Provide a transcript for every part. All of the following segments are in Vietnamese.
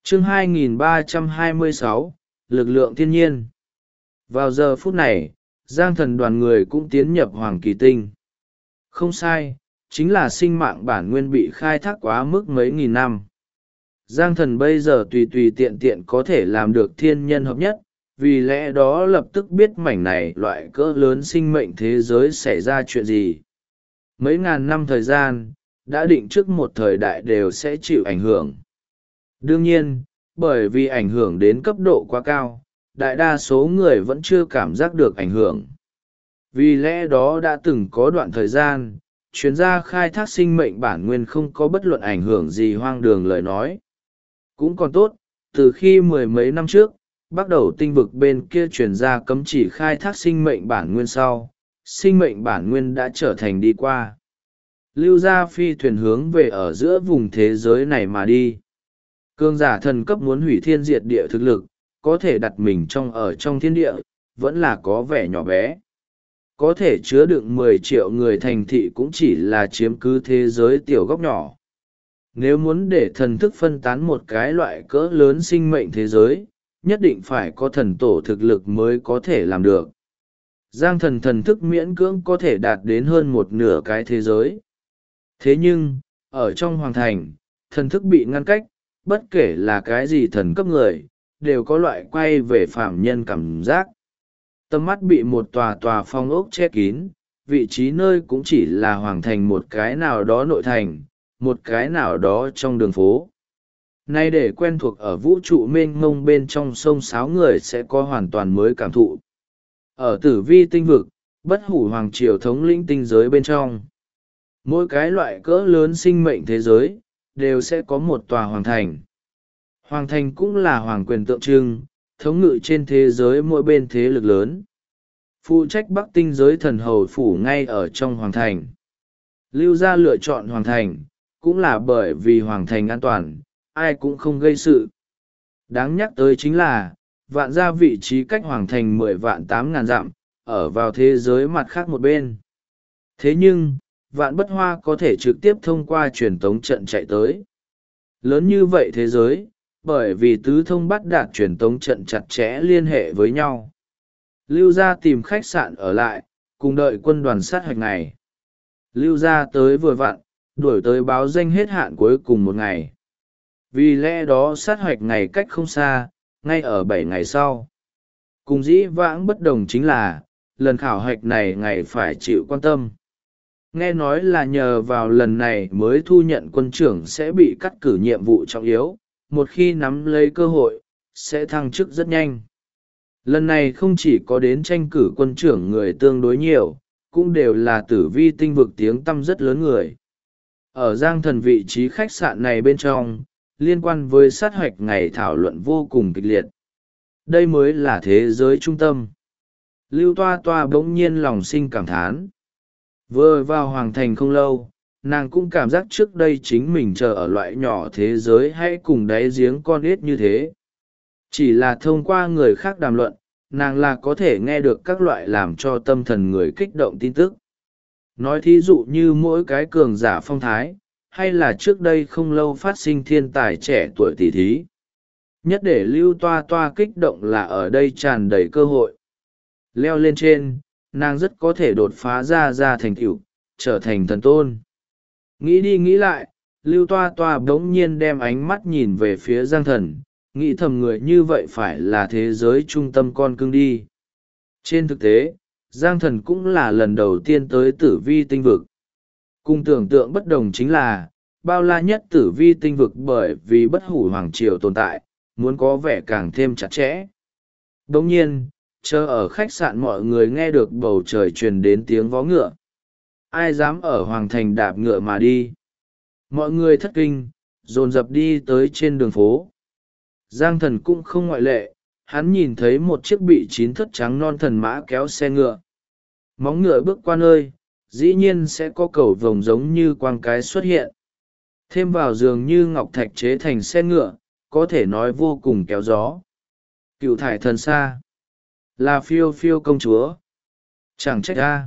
Chương 2326, lực lượng thiên nhiên. Vào giờ phút này, Giang Thần đoàn người cũng tiến nhập Hoàng Kỳ Tinh. Không sai, chính là sinh mạng bản nguyên bị khai thác quá mức mấy nghìn năm. Giang Thần bây giờ tùy tùy tiện tiện có thể làm được thiên nhân hợp nhất, vì lẽ đó lập tức biết mảnh này loại cỡ lớn sinh mệnh thế giới xảy ra chuyện gì. Mấy ngàn năm thời gian, đã định trước một thời đại đều sẽ chịu ảnh hưởng. Đương nhiên, bởi vì ảnh hưởng đến cấp độ quá cao, đại đa số người vẫn chưa cảm giác được ảnh hưởng. Vì lẽ đó đã từng có đoạn thời gian, chuyên gia khai thác sinh mệnh bản nguyên không có bất luận ảnh hưởng gì hoang đường lời nói. Cũng còn tốt, từ khi mười mấy năm trước, bắt đầu tinh vực bên kia truyền ra cấm chỉ khai thác sinh mệnh bản nguyên sau, sinh mệnh bản nguyên đã trở thành đi qua. Lưu ra phi thuyền hướng về ở giữa vùng thế giới này mà đi. Cường giả thần cấp muốn hủy thiên diệt địa thực lực, có thể đặt mình trong thiên địa, vẫn là có vẻ nhỏ bé. Có thể chứa đựng 10 triệu người thành thị cũng chỉ là chiếm cứ thế giới tiểu góc nhỏ. Nếu muốn để thần thức phân tán một cái loại cỡ lớn sinh mệnh thế giới, nhất định phải có thần tổ thực lực mới có thể làm được. Giang Thần thần thức miễn cưỡng có thể đạt đến hơn một nửa cái thế giới. Thế nhưng, ở trong hoàng thành, thần thức bị ngăn cách, bất kể là cái gì thần cấp người, đều có loại quay về phạm nhân cảm giác. Tầm mắt bị một tòa phong ốc che kín, vị trí nơi cũng chỉ là hoàng thành một cái nào đó nội thành, một cái nào đó trong đường phố. Nay để quen thuộc ở vũ trụ mênh mông bên trong sông sáo người sẽ có hoàn toàn mới cảm thụ. Ở tử vi tinh vực, bất hủ hoàng triều thống lĩnh tinh giới bên trong. Mỗi cái loại cỡ lớn sinh mệnh thế giới, đều sẽ có một tòa hoàng thành. Hoàng thành cũng là hoàng quyền tượng trưng, thống ngự trên thế giới mỗi bên thế lực lớn. Phụ trách Bắc tinh giới thần hầu phủ ngay ở trong hoàng thành. Lưu gia lựa chọn hoàng thành, cũng là bởi vì hoàng thành an toàn, ai cũng không gây sự. Đáng nhắc tới chính là, vạn gia vị trí cách hoàng thành 10 vạn 8 ngàn dặm, ở vào thế giới mặt khác một bên. Thế nhưng, vạn bất hoa có thể trực tiếp thông qua truyền tống trận chạy tới. Lớn như vậy thế giới, bởi vì tứ thông bắt đạt truyền tống trận chặt chẽ liên hệ với nhau. Lưu gia tìm khách sạn ở lại, cùng đợi quân đoàn sát hạch ngày. Lưu gia tới vừa vặn, đuổi tới báo danh hết hạn cuối cùng một ngày. Vì lẽ đó sát hạch ngày cách không xa, ngay ở 7 ngày sau. Cùng dĩ vãng bất đồng chính là, lần khảo hạch này ngày phải chịu quan tâm. Nghe nói là nhờ vào lần này mới thu nhận quân trưởng sẽ bị cắt cử nhiệm vụ trọng yếu, một khi nắm lấy cơ hội, sẽ thăng chức rất nhanh. Lần này không chỉ có đến tranh cử quân trưởng người tương đối nhiều, cũng đều là tử vi tinh vực tiếng tăm rất lớn người. Ở Giang Thần vị trí khách sạn này bên trong, liên quan với sát hoạch ngày thảo luận vô cùng kịch liệt. Đây mới là thế giới trung tâm. Lưu Toa Toa bỗng nhiên lòng sinh cảm thán. Vừa vào hoàng thành không lâu, nàng cũng cảm giác trước đây chính mình chờ ở loại nhỏ thế giới hay cùng đáy giếng con ếch như thế. Chỉ là thông qua người khác đàm luận, nàng là có thể nghe được các loại làm cho tâm thần người kích động tin tức. Nói thí dụ như mỗi cái cường giả phong thái, hay là trước đây không lâu phát sinh thiên tài trẻ tuổi tỷ thí. Nhất để Lưu Toa Toa kích động là ở đây tràn đầy cơ hội. Leo lên trên, nàng rất có thể đột phá ra thành tựu, trở thành thần tôn. Nghĩ đi nghĩ lại, Lưu Toa Toa bỗng nhiên đem ánh mắt nhìn về phía Giang Thần, nghĩ thầm người như vậy phải là thế giới trung tâm con cưng đi. Trên thực tế, Giang Thần cũng là lần đầu tiên tới tử vi tinh vực. Cùng tưởng tượng bất đồng chính là, bao la nhất tử vi tinh vực bởi vì bất hủ hoàng triều tồn tại, muốn có vẻ càng thêm chặt chẽ. Đồng nhiên, chờ ở khách sạn mọi người nghe được bầu trời truyền đến tiếng vó ngựa. Ai dám ở hoàng thành đạp ngựa mà đi. Mọi người thất kinh, dồn dập đi tới trên đường phố. Giang Thần cũng không ngoại lệ, hắn nhìn thấy một chiếc bị chín thất trắng non thần mã kéo xe ngựa. Móng ngựa bước qua nơi, dĩ nhiên sẽ có cầu vồng giống như quang cái xuất hiện. Thêm vào giường như ngọc thạch chế thành xe ngựa, có thể nói vô cùng kéo gió. Cựu thải thần xa, là phiêu phiêu công chúa. Chẳng trách ra.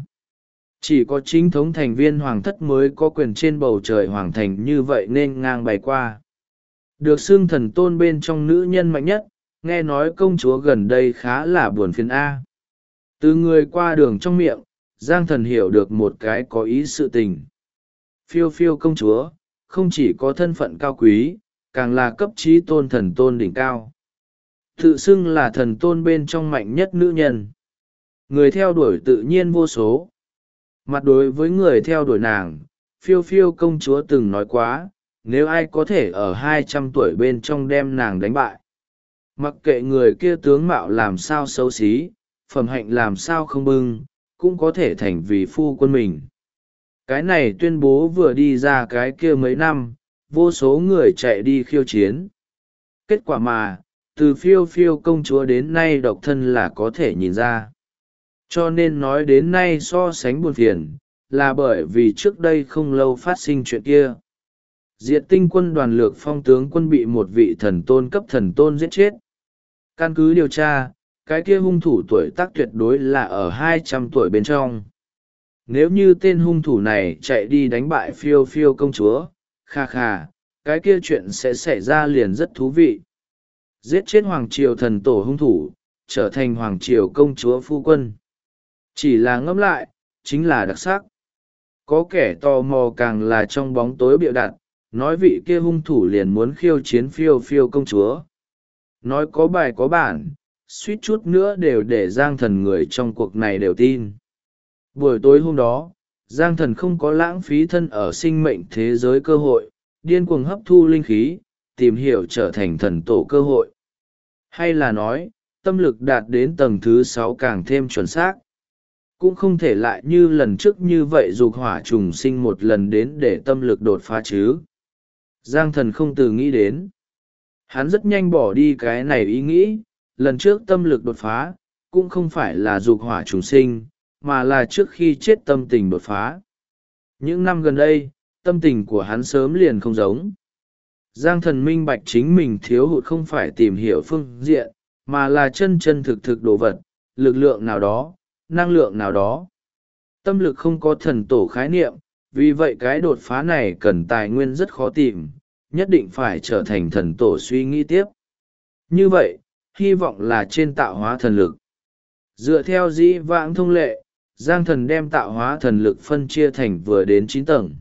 Chỉ có chính thống thành viên hoàng thất mới có quyền trên bầu trời hoàng thành như vậy nên ngang bày qua. được xưng thần tôn bên trong nữ nhân mạnh nhất, nghe nói công chúa gần đây khá là buồn phiền a. Từ người qua đường trong miệng, Giang Thần hiểu được một cái có ý sự tình. Phiêu phiêu công chúa, không chỉ có thân phận cao quý, càng là cấp trí tôn thần tôn đỉnh cao. Tự xưng là thần tôn bên trong mạnh nhất nữ nhân. Người theo đuổi tự nhiên vô số. Mặt đối với người theo đuổi nàng, phiêu phiêu công chúa từng nói quá, nếu ai có thể ở 200 tuổi bên trong đem nàng đánh bại. Mặc kệ người kia tướng mạo làm sao xấu xí, phẩm hạnh làm sao không bưng, cũng có thể thành vì phu quân mình. Cái này tuyên bố vừa đi ra cái kia mấy năm, vô số người chạy đi khiêu chiến. Kết quả mà, từ phiêu phiêu công chúa đến nay độc thân là có thể nhìn ra. Cho nên nói đến nay so sánh buồn phiền, là bởi vì trước đây không lâu phát sinh chuyện kia. Diệt Tinh quân đoàn lược phong tướng quân bị một vị thần tôn cấp thần tôn giết chết. Căn cứ điều tra, cái kia hung thủ tuổi tác tuyệt đối là ở 200 tuổi bên trong. Nếu như tên hung thủ này chạy đi đánh bại phiêu phiêu công chúa, kha kha, cái kia chuyện sẽ xảy ra liền rất thú vị. Giết chết hoàng triều thần tổ hung thủ, trở thành hoàng triều công chúa phu quân. Chỉ là ngẫm lại, chính là đặc sắc. Có kẻ tò mò càng là trong bóng tối bịa đặt, nói vị kia hung thủ liền muốn khiêu chiến phiêu phiêu công chúa. Nói có bài có bản, suýt chút nữa đều để Giang Thần người trong cuộc này đều tin. Buổi tối hôm đó, Giang Thần không có lãng phí thân ở sinh mệnh thế giới cơ hội, điên cuồng hấp thu linh khí, tìm hiểu trở thành thần tổ cơ hội. Hay là nói, tâm lực đạt đến tầng thứ 6 càng thêm chuẩn xác. Cũng không thể lại như lần trước như vậy dục hỏa trùng sinh một lần đến để tâm lực đột phá chứ. Giang Thần không từ nghĩ đến. Hắn rất nhanh bỏ đi cái này ý nghĩ, lần trước tâm lực đột phá, cũng không phải là dục hỏa trùng sinh, mà là trước khi chết tâm tình đột phá. Những năm gần đây, tâm tình của hắn sớm liền không giống. Giang Thần minh bạch chính mình thiếu hụt không phải tìm hiểu phương diện, mà là chân chân thực thực đồ vật, lực lượng nào đó, năng lượng nào đó. Tâm lực không có thần tổ khái niệm, vì vậy cái đột phá này cần tài nguyên rất khó tìm, nhất định phải trở thành thần tổ suy nghĩ tiếp. Như vậy, hy vọng là trên tạo hóa thần lực. Dựa theo dĩ vãng thông lệ, Giang Thần đem tạo hóa thần lực phân chia thành vừa đến 9 tầng.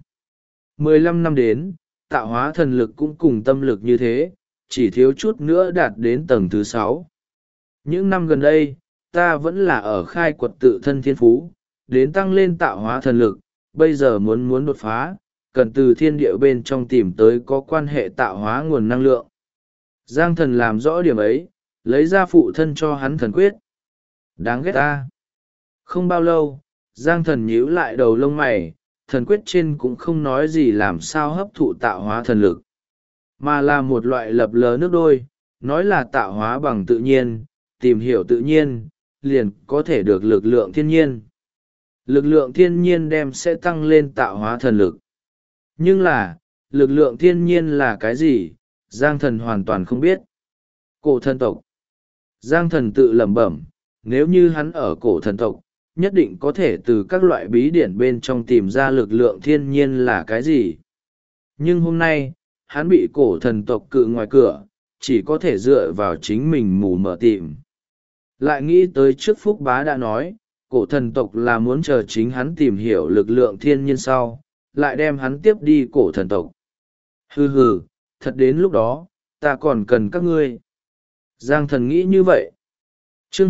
15 năm đến, tạo hóa thần lực cũng cùng tâm lực như thế, chỉ thiếu chút nữa đạt đến tầng thứ 6. Những năm gần đây, ta vẫn là ở khai quật tự thân thiên phú, đến tăng lên tạo hóa thần lực, bây giờ muốn đột phá, cần từ thiên địa bên trong tìm tới có quan hệ tạo hóa nguồn năng lượng. Giang Thần làm rõ điểm ấy, lấy ra phụ thân cho hắn thần quyết. Đáng ghét ta. Không bao lâu, Giang Thần nhíu lại đầu lông mày, thần quyết trên cũng không nói gì làm sao hấp thụ tạo hóa thần lực, mà là một loại lập lờ nước đôi, nói là tạo hóa bằng tự nhiên, tìm hiểu tự nhiên, liền có thể được lực lượng thiên nhiên. Lực lượng thiên nhiên đem sẽ tăng lên tạo hóa thần lực. Nhưng là, lực lượng thiên nhiên là cái gì, Giang Thần hoàn toàn không biết. Cổ thần tộc. Giang Thần tự lẩm bẩm, nếu như hắn ở cổ thần tộc, nhất định có thể từ các loại bí điển bên trong tìm ra lực lượng thiên nhiên là cái gì. Nhưng hôm nay, hắn bị cổ thần tộc cự ngoài cửa, chỉ có thể dựa vào chính mình mù mờ tìm. Lại nghĩ tới trước Phúc Bá đã nói, cổ thần tộc là muốn chờ chính hắn tìm hiểu lực lượng thiên nhiên sau, lại đem hắn tiếp đi cổ thần tộc. Hừ hừ, thật đến lúc đó, ta còn cần các ngươi. Giang Thần nghĩ như vậy. Chương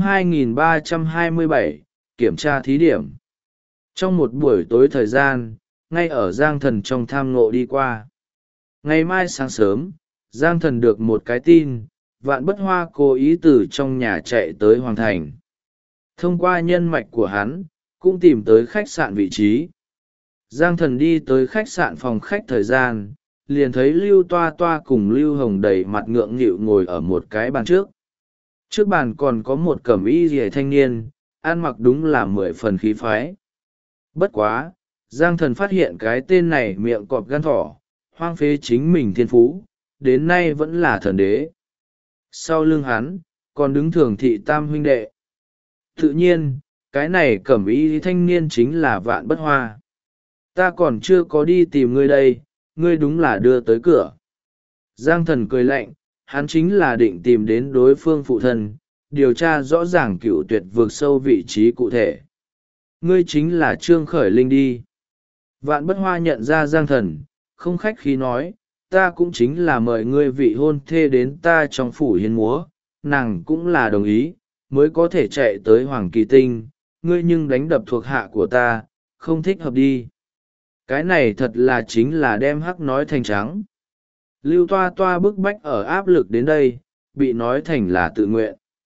2327, kiểm tra thí điểm. Trong một buổi tối thời gian, ngay ở Giang Thần trong tham ngộ đi qua. Ngày mai sáng sớm, Giang Thần được một cái tin, Vạn Bất Hoa cố ý từ trong nhà chạy tới Hoàng Thành. Thông qua nhân mạch của hắn, cũng tìm tới khách sạn vị trí. Giang Thần đi tới khách sạn phòng khách thời gian, liền thấy Lưu Toa Toa cùng Lưu Hồng đầy mặt ngượng nghịu ngồi ở một cái bàn trước. Trước bàn còn có một cẩm y rìa thanh niên, ăn mặc đúng là 10 phần khí phái. Bất quá, Giang Thần phát hiện cái tên này miệng cọp gan thỏ, hoang phế chính mình thiên phú, đến nay vẫn là thần đế. Sau lưng hắn, còn đứng thường thị tam huynh đệ. Tự nhiên, cái này cẩm y thanh niên chính là Vạn Bất Hoa. Ta còn chưa có đi tìm ngươi đây, ngươi đúng là đưa tới cửa. Giang Thần cười lạnh, hắn chính là định tìm đến đối phương phụ thân, điều tra rõ ràng Cựu Tuyệt vượt sâu vị trí cụ thể. Ngươi chính là Trương Khởi Linh đi. Vạn Bất Hoa nhận ra Giang Thần, không khách khí nói, ta cũng chính là mời ngươi vị hôn thê đến ta trong phủ hiến múa, nàng cũng là đồng ý, mới có thể chạy tới Hoàng Kỳ Tinh, ngươi nhưng đánh đập thuộc hạ của ta, không thích hợp đi. Cái này thật là chính là đem hắc nói thành trắng. Lưu Toa Toa bức bách ở áp lực đến đây, bị nói thành là tự nguyện.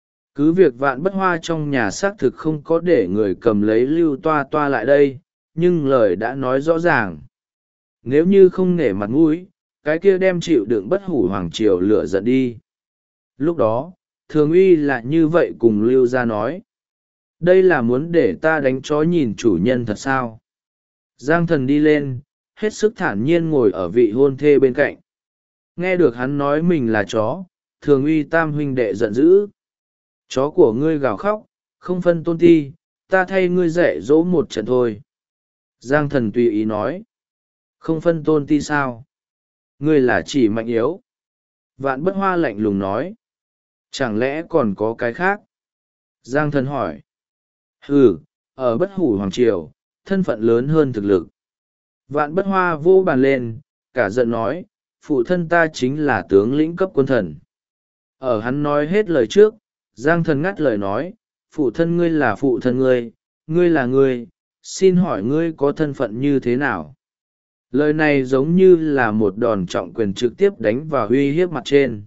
Cứ việc Vạn Bất Hoa trong nhà xác thực không có để người cầm lấy Lưu Toa Toa lại đây, nhưng lời đã nói rõ ràng. Nếu như không nể mặt mũi, cái kia đem chịu đựng bất hủ hoàng triều lửa giận đi. Lúc đó, Thường Uy là như vậy cùng Lưu gia nói. Đây là muốn để ta đánh chó nhìn chủ nhân thật sao? Giang Thần đi lên, hết sức thản nhiên ngồi ở vị hôn thê bên cạnh. Nghe được hắn nói mình là chó, Thường Uy tam huynh đệ giận dữ. Chó của ngươi gào khóc, không phân tôn ti, ta thay ngươi dạy dỗ một trận thôi. Giang Thần tùy ý nói. Không phân tôn ti sao? Ngươi là chỉ mạnh yếu. Vạn Bất Hoa lạnh lùng nói. Chẳng lẽ còn có cái khác? Giang Thần hỏi. Ừ, ở Bất Hủ Hoàng Triều, thân phận lớn hơn thực lực. Vạn Bất Hoa vô bàn lên, cả giận nói, phụ thân ta chính là tướng lĩnh cấp quân thần. Ở hắn nói hết lời trước, Giang Thần ngắt lời nói, phụ thân ngươi là phụ thân ngươi, ngươi là ngươi, xin hỏi ngươi có thân phận như thế nào? Lời này giống như là một đòn trọng quyền trực tiếp đánh vào uy hiếp mặt trên.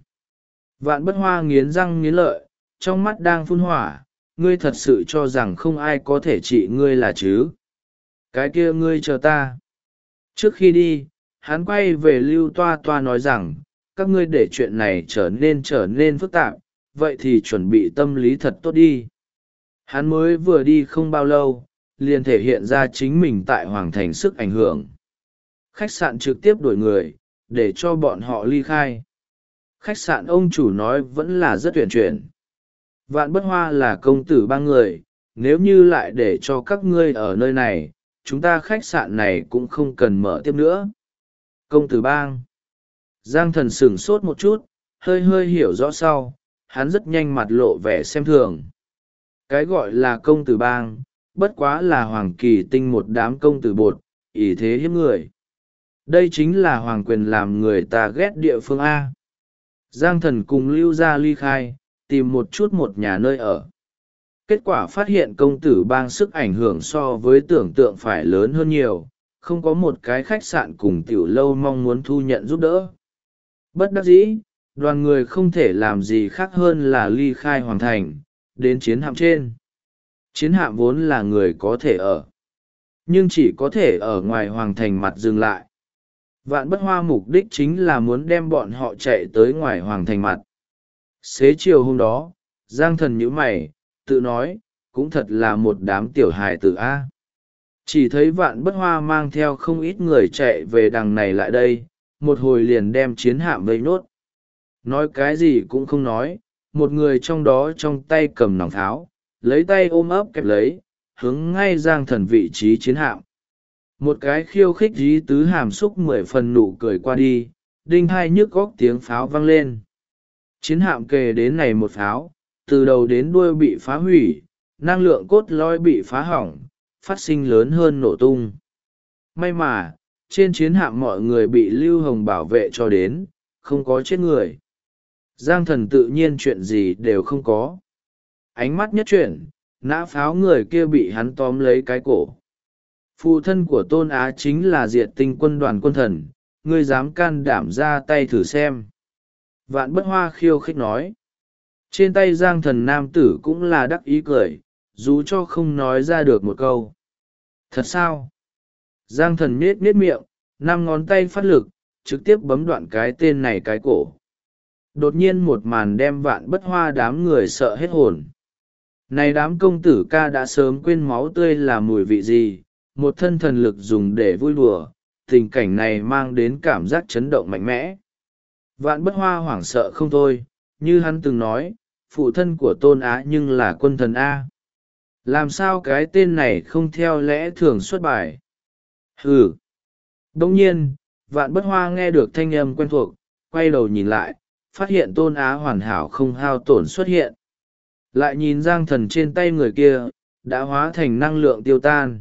Vạn Bất Hoa nghiến răng nghiến lợi, trong mắt đang phun hỏa, ngươi thật sự cho rằng không ai có thể trị ngươi là chứ? Cái kia ngươi chờ ta. Trước khi đi, hắn quay về Lưu Toa Toa nói rằng, các ngươi để chuyện này trở nên phức tạp, vậy thì chuẩn bị tâm lý thật tốt đi. Hắn mới vừa đi không bao lâu, liền thể hiện ra chính mình tại Hoàng Thành sức ảnh hưởng. Khách sạn trực tiếp đuổi người, để cho bọn họ ly khai. Khách sạn ông chủ nói vẫn là rất tuyển chuyển. Vạn Bất Hoa là công tử ba người, nếu như lại để cho các ngươi ở nơi này, chúng ta khách sạn này cũng không cần mở tiếp nữa. Công tử bang. Giang Thần sửng sốt một chút, hơi hơi hiểu rõ sau, hắn rất nhanh mặt lộ vẻ xem thường. Cái gọi là công tử bang, bất quá là Hoàng Kỳ Tinh một đám công tử bột, ỷ thế hiếp người. Đây chính là hoàng quyền làm người ta ghét địa phương A. Giang Thần cùng Lưu gia ly khai, tìm một chút một nhà nơi ở. Kết quả phát hiện công tử bang sức ảnh hưởng so với tưởng tượng phải lớn hơn nhiều, không có một cái khách sạn cùng tiểu lâu mong muốn thu nhận giúp đỡ. Bất đắc dĩ, đoàn người không thể làm gì khác hơn là ly khai hoàng thành, đến chiến hạm trên. Chiến hạm vốn là người có thể ở, nhưng chỉ có thể ở ngoài hoàng thành mặt dừng lại. Vạn Bất Hoa mục đích chính là muốn đem bọn họ chạy tới ngoài hoàng thành mặt. Xế chiều hôm đó, Giang Thần nhíu mày, tự nói, cũng thật là một đám tiểu hài tử A. Chỉ thấy Vạn Bất Hoa mang theo không ít người chạy về đằng này lại đây, một hồi liền đem chiến hạm vây nốt. Nói cái gì cũng không nói, một người trong đó trong tay cầm nòng tháo, lấy tay ôm ấp kẹp lấy, hướng ngay Giang Thần vị trí chiến hạm. Một cái khiêu khích dí tứ hàm xúc 10 phần nụ cười qua đi, đinh hai nhức góc tiếng pháo vang lên. Chiến hạm kề đến này một pháo, từ đầu đến đuôi bị phá hủy, năng lượng cốt lõi bị phá hỏng, phát sinh lớn hơn nổ tung. May mà, trên chiến hạm mọi người bị Lưu Hồng bảo vệ cho đến, không có chết người. Giang Thần tự nhiên chuyện gì đều không có. Ánh mắt nhất chuyển, nã pháo người kia bị hắn tóm lấy cái cổ. Phụ thân của Tôn Á chính là Diệt Tinh quân đoàn quân thần, ngươi dám can đảm ra tay thử xem. Vạn Bất Hoa khiêu khích nói. Trên tay Giang Thần nam tử cũng là đắc ý cười, dù cho không nói ra được một câu. Thật sao? Giang Thần nhết miệng, 5 ngón tay phát lực, trực tiếp bấm đoạn cái tên này cái cổ. Đột nhiên một màn đem Vạn Bất Hoa đám người sợ hết hồn. Này đám công tử ca đã sớm quên máu tươi là mùi vị gì, một thân thần lực dùng để vui đùa, tình cảnh này mang đến cảm giác chấn động mạnh mẽ. Vạn Bất Hoa hoảng sợ không thôi, như hắn từng nói, phụ thân của Tôn Á nhưng là quân thần A. Làm sao cái tên này không theo lẽ thường xuất bài? Hừ! Đồng nhiên, Vạn Bất Hoa nghe được thanh âm quen thuộc, quay đầu nhìn lại, phát hiện Tôn Á hoàn hảo không hao tổn xuất hiện. Lại nhìn Giang Thần trên tay người kia, đã hóa thành năng lượng tiêu tan.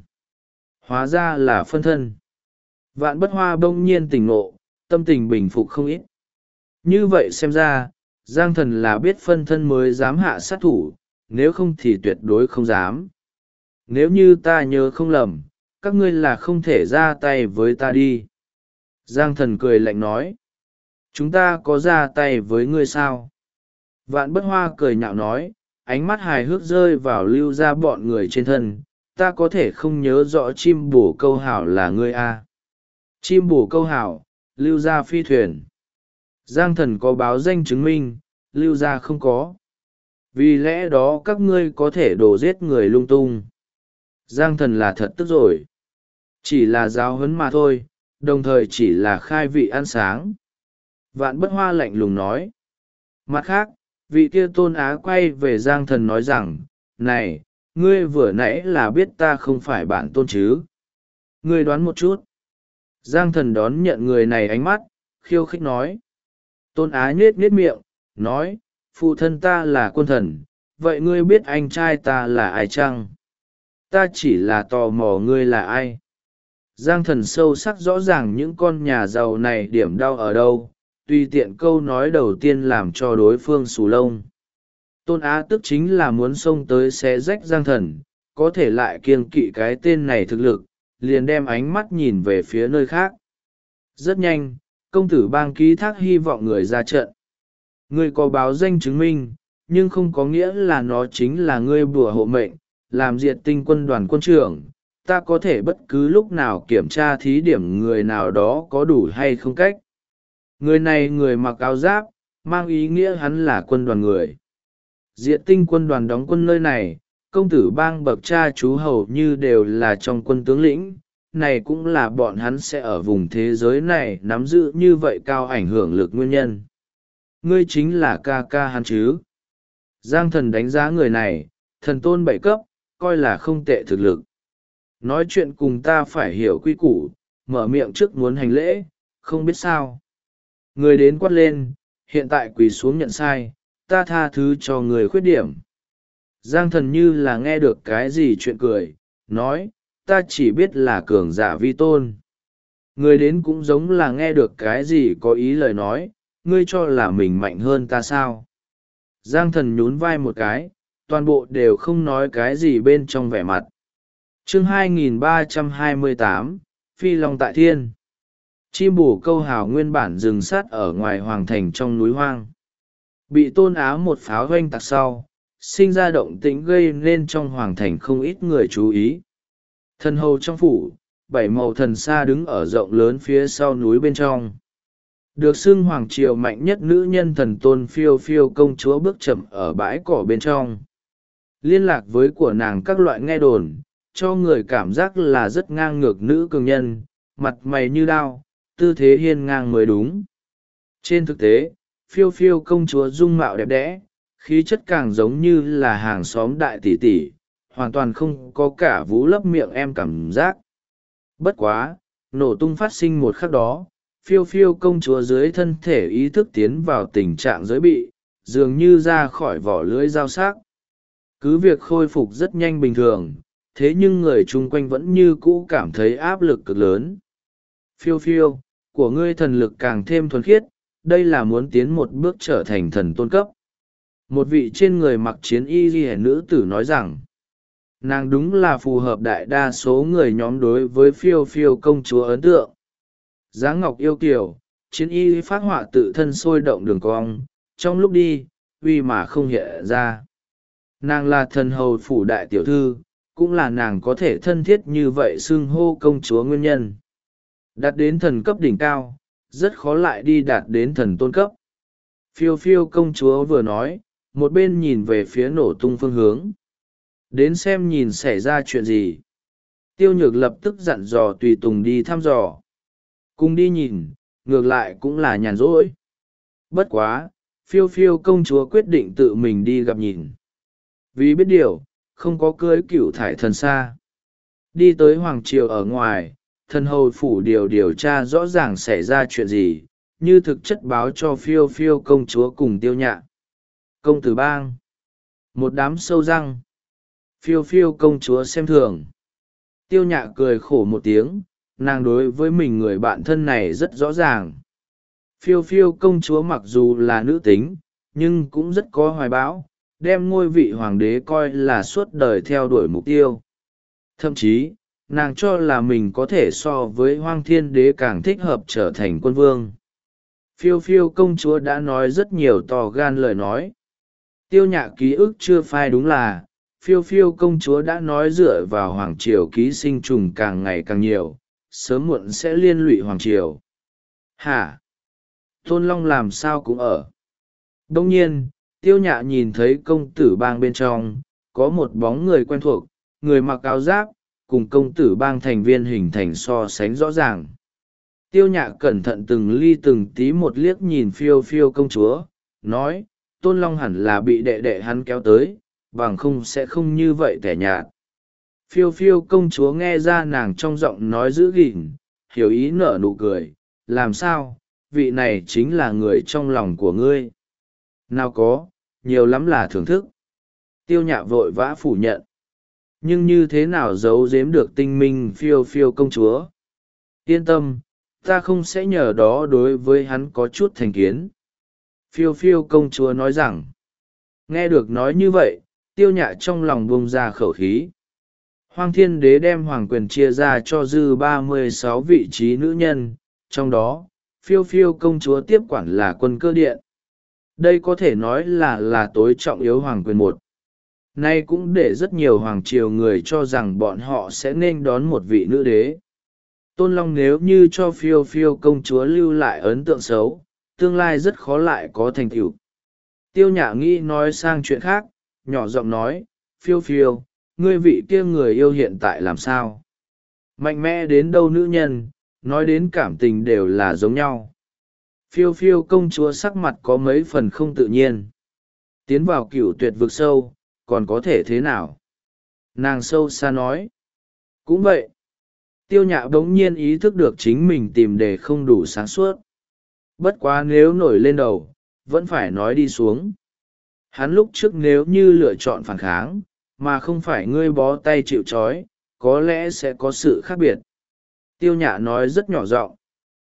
Hóa ra là phân thân. Vạn Bất Hoa bỗng nhiên tỉnh ngộ, tâm tình bình phục không ít. Như vậy xem ra, Giang Thần là biết phân thân mới dám hạ sát thủ, nếu không thì tuyệt đối không dám. Nếu như ta nhớ không lầm, các ngươi là không thể ra tay với ta đi. Giang Thần cười lạnh nói. Chúng ta có ra tay với ngươi sao? Vạn Bất Hoa cười nhạo nói, ánh mắt hài hước rơi vào lưu ra bọn người trên thân. Ta có thể không nhớ rõ chim bổ câu hảo là ngươi à. Chim bổ câu hảo, lưu ra phi thuyền. Giang Thần có báo danh chứng minh, lưu ra không có. Vì lẽ đó các ngươi có thể đổ giết người lung tung. Giang Thần là thật tức rồi. Chỉ là giáo huấn mà thôi, đồng thời chỉ là khai vị ăn sáng. Vạn Bất Hoa lạnh lùng nói. Mặt khác, vị kia Tôn Á quay về Giang Thần nói rằng, này, ngươi vừa nãy là biết ta không phải bản tôn chứ. Ngươi đoán một chút. Giang Thần đón nhận người này ánh mắt, khiêu khích nói. Tôn Á nhết nhết miệng, nói, phụ thân ta là quân thần, vậy ngươi biết anh trai ta là ai chăng? Ta chỉ là tò mò ngươi là ai. Giang Thần sâu sắc rõ ràng những con nhà giàu này điểm đau ở đâu, tùy tiện câu nói đầu tiên làm cho đối phương xù lông. Tôn Á tức chính là muốn xông tới xé rách Giang Thần, có thể lại kiêng kỵ cái tên này thực lực, liền đem ánh mắt nhìn về phía nơi khác. Rất nhanh, công tử bang ký thác hy vọng người ra trận. Ngươi có báo danh chứng minh, nhưng không có nghĩa là nó chính là ngươi bùa hộ mệnh, làm diệt tinh quân đoàn quân trưởng. Ta có thể bất cứ lúc nào kiểm tra thí điểm người nào đó có đủ hay không cách. Người này người mặc áo giáp, mang ý nghĩa hắn là quân đoàn người. Diệt tinh quân đoàn đóng quân nơi này, công tử bang bậc cha chú hầu như đều là trong quân tướng lĩnh. Này cũng là bọn hắn sẽ ở vùng thế giới này nắm giữ như vậy cao ảnh hưởng lực nguyên nhân. Ngươi chính là ca ca hắn chứ. Giang Thần đánh giá người này, thần tôn 7 cấp, coi là không tệ thực lực. Nói chuyện cùng ta phải hiểu quy củ, mở miệng trước muốn hành lễ, không biết sao. Người đến quát lên, hiện tại quỳ xuống nhận sai, ta tha thứ cho người khuyết điểm. Giang Thần như là nghe được cái gì chuyện cười, nói, ta chỉ biết là cường giả vi tôn. Người đến cũng giống là nghe được cái gì có ý lời nói, ngươi cho là mình mạnh hơn ta sao. Giang Thần nhún vai một cái, toàn bộ đều không nói cái gì bên trong vẻ mặt. Chương 2328, Phi Long tại Thiên. Chim bổ câu hào nguyên bản rừng sát ở ngoài hoàng thành trong núi hoang. Bị Tôn Á một pháo hoanh tạc sau, sinh ra động tĩnh gây nên trong hoàng thành không ít người chú ý. Thần hầu trong phủ, 7 màu thần sa đứng ở rộng lớn phía sau núi bên trong. Được xưng hoàng triều mạnh nhất nữ nhân thần tôn phiêu phiêu công chúa bước chậm ở bãi cỏ bên trong. Liên lạc với của nàng các loại nghe đồn, cho người cảm giác là rất ngang ngược nữ cường nhân, mặt mày như đao, tư thế hiên ngang mới đúng. Trên thực tế, phiêu phiêu công chúa dung mạo đẹp đẽ, khí chất càng giống như là hàng xóm đại tỷ tỷ, hoàn toàn không có cả vú lấp miệng em cảm giác. Bất quá, nổ tung phát sinh một khắc đó, phiêu phiêu công chúa dưới thân thể ý thức tiến vào tình trạng giới bị, dường như ra khỏi vỏ lưỡi dao sắc. Cứ việc khôi phục rất nhanh bình thường, thế nhưng người chung quanh vẫn như cũ cảm thấy áp lực cực lớn. Phiêu phiêu, của ngươi thần lực càng thêm thuần khiết, đây là muốn tiến một bước trở thành thần tôn cấp. Một vị trên người mặc chiến y ghi nữ tử nói rằng, nàng đúng là phù hợp đại đa số người nhóm đối với phiêu phiêu công chúa ấn tượng. Dáng ngọc yêu kiều, chiến y phát họa tự thân sôi động đường cong, trong lúc đi, uy mà không hiện ra. Nàng là thần hầu phủ đại tiểu thư, cũng là nàng có thể thân thiết như vậy xưng hô công chúa nguyên nhân. Đạt đến thần cấp đỉnh cao, rất khó lại đi đạt đến thần tôn cấp. Phiêu phiêu công chúa vừa nói, một bên nhìn về phía nổ tung phương hướng. Đến xem nhìn xảy ra chuyện gì. Tiêu Nhược lập tức dặn dò tùy tùng đi thăm dò. Cùng đi nhìn, ngược lại cũng là nhàn rỗi. Bất quá, phiêu phiêu công chúa quyết định tự mình đi gặp nhìn. Vì biết điều, không có cưới cửu thải thần xa. Đi tới hoàng triều ở ngoài, thần hầu phủ điều tra rõ ràng xảy ra chuyện gì, như thực chất báo cho phiêu phiêu công chúa cùng tiêu nhạ. Công tử bang. Một đám sâu răng. Phiêu phiêu công chúa xem thường. Tiêu nhạ cười khổ một tiếng, nàng đối với mình người bạn thân này rất rõ ràng. Phiêu phiêu công chúa mặc dù là nữ tính, nhưng cũng rất có hoài bão, đem ngôi vị hoàng đế coi là suốt đời theo đuổi mục tiêu. Thậm chí, nàng cho là mình có thể so với Hoang Thiên Đế càng thích hợp trở thành quân vương. Phiêu phiêu công chúa đã nói rất nhiều to gan lời nói. Tiêu nhạ ký ức chưa phai đúng là, phiêu phiêu công chúa đã nói dựa vào hoàng triều ký sinh trùng càng ngày càng nhiều, sớm muộn sẽ liên lụy hoàng triều. Hả? Tôn Long làm sao cũng ở. Đông nhiên, tiêu nhạ nhìn thấy công tử bang bên trong, có một bóng người quen thuộc, người mặc áo giáp, cùng công tử bang thành viên hình thành so sánh rõ ràng. Tiêu nhạ cẩn thận từng ly từng tí một liếc nhìn phiêu phiêu công chúa, nói, Tôn Long hẳn là bị đệ đệ hắn kéo tới, bằng không sẽ không như vậy tẻ nhạt. Phiêu phiêu công chúa nghe ra nàng trong giọng nói giữ gìn, hiểu ý nở nụ cười, làm sao, vị này chính là người trong lòng của ngươi. Nào có, nhiều lắm là thưởng thức. Tiêu nhạ vội vã phủ nhận. Nhưng như thế nào giấu giếm được tinh minh phiêu phiêu công chúa? Yên tâm, ta không sẽ nhờ đó đối với hắn có chút thành kiến. Phiêu phiêu công chúa nói rằng, nghe được nói như vậy, tiêu nhạ trong lòng buông ra khẩu khí. Hoang Thiên Đế đem hoàng quyền chia ra cho dư 36 vị trí nữ nhân, trong đó, phiêu phiêu công chúa tiếp quản là quân cơ điện. Đây có thể nói là tối trọng yếu hoàng quyền một. Nay cũng để rất nhiều hoàng triều người cho rằng bọn họ sẽ nên đón một vị nữ đế. Tôn Long nếu như cho phiêu phiêu công chúa lưu lại ấn tượng xấu, tương lai rất khó lại có thành tựu. Tiêu nhã nghĩ nói sang chuyện khác, nhỏ giọng nói, phiêu phiêu, ngươi vị kia người yêu hiện tại làm sao? Mạnh mẽ đến đâu nữ nhân, nói đến cảm tình đều là giống nhau. Phiêu phiêu công chúa sắc mặt có mấy phần không tự nhiên. Tiến vào cửu tuyệt vực sâu, còn có thể thế nào? Nàng sâu xa nói. Cũng vậy. Tiêu nhạ bỗng nhiên ý thức được chính mình tìm đề không đủ sáng suốt. Bất quá nếu nổi lên đầu, vẫn phải nói đi xuống. Hắn lúc trước nếu như lựa chọn phản kháng, mà không phải ngươi bó tay chịu trói, có lẽ sẽ có sự khác biệt. Tiêu nhạ nói rất nhỏ giọng,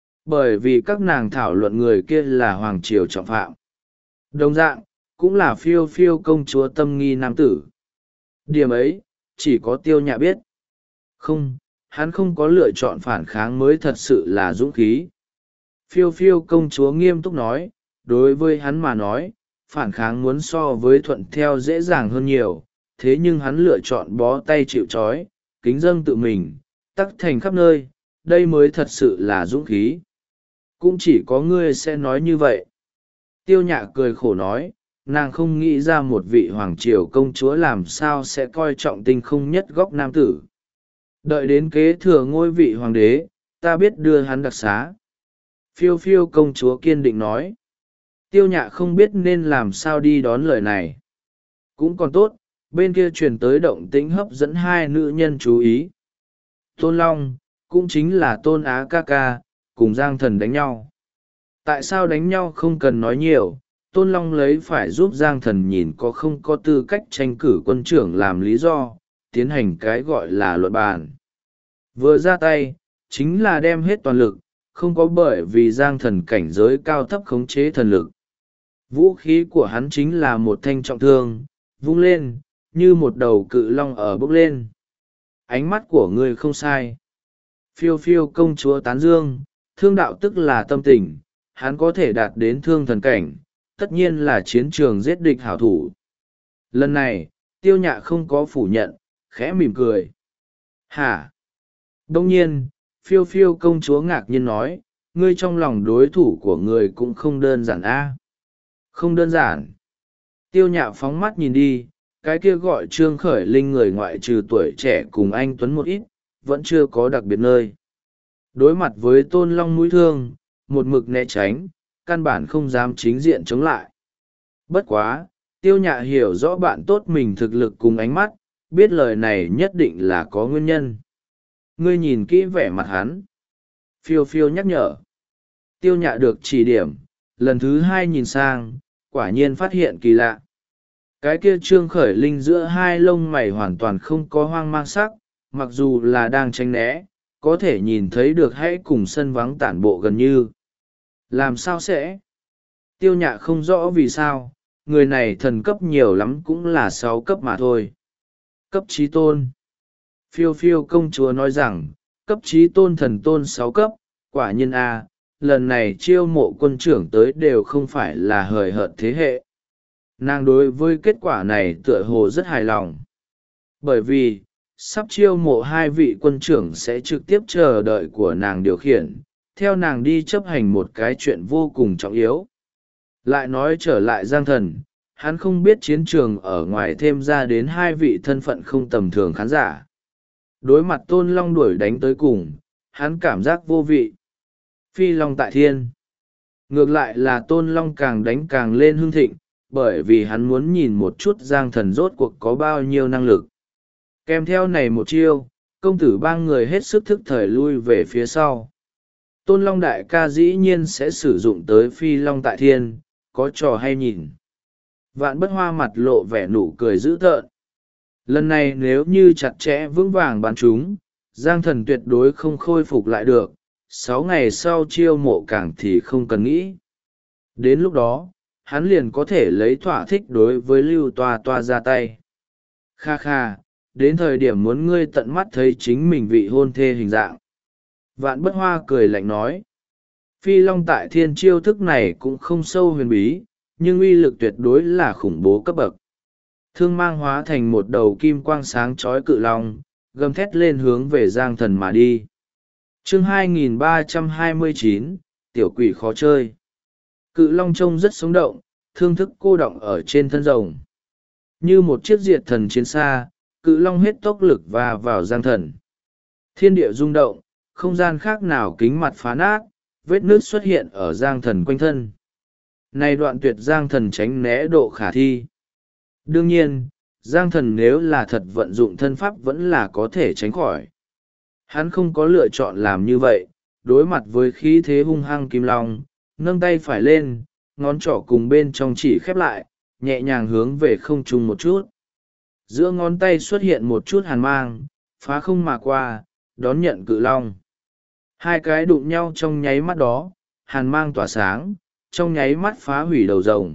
bởi vì các nàng thảo luận người kia là hoàng triều trọng phạm. Đồng dạng, cũng là phiêu phiêu công chúa tâm nghi nam tử. Điểm ấy, chỉ có tiêu nhạ biết. Không, hắn không có lựa chọn phản kháng mới thật sự là dũng khí. Phiêu phiêu công chúa nghiêm túc nói, đối với hắn mà nói, phản kháng muốn so với thuận theo dễ dàng hơn nhiều, thế nhưng hắn lựa chọn bó tay chịu trói, kính dâng tự mình, tắc thành khắp nơi, đây mới thật sự là dũng khí. Cũng chỉ có ngươi sẽ nói như vậy. Tiêu nhạ cười khổ nói, nàng không nghĩ ra một vị hoàng triều công chúa làm sao sẽ coi trọng tinh không nhất góc nam tử. Đợi đến kế thừa ngôi vị hoàng đế, ta biết đưa hắn đặc xá. Phiêu phiêu công chúa kiên định nói. Tiêu nhạ không biết nên làm sao đi đón lời này. Cũng còn tốt, bên kia truyền tới động tĩnh hấp dẫn hai nữ nhân chú ý. Tôn Long, cũng chính là Tôn Á ca ca, cùng Giang Thần đánh nhau. Tại sao đánh nhau không cần nói nhiều, Tôn Long lấy phải giúp Giang Thần nhìn có không có tư cách tranh cử quân trưởng làm lý do, tiến hành cái gọi là luận bàn. Vừa ra tay, chính là đem hết toàn lực, không có bởi vì Giang Thần cảnh giới cao thấp khống chế thần lực. Vũ khí của hắn chính là một thanh trọng thương, vung lên, như một đầu cự long ở bốc lên. Ánh mắt của ngươi không sai. Phiêu phiêu công chúa tán dương, thương đạo tức là tâm tình, hắn có thể đạt đến thương thần cảnh, tất nhiên là chiến trường giết địch hảo thủ. Lần này, tiêu nhạ không có phủ nhận, khẽ mỉm cười. Hả? Đông nhiên, phiêu phiêu công chúa ngạc nhiên nói, ngươi trong lòng đối thủ của ngươi cũng không đơn giản a. Không đơn giản. Tiêu nhạ phóng mắt nhìn đi, cái kia gọi Trương Khởi Linh người ngoại trừ tuổi trẻ cùng anh Tuấn một ít, vẫn chưa có đặc biệt nơi. Đối mặt với Tôn Long mũi thương, một mực né tránh, căn bản không dám chính diện chống lại. Bất quá, tiêu nhạ hiểu rõ bạn tốt mình thực lực cùng ánh mắt, biết lời này nhất định là có nguyên nhân. Ngươi nhìn kỹ vẻ mặt hắn. Phiêu phiêu nhắc nhở. Tiêu Nhạ được chỉ điểm, lần thứ hai nhìn sang, quả nhiên phát hiện kỳ lạ. Cái kia Trương Khởi Linh giữa hai lông mày hoàn toàn không có hoang mang sắc, mặc dù là đang tránh né, có thể nhìn thấy được hãy cùng sân vắng tản bộ gần như. Làm sao sẽ? Tiêu Nhạ không rõ vì sao, người này thần cấp nhiều lắm cũng là 6 cấp mà thôi. Cấp trí tôn. Phiêu phiêu công chúa nói rằng, cấp trí tôn thần tôn 6 cấp, quả nhiên a, lần này chiêu mộ quân trưởng tới đều không phải là hời hợt thế hệ. Nàng đối với kết quả này tựa hồ rất hài lòng. Bởi vì, sắp chiêu mộ 2 vị quân trưởng sẽ trực tiếp chờ đợi của nàng điều khiển, theo nàng đi chấp hành một cái chuyện vô cùng trọng yếu. Lại nói trở lại Giang Thần, hắn không biết chiến trường ở ngoài thêm ra đến 2 vị thân phận không tầm thường khán giả. Đối mặt Tôn Long đuổi đánh tới cùng, hắn cảm giác vô vị. Phi Long tại thiên. Ngược lại là Tôn Long càng đánh càng lên hưng thịnh, bởi vì hắn muốn nhìn một chút Giang Thần rốt cuộc có bao nhiêu năng lực. Kèm theo này một chiêu, công tử 3 người hết sức thức thời lui về phía sau. Tôn Long đại ca dĩ nhiên sẽ sử dụng tới Phi Long tại thiên, có trò hay nhìn. Vạn Bất Hoa mặt lộ vẻ nụ cười dữ tợn. Lần này nếu như chặt chẽ vững vàng bắn chúng, Giang Thần tuyệt đối không khôi phục lại được, 6 ngày sau chiêu mộ cảng thì không cần nghĩ. Đến lúc đó, hắn liền có thể lấy thỏa thích đối với Lưu Toa Toa ra tay. Kha kha, đến thời điểm muốn ngươi tận mắt thấy chính mình vị hôn thê hình dạng. Vạn Bất Hoa cười lạnh nói. Phi Long tại thiên chiêu thức này cũng không sâu huyền bí, nhưng uy lực tuyệt đối là khủng bố cấp bậc. Thương mang hóa thành một đầu kim quang sáng chói cự long, gầm thét lên hướng về Giang Thần mà đi. Chương 2329, tiểu quỷ khó chơi. Cự long trông rất sống động, thương thức cô động ở trên thân rồng. Như một chiếc diệt thần chiến xa, cự long hết tốc lực và vào Giang Thần. Thiên địa rung động, không gian khác nào kính mặt phá nát, vết nước xuất hiện ở Giang Thần quanh thân. Này đoạn tuyệt Giang Thần tránh né độ khả thi. Đương nhiên, Giang Thần nếu là thật vận dụng thân pháp vẫn là có thể tránh khỏi. Hắn không có lựa chọn làm như vậy, đối mặt với khí thế hung hăng kim long, nâng tay phải lên, ngón trỏ cùng bên trong chỉ khép lại, nhẹ nhàng hướng về không trung một chút. Giữa ngón tay xuất hiện một chút hàn mang, phá không mà qua, đón nhận cự long. Hai cái đụng nhau trong nháy mắt đó, hàn mang tỏa sáng, trong nháy mắt phá hủy đầu rồng.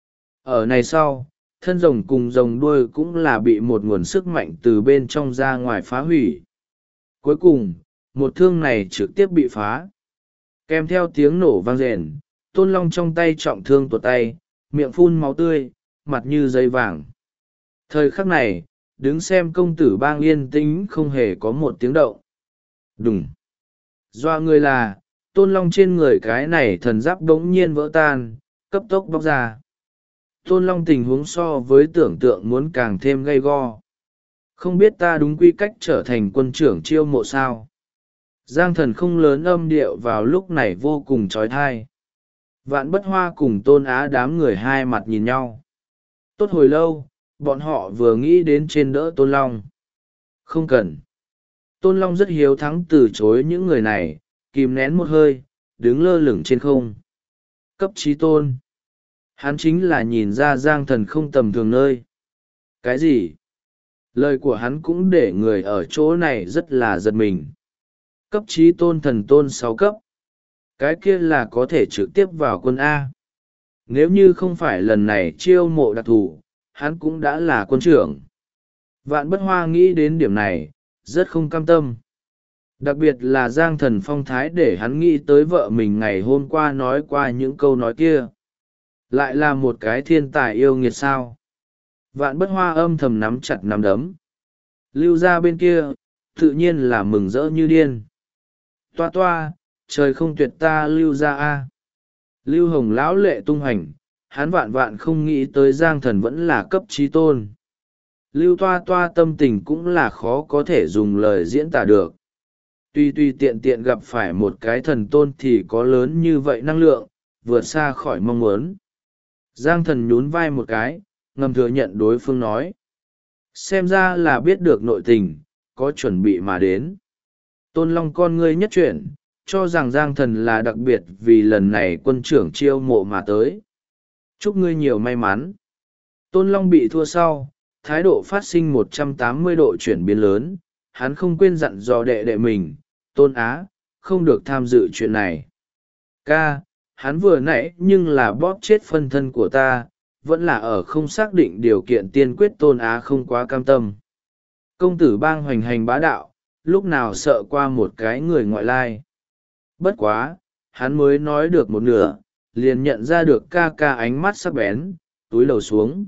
Ở này sau, thân rồng cùng rồng đuôi cũng là bị một nguồn sức mạnh từ bên trong ra ngoài phá hủy. Cuối cùng, một thương này trực tiếp bị phá. Kèm theo tiếng nổ vang rền, Tôn Long trong tay trọng thương tuột tay, miệng phun máu tươi, mặt như giấy vàng. Thời khắc này, đứng xem công tử bang yên tĩnh không hề có một tiếng động. Đùng. Doa người là, Tôn Long trên người cái này thần giáp đống nhiên vỡ tan, cấp tốc bóc ra. Tôn Long tình huống so với tưởng tượng muốn càng thêm gay go. Không biết ta đúng quy cách trở thành quân trưởng chiêu mộ sao. Giang Thần không lớn âm điệu vào lúc này vô cùng trói thai. Vạn Bất Hoa cùng Tôn Á đám người hai mặt nhìn nhau. Tốt hồi lâu, bọn họ vừa nghĩ đến trên đỡ Tôn Long. Không cần. Tôn Long rất hiếu thắng từ chối những người này, kìm nén một hơi, đứng lơ lửng trên không. Cấp trí tôn. Hắn chính là nhìn ra Giang Thần không tầm thường nơi. Cái gì? Lời của hắn cũng để người ở chỗ này rất là giật mình. Cấp trí tôn thần tôn 6 cấp. Cái kia là có thể trực tiếp vào quân A. Nếu như không phải lần này chiêu mộ đặc thù, hắn cũng đã là quân trưởng. Vạn Bất Hoa nghĩ đến điểm này, rất không cam tâm. Đặc biệt là Giang Thần phong thái để hắn nghĩ tới vợ mình ngày hôm qua nói qua những câu nói kia. Lại là một cái thiên tài yêu nghiệt sao. Vạn Bất Hoa âm thầm nắm chặt nắm đấm. Lưu ra bên kia, tự nhiên là mừng rỡ như điên. Toa toa, trời không tuyệt ta lưu ra a. Lưu Hồng lão lệ tung hành, hắn vạn vạn không nghĩ tới Giang Thần vẫn là cấp trí tôn. Lưu toa toa tâm tình cũng là khó có thể dùng lời diễn tả được. Tuy tiện tiện gặp phải một cái thần tôn thì có lớn như vậy năng lượng, vượt xa khỏi mong muốn. Giang Thần nhún vai một cái, ngầm thừa nhận đối phương nói. Xem ra là biết được nội tình, có chuẩn bị mà đến. Tôn Long con ngươi nhất chuyển, cho rằng Giang Thần là đặc biệt vì lần này quân trưởng chiêu mộ mà tới. Chúc ngươi nhiều may mắn. Tôn Long bị thua sau, thái độ phát sinh 180 độ chuyển biến lớn, hắn không quên dặn dò đệ đệ mình, Tôn Á, không được tham dự chuyện này. Ca, hắn vừa nãy nhưng là bóp chết phân thân của ta, vẫn là ở không xác định điều kiện tiên quyết. Tôn Á không quá cam tâm. Công tử bang hoành hành bá đạo, lúc nào sợ qua một cái người ngoại lai. Bất quá, hắn mới nói được một nửa, liền nhận ra được ca ca ánh mắt sắc bén, túi lầu xuống.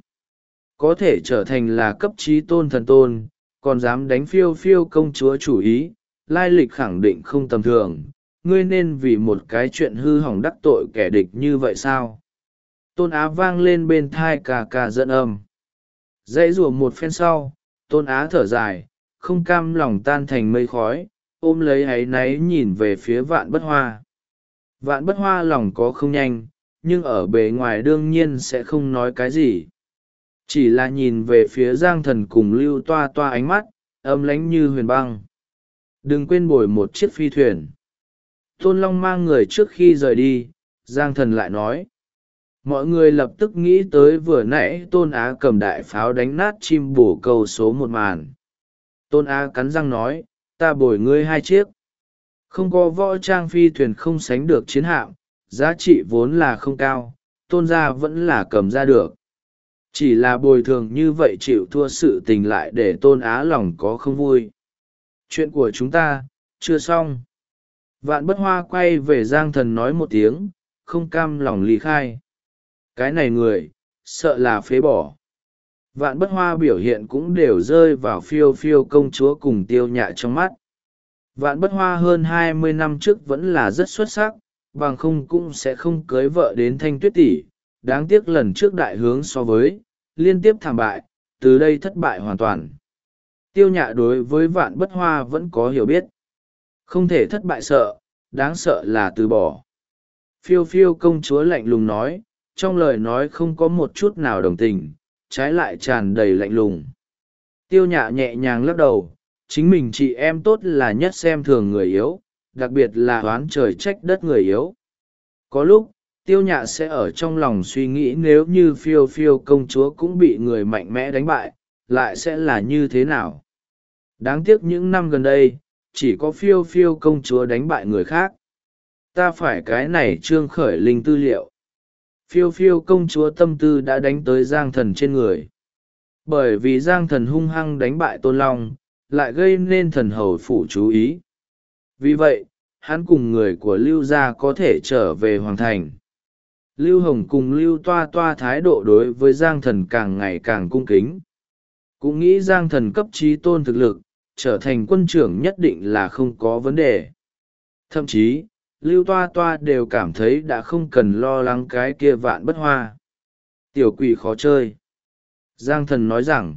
Có thể trở thành là cấp trí tôn thần tôn, còn dám đánh phiêu phiêu công chúa chủ ý, lai lịch khẳng định không tầm thường. Ngươi nên vì một cái chuyện hư hỏng đắc tội kẻ địch như vậy sao? Tôn Á vang lên bên thai ca ca dẫn âm. Dãy rủa một phen sau, Tôn Á thở dài, không cam lòng tan thành mây khói, ôm lấy áy náy nhìn về phía Vạn Bất Hoa. Vạn Bất Hoa lòng có không nhanh, nhưng ở bề ngoài đương nhiên sẽ không nói cái gì. Chỉ là nhìn về phía Giang Thần cùng Lưu Toa Toa, ánh mắt âm lãnh như huyền băng. Đừng quên bồi một chiếc phi thuyền. Tôn Long mang người trước khi rời đi, Giang Thần lại nói. Mọi người lập tức nghĩ tới vừa nãy Tôn Á cầm đại pháo đánh nát chim bổ câu số một màn. Tôn Á cắn răng nói, ta bồi ngươi 2 chiếc. Không có võ trang phi thuyền không sánh được chiến hạm, giá trị vốn là không cao, Tôn gia vẫn là cầm ra được. Chỉ là bồi thường như vậy chịu thua sự tình lại để Tôn Á lòng có không vui. Chuyện của chúng ta, chưa xong. Vạn Bất Hoa quay về Giang Thần nói một tiếng, không cam lòng ly khai. Cái này người, sợ là phế bỏ. Vạn Bất Hoa biểu hiện cũng đều rơi vào phiêu phiêu công chúa cùng Tiêu Nhạ trong mắt. Vạn Bất Hoa hơn 20 năm trước vẫn là rất xuất sắc, bằng không cũng sẽ không cưới vợ đến Thanh Tuyết tỷ. Đáng tiếc lần trước đại hướng so với, liên tiếp thảm bại, từ đây thất bại hoàn toàn. Tiêu Nhạ đối với Vạn Bất Hoa vẫn có hiểu biết. Không thể thất bại sợ, đáng sợ là từ bỏ. Phiêu phiêu công chúa lạnh lùng nói, trong lời nói không có một chút nào đồng tình, trái lại tràn đầy lạnh lùng. Tiêu Nhạ nhẹ nhàng lắc đầu, chính mình chị em tốt là nhất xem thường người yếu, đặc biệt là oán trời trách đất người yếu. Có lúc, Tiêu Nhạ sẽ ở trong lòng suy nghĩ nếu như phiêu phiêu công chúa cũng bị người mạnh mẽ đánh bại, lại sẽ là như thế nào. Đáng tiếc những năm gần đây, chỉ có phiêu phiêu công chúa đánh bại người khác. Ta phải cái này Trương Khởi Linh tư liệu. Phiêu phiêu công chúa tâm tư đã đánh tới Giang Thần trên người. Bởi vì Giang Thần hung hăng đánh bại Tôn Long, lại gây nên thần hầu phủ chú ý. Vì vậy, hắn cùng người của Lưu gia có thể trở về Hoàng Thành. Lưu Hồng cùng Lưu Toa Toa thái độ đối với Giang Thần càng ngày càng cung kính. Cũng nghĩ Giang Thần cấp trí tôn thực lực, trở thành quân trưởng nhất định là không có vấn đề. Thậm chí, Lưu Toa Toa đều cảm thấy đã không cần lo lắng cái kia Vạn Bất Hoa. Tiểu quỷ khó chơi. Giang Thần nói rằng,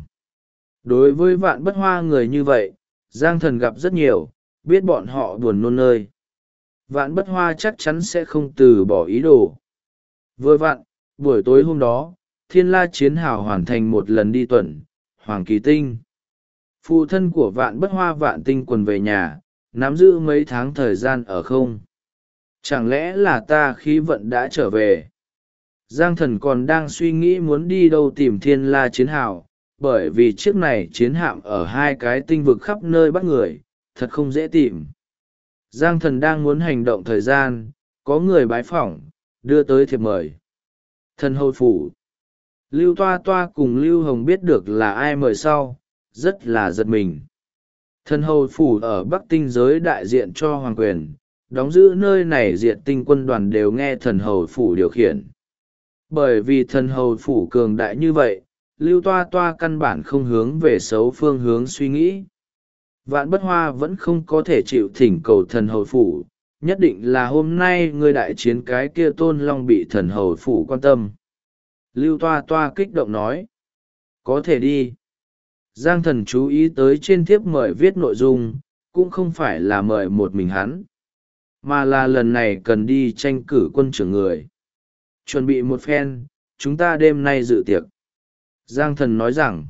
đối với Vạn Bất Hoa người như vậy, Giang Thần gặp rất nhiều, biết bọn họ buồn nôn nơi. Vạn Bất Hoa chắc chắn sẽ không từ bỏ ý đồ. Vừa vặn, buổi tối hôm đó, Thiên La Chiến Hào hoàn thành một lần đi tuần, Hoàng Kỳ Tinh. Phụ thân của Vạn Bất Hoa Vạn Tinh Quần về nhà, nắm giữ mấy tháng thời gian ở không. Chẳng lẽ là ta khí vận đã trở về? Giang Thần còn đang suy nghĩ muốn đi đâu tìm Thiên La Chiến Hào, bởi vì chiếc này chiến hạm ở 2 cái tinh vực khắp nơi bắt người, thật không dễ tìm. Giang Thần đang muốn hành động thời gian, có người bái phỏng, đưa tới thiệp mời. Thần hầu phủ. Lưu Toa Toa cùng Lưu Hồng biết được là ai mời sau, rất là giật mình. Thần hầu phủ ở Bắc Tinh giới đại diện cho hoàng quyền, đóng giữ nơi này diệt tinh quân đoàn đều nghe thần hầu phủ điều khiển. Bởi vì thần hầu phủ cường đại như vậy, Lưu Toa Toa căn bản không hướng về xấu phương hướng suy nghĩ. Vạn Bất Hoa vẫn không có thể chịu thỉnh cầu thần hầu phủ, nhất định là hôm nay người đại chiến cái kia Tôn Long bị thần hầu phủ quan tâm. Lưu Toa Toa kích động nói, có thể đi. Giang Thần chú ý tới trên thiếp mời viết nội dung, cũng không phải là mời một mình hắn, mà là lần này cần đi tranh cử quân trưởng người. Chuẩn bị một phen, chúng ta đêm nay dự tiệc. Giang Thần nói rằng,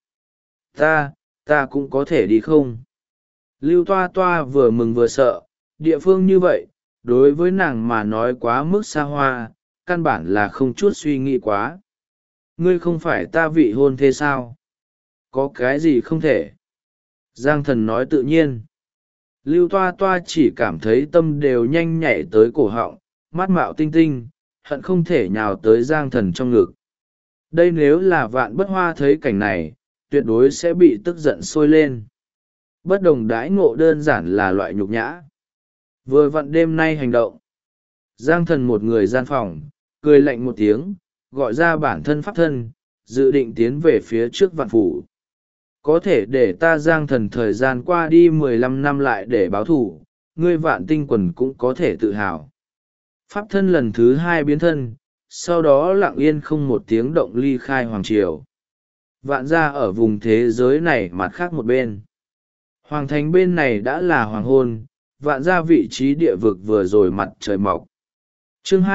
ta cũng có thể đi không? Lưu Toa Toa vừa mừng vừa sợ, địa phương như vậy đối với nàng mà nói quá mức xa hoa, căn bản là không chút suy nghĩ quá. Ngươi không phải ta vị hôn thê sao? Có cái gì không thể? Giang Thần nói tự nhiên. Lưu Toa Toa chỉ cảm thấy tâm đều nhanh nhảy tới cổ họng, mắt mạo tinh tinh, hận không thể nhào tới Giang Thần trong ngực. Đây nếu là Vạn Bất Hoa thấy cảnh này, tuyệt đối sẽ bị tức giận sôi lên. Bất đồng đãi ngộ đơn giản là loại nhục nhã. Vừa vặn đêm nay hành động. Giang Thần một người gian phòng, cười lạnh một tiếng, gọi ra bản thân pháp thân, dự định tiến về phía trước Vạn Phủ. Có thể để ta Giang Thần thời gian qua đi 15 năm lại để báo thù, ngươi Vạn Tinh Quần cũng có thể tự hào. Pháp thân lần thứ hai biến thân, sau đó lặng yên không một tiếng động ly khai hoàng triều. Vạn gia ở vùng thế giới này mặt khác một bên. Hoàng thành bên này đã là hoàng hôn, Vạn gia vị trí địa vực vừa rồi mặt trời mọc. Chương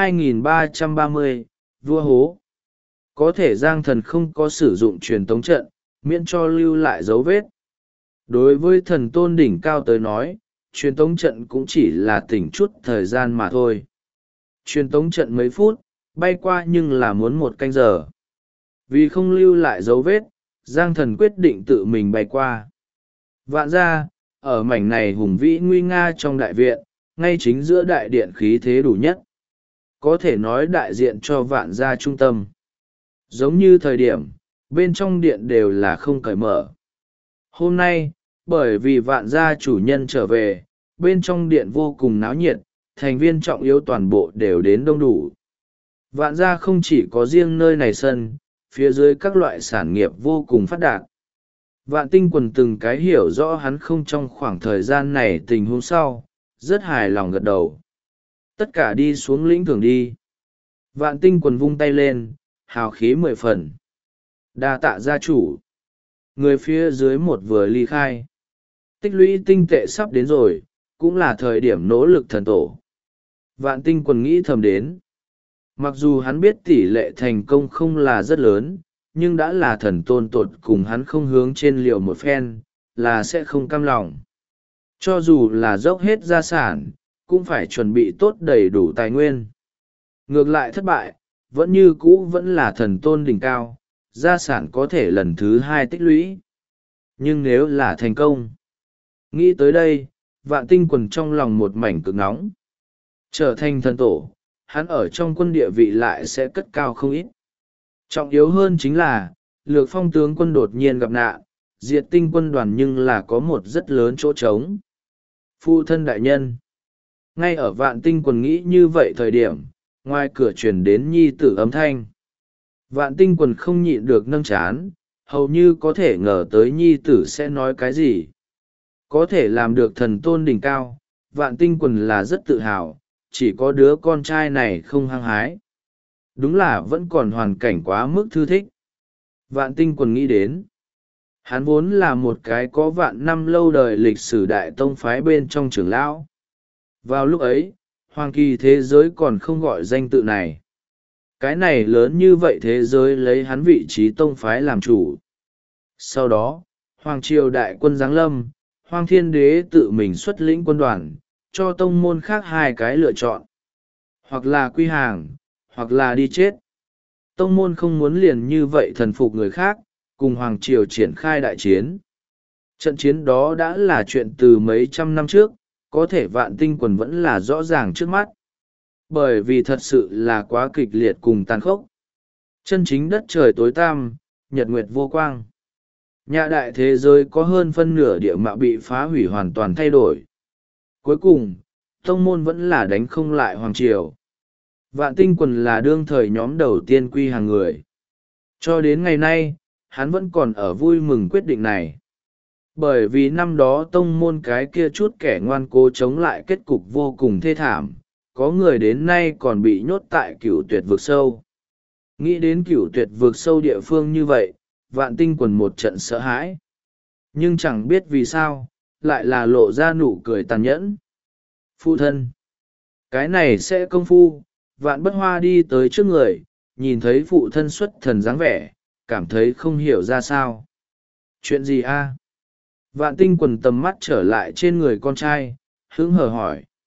2330, vua hố. Có thể Giang Thần không có sử dụng truyền tống trận, miễn cho lưu lại dấu vết. Đối với thần tôn đỉnh cao tới nói, truyền tống trận cũng chỉ là tỉnh chút thời gian mà thôi. Truyền tống trận mấy phút, bay qua nhưng là muốn 1 canh giờ. Vì không lưu lại dấu vết, Giang Thần quyết định tự mình bay qua. Vạn gia, ở mảnh này hùng vĩ nguy nga trong đại viện, ngay chính giữa đại điện khí thế đủ nhất. Có thể nói đại diện cho Vạn gia trung tâm. Giống như thời điểm, bên trong điện đều là không cởi mở. Hôm nay, bởi vì Vạn gia chủ nhân trở về, bên trong điện vô cùng náo nhiệt, thành viên trọng yếu toàn bộ đều đến đông đủ. Vạn gia không chỉ có riêng nơi này sân, phía dưới các loại sản nghiệp vô cùng phát đạt. Vạn Tinh Quần từng cái hiểu rõ hắn không trong khoảng thời gian này tình huống sau, rất hài lòng gật đầu. Tất cả đi xuống lĩnh thưởng đi. Vạn Tinh Quần vung tay lên, hào khí 10 phần. Đa tạ gia chủ. Người phía dưới một vừa ly khai. Tích lũy tinh tệ sắp đến rồi, cũng là thời điểm nỗ lực thần tổ. Vạn Tinh Quần nghĩ thầm đến. Mặc dù hắn biết tỷ lệ thành công không là rất lớn, nhưng đã là thần tôn tột cùng hắn không hướng trên liều một phen, là sẽ không cam lòng. Cho dù là dốc hết gia sản, cũng phải chuẩn bị tốt đầy đủ tài nguyên. Ngược lại thất bại, vẫn như cũ vẫn là thần tôn đỉnh cao, gia sản có thể lần thứ 2 tích lũy. Nhưng nếu là thành công, nghĩ tới đây, Vạn Tinh Quần trong lòng một mảnh cực nóng. Trở thành thần tổ, hắn ở trong quân địa vị lại sẽ cất cao không ít. Trọng yếu hơn chính là, Lược Phong tướng quân đột nhiên gặp nạn, diệt tinh quân đoàn nhưng là có một rất lớn chỗ trống. Phụ thân đại nhân. Ngay ở Vạn Tinh Quần nghĩ như vậy thời điểm, ngoài cửa truyền đến nhi tử âm thanh. Vạn Tinh Quần không nhịn được nâng chán, hầu như có thể ngờ tới nhi tử sẽ nói cái gì. Có thể làm được thần tôn đỉnh cao, Vạn Tinh Quần là rất tự hào, chỉ có đứa con trai này không hăng hái. Đúng là vẫn còn hoàn cảnh quá mức thư thích. Vạn Tinh Quần nghĩ đến. Hắn vốn là một cái có vạn năm lâu đời lịch sử đại tông phái bên trong trưởng lão. Vào lúc ấy, hoàng kỳ thế giới còn không gọi danh tự này. Cái này lớn như vậy thế giới lấy hắn vị trí tông phái làm chủ. Sau đó, hoàng triều đại quân giáng lâm, Hoàng Thiên Đế tự mình xuất lĩnh quân đoàn, cho tông môn khác 2 cái lựa chọn. Hoặc là quy hàng, hoặc là đi chết. Tông môn không muốn liền như vậy thần phục người khác, cùng Hoàng Triều triển khai đại chiến. Trận chiến đó đã là chuyện từ mấy trăm năm trước, có thể Vạn Tinh Quần vẫn là rõ ràng trước mắt. Bởi vì thật sự là quá kịch liệt cùng tàn khốc. Chân chính đất trời tối tăm, nhật nguyệt vô quang. Nhà đại thế giới có hơn phân nửa địa mạo bị phá hủy hoàn toàn thay đổi. Cuối cùng, tông môn vẫn là đánh không lại Hoàng Triều. Vạn Tinh Quần là đương thời nhóm đầu tiên quy hàng người. Cho đến ngày nay, hắn vẫn còn ở vui mừng quyết định này. Bởi vì năm đó tông môn cái kia chút kẻ ngoan cố chống lại kết cục vô cùng thê thảm, có người đến nay còn bị nhốt tại Cửu Tuyệt vực sâu. Nghĩ đến Cửu Tuyệt vực sâu địa phương như vậy, Vạn Tinh Quần một trận sợ hãi. Nhưng chẳng biết vì sao, lại là lộ ra nụ cười tàn nhẫn. Phụ thân. Cái này sẽ công phu, Vạn Bất Hoa đi tới trước người, nhìn thấy phụ thân xuất thần dáng vẻ, cảm thấy không hiểu ra sao. Chuyện gì a? Vạn Tinh Quần tầm mắt trở lại trên người con trai, hứng hờ hỏi.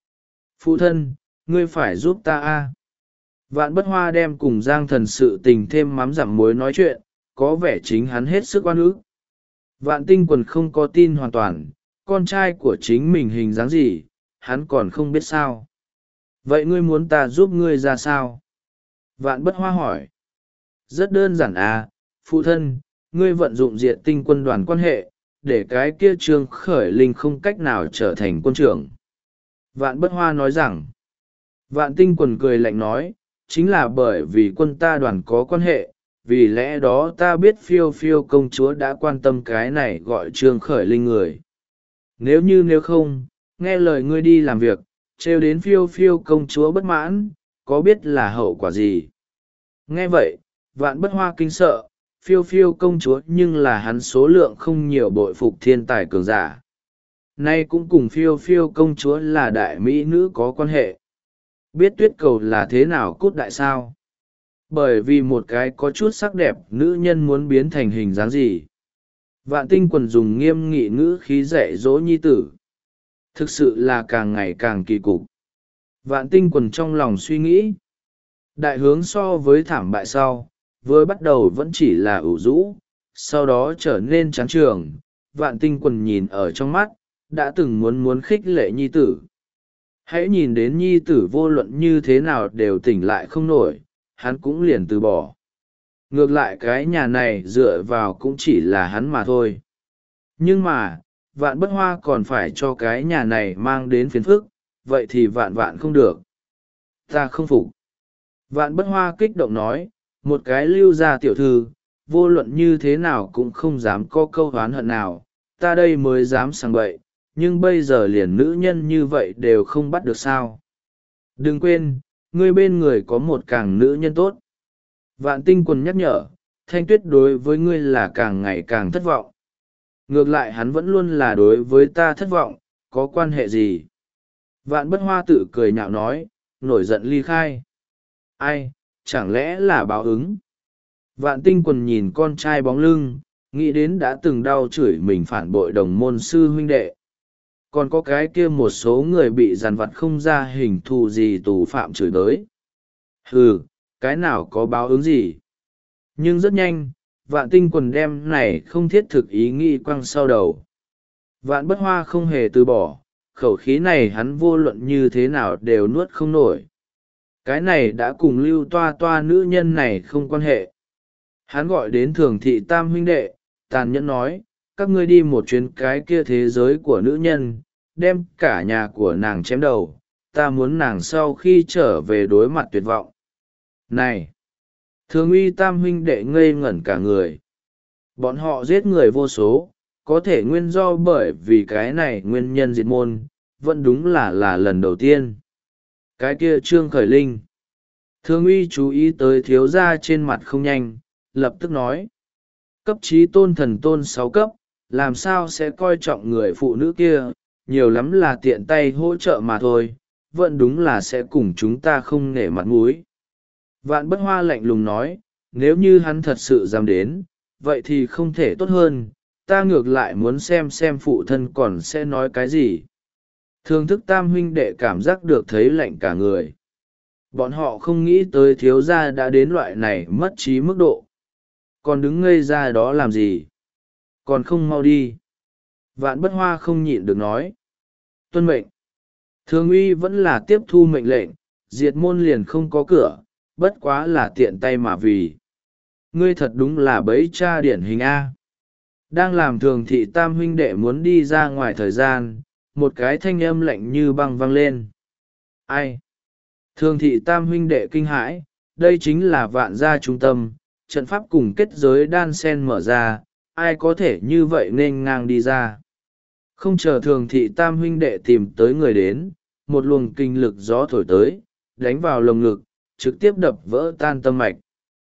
Phụ thân, ngươi phải giúp ta a. Vạn Bất Hoa đem cùng Giang Thần sự tình thêm mắm dặm muối nói chuyện, có vẻ chính hắn hết sức oan ức. Vạn Tinh Quần không có tin hoàn toàn, con trai của chính mình hình dáng gì, hắn còn không biết sao. Vậy ngươi muốn ta giúp ngươi ra sao? Vạn Bất Hoa hỏi. Rất đơn giản à, phụ thân, ngươi vận dụng Diệt Tinh quân đoàn quan hệ, để cái kia Trương Khởi Linh không cách nào trở thành quân trưởng. Vạn Bất Hoa nói rằng, Vạn Tinh Quần cười lạnh nói, chính là bởi vì quân ta đoàn có quan hệ, vì lẽ đó ta biết Phiêu Phiêu công chúa đã quan tâm cái này gọi Trương Khởi Linh người. Nếu không, nghe lời ngươi đi làm việc, trêu đến Phiêu Phiêu công chúa bất mãn, có biết là hậu quả gì? Nghe vậy, Vạn Bất Hoa kinh sợ, Phiêu Phiêu công chúa nhưng là hắn số lượng không nhiều bội phục thiên tài cường giả. Nay cũng cùng Phiêu Phiêu công chúa là đại mỹ nữ có quan hệ. Biết Tuyết Cầu là thế nào cút đại sao? Bởi vì một cái có chút sắc đẹp nữ nhân muốn biến thành hình dáng gì? Vạn Tinh Quần dùng nghiêm nghị ngữ khí dạy dỗ nhi tử. Thực sự là càng ngày càng kỳ cục. Vạn Tinh Quần trong lòng suy nghĩ. Đại hướng so với thảm bại sau, vừa bắt đầu vẫn chỉ là ủ rũ, sau đó trở nên chán trường. Vạn Tinh Quần nhìn ở trong mắt, đã từng muốn khích lệ nhi tử. Hãy nhìn đến nhi tử vô luận như thế nào đều tỉnh lại không nổi, hắn cũng liền từ bỏ. Ngược lại cái nhà này dựa vào cũng chỉ là hắn mà thôi. Nhưng mà, Vạn Bất Hoa còn phải cho cái nhà này mang đến phiền phức, vậy thì vạn không được. Ta không phục. Vạn Bất Hoa kích động nói, một cái lưu gia tiểu thư, vô luận như thế nào cũng không dám có câu oán hận nào, ta đây mới dám sang bậy, nhưng bây giờ liền nữ nhân như vậy đều không bắt được sao. Đừng quên, ngươi bên người có một càng nữ nhân tốt. Vạn Tinh Quần nhắc nhở, Thanh Tuyết đối với ngươi là càng ngày càng thất vọng. Ngược lại hắn vẫn luôn là đối với ta thất vọng, có quan hệ gì? Vạn Bất Hoa tự cười nhạo nói, nổi giận ly khai. Ai, chẳng lẽ là báo ứng? Vạn Tinh Quần nhìn con trai bóng lưng, nghĩ đến đã từng đau chửi mình phản bội đồng môn sư huynh đệ. Còn có cái kia một số người bị dằn vặt không ra hình thù gì tù phạm chửi đới. Hừ, cái nào có báo ứng gì? Nhưng rất nhanh, Vạn Tinh Quần đem này không thiết thực ý nghĩ quăng sau đầu. Vạn Bất Hoa không hề từ bỏ, khẩu khí này hắn vô luận như thế nào đều nuốt không nổi. Cái này đã cùng lưu toa toa nữ nhân này không quan hệ. Hắn gọi đến Thường Thị Tam huynh đệ, tàn nhẫn nói, các ngươi đi một chuyến cái kia thế giới của nữ nhân, đem cả nhà của nàng chém đầu, ta muốn nàng sau khi trở về đối mặt tuyệt vọng. Này! Thường uy Tam huynh đệ ngây ngẩn cả người. Bọn họ giết người vô số, có thể nguyên do bởi vì cái này nguyên nhân diệt môn, vẫn đúng là lần đầu tiên. Cái kia Trương Khởi Linh. Thường uy chú ý tới thiếu gia trên mặt không nhanh, lập tức nói. Cấp trí tôn thần tôn 6 cấp, làm sao sẽ coi trọng người phụ nữ kia, nhiều lắm là tiện tay hỗ trợ mà thôi, vẫn đúng là sẽ cùng chúng ta không nể mặt mũi. Vạn Bất Hoa lạnh lùng nói, nếu như hắn thật sự dám đến, vậy thì không thể tốt hơn, ta ngược lại muốn xem phụ thân còn sẽ nói cái gì. Thương thức Tam huynh đệ cảm giác được thấy lạnh cả người. Bọn họ không nghĩ tới thiếu gia đã đến loại này mất trí mức độ. Còn đứng ngây ra đó làm gì? Còn không mau đi. Vạn Bất Hoa không nhịn được nói. Tuân mệnh. Thường uy vẫn là tiếp thu mệnh lệnh, diệt môn liền không có cửa, bất quá là tiện tay mà vì. Ngươi thật đúng là bẫy cha điển hình A. Đang làm Thường Thị Tam huynh đệ muốn đi ra ngoài thời gian, một cái thanh âm lạnh như băng vang lên. Ai? Thường Thị Tam huynh đệ kinh hãi, đây chính là Vạn gia trung tâm, trận pháp cùng kết giới đan sen mở ra, ai có thể như vậy nên ngang đi ra. Không chờ Thường Thị Tam huynh đệ tìm tới người đến, một luồng kinh lực gió thổi tới, đánh vào lồng ngực, trực tiếp đập vỡ tan tâm mạch.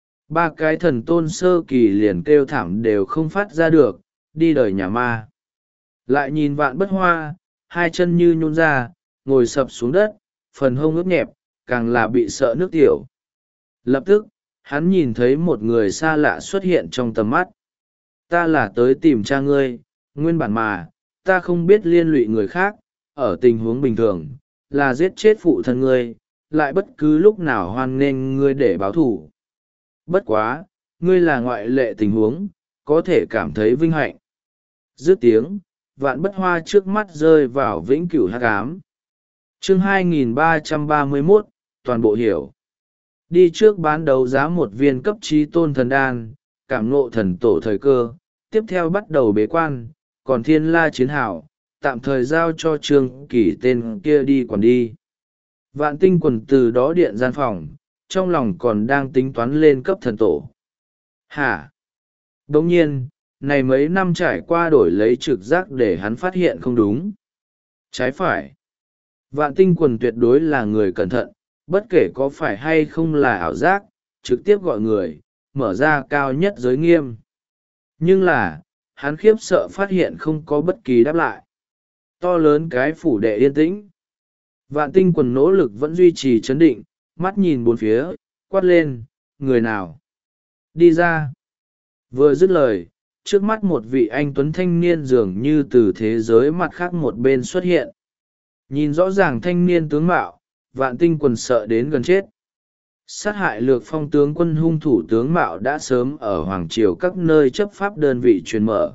Ba cái thần tôn sơ kỳ liền kêu thảm đều không phát ra được, đi đời nhà ma. Lại nhìn Vạn Bất Hoa, hai chân như nhún ra, ngồi sập xuống đất, phần hông ướt nhẹp, càng là bị sợ nước tiểu. Lập tức, hắn nhìn thấy một người xa lạ xuất hiện trong tầm mắt. Ta là tới tìm cha ngươi, nguyên bản mà, ta không biết liên lụy người khác, ở tình huống bình thường, là giết chết phụ thân ngươi, lại bất cứ lúc nào hoan nghênh ngươi để báo thù. Bất quá, ngươi là ngoại lệ tình huống, có thể cảm thấy vinh hạnh. Dứt tiếng, Vạn Bất Hoa trước mắt rơi vào vĩnh cửu hắc ám. Chương 2331, toàn bộ hiểu. Đi trước bán đấu giá một viên cấp trí tôn thần đan, cảm ngộ thần tổ thời cơ, tiếp theo bắt đầu bế quan, còn Thiên La chiến hào, tạm thời giao cho Trương Kỳ tên kia đi còn đi. Vạn Tinh Quần từ đó điện gian phòng, trong lòng còn đang tính toán lên cấp thần tổ. Hả? Đồng nhiên, này mấy năm trải qua đổi lấy trực giác để hắn phát hiện không đúng. Trái phải. Vạn Tinh Quần tuyệt đối là người cẩn thận, bất kể có phải hay không là ảo giác, trực tiếp gọi người, mở ra cao nhất giới nghiêm. Nhưng là, hắn khiếp sợ phát hiện không có bất kỳ đáp lại. To lớn cái phủ đệ yên tĩnh. Vạn Tinh Quần nỗ lực vẫn duy trì chấn định, mắt nhìn bốn phía, quát lên, người nào? Đi ra. Vừa dứt lời, trước mắt một vị anh tuấn thanh niên dường như từ thế giới mặt khác một bên xuất hiện. Nhìn rõ ràng thanh niên tướng mạo, Vạn Tinh Quần sợ đến gần chết. Sát hại Lược Phong tướng quân hung thủ tướng mạo đã sớm ở Hoàng Triều các nơi chấp pháp đơn vị truyền mở.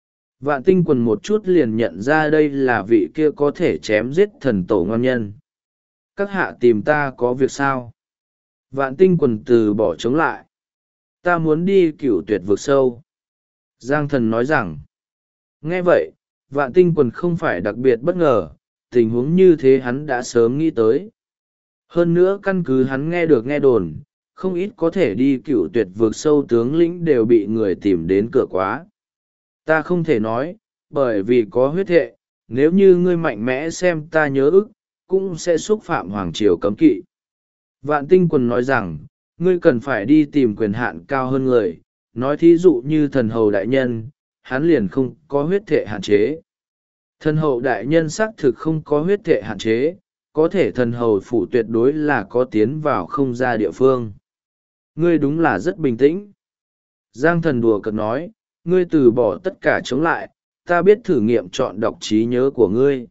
Vạn Tinh Quần một chút liền nhận ra đây là vị kia có thể chém giết thần tổ ngon nhân. Các hạ tìm ta có việc sao? Vạn Tinh Quần từ bỏ chống lại. Ta muốn đi Cửu Tuyệt vực sâu. Giang Thần nói rằng. Nghe vậy, Vạn Tinh Quần không phải đặc biệt bất ngờ, tình huống như thế hắn đã sớm nghĩ tới. Hơn nữa căn cứ hắn nghe được nghe đồn, không ít có thể đi Cửu Tuyệt vực sâu tướng lĩnh đều bị người tìm đến cửa quá. Ta không thể nói, bởi vì có huyết thệ, nếu như ngươi mạnh mẽ xem ta nhớ ức, cũng sẽ xúc phạm Hoàng Triều cấm kỵ. Vạn Tinh Quần nói rằng, ngươi cần phải đi tìm quyền hạn cao hơn người, nói thí dụ như thần hầu đại nhân, hắn liền không có huyết thệ hạn chế. Thần hầu đại nhân xác thực không có huyết thệ hạn chế, có thể thần hầu phủ tuyệt đối là có tiến vào không ra địa phương. Ngươi đúng là rất bình tĩnh. Giang Thần đùa cợt nói, ngươi từ bỏ tất cả chống lại, ta biết thử nghiệm chọn đọc trí nhớ của ngươi.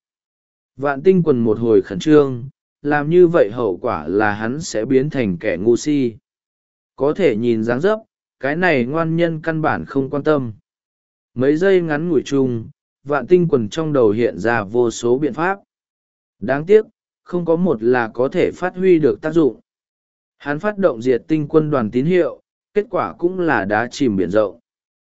Vạn Tinh Quần một hồi khẩn trương, làm như vậy hậu quả là hắn sẽ biến thành kẻ ngu si. Có thể nhìn dáng dấp, cái này ngoan nhân căn bản không quan tâm. Mấy giây ngắn ngủi chung, Vạn Tinh Quần trong đầu hiện ra vô số biện pháp. Đáng tiếc, không có một là có thể phát huy được tác dụng. Hắn phát động diệt tinh quân đoàn tín hiệu, kết quả cũng là đá chìm biển rộng.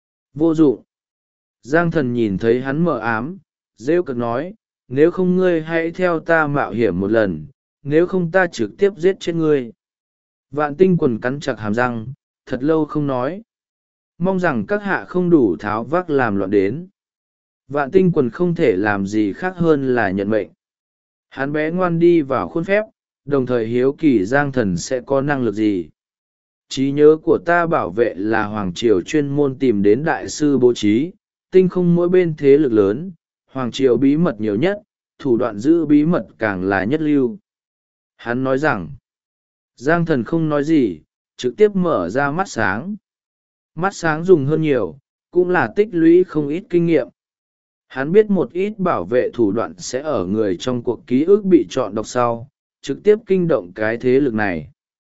Vô dụng. Giang Thần nhìn thấy hắn mờ ám, rêu cực nói, nếu không ngươi hãy theo ta mạo hiểm một lần, nếu không ta trực tiếp giết chết ngươi. Vạn Tinh Quần cắn chặt hàm răng, thật lâu không nói. Mong rằng các hạ không đủ tháo vác làm loạn đến. Vạn Tinh Quần không thể làm gì khác hơn là nhận mệnh. Hắn bé ngoan đi vào khuôn phép, đồng thời hiếu kỳ Giang Thần sẽ có năng lực gì. Trí nhớ của ta bảo vệ là Hoàng Triều chuyên môn tìm đến đại sư bố trí, tinh không mỗi bên thế lực lớn, Hoàng Triều bí mật nhiều nhất, thủ đoạn giữ bí mật càng là nhất lưu. Hắn nói rằng, Giang Thần không nói gì, trực tiếp mở ra mắt sáng. Mắt sáng dùng hơn nhiều, cũng là tích lũy không ít kinh nghiệm. Hắn biết một ít bảo vệ thủ đoạn sẽ ở người trong cuộc ký ức bị chọn đọc sau, trực tiếp kinh động cái thế lực này.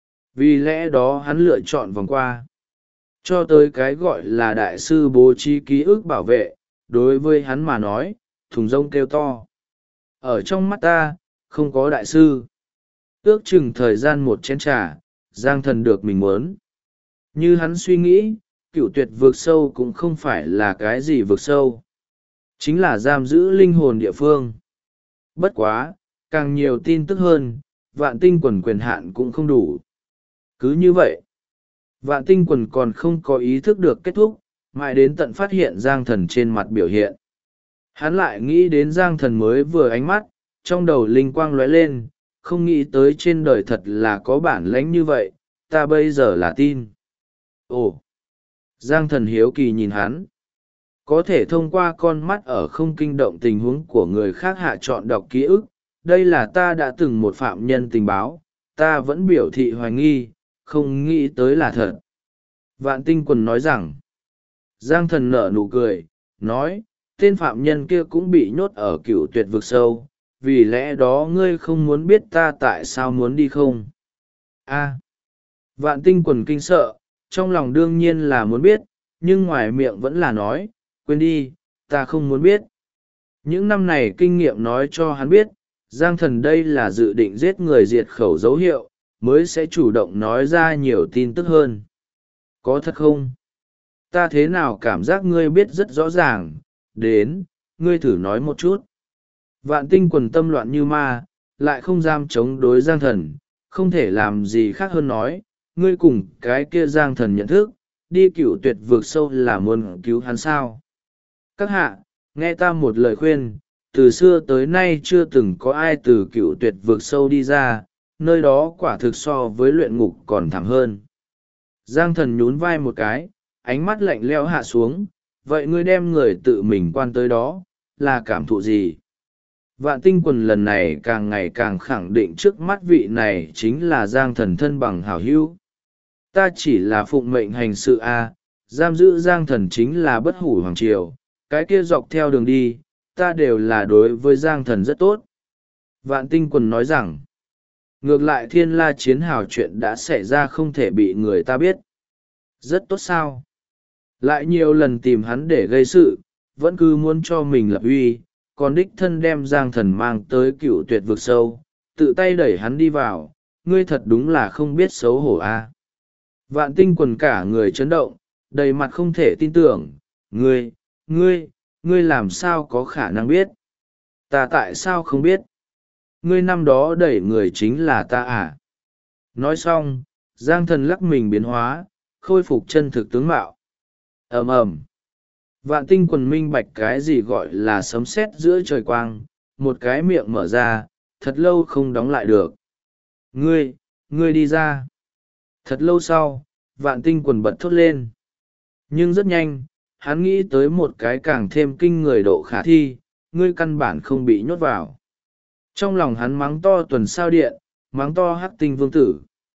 Vì lẽ đó hắn lựa chọn vòng qua. Cho tới cái gọi là đại sư bố trí ký ức bảo vệ, đối với hắn mà nói, thùng rông kêu to. Ở trong mắt ta, không có đại sư. Ước chừng thời gian một chén trà, Giang Thần được mình muốn. Như hắn suy nghĩ, Cửu Tuyệt vực sâu cũng không phải là cái gì vực sâu. Chính là giam giữ linh hồn địa phương. Bất quá, càng nhiều tin tức hơn, Vạn Tinh Quần quyền hạn cũng không đủ. Cứ như vậy, Vạn Tinh Quần còn không có ý thức được kết thúc, mãi đến tận phát hiện Giang Thần trên mặt biểu hiện. Hắn lại nghĩ đến Giang Thần mới vừa ánh mắt, trong đầu linh quang lóe lên, không nghĩ tới trên đời thật là có bản lãnh như vậy, ta bây giờ là tin. Ồ! Giang Thần hiếu kỳ nhìn hắn. Có thể thông qua con mắt ở không kinh động tình huống của người khác hạ chọn đọc ký ức, đây là ta đã từng một phạm nhân tình báo, ta vẫn biểu thị hoài nghi, không nghĩ tới là thật. Vạn Tinh Quần nói rằng, Giang Thần nở nụ cười, nói, tên phạm nhân kia cũng bị nhốt ở Cửu Tuyệt vực sâu, vì lẽ đó ngươi không muốn biết ta tại sao muốn đi không? Vạn Tinh Quần kinh sợ, trong lòng đương nhiên là muốn biết, nhưng ngoài miệng vẫn là nói, quên đi, ta không muốn biết. Những năm này kinh nghiệm nói cho hắn biết, Giang Thần đây là dự định giết người diệt khẩu dấu hiệu, mới sẽ chủ động nói ra nhiều tin tức hơn. Có thật không? Ta thế nào cảm giác ngươi biết rất rõ ràng, đến, ngươi thử nói một chút. Vạn Tinh Quần tâm loạn như ma, lại không dám chống đối Giang Thần, không thể làm gì khác hơn nói, ngươi cùng cái kia Giang Thần nhận thức, đi Cửu Tuyệt vực sâu là muốn cứu hắn sao? Các hạ, nghe ta một lời khuyên, từ xưa tới nay chưa từng có ai từ Cửu Tuyệt vực sâu đi ra, nơi đó quả thực so với luyện ngục còn thảm hơn. Giang Thần nhún vai một cái, ánh mắt lạnh lẽo hạ xuống, vậy ngươi đem người tự mình quan tới đó, là cảm thụ gì? Vạn Tinh Quần lần này càng ngày càng khẳng định trước mắt vị này chính là Giang Thần thân bằng hảo hữu. Ta chỉ là phụng mệnh hành sự giam giữ Giang Thần chính là bất hủ hoàng triều, cái kia dọc theo đường đi, ta đều là đối với Giang Thần rất tốt. Vạn Tinh Quần nói rằng, ngược lại Thiên La chiến hào chuyện đã xảy ra không thể bị người ta biết. Rất tốt sao? Lại nhiều lần tìm hắn để gây sự, vẫn cứ muốn cho mình lập uy, còn đích thân đem Giang Thần mang tới Cửu Tuyệt vực sâu, tự tay đẩy hắn đi vào, ngươi thật đúng là không biết xấu hổ Vạn Tinh Quần cả người chấn động, đầy mặt không thể tin tưởng, ngươi làm sao có khả năng biết? Ta tại sao không biết? Ngươi năm đó đẩy người chính là ta Nói xong, Giang Thần lắc mình biến hóa, khôi phục chân thực tướng mạo. ầm ầm Vạn Tinh Quần minh bạch cái gì gọi là sấm sét giữa trời quang, một cái miệng mở ra, thật lâu không đóng lại được. Ngươi đi ra. Thật lâu sau, Vạn Tinh Quần bật thốt lên. Nhưng rất nhanh, hắn nghĩ tới một cái càng thêm kinh người độ khả thi, ngươi căn bản không bị nhốt vào. Trong lòng hắn mắng to tuần sao điện, mắng to hắc tinh vương tử.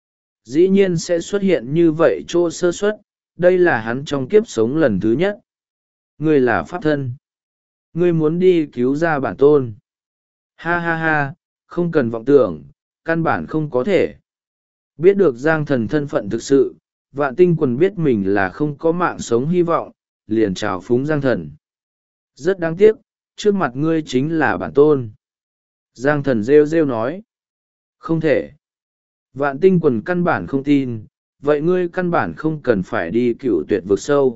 Dĩ nhiên sẽ xuất hiện như vậy chỗ sơ suất, đây là hắn trong kiếp sống lần thứ nhất. Ngươi là pháp thân. Ngươi muốn đi cứu ra bản tôn. Ha ha ha, không cần vọng tưởng, căn bản không có thể. Biết được Giang Thần thân phận thực sự, Vạn Tinh Quần biết mình là không có mạng sống hy vọng, liền trào phúng Giang Thần. Rất đáng tiếc, trước mặt ngươi chính là bản tôn. Giang Thần rêu rêu nói. Không thể. Vạn Tinh Quần căn bản không tin, vậy ngươi căn bản không cần phải đi Cửu Tuyệt vực sâu.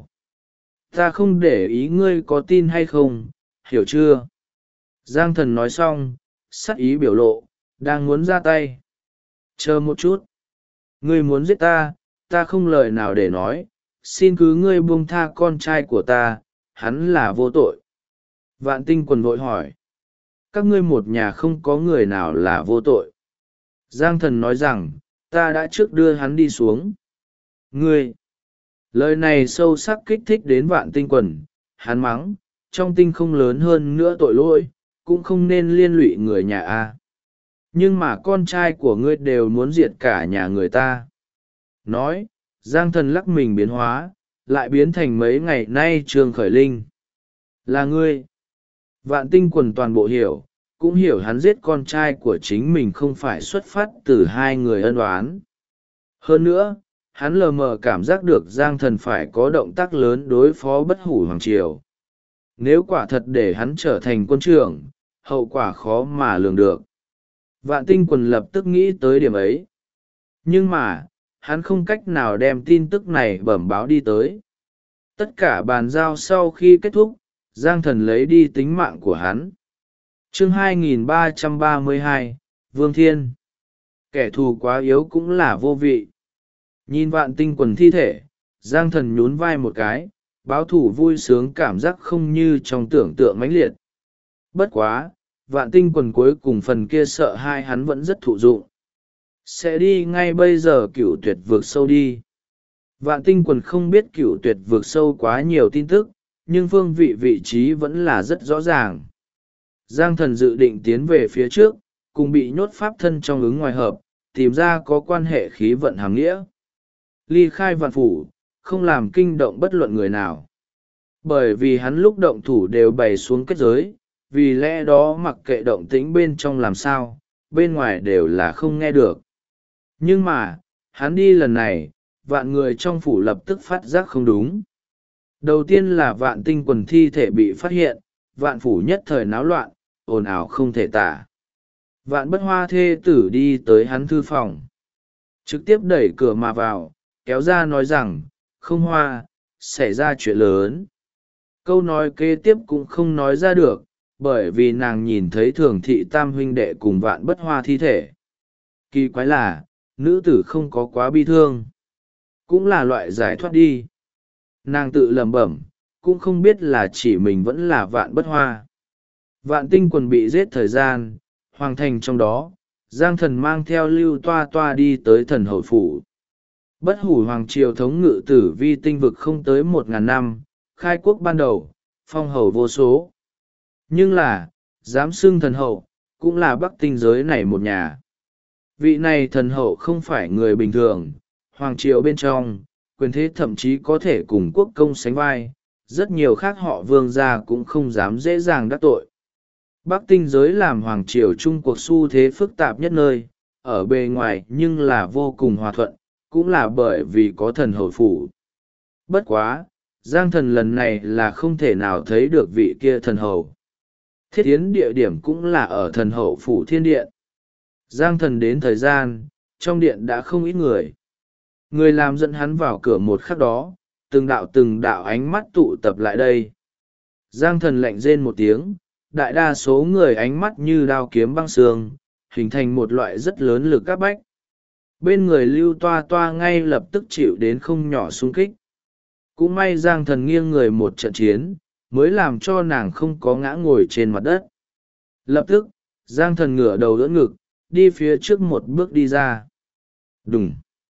Ta không để ý ngươi có tin hay không, hiểu chưa? Giang Thần nói xong, sắc ý biểu lộ, đang muốn ra tay. Chờ một chút. Ngươi muốn giết ta, ta không lời nào để nói, xin cứ ngươi buông tha con trai của ta, hắn là vô tội. Vạn Tinh Quần vội hỏi. Các ngươi một nhà không có người nào là vô tội. Giang Thần nói rằng, ta đã trước đưa hắn đi xuống. Ngươi! Lời này sâu sắc kích thích đến Vạn Tinh Quần, hắn mắng, trong tinh không lớn hơn nữa tội lỗi, cũng không nên liên lụy người nhà Nhưng mà con trai của ngươi đều muốn diệt cả nhà người ta. Nói, Giang Thần lắc mình biến hóa, lại biến thành mấy ngày nay Trương Khởi Linh. Là ngươi. Vạn Tinh Quần toàn bộ hiểu, cũng hiểu hắn giết con trai của chính mình không phải xuất phát từ hai người ân oán. Hơn nữa, hắn lờ mờ cảm giác được Giang Thần phải có động tác lớn đối phó bất hủ hoàng triều. Nếu quả thật để hắn trở thành quân trưởng, hậu quả khó mà lường được. Vạn Tinh Quần lập tức nghĩ tới điểm ấy. Nhưng mà, hắn không cách nào đem tin tức này bẩm báo đi tới. Tất cả bàn giao sau khi kết thúc, Giang Thần lấy đi tính mạng của hắn. Chương 2332, Vương Thiên. Kẻ thù quá yếu cũng là vô vị. Nhìn Vạn Tinh Quần thi thể, Giang Thần nhún vai một cái, báo thù vui sướng cảm giác không như trong tưởng tượng mãnh liệt. Bất quá, Vạn Tinh Quần cuối cùng phần kia sợ hai hắn vẫn rất thụ dụng. Sẽ đi ngay bây giờ Cửu Tuyệt vực sâu đi. Vạn Tinh Quần không biết Cửu Tuyệt vực sâu quá nhiều tin tức, nhưng phương vị trí vẫn là rất rõ ràng. Giang Thần dự định tiến về phía trước, cùng bị nhốt pháp thân trong ứng ngoài hợp, tìm ra có quan hệ khí vận hàm nghĩa. Ly khai vạn phủ, không làm kinh động bất luận người nào. Bởi vì hắn lúc động thủ đều bày xuống kết giới, vì lẽ đó mặc kệ động tĩnh bên trong làm sao, bên ngoài đều là không nghe được. Nhưng mà hắn đi lần này, vạn người trong phủ lập tức phát giác không đúng. Đầu tiên là Vạn Tinh Quần thi thể bị phát hiện, vạn phủ nhất thời náo loạn, ồn ào không thể tả. Vạn Bất Hoa thê tử đi tới hắn thư phòng, trực tiếp đẩy cửa mà vào, kéo ra nói rằng, không Hoa, xảy ra chuyện lớn. Câu nói kế tiếp cũng không nói ra được, bởi vì nàng nhìn thấy Thường thị tam huynh đệ cùng Vạn Bất Hoa thi thể. Kỳ quái là, nữ tử không có quá bi thương, cũng là loại giải thoát đi. Nàng tự lẩm bẩm, cũng không biết là chỉ mình vẫn là Vạn Bất Hoa. Vạn Tinh Quần bị giết thời gian, hoàng thành trong đó, Giang Thần mang theo Lưu Toa Toa đi tới Thần Hậu Phủ. Bất hủ hoàng triều thống ngự tử vi tinh vực không tới 1.000 năm, khai quốc ban đầu, phong hầu vô số. Nhưng là, dám xưng thần hậu, cũng là Bắc Tinh giới này một nhà. Vị này thần hậu không phải người bình thường, hoàng triều bên trong, quyền thế thậm chí có thể cùng quốc công sánh vai, rất nhiều khác họ vương gia cũng không dám dễ dàng đắc tội. Bắc Tinh giới làm hoàng triều trung cuộc xu thế phức tạp nhất nơi, ở bề ngoài nhưng là vô cùng hòa thuận, cũng là bởi vì có thần hậu phủ. Bất quá, Giang Thần lần này là không thể nào thấy được vị kia thần hậu. Thiết yến địa điểm cũng là ở thần hậu phủ thiên điện. Giang Thần đến thời gian, trong điện đã không ít người. Người làm dẫn hắn vào cửa một khắc đó, từng đạo ánh mắt tụ tập lại đây. Giang Thần lạnh rên một tiếng, đại đa số người ánh mắt như đao kiếm băng xương, hình thành một loại rất lớn lực áp bách. Bên người Lưu Toa Toa ngay lập tức chịu đến không nhỏ xung kích. Cũng may Giang Thần nghiêng người một trận chiến, mới làm cho nàng không có ngã ngồi trên mặt đất. Lập tức, Giang Thần ngửa đầu đỡ ngực, đi phía trước một bước đi ra. Đùng!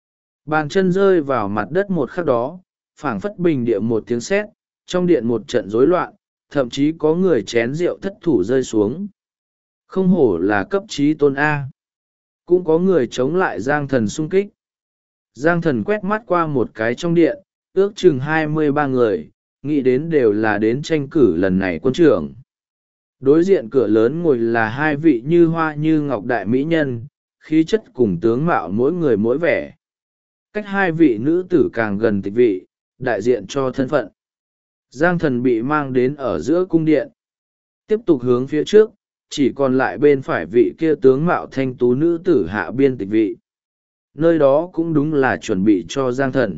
Bàn chân rơi vào mặt đất một khắc đó, phảng phất bình địa một tiếng sét, trong điện một trận rối loạn, thậm chí có người chén rượu thất thủ rơi xuống. Không hổ là cấp trí tôn A. Cũng có người chống lại Giang Thần xung kích. Giang Thần quét mắt qua một cái trong điện, ước chừng 23 người, nghĩ đến đều là đến tranh cử lần này quân trưởng. Đối diện cửa lớn ngồi là hai vị như hoa như ngọc đại mỹ nhân, khí chất cùng tướng mạo mỗi người mỗi vẻ. Cách hai vị nữ tử càng gần tịch vị, đại diện cho thân phận. Giang Thần bị mang đến ở giữa cung điện. Tiếp tục hướng phía trước, chỉ còn lại bên phải vị kia tướng mạo thanh tú nữ tử hạ biên tịch vị. Nơi đó cũng đúng là chuẩn bị cho Giang Thần.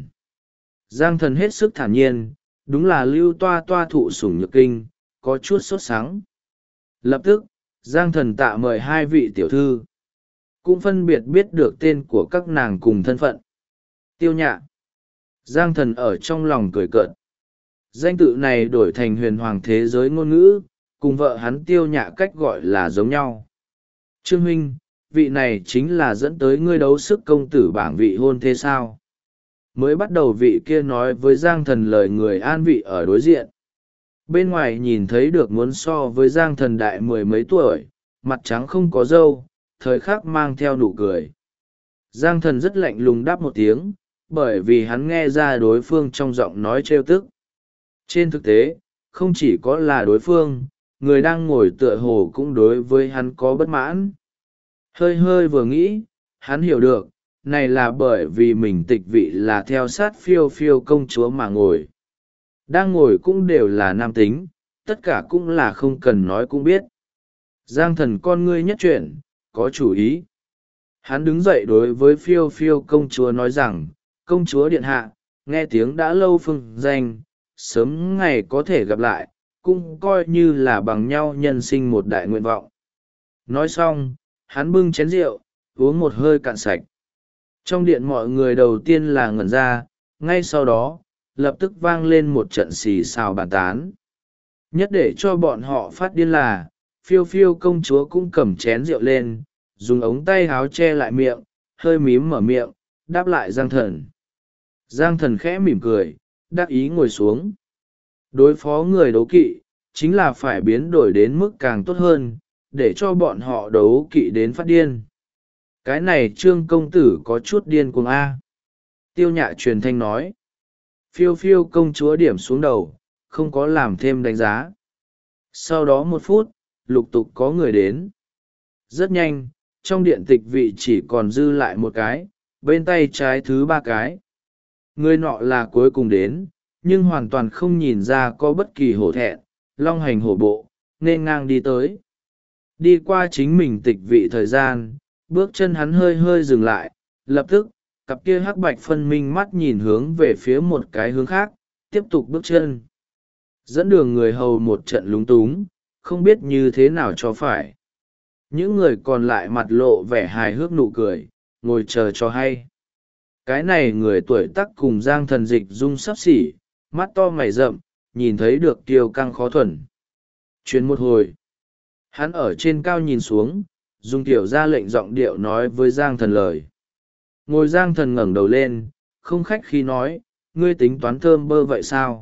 Giang Thần hết sức thản nhiên, đúng là Lưu Toa Toa thụ sủng nhược kinh, có chút sốt sắng. Lập tức, Giang Thần tạ mời hai vị tiểu thư. Cũng phân biệt biết được tên của các nàng cùng thân phận. Tiêu Nhạ. Giang Thần ở trong lòng cười cợt. Danh tự này đổi thành huyền hoàng thế giới ngôn ngữ, cùng vợ hắn Tiêu Nhạ cách gọi là giống nhau. Trương huynh, vị này chính là dẫn tới ngươi đấu sức công tử bảng vị hôn thế sao? Mới bắt đầu vị kia nói với Giang Thần lời người an vị ở đối diện. Bên ngoài nhìn thấy được muốn so với Giang Thần đại 10 mấy tuổi, mặt trắng không có râu, thời khắc mang theo nụ cười. Giang Thần rất lạnh lùng đáp một tiếng, bởi vì hắn nghe ra đối phương trong giọng nói trêu tức. Trên thực tế, không chỉ có là đối phương, người đang ngồi tựa hồ cũng đối với hắn có bất mãn. Hơi hơi vừa nghĩ, hắn hiểu được, này là bởi vì mình tịch vị là theo sát phiêu phiêu công chúa mà ngồi. Đang ngồi cũng đều là nam tính, tất cả cũng là không cần nói cũng biết. Giang Thần con ngươi nhất chuyển, có chủ ý. Hắn đứng dậy đối với phiêu phiêu công chúa nói rằng, công chúa điện hạ, nghe tiếng đã lâu phương danh, sớm ngày có thể gặp lại, cũng coi như là bằng nhau nhân sinh một đại nguyện vọng. Nói xong, hắn bưng chén rượu, uống một hơi cạn sạch. Trong điện mọi người đầu tiên là ngẩn ra, ngay sau đó, lập tức vang lên một trận xì xào bàn tán. Nhất để cho bọn họ phát điên là, phiêu phiêu công chúa cũng cầm chén rượu lên, dùng ống tay háo che lại miệng, hơi mím mở miệng, đáp lại Giang Thần. Giang Thần khẽ mỉm cười, đắc ý ngồi xuống. Đối phó người đấu kỵ, chính là phải biến đổi đến mức càng tốt hơn, để cho bọn họ đấu kỵ đến phát điên. Cái này Trương công tử có chút điên cuồng A. Tiêu Nhạ truyền thanh nói. Phiêu phiêu công chúa điểm xuống đầu, không có làm thêm đánh giá. Sau đó 1 phút, lục tục có người đến. Rất nhanh, trong điện tịch vị chỉ còn dư lại một cái, bên tay trái thứ ba cái. Người nọ là cuối cùng đến, nhưng hoàn toàn không nhìn ra có bất kỳ hổ thẹn, long hành hổ bộ, nên ngang đi tới. Đi qua chính mình tịch vị thời gian, bước chân hắn hơi hơi dừng lại, lập tức, cặp kia hắc bạch phân minh mắt nhìn hướng về phía một cái hướng khác, tiếp tục bước chân. Dẫn đường người hầu một trận lúng túng, không biết như thế nào cho phải. Những người còn lại mặt lộ vẻ hài hước nụ cười, ngồi chờ cho hay. Cái này người tuổi tác cùng Giang Thần Dịch Dung xấp xỉ, mắt to mày rậm, nhìn thấy được kiêu căng khó thuần. Chuyến một hồi, hắn ở trên cao nhìn xuống, dùng tiểu ra lệnh giọng điệu nói với Giang Thần lời. Ngồi Giang Thần ngẩng đầu lên, không khách khí nói, ngươi tính toán thơm bơ vậy sao?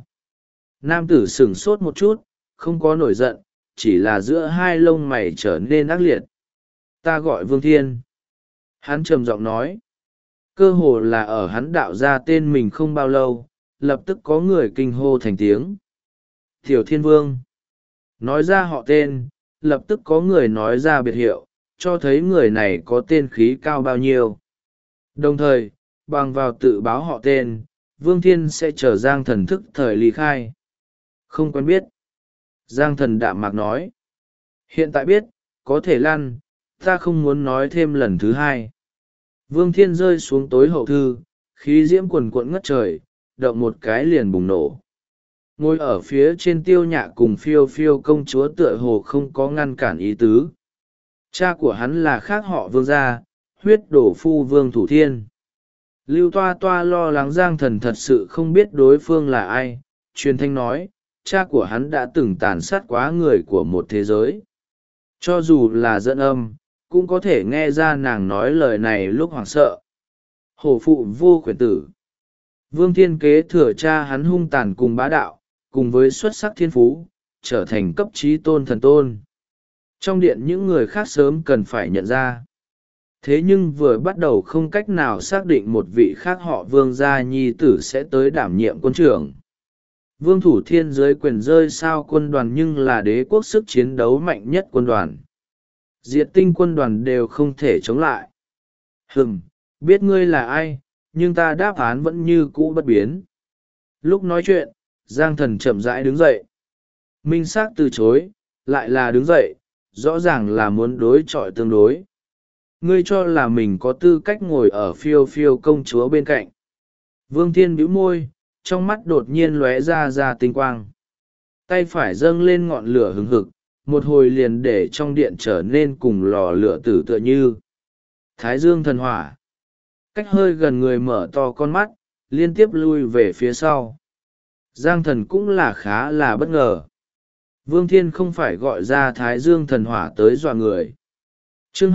Nam tử sửng sốt một chút, không có nổi giận, chỉ là giữa hai lông mày trở nên ác liệt. Ta gọi Vương Thiên. Hắn trầm giọng nói. Cơ hồ là ở hắn đạo ra tên mình không bao lâu, lập tức có người kinh hô thành tiếng. Tiểu Thiên Vương. Nói ra họ tên, lập tức có người nói ra biệt hiệu, cho thấy người này có tên khí cao bao nhiêu. Đồng thời, bằng vào tự báo họ tên, Vương Thiên sẽ chở Giang Thần thức thời ly khai. Không quen biết. Giang Thần đạm mạc nói. Hiện tại biết, có thể lăn, ta không muốn nói thêm lần thứ hai. Vương Thiên rơi xuống tối hậu thư, khí diễm quần quận ngất trời, động một cái liền bùng nổ. Ngồi ở phía trên Tiêu Nhạ cùng Phiêu Phiêu công chúa tựa hồ không có ngăn cản ý tứ. Cha của hắn là khác họ Vương gia, huyết đổ phu Vương Thủ Thiên. Lưu Toa Toa lo lắng Giang Thần thật sự không biết đối phương là ai, truyền thanh nói, cha của hắn đã từng tàn sát quá người của một thế giới. Cho dù là dẫn âm, cũng có thể nghe ra nàng nói lời này lúc hoảng sợ. Hổ phụ vô quyền tử. Vương Thiên kế thừa cha hắn hung tàn cùng bá đạo, cùng với xuất sắc thiên phú, trở thành cấp trí tôn thần tôn. Trong điện những người khác sớm cần phải nhận ra. Thế nhưng vừa bắt đầu không cách nào xác định một vị khác họ Vương gia nhi tử sẽ tới đảm nhiệm quân trưởng. Vương Thủ Thiên dưới quyền rơi sao quân đoàn nhưng là đế quốc sức chiến đấu mạnh nhất quân đoàn. Diệt tinh quân đoàn đều không thể chống lại. Biết ngươi là ai, nhưng ta đáp án vẫn như cũ bất biến. Lúc nói chuyện, Giang Thần chậm rãi đứng dậy. Minh xác từ chối, lại là đứng dậy, rõ ràng là muốn đối chọi tương đối. Ngươi cho là mình có tư cách ngồi ở Phiêu Phiêu công chúa bên cạnh. Vương Thiên bĩu môi, trong mắt đột nhiên lóe ra tinh quang. Tay phải dâng lên ngọn lửa hừng hực, một hồi liền để trong điện trở nên cùng lò lửa tử tựa như Thái Dương thần hỏa. Cách hơi gần người mở to con mắt, liên tiếp lui về phía sau. Giang Thần cũng là khá là bất ngờ. Vương Thiên không phải gọi ra Thái Dương thần hỏa tới dọa người. Chương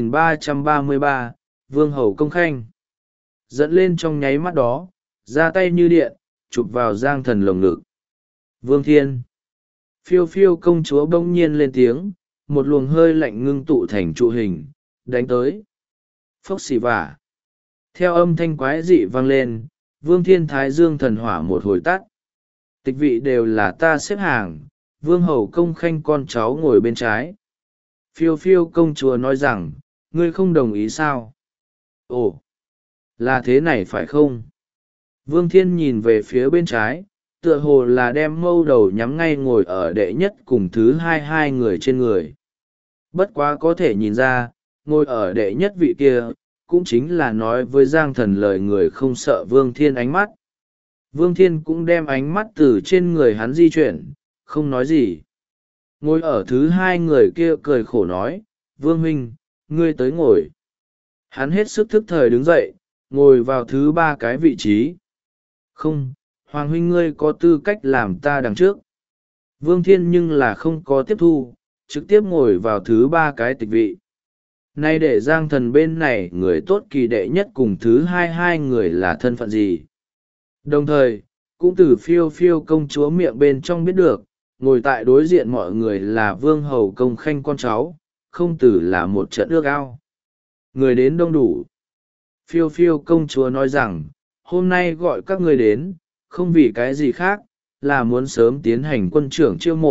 2333, Vương Hầu Công Khanh. Dẫn lên trong nháy mắt đó, ra tay như điện, chụp vào Giang Thần lồng ngực. Vương Thiên. Phiêu Phiêu công chúa bỗng nhiên lên tiếng, một luồng hơi lạnh ngưng tụ thành trụ hình, đánh tới. Phốc xì vả. Theo âm thanh quái dị vang lên, Vương Thiên Thái Dương thần hỏa một hồi tắt. Tịch vị đều là ta xếp hàng, Vương Hầu Công Khanh con cháu ngồi bên trái. Phiêu Phiêu công chúa nói rằng, ngươi không đồng ý sao? Ồ, là thế này phải không? Vương Thiên nhìn về phía bên trái, tựa hồ là đem mâu đầu nhắm ngay ngồi ở đệ nhất cùng thứ hai người trên người. Bất quá có thể nhìn ra, ngồi ở đệ nhất vị kia, cũng chính là nói với Giang Thần lời người không sợ Vương Thiên ánh mắt. Vương Thiên cũng đem ánh mắt từ trên người hắn di chuyển, không nói gì. Ngồi ở thứ hai người kia cười khổ nói, Vương Huynh, ngươi tới ngồi. Hắn hết sức thức thời đứng dậy, ngồi vào thứ ba cái vị trí. Không, Hoàng Huynh ngươi có tư cách làm ta đằng trước. Vương Thiên nhưng là không có tiếp thu, trực tiếp ngồi vào thứ ba cái tịch vị. Nay để Giang Thần bên này người tốt kỳ đệ nhất cùng thứ hai người là thân phận gì. Đồng thời, cũng từ Phiêu Phiêu công chúa miệng bên trong biết được, ngồi tại đối diện mọi người là Vương Hầu Công Khanh con cháu, không tử là một trận ước ao. Người đến đông đủ. Phiêu Phiêu công chúa nói rằng, hôm nay gọi các người đến, không vì cái gì khác, là muốn sớm tiến hành quân trưởng chiêu mộ,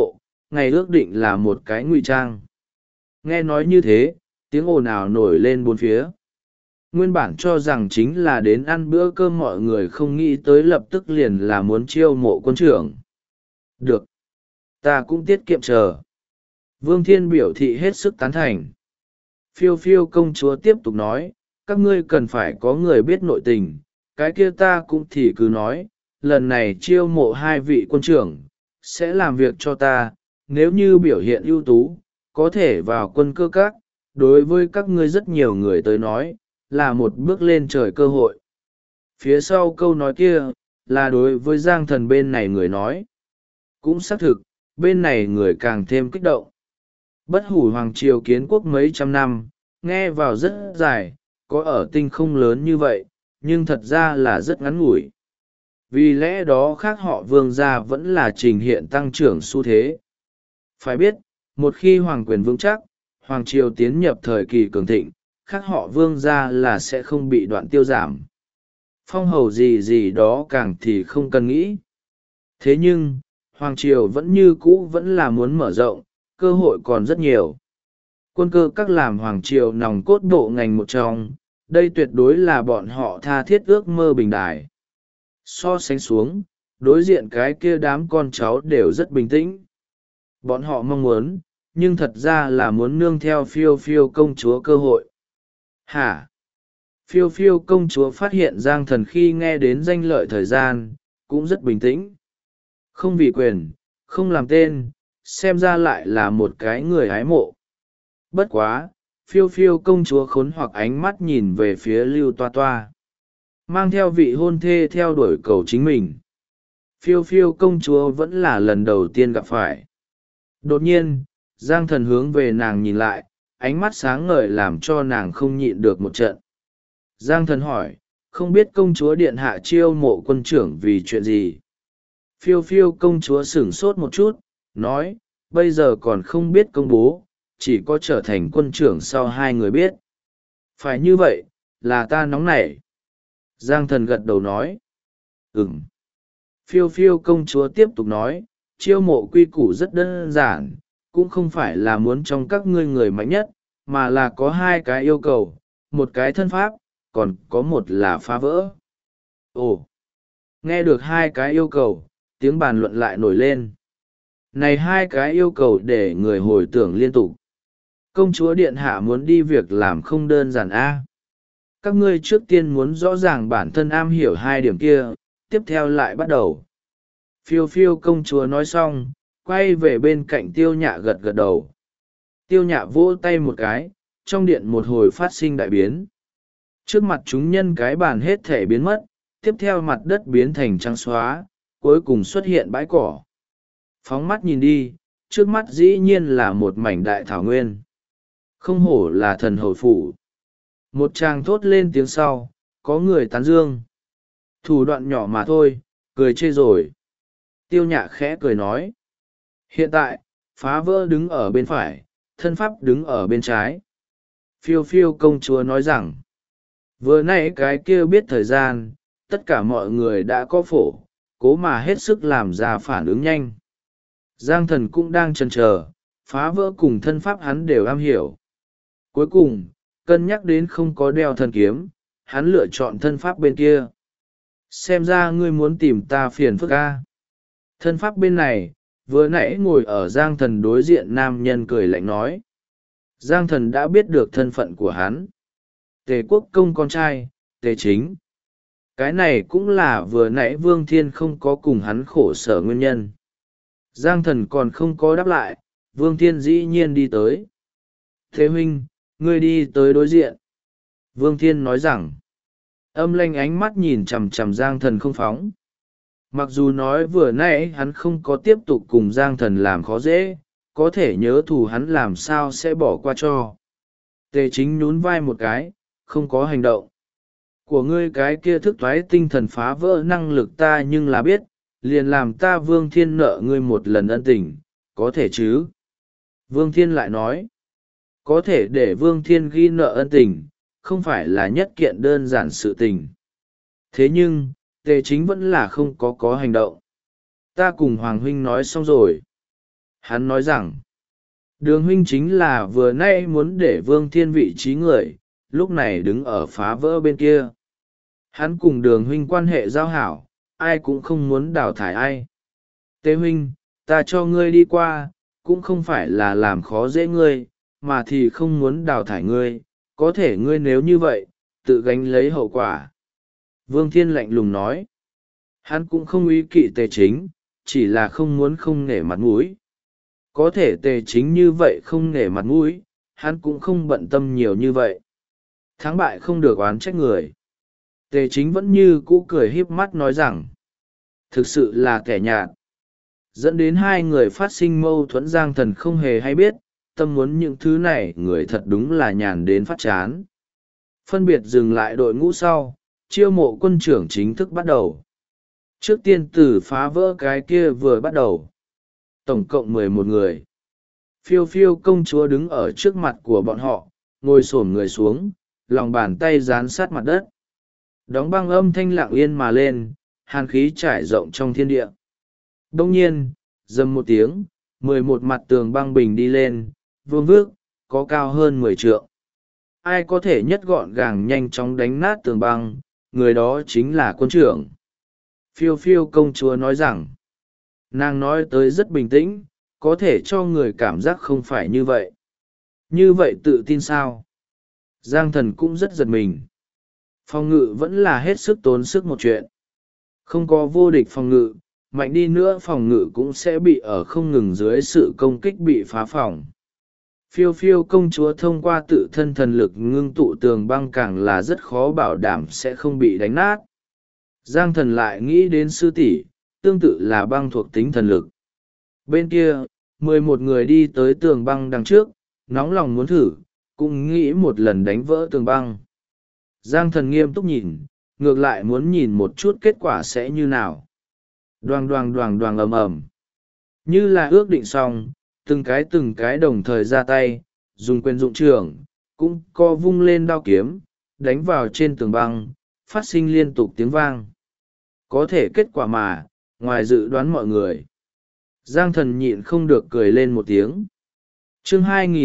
ngày ước định là một cái ngụy trang. Nghe nói như thế, tiếng ồn ào nổi lên bốn phía. Nguyên bản cho rằng chính là đến ăn bữa cơm, mọi người không nghĩ tới lập tức liền là muốn chiêu mộ quân trưởng. Được, ta cũng tiết kiệm chờ. Vương Thiên biểu thị hết sức tán thành. Phiêu phiêu công chúa tiếp tục nói, các ngươi cần phải có người biết nội tình, cái kia ta cũng thì cứ nói, lần này chiêu mộ 2 vị quân trưởng, sẽ làm việc cho ta, nếu như biểu hiện ưu tú, có thể vào quân cơ các, đối với các ngươi rất nhiều người tới nói, là một bước lên trời cơ hội. Phía sau câu nói kia, là đối với Giang Thần bên này người nói. Cũng xác thực, bên này người càng thêm kích động. Bất hủ hoàng triều kiến quốc mấy trăm năm, nghe vào rất dài, có ở tinh không lớn như vậy, nhưng thật ra là rất ngắn ngủi. Vì lẽ đó khác họ Vương gia vẫn là trình hiện tăng trưởng xu thế. Phải biết, một khi hoàng quyền vững chắc, hoàng triều tiến nhập thời kỳ cường thịnh, khác họ Vương gia là sẽ không bị đoạn tiêu giảm. Phong hầu gì gì đó càng thì không cần nghĩ. Thế nhưng, hoàng triều vẫn như cũ vẫn là muốn mở rộng, cơ hội còn rất nhiều. Quân cơ các làm hoàng triều nòng cốt bộ ngành một trong, đây tuyệt đối là bọn họ tha thiết ước mơ bình đại. So sánh xuống, đối diện cái kia đám con cháu đều rất bình tĩnh. Bọn họ mong muốn, nhưng thật ra là muốn nương theo phiêu phiêu công chúa cơ hội. Hả? Phiêu phiêu công chúa phát hiện Giang Thần khi nghe đến danh lợi thời gian, cũng rất bình tĩnh. Không vì quyền, không làm tên, xem ra lại là một cái người hái mộ. Bất quá, phiêu phiêu công chúa khốn hoặc ánh mắt nhìn về phía Lưu Toa Toa. Mang theo vị hôn thê theo đuổi cầu chính mình. Phiêu phiêu công chúa vẫn là lần đầu tiên gặp phải. Đột nhiên, Giang Thần hướng về nàng nhìn lại, ánh mắt sáng ngời làm cho nàng không nhịn được một trận. Giang Thần hỏi, không biết công chúa điện hạ chiêu mộ quân trưởng vì chuyện gì? Phiêu phiêu công chúa sửng sốt một chút, nói, bây giờ còn không biết công bố, chỉ có trở thành quân trưởng sau 2 người biết. Phải như vậy, là ta nóng nảy. Giang Thần gật đầu nói, ừm. Phiêu phiêu công chúa tiếp tục nói, chiêu mộ quy củ rất đơn giản, cũng không phải là muốn trong các ngươi người mạnh nhất, mà là có 2 cái yêu cầu, một cái thân pháp, còn có một là phá vỡ. Ồ, nghe được 2 cái yêu cầu, tiếng bàn luận lại nổi lên. Này 2 cái yêu cầu để người hồi tưởng liên tục. Công chúa điện hạ muốn đi việc làm không đơn giản a. Các ngươi trước tiên muốn rõ ràng bản thân am hiểu 2 điểm kia, tiếp theo lại bắt đầu. Phiêu phiêu công chúa nói xong, quay về bên cạnh Tiêu Nhạ gật gật đầu. Tiêu Nhạ vỗ tay một cái, trong điện một hồi phát sinh đại biến. Trước mặt chúng nhân cái bàn hết thể biến mất, tiếp theo mặt đất biến thành trắng xóa, cuối cùng xuất hiện bãi cỏ. Phóng mắt nhìn đi, trước mắt dĩ nhiên là một mảnh đại thảo nguyên. Không hổ là thần hồi phủ. Một chàng thốt lên tiếng sau, có người tán dương. Thủ đoạn nhỏ mà thôi, cười chê rồi. Tiêu Nhạ khẽ cười nói. Hiện tại, phá vỡ đứng ở bên phải, thân pháp đứng ở bên trái. Phiêu phiêu công chúa nói rằng, vừa nãy cái kia biết thời gian, tất cả mọi người đã có phổ, cố mà hết sức làm ra phản ứng nhanh. Giang Thần cũng đang chần chờ, phá vỡ cùng thân pháp hắn đều am hiểu. Cuối cùng, cân nhắc đến không có đeo thần kiếm, hắn lựa chọn thân pháp bên kia. Xem ra ngươi muốn tìm ta phiền phức a. Thân pháp bên này, vừa nãy ngồi ở Giang Thần đối diện nam nhân cười lạnh nói. Giang Thần đã biết được thân phận của hắn. Tề quốc công con trai, Tề Chính. Cái này cũng là vừa nãy Vương Thiên không có cùng hắn khổ sở nguyên nhân. Giang Thần còn không có đáp lại, Vương Thiên dĩ nhiên đi tới. Thế huynh, ngươi đi tới đối diện. Vương Thiên nói rằng, âm lanh ánh mắt nhìn chằm chằm Giang Thần không phóng. Mặc dù nói vừa nãy hắn không có tiếp tục cùng Giang Thần làm khó dễ, có thể nhớ thù hắn làm sao sẽ bỏ qua cho. Tề Chính nhún vai một cái, không có hành động. Của ngươi cái kia thức thoái tinh thần phá vỡ năng lực ta nhưng là biết, liền làm ta Vương Thiên nợ ngươi một lần ân tình, có thể chứ? Vương Thiên lại nói, có thể để Vương Thiên ghi nợ ân tình, không phải là nhất kiện đơn giản sự tình. Thế nhưng, Tề Chính vẫn là không có hành động. Ta cùng Hoàng huynh nói xong rồi. Hắn nói rằng, Đường huynh chính là vừa nay muốn để Vương Thiên vị trí người, lúc này đứng ở phá vỡ bên kia. Hắn cùng Đường huynh quan hệ giao hảo, ai cũng không muốn đào thải ai. Tế huynh, ta cho ngươi đi qua, cũng không phải là làm khó dễ ngươi, mà thì không muốn đào thải ngươi, có thể ngươi nếu như vậy, tự gánh lấy hậu quả. Vương Thiên lạnh lùng nói, hắn cũng không ý kỵ Tề Chính, chỉ là không muốn không nể mặt mũi. Có thể Tề Chính như vậy không nể mặt mũi, hắn cũng không bận tâm nhiều như vậy. Thắng bại không được oán trách người. Tề Chính vẫn như cũ cười híp mắt nói rằng, thực sự là kẻ nhạt. Dẫn đến hai người phát sinh mâu thuẫn. Giang Thần không hề hay biết, tâm muốn những thứ này người thật đúng là nhàn đến phát chán. Phân biệt dừng lại đội ngũ sau, chiêu mộ quân trưởng chính thức bắt đầu. Trước tiên từ phá vỡ cái kia vừa bắt đầu. Tổng cộng 11 người. Phiêu phiêu công chúa đứng ở trước mặt của bọn họ, ngồi xổm người xuống, lòng bàn tay dán sát mặt đất. Đóng băng âm thanh lặng yên mà lên, hàn khí trải rộng trong thiên địa. Đông nhiên, rầm một tiếng, 11 mặt tường băng bình đi lên, vương vước, có cao hơn 10 trượng. Ai có thể nhất gọn gàng nhanh chóng đánh nát tường băng, người đó chính là quân trưởng. Phiêu phiêu công chúa nói rằng, nàng nói tới rất bình tĩnh, có thể cho người cảm giác không phải như vậy. Như vậy tự tin sao? Giang Thần cũng rất giật mình. Phòng ngự vẫn là hết sức tốn sức một chuyện. Không có vô địch phòng ngự, mạnh đi nữa phòng ngự cũng sẽ bị ở không ngừng dưới sự công kích bị phá phòng. Phiêu phiêu công chúa thông qua tự thân thần lực ngưng tụ tường băng càng là rất khó bảo đảm sẽ không bị đánh nát. Giang Thần lại nghĩ đến sư tỷ, tương tự là băng thuộc tính thần lực. Bên kia, 11 người đi tới tường băng đằng trước, nóng lòng muốn thử, cũng nghĩ một lần đánh vỡ tường băng. Giang Thần nghiêm túc nhìn, ngược lại muốn nhìn một chút kết quả sẽ như nào. Đoàng đoàng đoàng đoàng ầm ầm. Như là ước định xong, từng cái đồng thời ra tay, dùng quyền dụng trường, cũng co vung lên đao kiếm, đánh vào trên tường băng, phát sinh liên tục tiếng vang. Có thể kết quả mà, ngoài dự đoán mọi người. Giang Thần nhịn không được cười lên một tiếng. Chương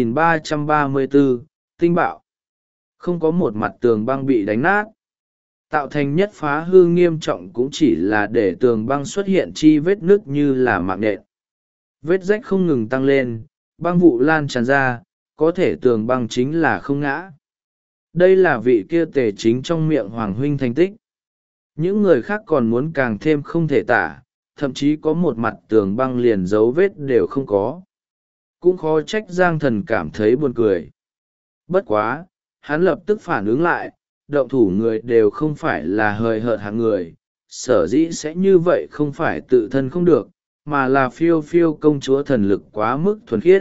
2334, Tinh bạo. Không có một mặt tường băng bị đánh nát. Tạo thành nhất phá hư nghiêm trọng cũng chỉ là để tường băng xuất hiện chi vết nứt như là mạng nhện. Vết rách không ngừng tăng lên, băng vụ lan tràn ra, có thể tường băng chính là không ngã. Đây là vị kia Tề Chính trong miệng Hoàng huynh thành tích. Những người khác còn muốn càng thêm không thể tả, thậm chí có một mặt tường băng liền dấu vết đều không có. Cũng khó trách Giang Thần cảm thấy buồn cười. Bất quá, hắn lập tức phản ứng lại, động thủ người đều không phải là hời hợt hạng người, sở dĩ sẽ như vậy không phải tự thân không được, mà là phiêu phiêu công chúa thần lực quá mức thuần khiết.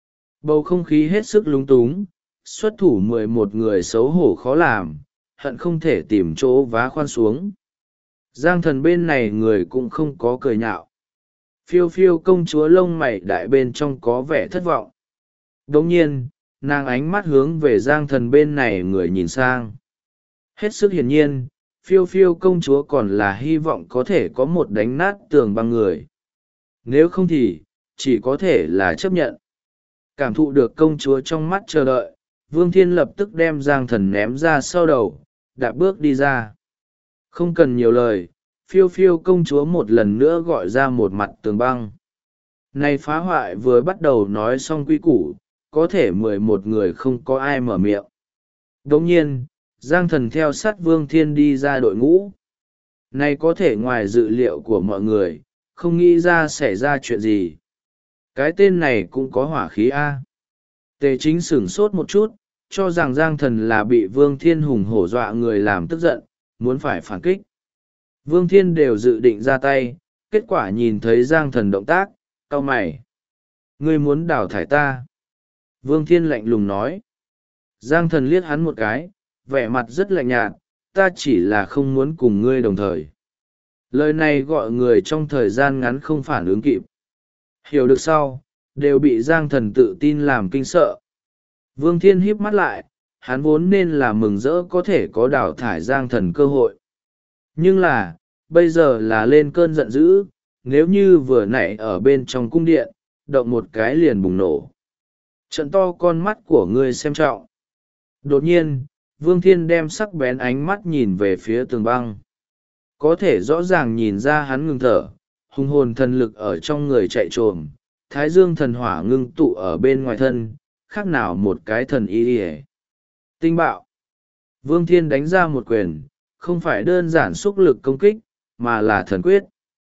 Bầu không khí hết sức lúng túng, xuất thủ 11 người xấu hổ khó làm, hận không thể tìm chỗ vá khoan xuống. Giang Thần bên này người cũng không có cười nhạo. Phiêu phiêu công chúa lông mày đại bên trong có vẻ thất vọng. Đồng nhiên, nàng ánh mắt hướng về Giang Thần bên này người nhìn sang. Hết sức hiển nhiên, phiêu phiêu công chúa còn là hy vọng có thể có một đánh nát tường băng người. Nếu không thì, chỉ có thể là chấp nhận. Cảm thụ được công chúa trong mắt chờ đợi, Vương Thiên lập tức đem Giang Thần ném ra sau đầu, đạp bước đi ra. Không cần nhiều lời, phiêu phiêu công chúa một lần nữa gọi ra một mặt tường băng. Này phá hoại vừa bắt đầu nói xong quy củ, có thể 11 người không có ai mở miệng. Đồng nhiên, Giang Thần theo sát Vương Thiên đi ra đội ngũ. Này có thể ngoài dự liệu của mọi người, không nghĩ ra xảy ra chuyện gì. Cái tên này cũng có hỏa khí A. Tề Chính sửng sốt một chút, cho rằng Giang Thần là bị Vương Thiên hùng hổ dọa người làm tức giận, muốn phải phản kích. Vương Thiên đều dự định ra tay, kết quả nhìn thấy Giang Thần động tác, cau mày. Ngươi muốn đào thải ta. Vương Thiên lạnh lùng nói. Giang Thần liếc hắn một cái, vẻ mặt rất lạnh nhạt, ta chỉ là không muốn cùng ngươi đồng thời. Lời này gọi người trong thời gian ngắn không phản ứng kịp. Hiểu được sau, đều bị Giang Thần tự tin làm kinh sợ. Vương Thiên híp mắt lại, hắn vốn nên là mừng rỡ có thể có đào thải Giang Thần cơ hội. Nhưng là, bây giờ là lên cơn giận dữ, nếu như vừa nãy ở bên trong cung điện, động một cái liền bùng nổ. Trận to con mắt của ngươi xem trọng. Đột nhiên, Vương Thiên đem sắc bén ánh mắt nhìn về phía tường băng. Có thể rõ ràng nhìn ra hắn ngừng thở, hùng hồn thần lực ở trong người chạy trồm, thái dương thần hỏa ngưng tụ ở bên ngoài thân, khác nào một cái thần y ỉa. Tinh bạo. Vương Thiên đánh ra một quyền, không phải đơn giản xúc lực công kích, mà là thần quyết.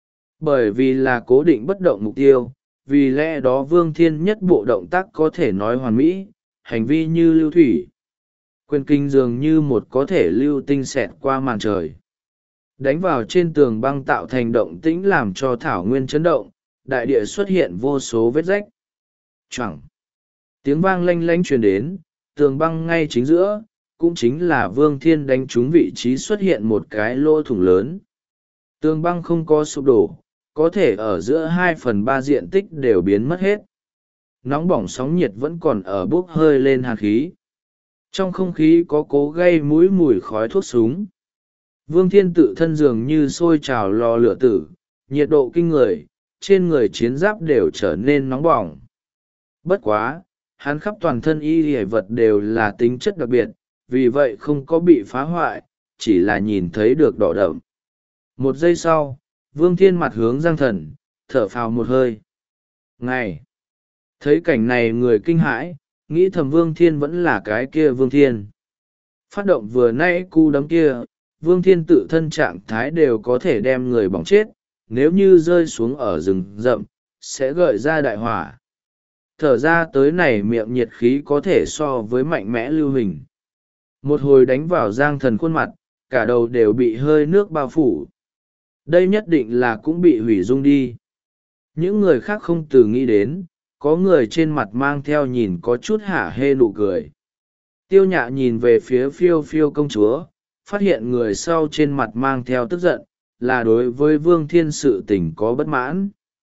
Bởi vì là cố định bất động mục tiêu, vì lẽ đó Vương Thiên nhất bộ động tác có thể nói hoàn mỹ, hành vi như lưu thủy. Quyền kinh dường như một có thể lưu tinh xẹt qua màn trời. Đánh vào trên tường băng tạo thành động tĩnh làm cho thảo nguyên chấn động, đại địa xuất hiện vô số vết rách. Choảng. Tiếng vang lanh lanh truyền đến, tường băng ngay chính giữa, cũng chính là Vương Thiên đánh trúng vị trí xuất hiện một cái lỗ thủng lớn. Tường băng không có sụp đổ, có thể ở giữa 2/3 diện tích đều biến mất hết. Nóng bỏng sóng nhiệt vẫn còn ở bốc hơi lên hàn khí. Trong không khí có cố gây mũi mùi khói thuốc súng. Vương Thiên tự thân dường như sôi trào lò lửa tử, nhiệt độ kinh người, trên người chiến giáp đều trở nên nóng bỏng. Bất quá, hắn khắp toàn thân y hề vật đều là tính chất đặc biệt, vì vậy không có bị phá hoại, chỉ là nhìn thấy được đỏ đậm. Một giây sau, Vương Thiên mặt hướng Giang Thần, thở phào một hơi. Ngày! Thấy cảnh này người kinh hãi, nghĩ thầm Vương Thiên vẫn là cái kia Vương Thiên. Phát động vừa nãy cú đấm kia, Vương Thiên tự thân trạng thái đều có thể đem người bỏng chết, nếu như rơi xuống ở rừng rậm, sẽ gợi ra đại hỏa. Thở ra tới này miệng nhiệt khí có thể so với mạnh mẽ lưu hình. Một hồi đánh vào Giang Thần khuôn mặt, cả đầu đều bị hơi nước bao phủ. Đây nhất định là cũng bị hủy dung đi. Những người khác không từ nghĩ đến, có người trên mặt mang theo nhìn có chút hả hê nụ cười. Tiêu Nhạ nhìn về phía phiêu phiêu công chúa, phát hiện người sau trên mặt mang theo tức giận, là đối với Vương Thiên sự tình có bất mãn.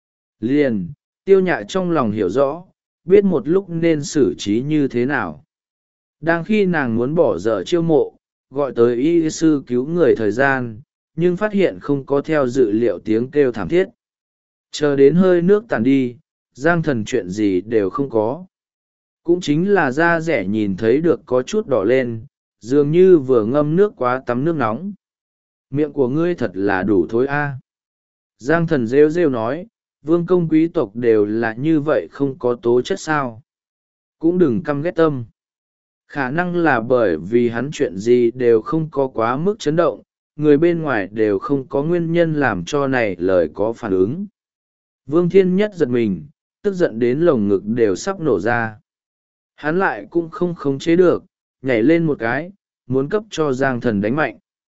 Liền, Tiêu Nhạ trong lòng hiểu rõ, biết một lúc nên xử trí như thế nào. Đang khi nàng muốn bỏ dở chiêu mộ, gọi tới y sư cứu người thời gian, nhưng phát hiện không có theo dự liệu tiếng kêu thảm thiết. Chờ đến hơi nước tàn đi, Giang Thần chuyện gì đều không có. Cũng chính là da rẻ nhìn thấy được có chút đỏ lên, dường như vừa ngâm nước quá tắm nước nóng. Miệng của ngươi thật là đủ thối a. Giang Thần rêu rêu nói, vương công quý tộc đều là như vậy không có tố chất sao. Cũng đừng căm ghét tâm. Khả năng là bởi vì hắn chuyện gì đều không có quá mức chấn động, người bên ngoài đều không có nguyên nhân làm cho này lời có phản ứng. Vương Thiên Nhất giật mình, tức giận đến lồng ngực đều sắp nổ ra. Hắn lại cũng không khống chế được, nhảy lên một cái, muốn cấp cho Giang Thần đánh mạnh.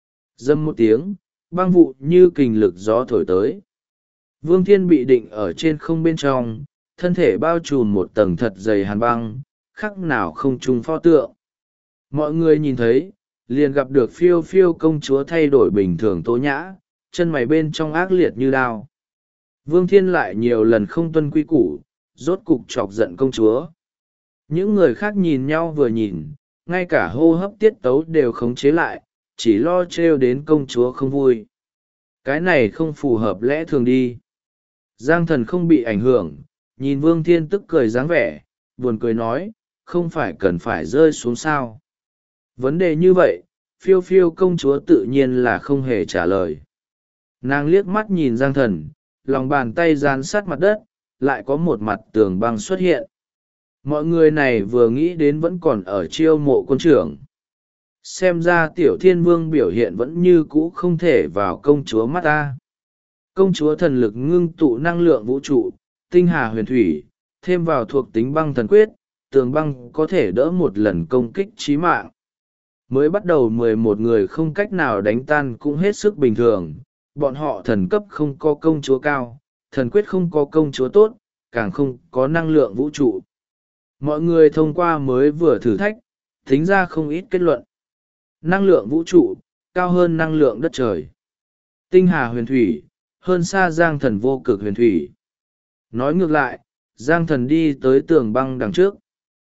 Dâm một tiếng, băng vụ như kình lực gió thổi tới. Vương Thiên bị định ở trên không bên trong, thân thể bao trùm một tầng thật dày hàn băng, khắc nào không trùng pho tượng. Mọi người nhìn thấy, liền gặp được phiêu phiêu công chúa thay đổi bình thường tố nhã, chân mày bên trong ác liệt như đao. Vương Thiên lại nhiều lần không tuân quy củ, rốt cục chọc giận công chúa. Những người khác nhìn nhau vừa nhìn, ngay cả hô hấp tiết tấu đều khống chế lại, chỉ lo trêu đến công chúa không vui. Cái này không phù hợp lẽ thường đi. Giang Thần không bị ảnh hưởng, nhìn Vương Thiên tức cười dáng vẻ, buồn cười nói, không phải cần phải rơi xuống sao. Vấn đề như vậy, phiêu phiêu công chúa tự nhiên là không hề trả lời. Nàng liếc mắt nhìn Giang Thần, lòng bàn tay dán sát mặt đất, lại có một mặt tường băng xuất hiện. Mọi người này vừa nghĩ đến vẫn còn ở chiêu mộ quân trưởng. Xem ra tiểu thiên vương biểu hiện vẫn như cũ không thể vào công chúa mắt ta. Công chúa thần lực ngưng tụ năng lượng vũ trụ, tinh hà huyền thủy, thêm vào thuộc tính băng thần quyết, tường băng có thể đỡ một lần công kích chí mạng. Mới bắt đầu 11 người không cách nào đánh tan cũng hết sức bình thường, bọn họ thần cấp không có công chúa cao, thần quyết không có công chúa tốt, càng không có năng lượng vũ trụ. Mọi người thông qua mới vừa thử thách, tính ra không ít kết luận. Năng lượng vũ trụ, cao hơn năng lượng đất trời. Tinh hà huyền thủy, hơn xa Giang Thần vô cực huyền thủy. Nói ngược lại, Giang Thần đi tới tường băng đằng trước.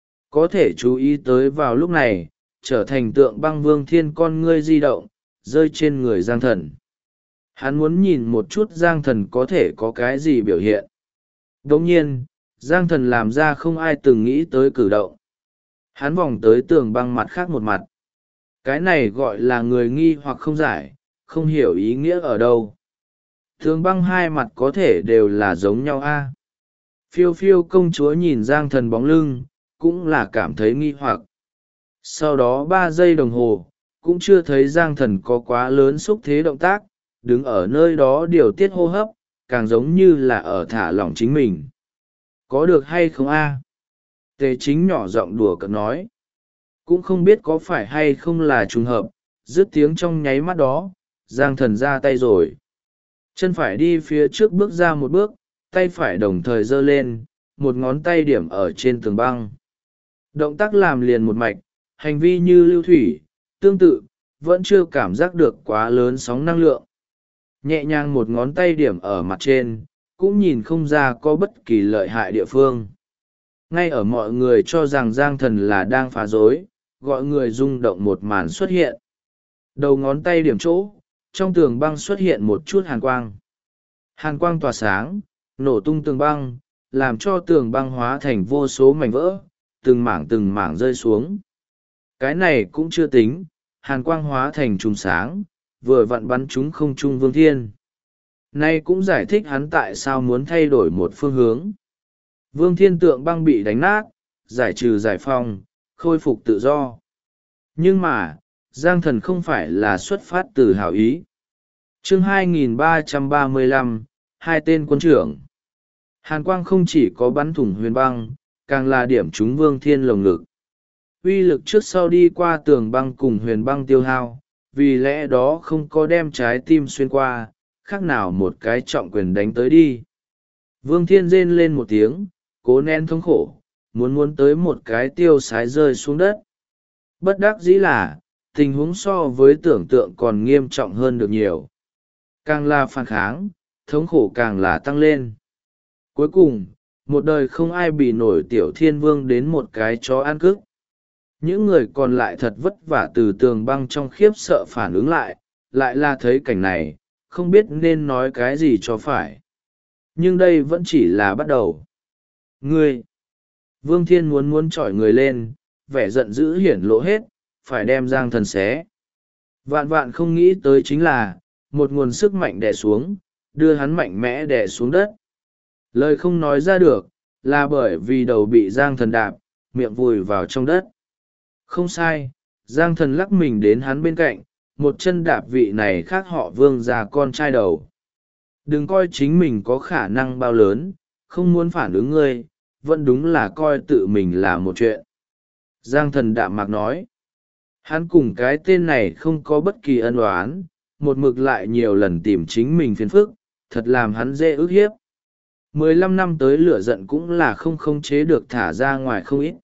Có thể chú ý tới vào lúc này, trở thành tượng băng Vương Thiên con ngươi di động, rơi trên người Giang Thần. Hắn muốn nhìn một chút Giang Thần có thể có cái gì biểu hiện. Đồng nhiên, Giang thần làm ra không ai từng nghĩ tới cử động. Hắn vòng tới tường băng mặt khác một mặt. Cái này gọi là người nghi hoặc không giải, không hiểu ý nghĩa ở đâu. Tường băng hai mặt có thể đều là giống nhau a. Phiêu phiêu công chúa nhìn Giang thần bóng lưng, cũng là cảm thấy nghi hoặc. Sau đó 3 giây đồng hồ, cũng chưa thấy Giang thần có quá lớn xúc thế động tác, đứng ở nơi đó điều tiết hô hấp, càng giống như là ở thả lỏng chính mình. Có được hay không a? Tề chính nhỏ giọng đùa cợt nói. Cũng không biết có phải hay không là trùng hợp, dứt tiếng trong nháy mắt đó, Giang thần ra tay rồi. Chân phải đi phía trước bước ra một bước, tay phải đồng thời giơ lên, một ngón tay điểm ở trên tường băng. Động tác làm liền một mạch, hành vi như lưu thủy, tương tự, vẫn chưa cảm giác được quá lớn sóng năng lượng. Nhẹ nhàng một ngón tay điểm ở mặt trên, cũng nhìn không ra có bất kỳ lợi hại địa phương. Ngay ở mọi người cho rằng Giang thần là đang phá rối, gọi người rung động một màn xuất hiện. Đầu ngón tay điểm chỗ, trong tường băng xuất hiện một chút hàn quang. Hàn quang tỏa sáng, nổ tung tường băng, làm cho tường băng hóa thành vô số mảnh vỡ, từng mảng rơi xuống. Cái này cũng chưa tính, hàn quang hóa thành chùm sáng, vừa vặn bắn trúng không trung Vương Thiên. Nay cũng giải thích hắn tại sao muốn thay đổi một phương hướng. Vương Thiên tượng băng bị đánh nát, giải trừ giải phong, khôi phục tự do. Nhưng mà, Giang thần không phải là xuất phát từ hảo ý. Chương 2335, hai tên quân trưởng. Hàn quang không chỉ có bắn thủng huyền băng, càng là điểm trúng Vương Thiên lồng ngực. Uy lực trước sau đi qua tường băng cùng huyền băng tiêu hao, vì lẽ đó không có đem trái tim xuyên qua, khác nào một cái trọng quyền đánh tới đi. Vương Thiên rên lên một tiếng, cố nén thống khổ, muốn tới một cái tiêu sái rơi xuống đất. Bất đắc dĩ là, tình huống so với tưởng tượng còn nghiêm trọng hơn được nhiều. Càng là phản kháng, thống khổ càng là tăng lên. Cuối cùng, một đời không ai bị nổi Tiểu Thiên Vương đến một cái chó ăn cức. Những người còn lại thật vất vả từ tường băng trong khiếp sợ phản ứng lại là thấy cảnh này, không biết nên nói cái gì cho phải. Nhưng đây vẫn chỉ là bắt đầu. Ngươi! Vương Thiên muốn chọi người lên, vẻ giận dữ hiển lộ hết, phải đem Giang thần xé. Vạn vạn không nghĩ tới chính là, một nguồn sức mạnh đè xuống, đưa hắn mạnh mẽ đè xuống đất. Lời không nói ra được, là bởi vì đầu bị Giang thần đạp, miệng vùi vào trong đất. Không sai, Giang thần lắc mình đến hắn bên cạnh, một chân đạp vị này khác họ Vương già con trai đầu. Đừng coi chính mình có khả năng bao lớn, không muốn phản ứng ngươi, vẫn đúng là coi tự mình là một chuyện. Giang thần đạm mạc nói. Hắn cùng cái tên này không có bất kỳ ân oán, một mực lại nhiều lần tìm chính mình phiền phức, thật làm hắn dễ ức hiếp. 15 năm tới lửa giận cũng là không khống chế được thả ra ngoài không ít.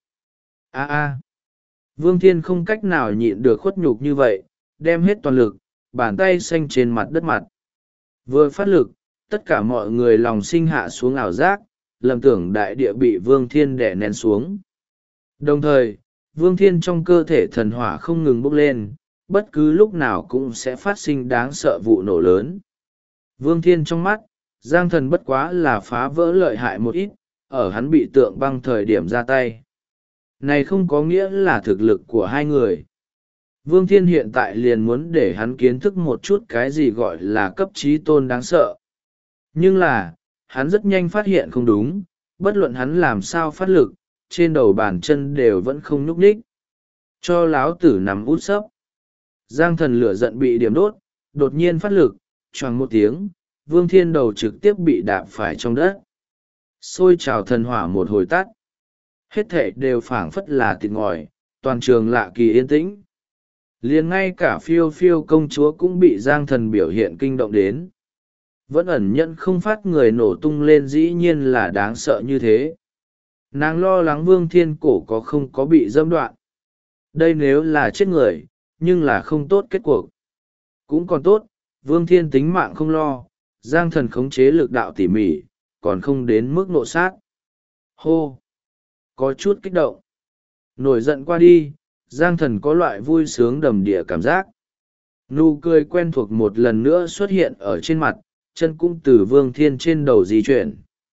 Vương Thiên không cách nào nhịn được khuất nhục như vậy, đem hết toàn lực, bàn tay xanh trên mặt đất mặt. Vừa phát lực, tất cả mọi người lòng sinh hạ xuống ảo giác, lầm tưởng đại địa bị Vương Thiên đè nén xuống. Đồng thời, Vương Thiên trong cơ thể thần hỏa không ngừng bốc lên, bất cứ lúc nào cũng sẽ phát sinh đáng sợ vụ nổ lớn. Vương Thiên trong mắt, Giang thần bất quá là phá vỡ lợi hại một ít, ở hắn bị tượng băng thời điểm ra tay. Này không có nghĩa là thực lực của hai người. Vương Thiên hiện tại liền muốn để hắn kiến thức một chút cái gì gọi là cấp trí tôn đáng sợ. Nhưng là, hắn rất nhanh phát hiện không đúng, bất luận hắn làm sao phát lực, trên đầu bàn chân đều vẫn không nhúc nhích. Cho láo tử nằm út sấp. Giang thần lửa giận bị điểm đốt, đột nhiên phát lực, choàng một tiếng, Vương Thiên đầu trực tiếp bị đạp phải trong đất. Xôi trào thần hỏa một hồi tắt. Hết thảy đều phảng phất là thịt ngòi, toàn trường lạ kỳ yên tĩnh. Liền ngay cả phiêu phiêu công chúa cũng bị Giang thần biểu hiện kinh động đến. Vẫn ẩn nhận không phát người nổ tung lên dĩ nhiên là đáng sợ như thế. Nàng lo lắng Vương Thiên cổ có không có bị dâm đoạn. Đây nếu là chết người, nhưng là không tốt kết cuộc. Cũng còn tốt, Vương Thiên tính mạng không lo, Giang thần khống chế lực đạo tỉ mỉ, còn không đến mức nộ sát. Hô! Có chút kích động. Nổi giận qua đi, Giang thần có loại vui sướng đầm địa cảm giác. Nụ cười quen thuộc một lần nữa xuất hiện ở trên mặt, chân cũng từ Vương Thiên trên đầu di chuyển.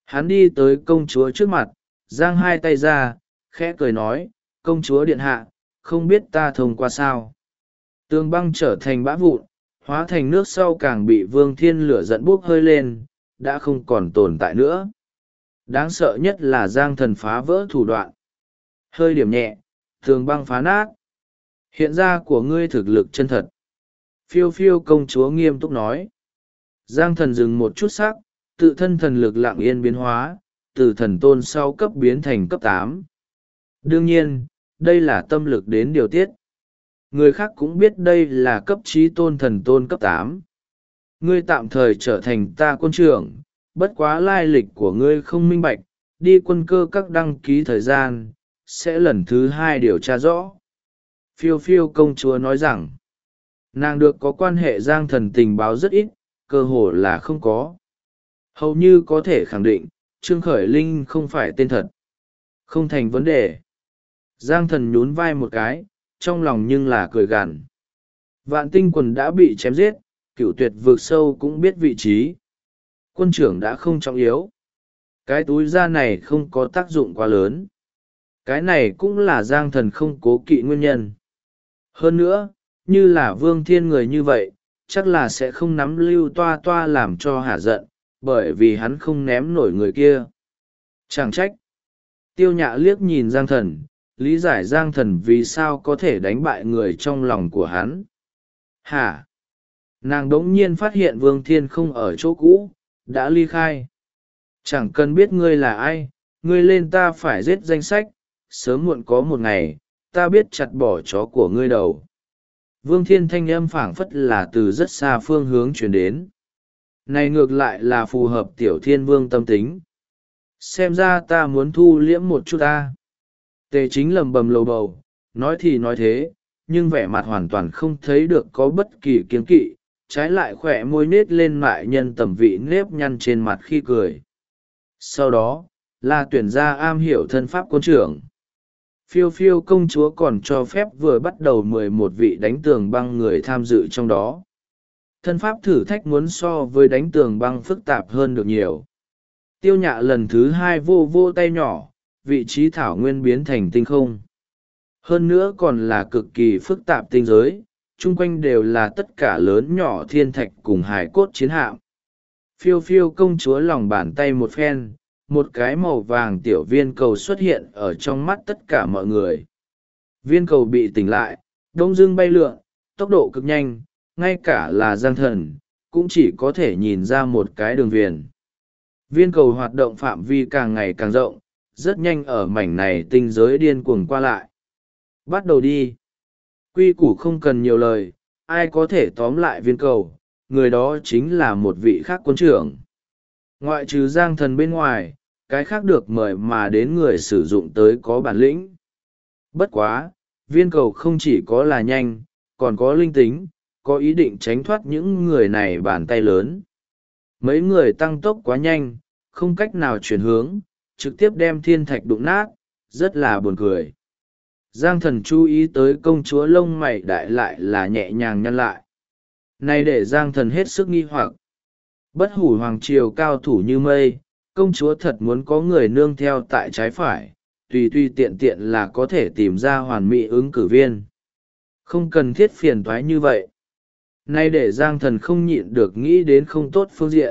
Hắn đi tới công chúa trước mặt, giang hai tay ra, khẽ cười nói, công chúa điện hạ, không biết ta thông qua sao. Tường băng trở thành bã vụn, hóa thành nước sau càng bị Vương Thiên lửa giận bốc hơi lên, đã không còn tồn tại nữa. Đáng sợ nhất là giang thần phá vỡ thủ đoạn. Hơi điểm nhẹ, tường băng phá nát. Hiện ra của ngươi thực lực chân thật. Phiêu phiêu công chúa nghiêm túc nói. Giang thần dừng một chút sắc, tự thân thần lực lặng yên biến hóa, từ thần tôn sau cấp biến thành cấp 8. Đương nhiên, đây là tâm lực đến điều tiết. Người khác cũng biết đây là cấp trí tôn thần tôn cấp 8. Ngươi tạm thời trở thành ta quân trưởng, bất quá lai lịch của ngươi không minh bạch, đi quân cơ các đăng ký thời gian, sẽ lần thứ 2 điều tra rõ. Phiêu phiêu công chúa nói rằng, nàng được có quan hệ giang thần tình báo rất ít, cơ hồ là không có. Hầu như có thể khẳng định, Trương Khởi Linh không phải tên thật. Không thành vấn đề. Giang thần nhún vai một cái, trong lòng nhưng là cười gằn. Vạn tinh quần đã bị chém giết, cửu tuyệt vượt sâu cũng biết vị trí. Quân trưởng đã không trọng yếu. Cái túi da này không có tác dụng quá lớn. Cái này cũng là giang thần không cố kỵ nguyên nhân. Hơn nữa, như là Vương Thiên người như vậy, chắc là sẽ không nắm lưu toa toa làm cho hả giận, bởi vì hắn không ném nổi người kia. Chẳng trách. Tiêu Nhã liếc nhìn giang thần, lý giải giang thần vì sao có thể đánh bại người trong lòng của hắn. Hả? Nàng đống nhiên phát hiện Vương Thiên không ở chỗ cũ, đã ly khai. Chẳng cần biết ngươi là ai, ngươi lên ta phải giết danh sách, sớm muộn có một ngày, ta biết chặt bỏ chó của ngươi đầu. Vương Thiên thanh âm phảng phất là từ rất xa phương hướng chuyển đến. Này ngược lại là phù hợp tiểu thiên vương tâm tính. Xem ra ta muốn thu liễm một chút ta. Tề chính lầm bầm lầu bầu, nói thì nói thế, nhưng vẻ mặt hoàn toàn không thấy được có bất kỳ kiêng kỵ, trái lại khỏe môi nết lên mại nhân tầm vị nếp nhăn trên mặt khi cười. Sau đó, là tuyển ra am hiểu thân pháp quân trưởng. Phiêu phiêu công chúa còn cho phép vừa bắt đầu 11 vị đánh tường băng người tham dự trong đó. Thân pháp thử thách muốn so với đánh tường băng phức tạp hơn được nhiều. Tiêu Nhã lần thứ 2 vô vô tay nhỏ, vị trí thảo nguyên biến thành tinh không. Hơn nữa còn là cực kỳ phức tạp tinh giới, chung quanh đều là tất cả lớn nhỏ thiên thạch cùng hải cốt chiến hạm. Phiêu phiêu công chúa lòng bàn tay một phen, một cái màu vàng tiểu viên cầu xuất hiện ở trong mắt tất cả mọi người. Viên cầu bị tỉnh lại, đông dưng bay lượn, tốc độ cực nhanh, ngay cả là giang thần, cũng chỉ có thể nhìn ra một cái đường viền. Viên cầu hoạt động phạm vi càng ngày càng rộng, rất nhanh ở mảnh này tinh giới điên cuồng qua lại. Bắt đầu đi. Quy củ không cần nhiều lời, ai có thể tóm lại viên cầu, người đó chính là một vị khác quân trưởng. Ngoại trừ giang thần bên ngoài, cái khác được mời mà đến người sử dụng tới có bản lĩnh. Bất quá, viên cầu không chỉ có là nhanh, còn có linh tính, có ý định tránh thoát những người này bàn tay lớn. Mấy người tăng tốc quá nhanh, không cách nào chuyển hướng, trực tiếp đem thiên thạch đụng nát, rất là buồn cười. Giang thần chú ý tới công chúa lông mày đại lại là nhẹ nhàng nhăn lại. Này để giang thần hết sức nghi hoặc. Bất hủ hoàng triều cao thủ như mây, công chúa thật muốn có người nương theo tại trái phải, tùy tùy tiện tiện là có thể tìm ra hoàn mỹ ứng cử viên. Không cần thiết phiền toái như vậy. Nay để giang thần không nhịn được nghĩ đến không tốt phương diện.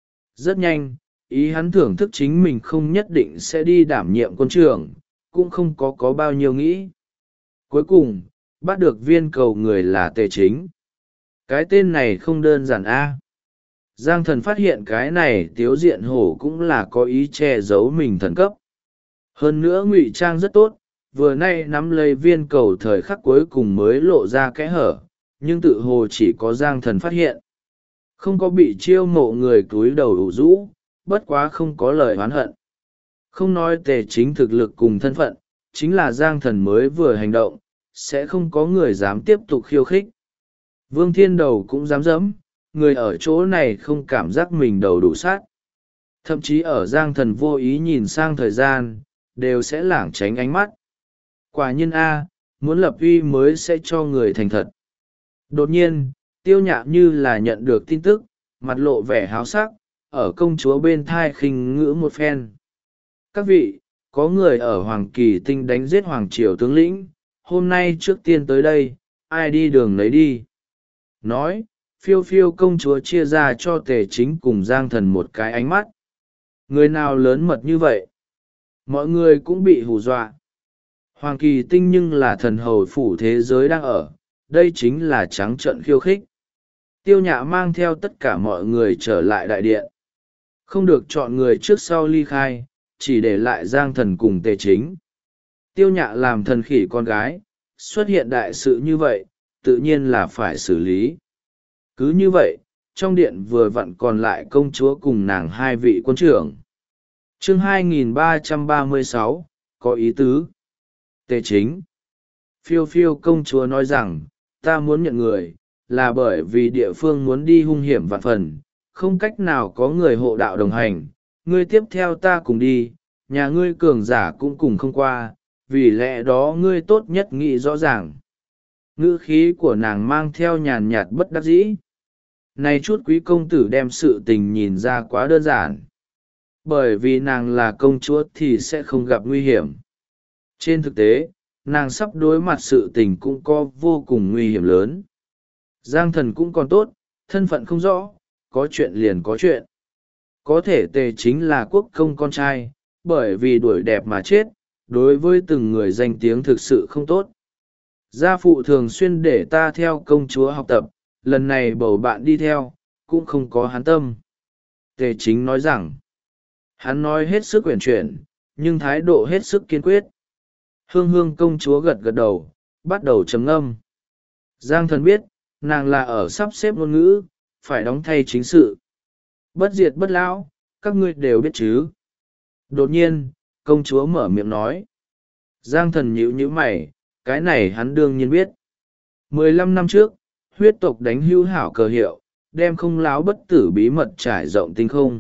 Rất nhanh, ý hắn thưởng thức chính mình không nhất định sẽ đi đảm nhiệm quân trưởng, cũng không có bao nhiêu nghĩ. Cuối cùng, bắt được viên cầu người là Tề Chính. Cái tên này không đơn giản a. Giang thần phát hiện cái này tiếu diện hổ cũng là có ý che giấu mình thần cấp. Hơn nữa ngụy trang rất tốt, vừa nay nắm lấy viên cầu thời khắc cuối cùng mới lộ ra kẽ hở, nhưng tự hồ chỉ có giang thần phát hiện. Không có bị chiêu mộ người cúi đầu ủ rũ, bất quá không có lời oán hận. Không nói Tề Chính thực lực cùng thân phận, chính là giang thần mới vừa hành động, sẽ không có người dám tiếp tục khiêu khích. Vương Thiên Đầu cũng dám dẫm, người ở chỗ này không cảm giác mình đầu đủ sát. Thậm chí ở giang thần vô ý nhìn sang thời gian, đều sẽ lảng tránh ánh mắt. Quả nhiên A, muốn lập uy mới sẽ cho người thành thật. Đột nhiên, Tiêu Nhã như là nhận được tin tức, mặt lộ vẻ háo sắc, ở công chúa bên thai khinh ngữ một phen. Các vị, có người ở Hoàng Kỳ Tinh đánh giết Hoàng Triều tướng lĩnh, hôm nay trước tiên tới đây, ai đi đường lấy đi. Nói, phiêu phiêu công chúa chia ra cho Tề Chính cùng Giang Thần một cái ánh mắt. Người nào lớn mật như vậy? Mọi người cũng bị hù dọa. Hoàng Kỳ Tinh nhưng là thần hầu phủ thế giới đang ở, đây chính là trắng trợn khiêu khích. Tiêu Nhã mang theo tất cả mọi người trở lại đại điện. Không được chọn người trước sau ly khai, chỉ để lại Giang Thần cùng Tề Chính. Tiêu Nhã làm thần khỉ con gái, xuất hiện đại sự như vậy, tự nhiên là phải xử lý. Cứ như vậy, trong điện vừa vặn còn lại công chúa cùng nàng hai vị quân trưởng. Chương 2336, có ý tứ. Tề Chính. Phiêu phiêu công chúa nói rằng, ta muốn nhận người, là bởi vì địa phương muốn đi hung hiểm vạn phần, không cách nào có người hộ đạo đồng hành, ngươi tiếp theo ta cùng đi, nhà ngươi cường giả cũng cùng không qua, vì lẽ đó ngươi tốt nhất nghĩ rõ ràng. Ngữ khí của nàng mang theo nhàn nhạt bất đắc dĩ. Này chút quý công tử đem sự tình nhìn ra quá đơn giản. Bởi vì nàng là công chúa thì sẽ không gặp nguy hiểm. Trên thực tế, nàng sắp đối mặt sự tình cũng có vô cùng nguy hiểm lớn. Giang Thần cũng còn tốt, thân phận không rõ, có chuyện liền có chuyện. Có thể Tề Chính là quốc công con trai, bởi vì đuổi đẹp mà chết, đối với từng người danh tiếng thực sự không tốt. Gia phụ thường xuyên để ta theo công chúa học tập, lần này bầu bạn đi theo, cũng không có hắn tâm. Tề Chính nói rằng, hắn nói hết sức uyển chuyển, nhưng thái độ hết sức kiên quyết. Hương Hương công chúa gật gật đầu, bắt đầu trầm ngâm. Giang Thần biết, nàng là ở sắp xếp ngôn ngữ, phải đóng thay chính sự. Bất diệt bất lão, các ngươi đều biết chứ. Đột nhiên, công chúa mở miệng nói. Giang Thần nhíu nhíu mày, cái này hắn đương nhiên biết. 15 năm trước, huyết tộc đánh hữu hảo cờ hiệu, đem không láo bất tử bí mật trải rộng tinh không.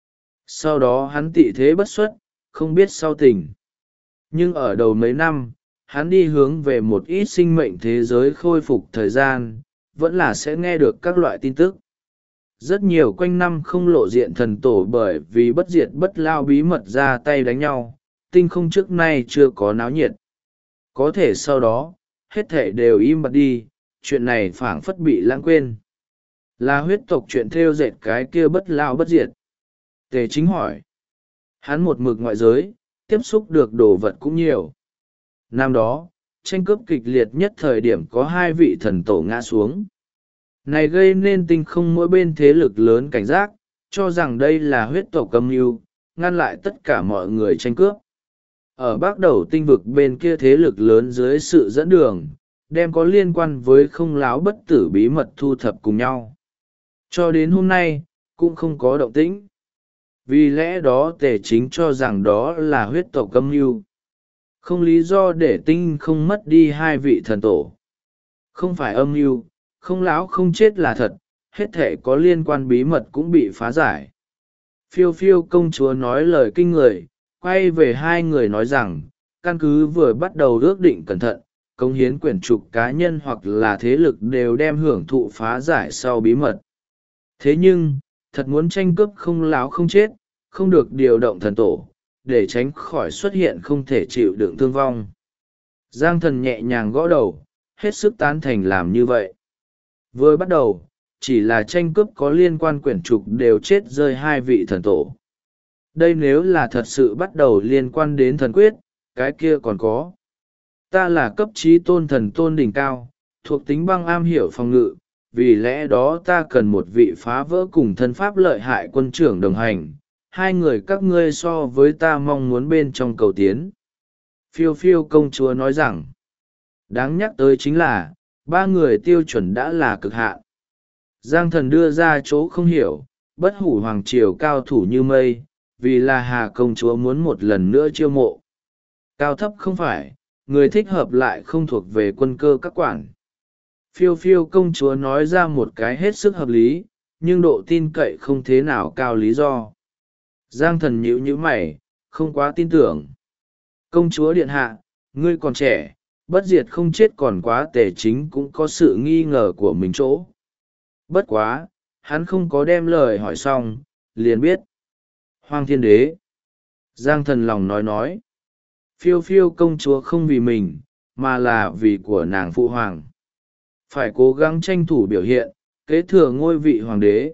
Sau đó hắn tị thế bất xuất, không biết sau tình. Nhưng ở đầu mấy năm, hắn đi hướng về một ít sinh mệnh thế giới khôi phục thời gian, vẫn là sẽ nghe được các loại tin tức. Rất nhiều quanh năm không lộ diện thần tổ bởi vì bất diệt bất lao bí mật ra tay đánh nhau, tinh không trước nay chưa có náo nhiệt. Có thể sau đó, hết thể đều im bặt đi, chuyện này phảng phất bị lãng quên. Là huyết tộc chuyện theo dệt cái kia bất lao bất diệt. Tề Chính hỏi. Hắn một mực ngoại giới, tiếp xúc được đồ vật cũng nhiều. Năm đó, tranh cướp kịch liệt nhất thời điểm có hai vị thần tổ ngã xuống. Này gây nên tinh không mỗi bên thế lực lớn cảnh giác, cho rằng đây là huyết tộc âm mưu, ngăn lại tất cả mọi người tranh cướp. Ở bắc đầu tinh vực bên kia thế lực lớn dưới sự dẫn đường, đem có liên quan với không láo bất tử bí mật thu thập cùng nhau. Cho đến hôm nay, cũng không có động tĩnh. Vì lẽ đó Tề Chính cho rằng đó là huyết tộc âm mưu. Không lý do để tinh không mất đi hai vị thần tổ. Không phải âm mưu, không láo không chết là thật, hết thể có liên quan bí mật cũng bị phá giải. Phiêu phiêu công chúa nói lời kinh người, quay về hai người nói rằng, căn cứ vừa bắt đầu ước định cẩn thận, cống hiến quyển trục cá nhân hoặc là thế lực đều đem hưởng thụ phá giải sau bí mật. Thế nhưng, thật muốn tranh cướp không láo không chết, không được điều động thần tổ, để tránh khỏi xuất hiện không thể chịu đựng thương vong. Giang Thần nhẹ nhàng gõ đầu, hết sức tán thành làm như vậy. Vừa bắt đầu, chỉ là tranh cướp có liên quan quyển trục đều chết rơi hai vị thần tổ. Đây nếu là thật sự bắt đầu liên quan đến thần quyết, cái kia còn có. Ta là cấp trí tôn thần tôn đỉnh cao, thuộc tính băng am hiểu phòng ngự, vì lẽ đó ta cần một vị phá vỡ cùng thân pháp lợi hại quân trưởng đồng hành. Hai người các ngươi so với ta mong muốn bên trong cầu tiến. Phiêu phiêu công chúa nói rằng, đáng nhắc tới chính là, ba người tiêu chuẩn đã là cực hạn. Giang Thần đưa ra chỗ không hiểu, bất hủ hoàng triều cao thủ như mây, vì là Hà công chúa muốn một lần nữa chiêu mộ. Cao thấp không phải, người thích hợp lại không thuộc về quân cơ các quản. Phiêu phiêu công chúa nói ra một cái hết sức hợp lý, nhưng độ tin cậy không thế nào cao lý do. Giang Thần nhíu nhíu mày, không quá tin tưởng. Công chúa điện hạ, ngươi còn trẻ, bất diệt không chết còn quá. Tề Chính cũng có sự nghi ngờ của mình chỗ. Bất quá, hắn không có đem lời hỏi xong, liền biết. Hoàng thiên đế. Giang thần lòng nói. Phiêu phiêu công chúa không vì mình, mà là vì của nàng phụ hoàng. Phải cố gắng tranh thủ biểu hiện, kế thừa ngôi vị hoàng đế.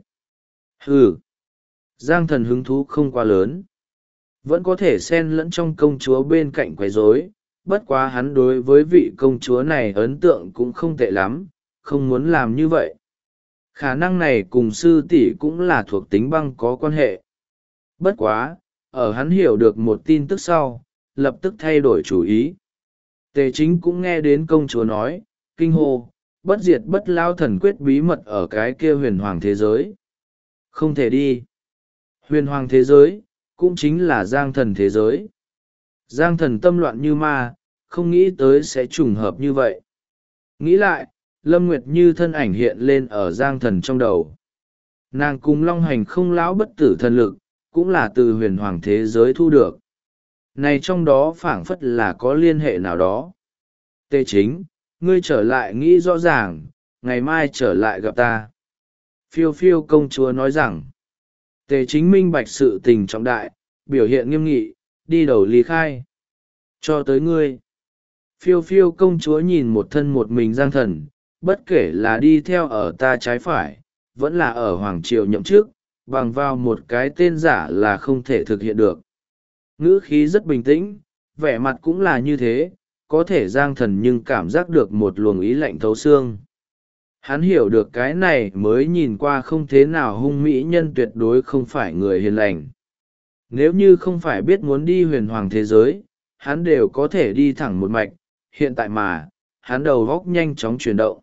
Giang thần hứng thú không quá lớn. Vẫn có thể xen lẫn trong công chúa bên cạnh quấy rối, bất quá hắn đối với vị công chúa này ấn tượng cũng không tệ lắm, không muốn làm như vậy. Khả năng này cùng sư tỷ cũng là thuộc tính băng có quan hệ. Bất quá, ở hắn hiểu được một tin tức sau, lập tức thay đổi chủ ý. Tề Chính cũng nghe đến công chúa nói, kinh hô, bất diệt bất lao thần quyết bí mật ở cái kia huyền hoàng thế giới. Không thể đi. Huyền hoàng thế giới, cũng chính là giang thần thế giới. Giang thần tâm loạn như ma, không nghĩ tới sẽ trùng hợp như vậy. Nghĩ lại, Lâm Nguyệt Như thân ảnh hiện lên ở giang thần trong đầu. Nàng cùng long hành không lão bất tử thần lực, cũng là từ huyền hoàng thế giới thu được. Này trong đó phảng phất là có liên hệ nào đó. Tề Chính, ngươi trở lại nghĩ rõ ràng, ngày mai trở lại gặp ta. Phiêu phiêu công chúa nói rằng, Tề Chính minh bạch sự tình trọng đại, biểu hiện nghiêm nghị, đi đầu ly khai. Cho tới ngươi. Phiêu phiêu công chúa nhìn một thân một mình giang thần, bất kể là đi theo ở ta trái phải, vẫn là ở hoàng triều nhậm chức, bằng vào một cái tên giả là không thể thực hiện được. Ngữ khí rất bình tĩnh, vẻ mặt cũng là như thế, có thể giang thần nhưng cảm giác được một luồng ý lạnh thấu xương. Hắn hiểu được cái này mới nhìn qua không thế nào hung mỹ nhân tuyệt đối không phải người hiền lành. Nếu như không phải biết muốn đi huyền hoàng thế giới, hắn đều có thể đi thẳng một mạch, hiện tại mà, hắn đầu góc nhanh chóng chuyển động.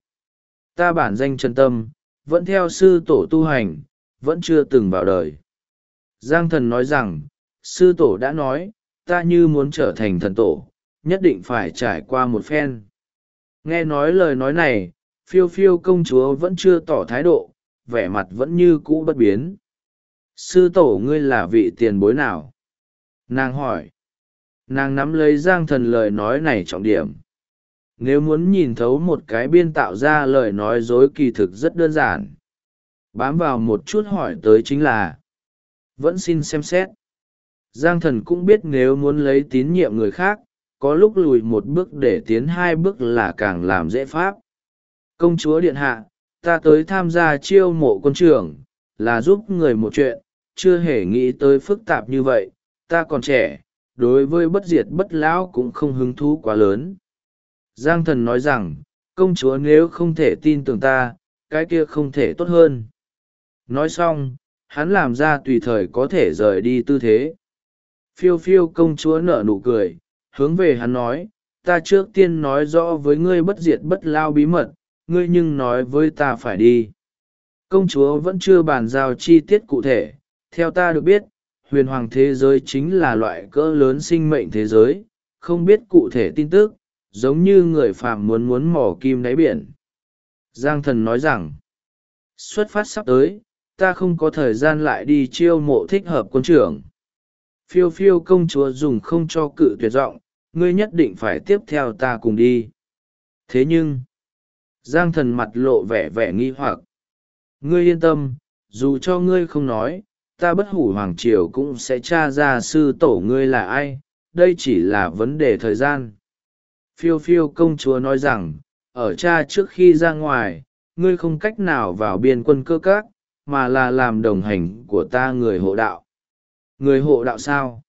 Ta bản danh chân tâm, vẫn theo sư tổ tu hành, vẫn chưa từng vào đời. Giang thần nói rằng, sư tổ đã nói, ta như muốn trở thành thần tổ, nhất định phải trải qua một phen. Nghe nói lời nói này, phiêu phiêu công chúa vẫn chưa tỏ thái độ, vẻ mặt vẫn như cũ bất biến. Sư tổ ngươi là vị tiền bối nào? Nàng hỏi. Nàng nắm lấy giang thần lời nói này trọng điểm. Nếu muốn nhìn thấu một cái biên tạo ra lời nói dối kỳ thực rất đơn giản. Bám vào một chút hỏi tới chính là vẫn xin xem xét. Giang thần cũng biết nếu muốn lấy tín nhiệm người khác, có lúc lùi một bước để tiến hai bước là càng làm dễ pháp. Công chúa điện hạ, ta tới tham gia chiêu mộ quân trưởng, là giúp người một chuyện, chưa hề nghĩ tới phức tạp như vậy, ta còn trẻ, đối với bất diệt bất lão cũng không hứng thú quá lớn. Giang thần nói rằng, công chúa nếu không thể tin tưởng ta, cái kia không thể tốt hơn. Nói xong, hắn làm ra tùy thời có thể rời đi tư thế. Phiêu phiêu công chúa nở nụ cười, hướng về hắn nói, ta trước tiên nói rõ với ngươi bất diệt bất lao bí mật, ngươi nhưng nói với ta phải đi. Công chúa vẫn chưa bàn giao chi tiết cụ thể, theo ta được biết, huyền hoàng thế giới chính là loại cỡ lớn sinh mệnh thế giới, không biết cụ thể tin tức, giống như người phàm muốn mò kim đáy biển. Giang thần nói rằng, xuất phát sắp tới, ta không có thời gian lại đi chiêu mộ thích hợp quân trưởng. Phiêu phiêu công chúa dùng không cho cự tuyệt giọng, ngươi nhất định phải tiếp theo ta cùng đi. Thế nhưng, Giang thần mặt lộ vẻ nghi hoặc. Ngươi yên tâm, dù cho ngươi không nói, ta bất hủ hoàng triều cũng sẽ tra ra sư tổ ngươi là ai, đây chỉ là vấn đề thời gian. Phiêu phiêu công chúa nói rằng, ở cha trước khi ra ngoài, ngươi không cách nào vào biên quân cơ các, mà là làm đồng hành của ta người hộ đạo. Người hộ đạo sao?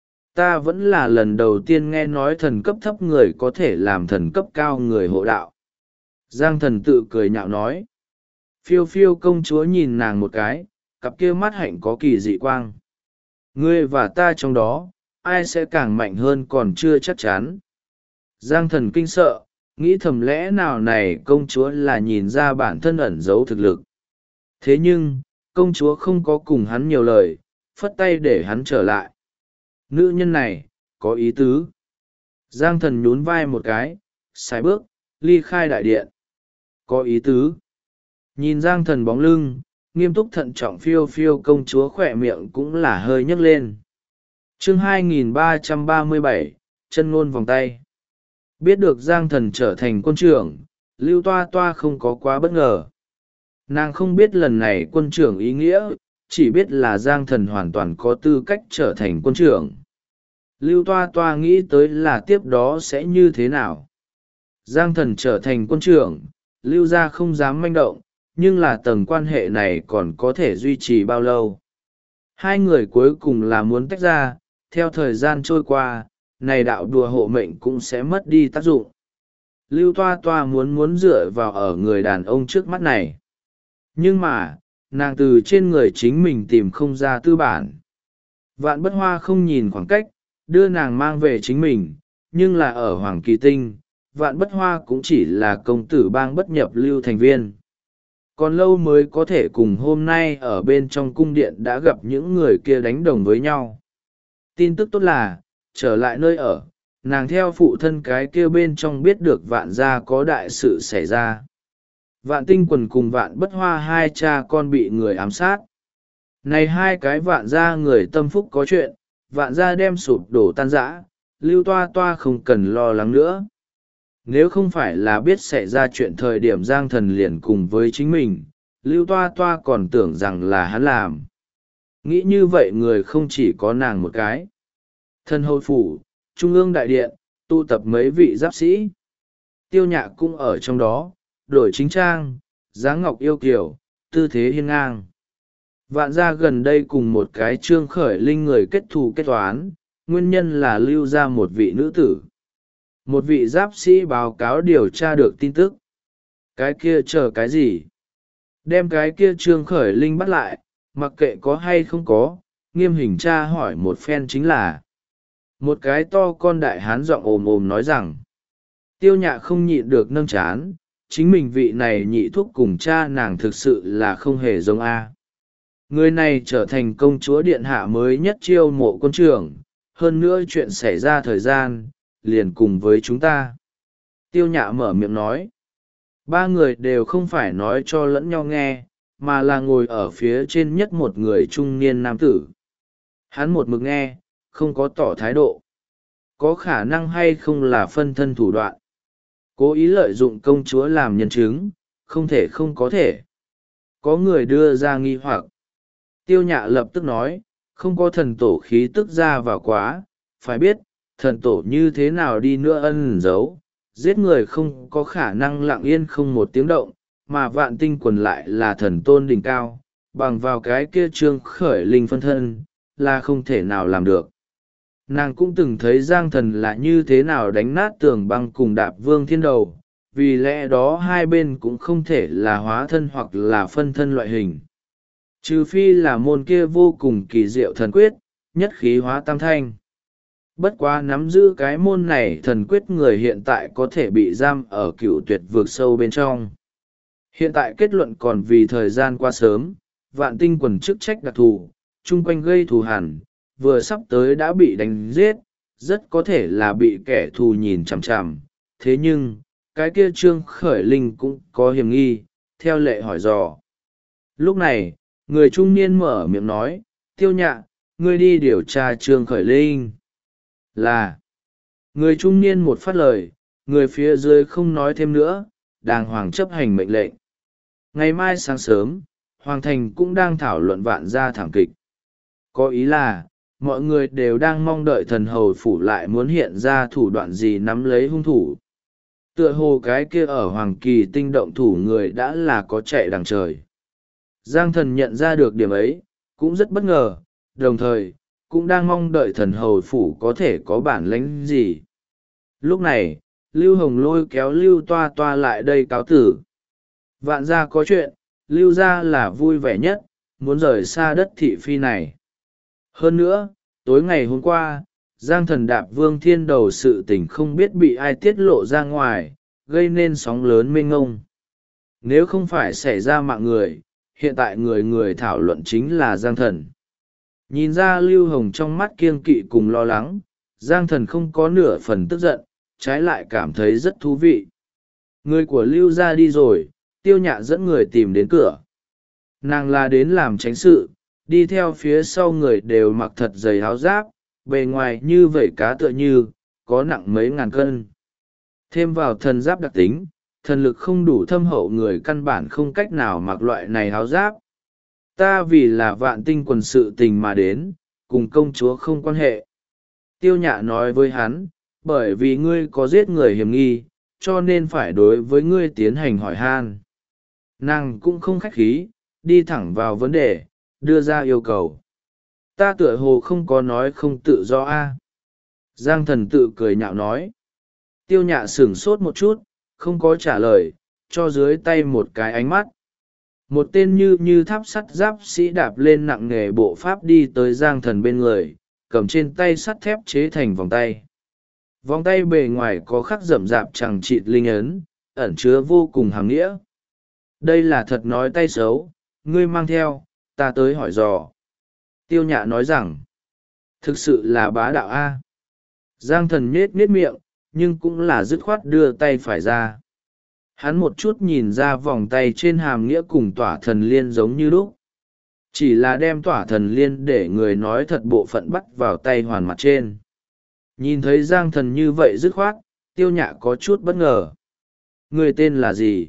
Ta vẫn là lần đầu tiên nghe nói thần cấp thấp người có thể làm thần cấp cao người hộ đạo. Giang thần tự cười nhạo nói. Phiêu phiêu công chúa nhìn nàng một cái, cặp kia mắt hạnh có kỳ dị quang. Ngươi và ta trong đó, ai sẽ càng mạnh hơn còn chưa chắc chắn. Giang thần kinh sợ, nghĩ thầm lẽ nào này công chúa là nhìn ra bản thân ẩn giấu thực lực. Thế nhưng, công chúa không có cùng hắn nhiều lời, phất tay để hắn trở lại. Nữ nhân này, có ý tứ. Giang thần nhún vai một cái, sải bước, ly khai đại điện. Có ý tứ. Nhìn giang thần bóng lưng, nghiêm túc thận trọng phiêu phiêu công chúa khỏe miệng cũng là hơi nhấc lên. Chương 2337, chân ngôn vòng tay. Biết được giang thần trở thành quân trưởng, lưu toa toa không có quá bất ngờ. Nàng không biết lần này quân trưởng ý nghĩa, chỉ biết là Giang Thần hoàn toàn có tư cách trở thành quân trưởng. Lưu Toa Toa nghĩ tới là tiếp đó sẽ như thế nào. Giang Thần trở thành quân trưởng, Lưu gia không dám manh động, nhưng là tầng quan hệ này còn có thể duy trì bao lâu. Hai người cuối cùng là muốn tách ra, theo thời gian trôi qua, này đạo đùa hộ mệnh cũng sẽ mất đi tác dụng. Lưu Toa Toa muốn dựa vào ở người đàn ông trước mắt này. Nhưng mà, nàng từ trên người chính mình tìm không ra tư bản. Vạn Bất Hoa không nhìn khoảng cách, đưa nàng mang về chính mình, nhưng là ở Hoàng Kỳ Tinh, Vạn Bất Hoa cũng chỉ là công tử bang bất nhập lưu thành viên. Còn lâu mới có thể cùng hôm nay ở bên trong cung điện đã gặp những người kia đánh đồng với nhau. Tin tức tốt là, trở lại nơi ở, nàng theo phụ thân cái kia bên trong biết được Vạn gia có đại sự xảy ra. Vạn Tinh Quần cùng Vạn Bất Hoa hai cha con bị người ám sát. Này hai cái Vạn gia người tâm phúc có chuyện, Vạn gia đem sụp đổ tan rã, Lưu Toa Toa không cần lo lắng nữa. Nếu không phải là biết xảy ra chuyện thời điểm Giang Thần liền cùng với chính mình, Lưu Toa Toa còn tưởng rằng là hắn làm. Nghĩ như vậy người không chỉ có nàng một cái. Thân hầu phủ, Trung ương đại điện, tụ tập mấy vị giáp sĩ. Tiêu Nhạ cũng ở trong đó, đổi chính trang, dáng ngọc yêu kiều, tư thế hiên ngang. Vạn gia gần đây cùng một cái Trương Khởi Linh người kết thù kết toán, nguyên nhân là lưu ra một vị nữ tử. Một vị giáp sĩ báo cáo điều tra được tin tức. Cái kia chờ cái gì? Đem cái kia Trương Khởi Linh bắt lại, mặc kệ có hay không có, nghiêm hình tra hỏi một phen chính là. Một cái to con đại hán giọng ồm ồm nói rằng. Tiêu Nhạ không nhịn được nâng chán, chính mình vị này nhị thúc cùng cha nàng thực sự là không hề giống A. Người này trở thành công chúa điện hạ mới nhất chiêu mộ quân trưởng, hơn nữa chuyện xảy ra thời gian, liền cùng với chúng ta. Tiêu Nhạ mở miệng nói. Ba người đều không phải nói cho lẫn nhau nghe, mà là ngồi ở phía trên nhất một người trung niên nam tử. Hắn một mực nghe, không có tỏ thái độ. Có khả năng hay không là phân thân thủ đoạn. Cố ý lợi dụng công chúa làm nhân chứng, không thể không có thể. Có người đưa ra nghi hoặc. Tiêu Nhạ lập tức nói, không có thần tổ khí tức ra vào quá, phải biết, thần tổ như thế nào đi nữa ẩn giấu, giết người không có khả năng lặng yên không một tiếng động, mà Vạn Tinh Quần lại là thần tôn đỉnh cao, bằng vào cái kia Trương Khởi Linh phân thân, là không thể nào làm được. Nàng cũng từng thấy Giang Thần là như thế nào đánh nát tường băng cùng Đạp Vương Thiên Đầu, vì lẽ đó hai bên cũng không thể là hóa thân hoặc là phân thân loại hình. Trừ phi là môn kia vô cùng kỳ diệu thần quyết, nhất khí hóa tam thanh. Bất quá nắm giữ cái môn này thần quyết người hiện tại có thể bị giam ở Cựu Tuyệt vực sâu bên trong. Hiện tại kết luận còn vì thời gian qua sớm, Vạn Tinh Quần chức trách đặc thù, chung quanh gây thù hằn, vừa sắp tới đã bị đánh giết, rất có thể là bị kẻ thù nhìn chằm chằm. Thế nhưng, cái kia Trương Khởi Linh cũng có hiểm nghi, theo lệ hỏi dò. Lúc này, người trung niên mở miệng nói, Tiêu Nhạ, ngươi đi điều tra Trương Khởi Linh. Là, người trung niên một phát lời, người phía dưới không nói thêm nữa, đàng hoàng chấp hành mệnh lệnh. Ngày mai sáng sớm, Hoàng Thành cũng đang thảo luận Vạn gia thảm kịch. Có ý là, mọi người đều đang mong đợi thần hầu phủ lại muốn hiện ra thủ đoạn gì nắm lấy hung thủ. Tựa hồ cái kia ở Hoàng Kỳ Tinh động thủ người đã là có chạy đằng trời. Giang Thần nhận ra được điểm ấy, cũng rất bất ngờ, đồng thời, cũng đang mong đợi thần hầu phủ có thể có bản lĩnh gì. Lúc này, Lưu Hồng lôi kéo Lưu Toa Toa lại đây cáo tử. Vạn gia có chuyện, Lưu gia là vui vẻ nhất, muốn rời xa đất thị phi này. Hơn nữa, tối ngày hôm qua, Giang Thần Đạp Vương Thiên Đầu sự tình không biết bị ai tiết lộ ra ngoài, gây nên sóng lớn mênh ngông. Nếu không phải xảy ra mạng người, hiện tại người người thảo luận chính là Giang Thần. Nhìn ra Lưu Hồng trong mắt kiêng kỵ cùng lo lắng, Giang Thần không có nửa phần tức giận, trái lại cảm thấy rất thú vị. Người của Lưu gia đi rồi, Tiêu Nhạ dẫn người tìm đến cửa. Nàng là đến làm tránh sự, đi theo phía sau người đều mặc thật dày áo giáp, bề ngoài như vẩy cá tựa như, có nặng mấy ngàn cân. Thêm vào thần giáp đặc tính, thần lực không đủ thâm hậu người căn bản không cách nào mặc loại này áo giáp. Ta vì là Vạn Tinh Quần sự tình mà đến, cùng công chúa không quan hệ. Tiêu Nhạ nói với hắn, bởi vì ngươi có giết người hiểm nghi, cho nên phải đối với ngươi tiến hành hỏi han. Nàng cũng không khách khí, đi thẳng vào vấn đề, đưa ra yêu cầu. Ta tựa hồ không có nói không tự do a. Giang Thần tự cười nhạo nói. Tiêu Nhạ sửng sốt một chút, không có trả lời, cho dưới tay một cái ánh mắt. Một tên như tháp sắt giáp sĩ đạp lên nặng nề bộ pháp đi tới Giang Thần bên người, cầm trên tay sắt thép chế thành vòng tay. Vòng tay bề ngoài có khắc rậm rạp chằng chịt linh ấn, ẩn chứa vô cùng hàm nghĩa. Đây là thật nói tay xấu, ngươi mang theo, ta tới hỏi dò. Tiêu Nhạ nói rằng, thực sự là bá đạo a. Giang Thần nhết miệng, nhưng cũng là dứt khoát đưa tay phải ra. Hắn một chút nhìn ra vòng tay trên hàm nghĩa cùng tỏa thần liên giống như lúc. Chỉ là đem tỏa thần liên để người nói thật bộ phận bắt vào tay hoàn mặt trên. Nhìn thấy Giang Thần như vậy dứt khoát, Tiêu Nhạ có chút bất ngờ. Người tên là gì?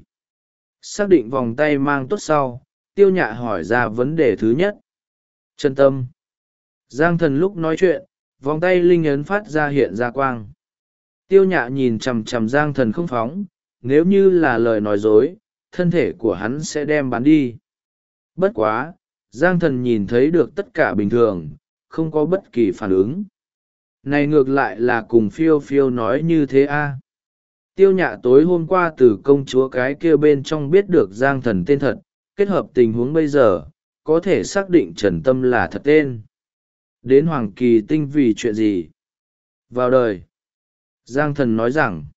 Xác định vòng tay mang tốt sau, Tiêu Nhạ hỏi ra vấn đề thứ nhất. Chân tâm. Giang Thần lúc nói chuyện, vòng tay linh ấn phát ra hiện ra quang. Tiêu Nhạ nhìn chằm chằm Giang Thần không phóng, nếu như là lời nói dối, thân thể của hắn sẽ đem bán đi. Bất quá, Giang Thần nhìn thấy được tất cả bình thường, không có bất kỳ phản ứng. Này ngược lại là cùng phiêu phiêu nói như thế a. Tiêu Nhạ tối hôm qua từ công chúa cái kia bên trong biết được Giang Thần tên thật, kết hợp tình huống bây giờ, có thể xác định Trần Tâm là thật tên. Đến Hoàng Kỳ Tinh vì chuyện gì? Vào đời. Giang Thần nói rằng,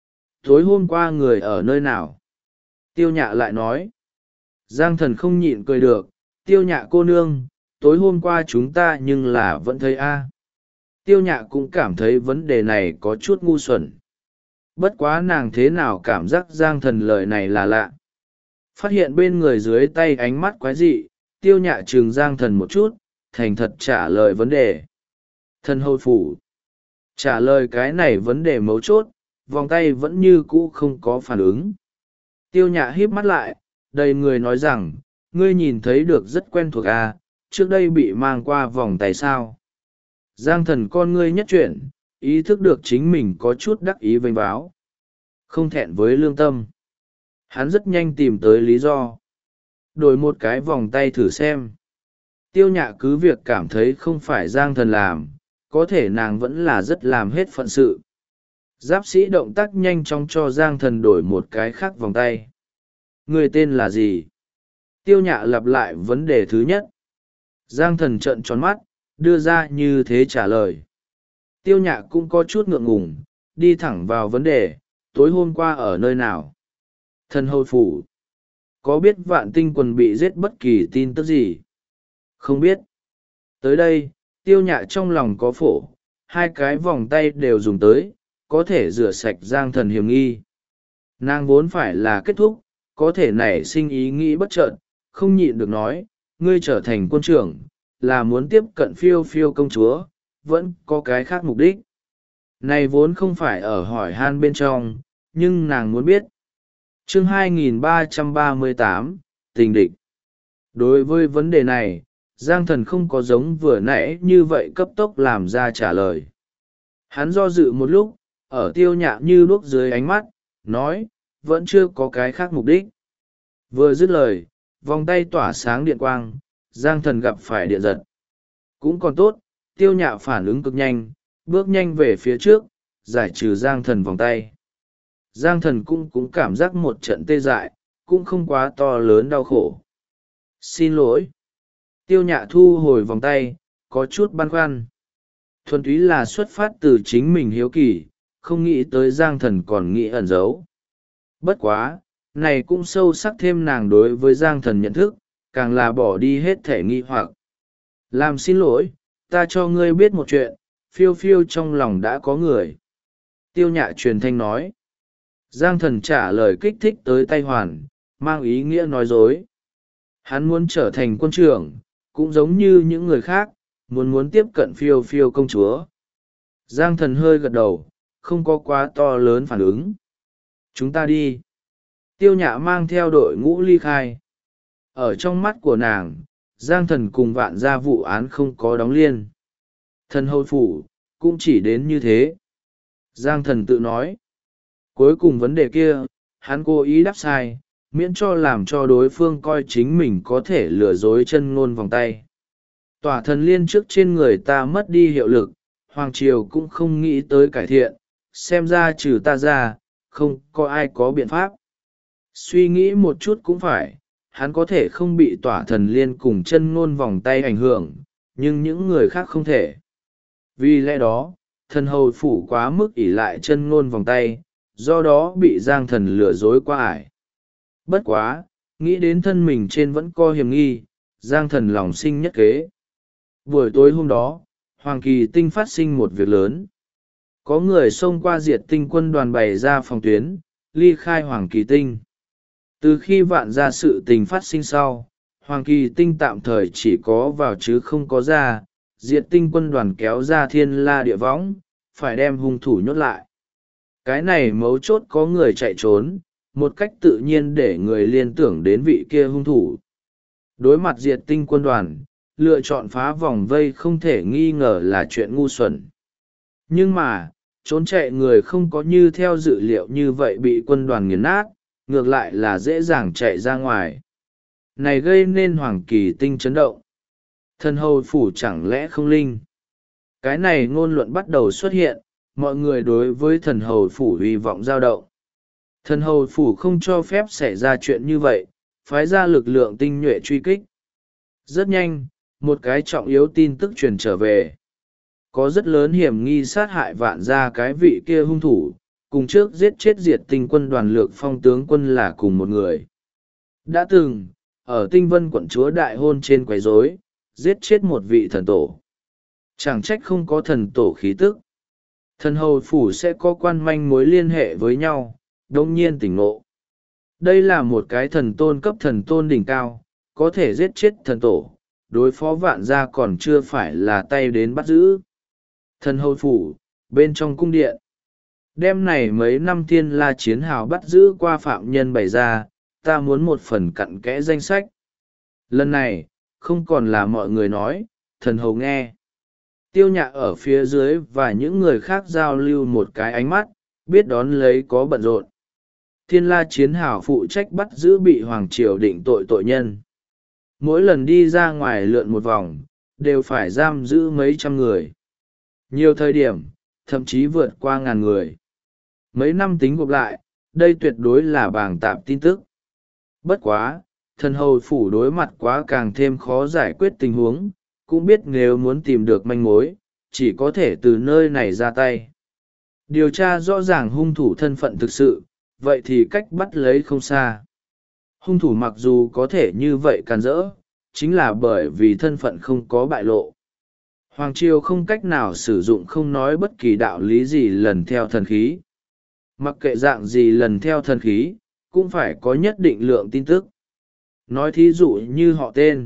tối hôm qua người ở nơi nào? Tiêu Nhạ lại nói. Giang Thần không nhịn cười được, Tiêu Nhạ cô nương, tối hôm qua chúng ta nhưng là vẫn thấy a. Tiêu Nhạ cũng cảm thấy vấn đề này có chút ngu xuẩn. Bất quá nàng thế nào cảm giác Giang Thần lời này là lạ. Phát hiện bên người dưới tay ánh mắt quái dị, Tiêu Nhạ trừng Giang Thần một chút, thành thật trả lời vấn đề. Thần hầu phủ. Trả lời cái này vấn đề mấu chốt, vòng tay vẫn như cũ không có phản ứng. Tiêu Nhạ híp mắt lại, đầy người nói rằng, ngươi nhìn thấy được rất quen thuộc à, trước đây bị mang qua vòng tay sao. Giang Thần con ngươi nhất chuyển, ý thức được chính mình có chút đắc ý vênh váo. Không thẹn với lương tâm. Hắn rất nhanh tìm tới lý do. Đổi một cái vòng tay thử xem. Tiêu Nhạ cứ việc cảm thấy không phải Giang Thần làm, có thể nàng vẫn là rất làm hết phận sự. Giáp sĩ động tác nhanh chóng cho Giang Thần đổi một cái khác vòng tay. Người tên là gì? Tiêu Nhạ lặp lại vấn đề thứ nhất. Giang Thần trợn tròn mắt, đưa ra như thế trả lời. Tiêu Nhạ cũng có chút ngượng ngùng, đi thẳng vào vấn đề, tối hôm qua ở nơi nào? Thần hầu phủ. Có biết Vạn Tinh Quần bị giết bất kỳ tin tức gì? Không biết. Tới đây, Tiêu Nhạ trong lòng có phổ, hai cái vòng tay đều dùng tới, có thể rửa sạch Giang Thần hiểm nghi. Nàng vốn phải là kết thúc, có thể nảy sinh ý nghĩ bất chợt, không nhịn được nói, ngươi trở thành quân trưởng, là muốn tiếp cận phiêu phiêu công chúa, vẫn có cái khác mục đích. Này vốn không phải ở hỏi han bên trong, nhưng nàng muốn biết. Chương 2338, tình địch. Đối với vấn đề này, Giang Thần không có giống vừa nãy như vậy cấp tốc làm ra trả lời. Hắn do dự một lúc, ở Tiêu Nhạ như đuốc dưới ánh mắt, nói, vẫn chưa có cái khác mục đích. Vừa dứt lời, vòng tay tỏa sáng điện quang, Giang Thần gặp phải điện giật. Cũng còn tốt, Tiêu Nhạ phản ứng cực nhanh, bước nhanh về phía trước, giải trừ Giang Thần vòng tay. Giang Thần cũng cảm giác một trận tê dại, cũng không quá to lớn đau khổ. Xin lỗi. Tiêu Nhạ thu hồi vòng tay, có chút băn khoăn. Thuần túy là xuất phát từ chính mình hiếu kỳ, không nghĩ tới Giang Thần còn nghĩ ẩn giấu. Bất quá, này cũng sâu sắc thêm nàng đối với Giang Thần nhận thức, càng là bỏ đi hết thể nghi hoặc. Làm xin lỗi, ta cho ngươi biết một chuyện, phiêu phiêu trong lòng đã có người. Tiêu Nhạ truyền thanh nói. Giang Thần trả lời kích thích tới tay hoàn, mang ý nghĩa nói dối. Hắn muốn trở thành quân trưởng, cũng giống như những người khác, muốn tiếp cận phiêu phiêu công chúa. Giang Thần hơi gật đầu, không có quá to lớn phản ứng. Chúng ta đi. Tiêu Nhạ mang theo đội ngũ ly khai. Ở trong mắt của nàng, Giang thần cùng vạn gia vụ án không có đóng liên. Thần hầu phủ, cũng chỉ đến như thế. Giang thần tự nói. Cuối cùng vấn đề kia, hắn cố ý đáp sai, miễn cho làm cho đối phương coi chính mình có thể lừa dối chân ngôn vòng tay. Tỏa thần liên trước trên người ta mất đi hiệu lực, Hoàng Triều cũng không nghĩ tới cải thiện, xem ra trừ ta ra, không có ai có biện pháp. Suy nghĩ một chút cũng phải, hắn có thể không bị tỏa thần liên cùng chân ngôn vòng tay ảnh hưởng, nhưng những người khác không thể. Vì lẽ đó, thần hầu phủ quá mức ỷ lại chân ngôn vòng tay, do đó bị Giang thần lừa dối qua ải. Bất quá, nghĩ đến thân mình trên vẫn có hiểm nghi, Giang thần lòng sinh nhất kế. Buổi tối hôm đó, Hoàng Kỳ Tinh phát sinh một việc lớn. Có người xông qua Diệt Tinh quân đoàn bày ra phòng tuyến, ly khai Hoàng Kỳ Tinh. Từ khi vạn ra sự tình phát sinh sau, Hoàng Kỳ Tinh tạm thời chỉ có vào chứ không có ra, Diệt Tinh quân đoàn kéo ra thiên la địa võng, phải đem hung thủ nhốt lại. Cái này mấu chốt có người chạy trốn, một cách tự nhiên để người liên tưởng đến vị kia hung thủ. Đối mặt Diệt Tinh quân đoàn, lựa chọn phá vòng vây không thể nghi ngờ là chuyện ngu xuẩn. Nhưng mà, trốn chạy người không có như theo dự liệu như vậy bị quân đoàn nghiền nát, ngược lại là dễ dàng chạy ra ngoài. Này gây nên Hoàng Kỳ Tinh chấn động. Thần hầu phủ chẳng lẽ không linh? Cái này ngôn luận bắt đầu xuất hiện, mọi người đối với thần hầu phủ hy vọng dao động. Thần hầu phủ không cho phép xảy ra chuyện như vậy, phái ra lực lượng tinh nhuệ truy kích. Rất nhanh, một cái trọng yếu tin tức truyền trở về. Có rất lớn hiểm nghi sát hại vạn gia cái vị kia hung thủ, cùng trước giết chết Diệt Tinh quân đoàn Lược Phong tướng quân là cùng một người. Đã từng, ở Tinh Vân quận chúa đại hôn trên quấy rối, giết chết một vị thần tổ. Chẳng trách không có thần tổ khí tức. Thần hầu phủ sẽ có quan manh mối liên hệ với nhau, đông nhiên tỉnh ngộ. Đây là một cái thần tôn cấp thần tôn đỉnh cao, có thể giết chết thần tổ, đối phó vạn gia còn chưa phải là tay đến bắt giữ. Thần hầu phủ, bên trong cung điện. Đêm này mấy năm thiên la chiến hào bắt giữ qua phạm nhân bày ra, ta muốn một phần cặn kẽ danh sách. Lần này, không còn là mọi người nói, thần hầu nghe. Tiêu Nhạ ở phía dưới và những người khác giao lưu một cái ánh mắt, biết đón lấy có bận rộn. Thiên la chiến hào phụ trách bắt giữ bị Hoàng Triều định tội tội nhân. Mỗi lần đi ra ngoài lượn một vòng, đều phải giam giữ mấy trăm người. Nhiều thời điểm, thậm chí vượt qua 1000 người. Mấy năm tính gộp lại, đây tuyệt đối là bàng tạp tin tức. Bất quá, thần hầu phủ đối mặt quá càng thêm khó giải quyết tình huống, cũng biết nếu muốn tìm được manh mối, chỉ có thể từ nơi này ra tay. Điều tra rõ ràng hung thủ thân phận thực sự, vậy thì cách bắt lấy không xa. Hung thủ mặc dù có thể như vậy càn rỡ, chính là bởi vì thân phận không có bại lộ. Hoàng Triều không cách nào sử dụng không nói bất kỳ đạo lý gì lần theo thần khí. Mặc kệ dạng gì lần theo thần khí, cũng phải có nhất định lượng tin tức. Nói thí dụ như họ tên.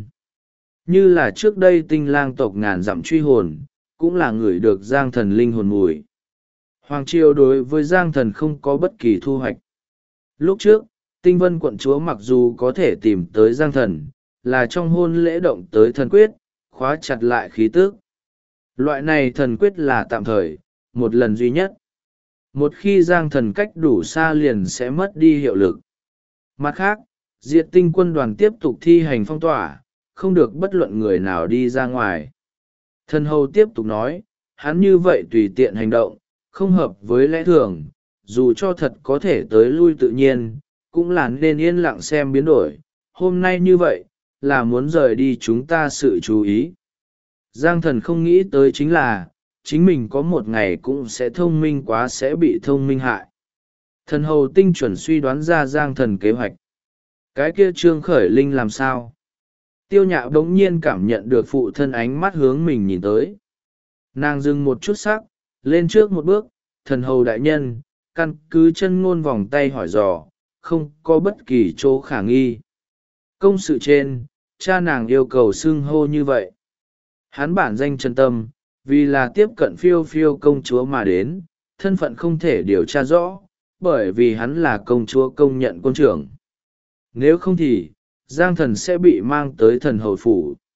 Như là trước đây Tinh Lang tộc ngàn dặm truy hồn, cũng là người được Giang thần linh hồn mùi. Hoàng Triều đối với Giang thần không có bất kỳ thu hoạch. Lúc trước, Tinh Vân quận chúa mặc dù có thể tìm tới Giang thần, là trong hôn lễ động tới thần quyết, khóa chặt lại khí tức. Loại này thần quyết là tạm thời, một lần duy nhất. Một khi Giang thần cách đủ xa liền sẽ mất đi hiệu lực. Mặt khác, Diệt Tinh quân đoàn tiếp tục thi hành phong tỏa, không được bất luận người nào đi ra ngoài. Thần hầu tiếp tục nói, hắn như vậy tùy tiện hành động, không hợp với lẽ thường, dù cho thật có thể tới lui tự nhiên, cũng là nên yên lặng xem biến đổi. Hôm nay như vậy, là muốn rời đi chúng ta sự chú ý. Giang thần không nghĩ tới chính là, chính mình có một ngày cũng sẽ thông minh quá sẽ bị thông minh hại. Thần hầu tinh chuẩn suy đoán ra Giang thần kế hoạch. Cái kia Trương Khởi Linh làm sao? Tiêu Nhạ bỗng nhiên cảm nhận được phụ thân ánh mắt hướng mình nhìn tới. Nàng dừng một chút sắc, lên trước một bước, thần hầu đại nhân, căn cứ chân ngôn vòng tay hỏi dò, không có bất kỳ chỗ khả nghi. Công sự trên, cha nàng yêu cầu xưng hô như vậy. Hắn bản danh Trần Tâm, vì là tiếp cận phiêu phiêu công chúa mà đến, thân phận không thể điều tra rõ, bởi vì hắn là công chúa công nhận quân trưởng. Nếu không thì, Giang thần sẽ bị mang tới thần hầu phủ.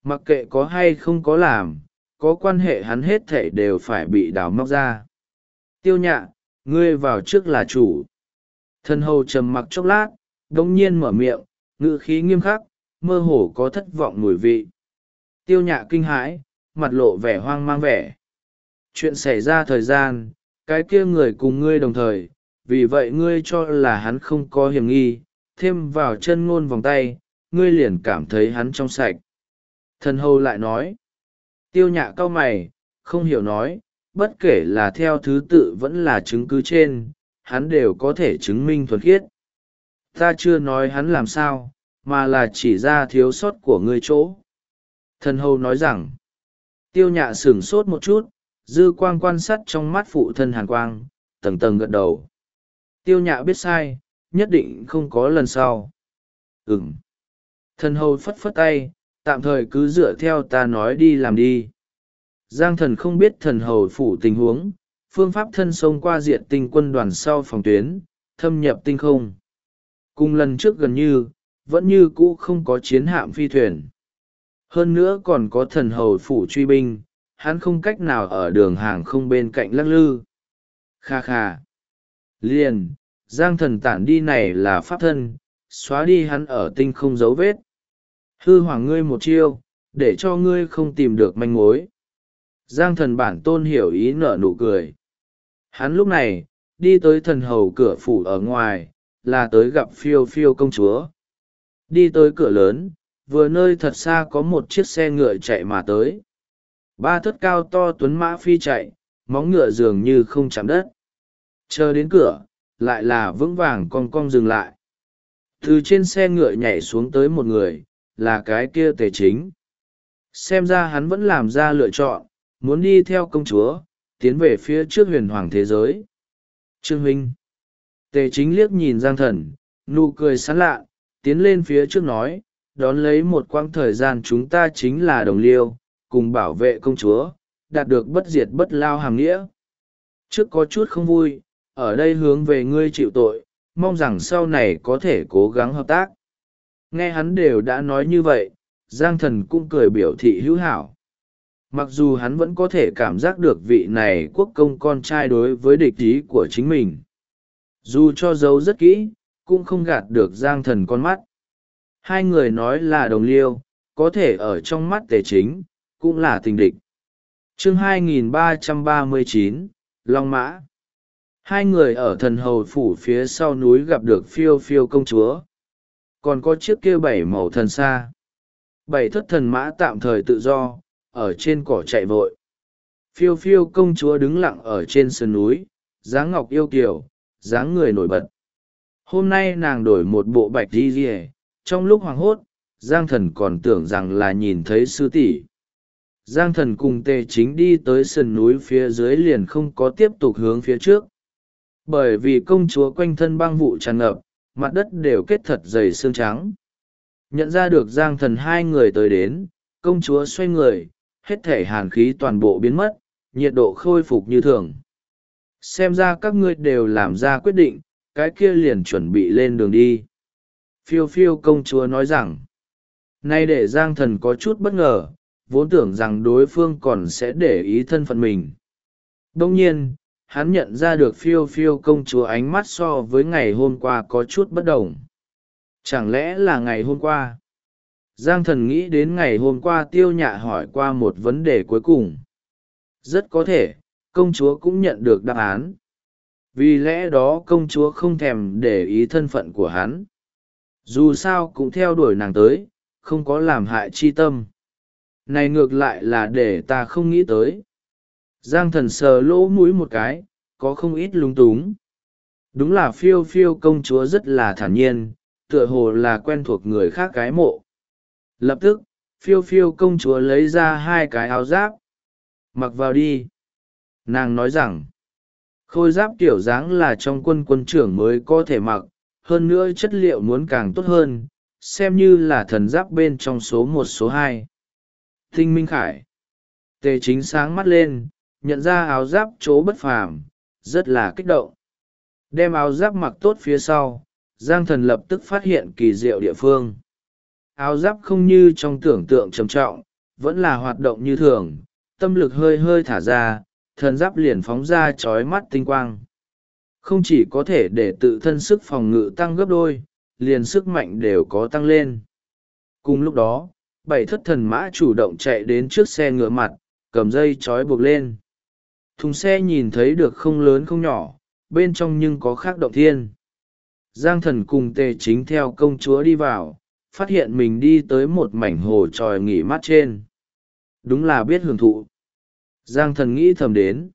Mặc kệ có hay không có làm, có quan hệ hắn hết thảy đều phải bị đào móc ra. Tiêu Nhạ, ngươi vào trước là chủ. Thần hầu trầm mặc chốc lát, đông nhiên mở miệng, ngữ khí nghiêm khắc, mơ hồ có thất vọng mùi vị. Tiêu Nhạ kinh hãi, mặt lộ vẻ hoang mang vẻ. Chuyện xảy ra thời gian, cái kia người cùng ngươi đồng thời, vì vậy ngươi cho là hắn không có hiểm nghi, thêm vào chân ngôn vòng tay, ngươi liền cảm thấy hắn trong sạch. Thần hầu lại nói. Tiêu Nhạ cau mày, không hiểu nói, bất kể là theo thứ tự vẫn là chứng cứ trên, hắn đều có thể chứng minh thuần khiết. Ta chưa nói hắn làm sao, mà là chỉ ra thiếu sót của ngươi chỗ. Thần hầu nói rằng, Tiêu Nhạ sửng sốt một chút, dư quang quan sát trong mắt phụ thân Hàn Quang, tầng tầng gật đầu. Tiêu Nhạ biết sai, nhất định không có lần sau. Ừm. Thần hầu phất phất tay, tạm thời cứ dựa theo ta nói đi làm đi. Giang Thần không biết thần hầu phủ tình huống, phương pháp thân sông qua diện tinh quân đoàn sau phòng tuyến, thâm nhập tinh không. Cùng lần trước gần như, vẫn như cũ không có chiến hạm phi thuyền. Hơn nữa còn có thần hầu phủ truy binh, hắn không cách nào ở đường hàng không bên cạnh lắc lư. Kha kha. Liền, Giang Thần tản đi này là pháp thân, xóa đi hắn ở tinh không dấu vết. Hư hoàng ngươi một chiêu, để cho ngươi không tìm được manh mối. Giang Thần bản tôn hiểu ý nở nụ cười. Hắn lúc này, đi tới thần hầu cửa phủ ở ngoài, là tới gặp phiêu phiêu công chúa. Đi tới cửa lớn, vừa nơi thật xa có một chiếc xe ngựa chạy mà tới. Ba thất cao to tuấn mã phi chạy, móng ngựa dường như không chạm đất. Chờ đến cửa, lại là vững vàng cong cong dừng lại. Từ trên xe ngựa nhảy xuống tới một người, là cái kia Tề Chính. Xem ra hắn vẫn làm ra lựa chọn, muốn đi theo công chúa, tiến về phía trước huyền hoàng thế giới. Trương huynh. Tề Chính liếc nhìn Giang Thần, nụ cười sán lạ, tiến lên phía trước nói, đón lấy một quãng thời gian chúng ta chính là đồng liêu, cùng bảo vệ công chúa, đạt được bất diệt bất lao hàm nghĩa. Trước có chút không vui, ở đây hướng về ngươi chịu tội, mong rằng sau này có thể cố gắng hợp tác. Nghe hắn đều đã nói như vậy, Giang Thần cũng cười biểu thị hữu hảo. Mặc dù hắn vẫn có thể cảm giác được vị này quốc công con trai đối với địch ý của chính mình. Dù cho giấu rất kỹ, cũng không gạt được Giang Thần con mắt. Hai người nói là đồng liêu, có thể ở trong mắt Tề Chính, cũng là tình địch. Chương 2339, Long Mã. Hai người ở thần hầu phủ phía sau núi gặp được phiêu phiêu công chúa. Còn có chiếc kia bảy màu thần xa. Bảy thất thần mã tạm thời tự do, ở trên cỏ chạy vội. Phiêu phiêu công chúa đứng lặng ở trên sườn núi, dáng ngọc yêu kiều, dáng người nổi bật. Hôm nay nàng đổi một bộ bạch đi rìa, trong lúc hoảng hốt, Giang Thần còn tưởng rằng là nhìn thấy sư tỷ. Giang Thần cùng Tề Chính đi tới sườn núi phía dưới liền không có tiếp tục hướng phía trước. Bởi vì công chúa quanh thân băng vụ tràn ngập, mặt đất đều kết thật dày xương trắng. Nhận ra được Giang Thần hai người tới đến, công chúa xoay người, hết thể hàn khí toàn bộ biến mất, nhiệt độ khôi phục như thường. Xem ra các ngươi đều làm ra quyết định, cái kia liền chuẩn bị lên đường đi. Phiêu phiêu công chúa nói rằng, nay để Giang Thần có chút bất ngờ, vốn tưởng rằng đối phương còn sẽ để ý thân phận mình. Đông nhiên, hắn nhận ra được phiêu phiêu công chúa ánh mắt so với ngày hôm qua có chút bất đồng. Chẳng lẽ là ngày hôm qua? Giang Thần nghĩ đến ngày hôm qua Tiêu Nhạ hỏi qua một vấn đề cuối cùng. Rất có thể, công chúa cũng nhận được đáp án. Vì lẽ đó công chúa không thèm để ý thân phận của hắn. Dù sao cũng theo đuổi nàng tới, không có làm hại chi tâm. Này ngược lại là để ta không nghĩ tới. Giang Thần sờ lỗ mũi một cái, có không ít lung túng. Đúng là phiêu phiêu công chúa rất là thản nhiên, tựa hồ là quen thuộc người khác cái mộ. Lập tức, phiêu phiêu công chúa lấy ra hai cái áo giáp. Mặc vào đi. Nàng nói rằng, khôi giáp kiểu dáng là trong quân trưởng mới có thể mặc, hơn nữa chất liệu muốn càng tốt hơn, xem như là thần giáp bên trong số 1 số 2. Tinh Minh Khải. Tề Chính sáng mắt lên, nhận ra áo giáp chỗ bất phàm, rất là kích động. Đem áo giáp mặc tốt phía sau, Giang Thần lập tức phát hiện kỳ diệu địa phương. Áo giáp không như trong tưởng tượng trầm trọng, vẫn là hoạt động như thường, tâm lực hơi hơi thả ra, thần giáp liền phóng ra chói mắt tinh quang. Không chỉ có thể để tự thân sức phòng ngự tăng gấp đôi, liền sức mạnh đều có tăng lên. Cùng lúc đó, 7 thất thần mã chủ động chạy đến trước xe ngựa mặt, cầm dây trói buộc lên. Thùng xe nhìn thấy được không lớn không nhỏ, bên trong nhưng có khác động thiên. Giang Thần cùng Tề Chính theo công chúa đi vào, phát hiện mình đi tới một mảnh hồ tròi nghỉ mát trên. Đúng là biết hưởng thụ. Giang Thần nghĩ thầm đến.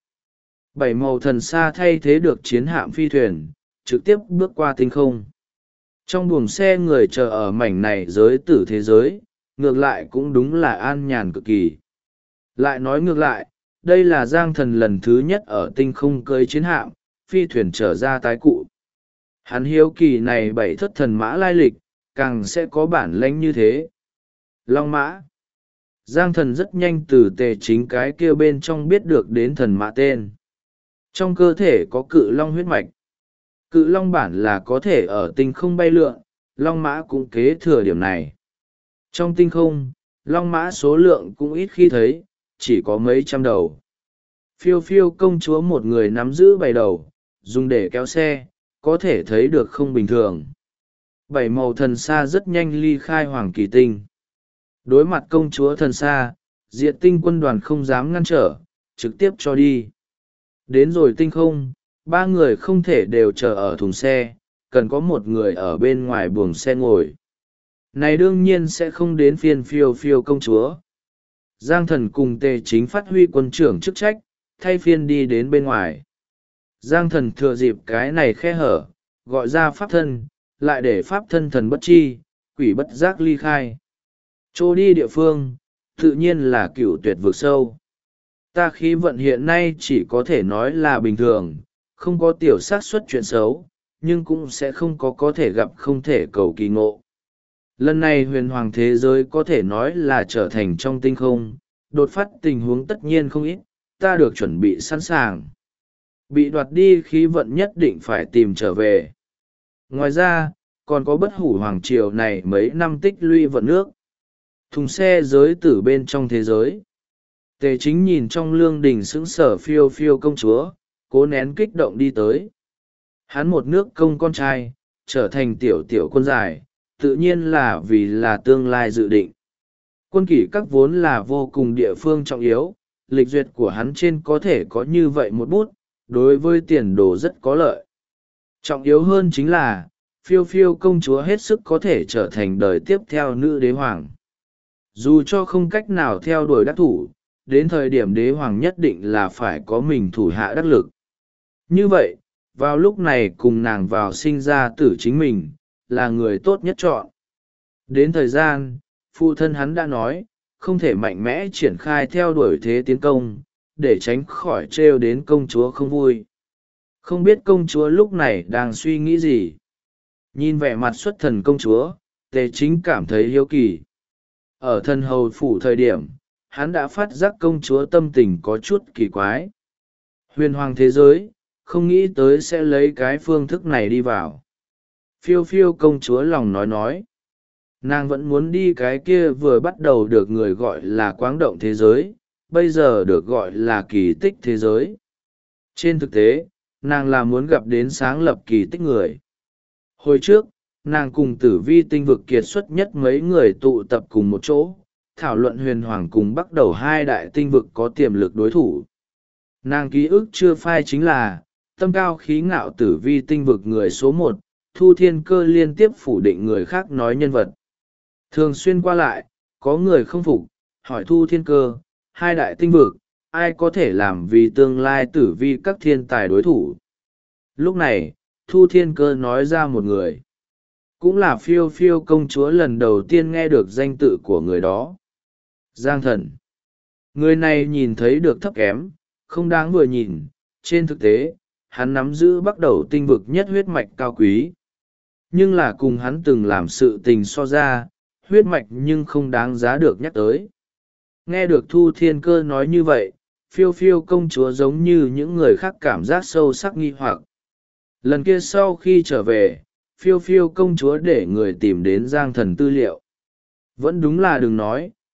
7 màu thần xa thay thế được chiến hạm phi thuyền, trực tiếp bước qua tinh không. Trong buồng xe người chờ ở mảnh này giới tử thế giới, ngược lại cũng đúng là an nhàn cực kỳ. Lại nói ngược lại, đây là Giang Thần lần thứ nhất ở tinh không cưỡi chiến hạm, phi thuyền trở ra tái cụ. Hắn hiếu kỳ này 7 thất thần mã lai lịch, càng sẽ có bản lãnh như thế. Long mã. Giang Thần rất nhanh từ Tề Chính cái kia bên trong biết được đến thần mã tên. Trong cơ thể có cự long huyết mạch. Cự long bản là có thể ở tinh không bay lượn, long mã cũng kế thừa điểm này. Trong tinh không, long mã số lượng cũng ít khi thấy, chỉ có mấy trăm đầu. Phiêu phiêu công chúa một người nắm giữ 7 đầu, dùng để kéo xe, có thể thấy được không bình thường. 7 màu thần xa rất nhanh ly khai Hoàng Kỳ Tinh. Đối mặt công chúa thần xa, Diệt Tinh quân đoàn không dám ngăn trở, trực tiếp cho đi. Đến rồi tinh không, 3 người không thể đều chờ ở thùng xe, cần có một người ở bên ngoài buồng xe ngồi. Này đương nhiên sẽ không đến phiên phiêu phiêu công chúa. Giang Thần cùng Tề Chính phát huy quân trưởng chức trách, thay phiên đi đến bên ngoài. Giang Thần thừa dịp cái này khe hở, gọi ra pháp thân, lại để pháp thân thần bất chi, quỷ bất giác ly khai. Chỗ đi địa phương, tự nhiên là cửu tuyệt vực sâu. Ta khí vận hiện nay chỉ có thể nói là bình thường, không có tiểu xác suất chuyện xấu, nhưng cũng sẽ không có thể gặp không thể cầu kỳ ngộ. Lần này huyền hoàng thế giới có thể nói là trở thành trong tinh không, đột phát tình huống tất nhiên không ít, ta được chuẩn bị sẵn sàng. Bị đoạt đi khí vận nhất định phải tìm trở về. Ngoài ra, còn có bất hủ hoàng triều này mấy năm tích lũy vận nước. Thùng xe giới tử bên trong thế giới. Tề Chính nhìn trong lương đình sững sở phiêu phiêu công chúa, cố nén kích động đi tới. Hắn một nước công con trai, trở thành tiểu tiểu quân giải, tự nhiên là vì là tương lai dự định. Quân kỷ các vốn là vô cùng địa phương trọng yếu, lịch duyệt của hắn trên có thể có như vậy một bút, đối với tiền đồ rất có lợi. Trọng yếu hơn chính là, phiêu phiêu công chúa hết sức có thể trở thành đời tiếp theo nữ đế hoàng. Dù cho không cách nào theo đuổi đắc thủ, đến thời điểm đế hoàng nhất định là phải có mình thủ hạ đắc lực. Như vậy, vào lúc này cùng nàng vào sinh ra tử chính mình, là người tốt nhất chọn. Đến thời gian, phụ thân hắn đã nói, không thể mạnh mẽ triển khai theo đuổi thế tiến công, để tránh khỏi trêu đến công chúa không vui. Không biết công chúa lúc này đang suy nghĩ gì. Nhìn vẻ mặt xuất thần công chúa, Tề Chính cảm thấy hiếu kỳ. Ở thân hầu phủ thời điểm, hắn đã phát giác công chúa tâm tình có chút kỳ quái. Huyền hoàng thế giới, không nghĩ tới sẽ lấy cái phương thức này đi vào. Phiêu phiêu công chúa lòng nói. Nàng vẫn muốn đi cái kia vừa bắt đầu được người gọi là quáng động thế giới, bây giờ được gọi là kỳ tích thế giới. Trên thực tế, nàng là muốn gặp đến sáng lập kỳ tích người. Hồi trước, nàng cùng tử vi tinh vực kiệt xuất nhất mấy người tụ tập cùng một chỗ, thảo luận huyền hoàng cùng bắt đầu 2 đại tinh vực có tiềm lực đối thủ. Nàng ký ức chưa phai chính là, tâm cao khí ngạo tử vi tinh vực người số 1, Thu Thiên Cơ liên tiếp phủ định người khác nói nhân vật. Thường xuyên qua lại, có người không phục, hỏi Thu Thiên Cơ, 2 đại tinh vực, ai có thể làm vì tương lai tử vi các thiên tài đối thủ. Lúc này, Thu Thiên Cơ nói ra một người. Cũng là phiêu phiêu công chúa lần đầu tiên nghe được danh tự của người đó. Giang Thần. Người này nhìn thấy được thấp kém, không đáng vừa nhìn, trên thực tế, hắn nắm giữ bắt đầu tinh vực nhất huyết mạch cao quý. Nhưng là cùng hắn từng làm sự tình so ra, huyết mạch nhưng không đáng giá được nhắc tới. Nghe được Thu Thiên Cơ nói như vậy, phiêu phiêu công chúa giống như những người khác cảm giác sâu sắc nghi hoặc. Lần kia sau khi trở về, phiêu phiêu công chúa để người tìm đến Giang Thần tư liệu. Vẫn đúng là đừng nói,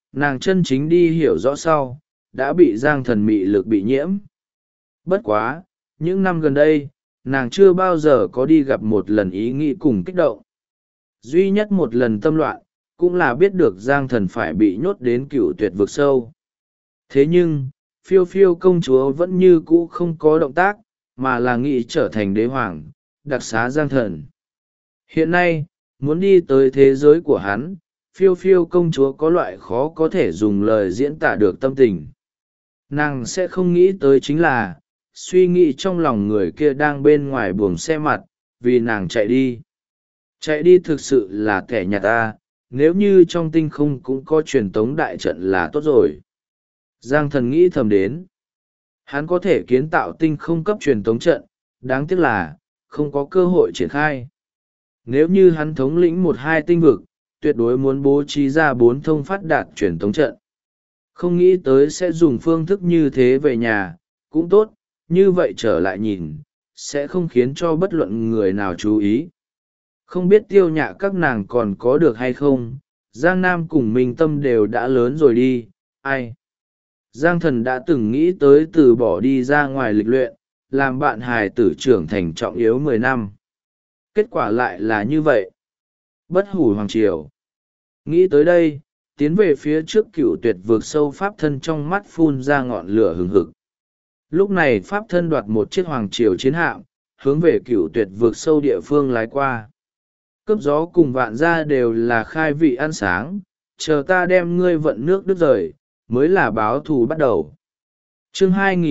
nàng chân chính đi hiểu rõ sau đã bị giang thần mị lực bị nhiễm. Bất quá những năm gần đây nàng chưa bao giờ có đi gặp một lần ý nghĩ cùng kích động. Duy nhất một lần tâm loạn cũng là biết được giang thần phải bị nhốt đến cựu tuyệt vực sâu. Thế nhưng phiêu phiêu công chúa vẫn như cũ không có động tác, mà là nghĩ trở thành đế hoàng, đặc xá giang thần. Hiện nay muốn đi tới thế giới của hắn, phiêu phiêu công chúa có loại khó có thể dùng lời diễn tả được tâm tình. Nàng sẽ không nghĩ tới chính là suy nghĩ trong lòng người kia đang bên ngoài buồng xe mặt vì nàng chạy đi. Chạy đi thực sự là kẻ nhạt ta, nếu như trong tinh không cũng có truyền tống đại trận là tốt rồi. Giang thần nghĩ thầm đến. Hắn có thể kiến tạo tinh không cấp truyền tống trận, đáng tiếc là không có cơ hội triển khai. Nếu như hắn thống lĩnh 1-2 tinh vực, tuyệt đối muốn bố trí ra 4 thông phát đạt truyền tống trận. Không nghĩ tới sẽ dùng phương thức như thế về nhà, cũng tốt, như vậy trở lại nhìn, sẽ không khiến cho bất luận người nào chú ý. Không biết tiêu nhạ các nàng còn có được hay không, Giang Nam cùng Minh Tâm đều đã lớn rồi đi, ai? Giang thần đã từng nghĩ tới từ bỏ đi ra ngoài lịch luyện, làm bạn hài tử trưởng thành trọng yếu 10 năm. Kết quả lại là như vậy. Bất hủ hoàng triều. Nghĩ tới đây, tiến về phía trước cựu tuyệt vượt sâu pháp thân trong mắt phun ra ngọn lửa hừng hực. Lúc này pháp thân đoạt một chiếc hoàng triều chiến hạm, hướng về cựu tuyệt vượt sâu địa phương lái qua. Cướp gió cùng vạn gia đều là khai vị ăn sáng, chờ ta đem ngươi vận nước đứt rời, mới là báo thù bắt đầu. Chương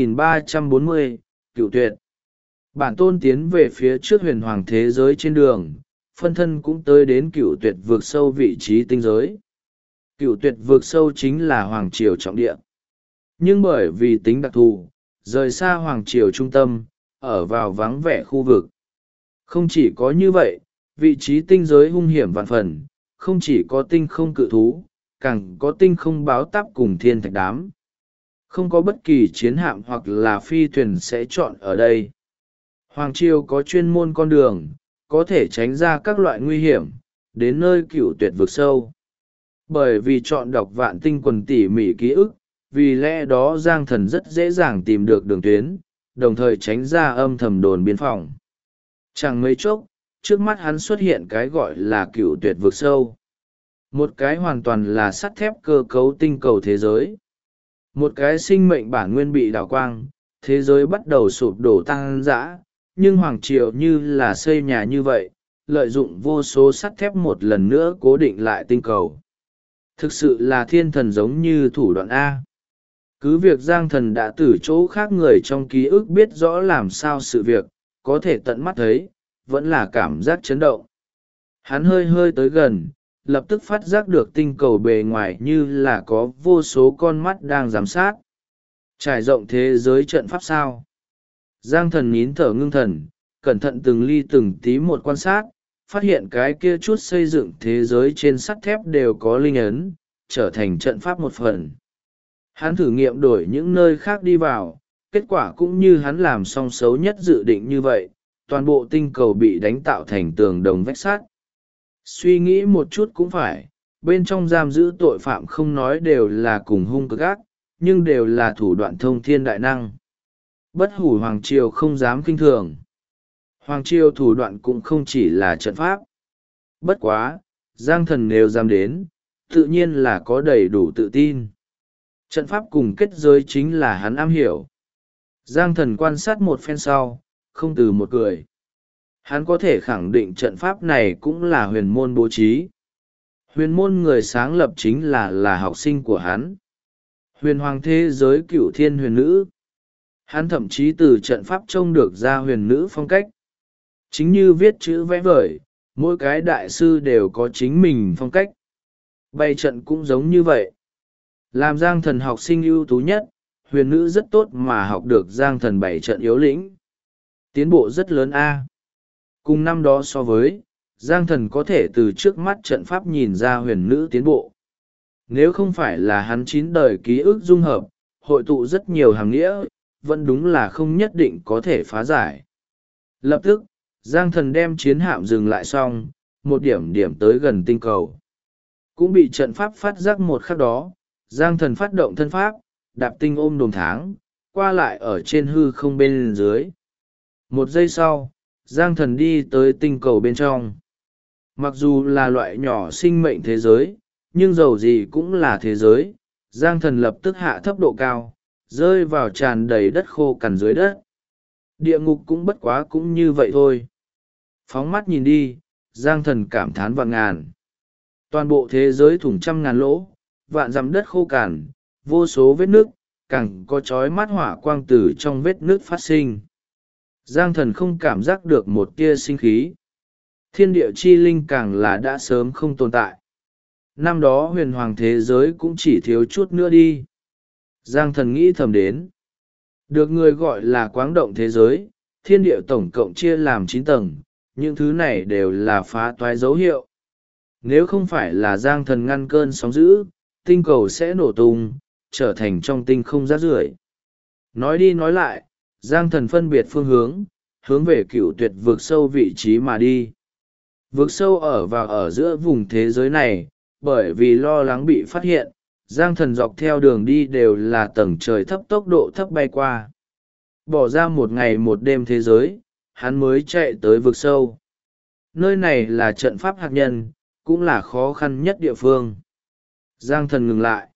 2340, Cựu Tuyệt. Bản tôn tiến về phía trước huyền hoàng thế giới trên đường, phân thân cũng tới đến Cựu Tuyệt vượt sâu vị trí tinh giới. Cựu Tuyệt vượt sâu chính là hoàng triều trọng địa. Nhưng bởi vì tính đặc thù, rời xa hoàng triều trung tâm, ở vào vắng vẻ khu vực. Không chỉ có như vậy, vị trí tinh giới hung hiểm vạn phần, không chỉ có tinh không cự thú, càng có tinh không báo táp cùng thiên thạch đám. Không có bất kỳ chiến hạm hoặc là phi thuyền sẽ chọn ở đây. Hoàng triều có chuyên môn con đường, có thể tránh ra các loại nguy hiểm, đến nơi cựu tuyệt vực sâu. Bởi vì chọn đọc vạn tinh quần tỉ mỉ ký ức, vì lẽ đó Giang Thần rất dễ dàng tìm được đường tuyến, đồng thời tránh ra âm thầm đồn biên phòng. Chẳng mấy chốc, trước mắt hắn xuất hiện cái gọi là cựu tuyệt vực sâu. Một cái hoàn toàn là sắt thép cơ cấu tinh cầu thế giới. Một cái sinh mệnh bản nguyên bị đảo quang, thế giới bắt đầu sụp đổ tăng dã, nhưng hoàng triều như là xây nhà như vậy, lợi dụng vô số sắt thép một lần nữa cố định lại tinh cầu. Thực sự là thiên thần giống như thủ đoạn A. Cứ việc Giang Thần đã từ chỗ khác người trong ký ức biết rõ làm sao sự việc, có thể tận mắt thấy, vẫn là cảm giác chấn động. Hắn hơi hơi tới gần, lập tức phát giác được tinh cầu bề ngoài như là có vô số con mắt đang giám sát. Trải rộng thế giới trận pháp sao. Giang Thần nín thở ngưng thần, cẩn thận từng ly từng tí một quan sát, phát hiện cái kia chút xây dựng thế giới trên sắt thép đều có linh ấn, trở thành trận pháp một phần. Hắn thử nghiệm đổi những nơi khác đi vào, kết quả cũng như hắn làm song xấu nhất dự định như vậy, toàn bộ tinh cầu bị đánh tạo thành tường đồng vách sắt. Suy nghĩ một chút cũng phải, bên trong giam giữ tội phạm không nói đều là cùng hung cực ác, nhưng đều là thủ đoạn thông thiên đại năng. Bất hủ hoàng triều không dám kinh thường. Hoàng triều thủ đoạn cũng không chỉ là trận pháp. Bất quá, Giang Thần nếu dám đến, tự nhiên là có đầy đủ tự tin. Trận pháp cùng kết giới chính là hắn am hiểu. Giang Thần quan sát một phen sau, không từ một cười. Hắn có thể khẳng định trận pháp này cũng là huyền môn bố trí. Huyền môn người sáng lập chính là học sinh của hắn. Huyền hoàng thế giới cửu thiên huyền nữ. Hắn thậm chí từ trận pháp trông được ra huyền nữ phong cách. Chính như viết chữ vẽ vời, mỗi cái đại sư đều có chính mình phong cách. Bày trận cũng giống như vậy. Làm Giang Thần học sinh ưu tú nhất, huyền nữ rất tốt mà học được Giang Thần bày trận yếu lĩnh. Tiến bộ rất lớn a. Cùng năm đó so với, Giang Thần có thể từ trước mắt trận pháp nhìn ra huyền nữ tiến bộ. Nếu không phải là hắn 9 đời ký ức dung hợp, hội tụ rất nhiều hàng nghĩa, vẫn đúng là không nhất định có thể phá giải. Lập tức, Giang Thần đem chiến hạm dừng lại xong, một điểm điểm tới gần tinh cầu. Cũng bị trận pháp phát giác một khắc đó, Giang Thần phát động thân pháp, đạp tinh ôm đồm tháng, qua lại ở trên hư không bên dưới. Một giây sau, Giang Thần đi tới tinh cầu bên trong. Mặc dù là loại nhỏ sinh mệnh thế giới, nhưng dầu gì cũng là thế giới. Giang Thần lập tức hạ thấp độ cao, rơi vào tràn đầy đất khô cằn dưới đất. Địa ngục cũng bất quá cũng như vậy thôi. Phóng mắt nhìn đi, Giang Thần cảm thán vạn ngàn. Toàn bộ thế giới thủng trăm ngàn lỗ, vạn dặm đất khô cằn, vô số vết nước, càng có chói mắt hỏa quang từ trong vết nước phát sinh. Giang Thần không cảm giác được một tia sinh khí. Thiên địa chi linh càng là đã sớm không tồn tại. Năm đó huyền hoàng thế giới cũng chỉ thiếu chút nữa đi. Giang Thần nghĩ thầm đến. Được người gọi là quáng động thế giới, thiên địa tổng cộng chia làm 9 tầng, những thứ này đều là phá toái dấu hiệu. Nếu không phải là Giang Thần ngăn cơn sóng dữ, tinh cầu sẽ nổ tung, trở thành trong tinh không rác rưởi. Nói đi nói lại, Giang Thần phân biệt phương hướng, hướng về Cửu Tuyệt vực sâu vị trí mà đi. Vực sâu ở giữa vùng thế giới này, bởi vì lo lắng bị phát hiện, Giang Thần dọc theo đường đi đều là tầng trời thấp tốc độ thấp bay qua. Bỏ ra một ngày một đêm thế giới, hắn mới chạy tới vực sâu. Nơi này là trận pháp hạt nhân, cũng là khó khăn nhất địa phương. Giang Thần ngừng lại.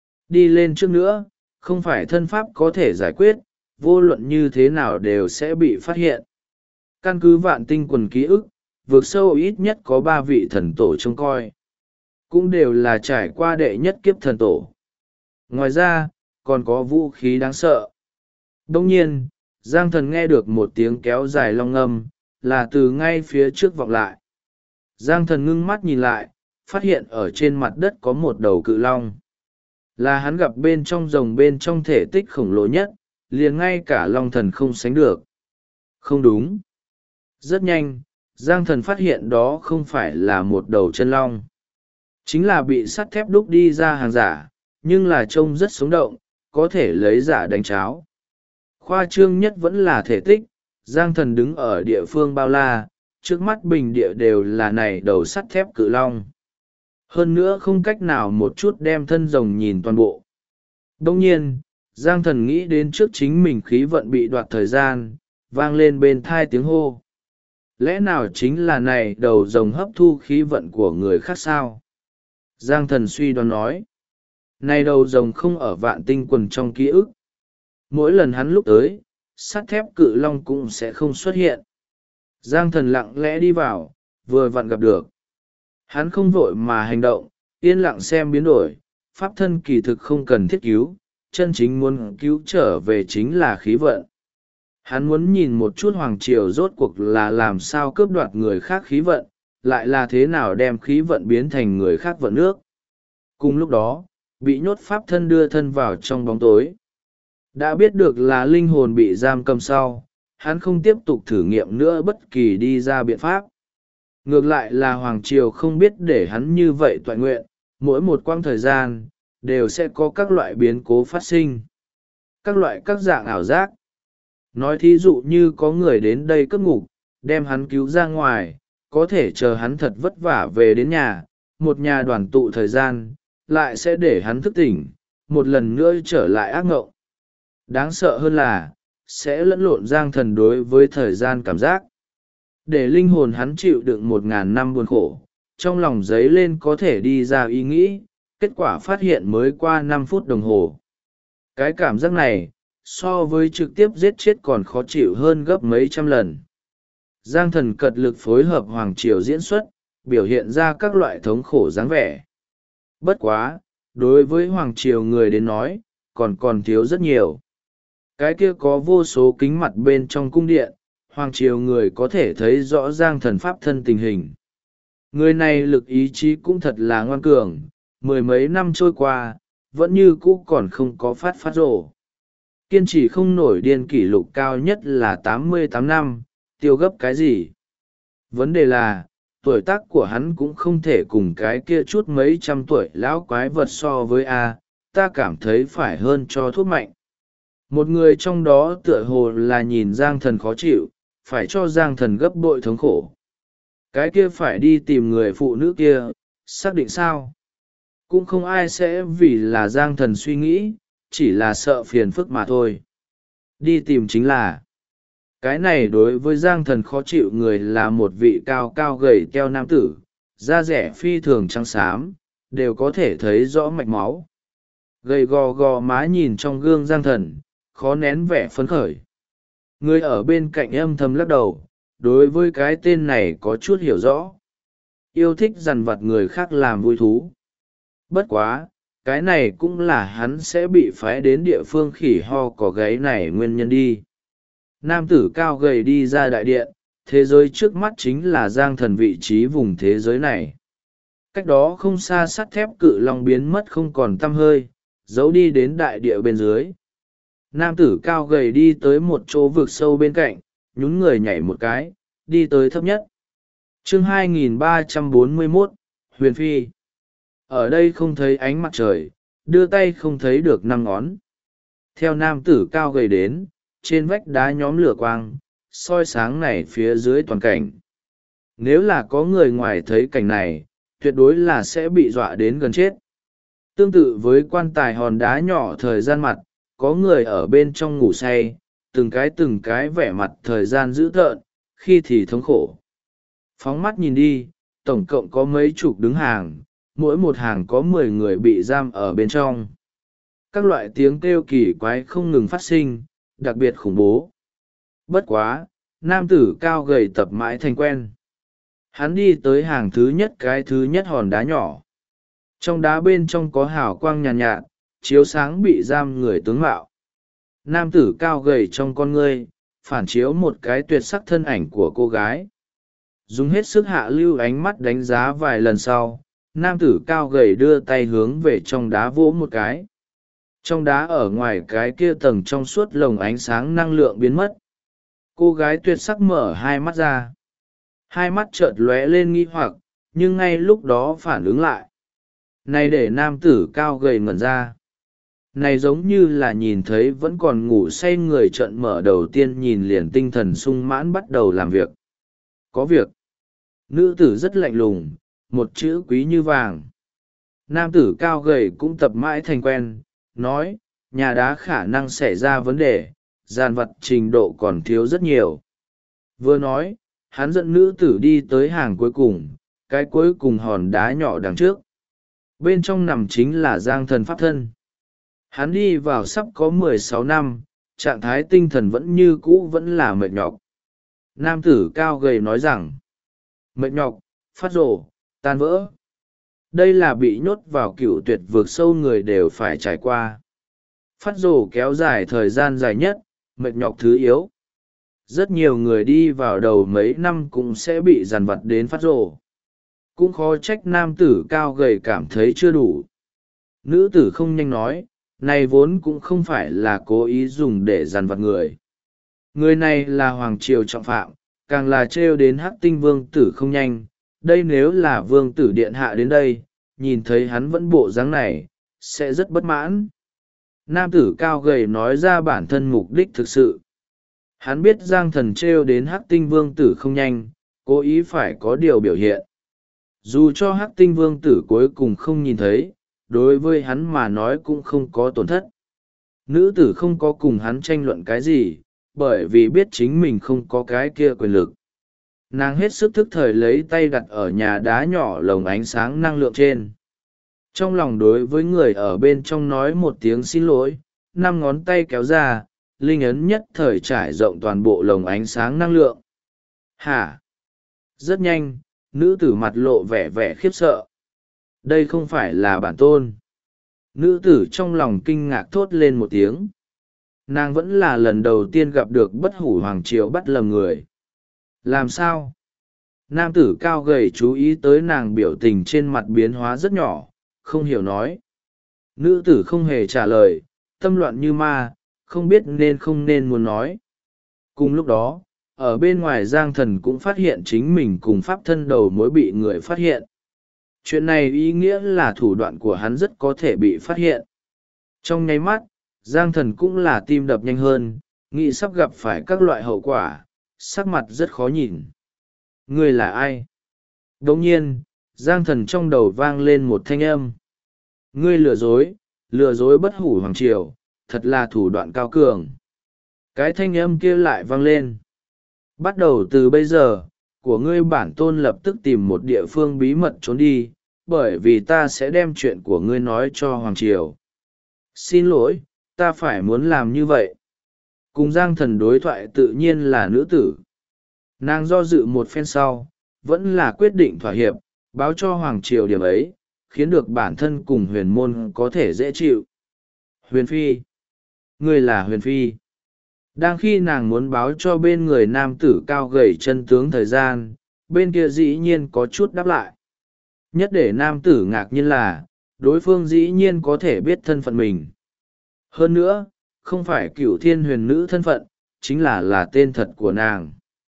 Đi lên trước nữa, không phải thân pháp có thể giải quyết, vô luận như thế nào đều sẽ bị phát hiện. Căn cứ vạn tinh quần ký ức, vực sâu ít nhất có 3 vị thần tổ trông coi. Cũng đều là trải qua đệ nhất kiếp thần tổ. Ngoài ra, còn có vũ khí đáng sợ. Đông nhiên, Giang Thần nghe được một tiếng kéo dài long ngâm, là từ ngay phía trước vọng lại. Giang Thần ngưng mắt nhìn lại, phát hiện ở trên mặt đất có một đầu cự long. Là hắn gặp bên trong rồng bên trong thể tích khổng lồ nhất, liền ngay cả long thần không sánh được. Không đúng. Rất nhanh, Giang Thần phát hiện đó không phải là một đầu chân long. Chính là bị sắt thép đúc đi ra hàng giả, nhưng là trông rất sống động, có thể lấy giả đánh cháo. Khoa trương nhất vẫn là thể tích, Giang Thần đứng ở địa phương bao la, trước mắt bình địa đều là này đầu sắt thép cự long. Hơn nữa không cách nào một chút đem thân rồng nhìn toàn bộ. Đông nhiên, Giang Thần nghĩ đến trước chính mình khí vận bị đoạt thời gian, vang lên bên thai tiếng hô. Lẽ nào chính là này đầu rồng hấp thu khí vận của người khác sao? Giang Thần suy đoán nói. Này đầu rồng không ở vạn tinh quần trong ký ức. Mỗi lần hắn lúc tới, sắt thép cự long cũng sẽ không xuất hiện. Giang Thần lặng lẽ đi vào, vừa vặn gặp được. Hắn không vội mà hành động, yên lặng xem biến đổi, pháp thân kỳ thực không cần thiết cứu, chân chính muốn cứu trở về chính là khí vận. Hắn muốn nhìn một chút hoàng triều rốt cuộc là làm sao cướp đoạt người khác khí vận, lại là thế nào đem khí vận biến thành người khác vận nước. Cùng lúc đó, bị nhốt pháp thân đưa thân vào trong bóng tối. Đã biết được là linh hồn bị giam cầm sau, hắn không tiếp tục thử nghiệm nữa bất kỳ đi ra biện pháp. Ngược lại là hoàng triều không biết để hắn như vậy toại nguyện, mỗi một quãng thời gian, đều sẽ có các loại biến cố phát sinh. Các dạng ảo giác. Nói thí dụ như có người đến đây cất ngục, đem hắn cứu ra ngoài, có thể chờ hắn thật vất vả về đến nhà, một nhà đoàn tụ thời gian, lại sẽ để hắn thức tỉnh, một lần nữa trở lại ác ngộng. Đáng sợ hơn là, sẽ lẫn lộn Giang Thần đối với thời gian cảm giác. Để linh hồn hắn chịu đựng 1000 năm buồn khổ, trong lòng giấy lên có thể đi ra ý nghĩ, kết quả phát hiện mới qua 5 phút đồng hồ. Cái cảm giác này, so với trực tiếp giết chết còn khó chịu hơn gấp mấy trăm lần. Giang Thần cật lực phối hợp hoàng triều diễn xuất, biểu hiện ra các loại thống khổ dáng vẻ. Bất quá, đối với hoàng triều người đến nói, còn thiếu rất nhiều. Cái kia có vô số kính mặt bên trong cung điện, hoàng triều người có thể thấy rõ Giang Thần pháp thân tình hình. Người này lực ý chí cũng thật là ngoan cường, 10 mấy năm trôi qua, vẫn như cũ còn không có phát rồ. Kiên trì không nổi điên kỷ lục cao nhất là 88 năm, tiêu gấp cái gì? Vấn đề là, tuổi tác của hắn cũng không thể cùng cái kia chút mấy trăm tuổi lão quái vật so với A, ta cảm thấy phải hơn cho thuốc mạnh. Một người trong đó tựa hồ là nhìn Giang Thần khó chịu, phải cho Giang Thần gấp bội thống khổ. Cái kia phải đi tìm người phụ nữ kia, xác định sao? cũng không ai sẽ vì là Giang Thần suy nghĩ, chỉ là sợ phiền phức mà thôi. Đi tìm chính là cái này đối với Giang Thần khó chịu người là một vị cao cao gầy teo nam tử, da rẻ phi thường trắng xám, đều có thể thấy rõ mạch máu. Gầy gò gò má nhìn trong gương Giang Thần, khó nén vẻ phấn khởi. Người ở bên cạnh âm thầm lắc đầu, đối với cái tên này có chút hiểu rõ. Yêu thích dằn vặt người khác làm vui thú. Bất quá, cái này cũng là hắn sẽ bị phái đến địa phương khỉ ho có gáy này nguyên nhân đi. Nam tử cao gầy đi ra đại điện, thế giới trước mắt chính là Giang Thần vị trí vùng thế giới này. Cách đó không xa sắt thép cự long biến mất không còn tăm hơi, giấu đi đến đại địa bên dưới. Nam tử cao gầy đi tới một chỗ vực sâu bên cạnh, nhún người nhảy một cái, đi tới thấp nhất. Chương 2341, Huyền Phi. Ở đây không thấy ánh mặt trời, đưa tay không thấy được năm ngón. Theo nam tử cao gầy đến, trên vách đá nhóm lửa quang, soi sáng này phía dưới toàn cảnh. Nếu là có người ngoài thấy cảnh này, tuyệt đối là sẽ bị dọa đến gần chết. Tương tự với quan tài hòn đá nhỏ thời gian mặt, có người ở bên trong ngủ say, từng cái vẻ mặt thời gian dữ tợn, khi thì thống khổ. Phóng mắt nhìn đi, tổng cộng có mấy chục đứng hàng, mỗi một hàng có 10 người bị giam ở bên trong. Các loại tiếng kêu kỳ quái không ngừng phát sinh, đặc biệt khủng bố. Bất quá, nam tử cao gầy tập mãi thành quen. Hắn đi tới hàng thứ nhất, cái thứ nhất hòn đá nhỏ. Trong đá bên trong có hào quang nhàn nhạt, chiếu sáng bị giam người tướng mạo. Nam tử cao gầy trong con ngươi, phản chiếu một cái tuyệt sắc thân ảnh của cô gái. Dùng hết sức hạ lưu ánh mắt đánh giá vài lần sau, nam tử cao gầy đưa tay hướng về trong đá vỗ một cái. Trong đá ở ngoài cái kia tầng trong suốt lồng ánh sáng năng lượng biến mất. Cô gái tuyệt sắc mở hai mắt ra. Hai mắt chợt lóe lên nghi hoặc, nhưng ngay lúc đó phản ứng lại. Này để nam tử cao gầy ngẩn ra. Này giống như là nhìn thấy vẫn còn ngủ say người trợn mở đầu tiên nhìn liền tinh thần sung mãn bắt đầu làm việc. Có việc. Nữ tử rất lạnh lùng, một chữ quý như vàng. Nam tử cao gầy cũng tập mãi thành quen, nói, nhà đá khả năng xảy ra vấn đề, dàn vật trình độ còn thiếu rất nhiều. Vừa nói, hắn dẫn nữ tử đi tới hàng cuối cùng, cái cuối cùng hòn đá nhỏ đằng trước. Bên trong nằm chính là Giang Thần pháp thân. Hắn đi vào sắp có 16 năm, trạng thái tinh thần vẫn như cũ vẫn là mệt nhọc. Nam tử cao gầy nói rằng, mệt nhọc, phát rồ, tan vỡ. Đây là bị nhốt vào cựu tuyệt vực sâu người đều phải trải qua. Phát rồ kéo dài thời gian dài nhất, mệt nhọc thứ yếu. Rất nhiều người đi vào đầu mấy năm cũng sẽ bị dằn vặt đến phát rồ. Cũng khó trách nam tử cao gầy cảm thấy chưa đủ. Nữ tử không nhanh nói, này vốn cũng không phải là cố ý dùng để dằn vặt người. Người này là hoàng triều trọng phạm, càng là trêu đến hắc tinh vương tử không nhanh. Đây nếu là vương tử điện hạ đến đây, nhìn thấy hắn vẫn bộ dáng này, sẽ rất bất mãn. Nam tử cao gầy nói ra bản thân mục đích thực sự. Hắn biết Giang Thần trêu đến hắc tinh vương tử không nhanh, cố ý phải có điều biểu hiện. Dù cho hắc tinh vương tử cuối cùng không nhìn thấy, đối với hắn mà nói cũng không có tổn thất. Nữ tử không có cùng hắn tranh luận cái gì, bởi vì biết chính mình không có cái kia quyền lực. Nàng hết sức thức thời lấy tay đặt ở nhà đá nhỏ lồng ánh sáng năng lượng trên. Trong lòng đối với người ở bên trong nói một tiếng xin lỗi, 5 ngón tay kéo ra, linh ấn nhất thời trải rộng toàn bộ lồng ánh sáng năng lượng. Hả? Rất nhanh, nữ tử mặt lộ vẻ vẻ khiếp sợ. Đây không phải là bản tôn. Nữ tử trong lòng kinh ngạc thốt lên một tiếng. Nàng vẫn là lần đầu tiên gặp được bất hủ hoàng triều bắt lầm người. Làm sao? Nam tử cao gầy chú ý tới nàng biểu tình trên mặt biến hóa rất nhỏ, không hiểu nói. Nữ tử không hề trả lời, tâm loạn như ma, không biết nên không nên muốn nói. Cùng lúc đó, ở bên ngoài Giang Thần cũng phát hiện chính mình cùng pháp thân đầu mối bị người phát hiện. Chuyện này ý nghĩa là thủ đoạn của hắn rất có thể bị phát hiện. Trong nháy mắt, Giang Thần cũng là tim đập nhanh hơn, nghĩ sắp gặp phải các loại hậu quả, sắc mặt rất khó nhìn. Người là ai? Đồng nhiên, Giang Thần trong đầu vang lên một thanh âm. Ngươi lừa dối bất hủ hoàng triều, thật là thủ đoạn cao cường. Cái thanh âm kia lại vang lên. Bắt đầu từ bây giờ, của ngươi bản tôn lập tức tìm một địa phương bí mật trốn đi, bởi vì ta sẽ đem chuyện của ngươi nói cho hoàng triều. Xin lỗi, ta phải muốn làm như vậy. Cùng Giang Thần đối thoại tự nhiên là nữ tử. Nàng do dự một phen sau, vẫn là quyết định thỏa hiệp, báo cho hoàng triều điểm ấy, khiến được bản thân cùng huyền môn có thể dễ chịu. Huyền Phi. Ngươi là Huyền Phi. Đang khi nàng muốn báo cho bên người nam tử cao gầy chân tướng thời gian, bên kia dĩ nhiên có chút đáp lại. Nhất để nam tử ngạc nhiên là, đối phương dĩ nhiên có thể biết thân phận mình. Hơn nữa, không phải Cửu Thiên huyền nữ thân phận, chính là tên thật của nàng.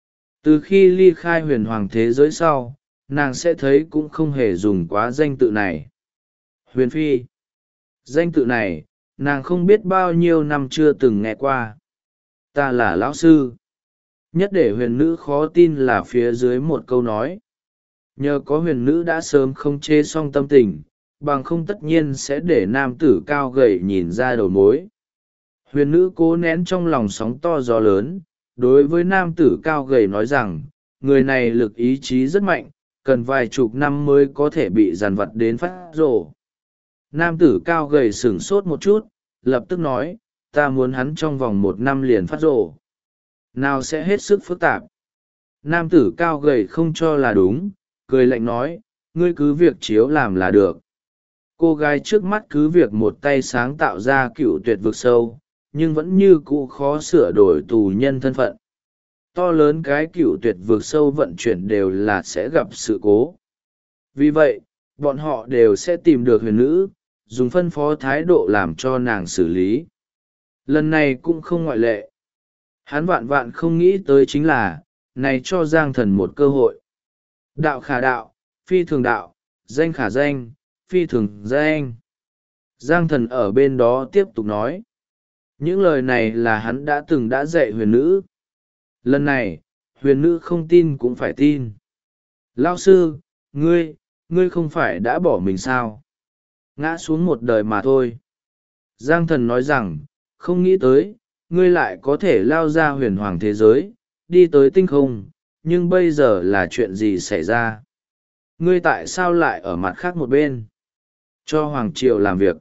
Từ khi ly khai huyền hoàng thế giới sau, nàng sẽ thấy cũng không hề dùng quá danh tự này. Huyền Phi. Danh tự này, nàng không biết bao nhiêu năm chưa từng nghe qua. Ta là lão sư. Nhất để huyền nữ khó tin là phía dưới một câu nói. Nhờ có huyền nữ đã sớm không chê xong tâm tình, bằng không tất nhiên sẽ để nam tử cao gầy nhìn ra đầu mối. Huyền nữ cố nén trong lòng sóng to gió lớn, đối với nam tử cao gầy nói rằng, người này lực ý chí rất mạnh, cần vài chục năm mới có thể bị dằn vặt đến phát rồ. Nam tử cao gầy sửng sốt một chút, lập tức nói, ta muốn hắn trong vòng 1 năm liền phát rồ. Nào sẽ hết sức phức tạp. Nam tử cao gầy không cho là đúng, cười lạnh nói, ngươi cứ việc chiếu làm là được. Cô gái trước mắt cứ việc một tay sáng tạo ra cựu tuyệt vực sâu, nhưng vẫn như cũ khó sửa đổi tù nhân thân phận. To lớn cái cựu tuyệt vực sâu vận chuyển đều là sẽ gặp sự cố. Vì vậy, bọn họ đều sẽ tìm được huyền nữ, dùng phân phó thái độ làm cho nàng xử lý. Lần này cũng không ngoại lệ. Hắn vạn vạn không nghĩ tới chính là, này cho Giang Thần một cơ hội. Đạo khả đạo, phi thường đạo, danh khả danh, phi thường danh. Giang Thần ở bên đó tiếp tục nói. Những lời này là hắn đã dạy huyền nữ. Lần này, huyền nữ không tin cũng phải tin. Lao sư, ngươi không phải đã bỏ mình sao? Ngã xuống một đời mà thôi. Giang Thần nói rằng, không nghĩ tới, ngươi lại có thể lao ra huyền hoàng thế giới, đi tới tinh không, nhưng bây giờ là chuyện gì xảy ra? Ngươi tại sao lại ở mặt khác một bên? Cho hoàng triều làm việc.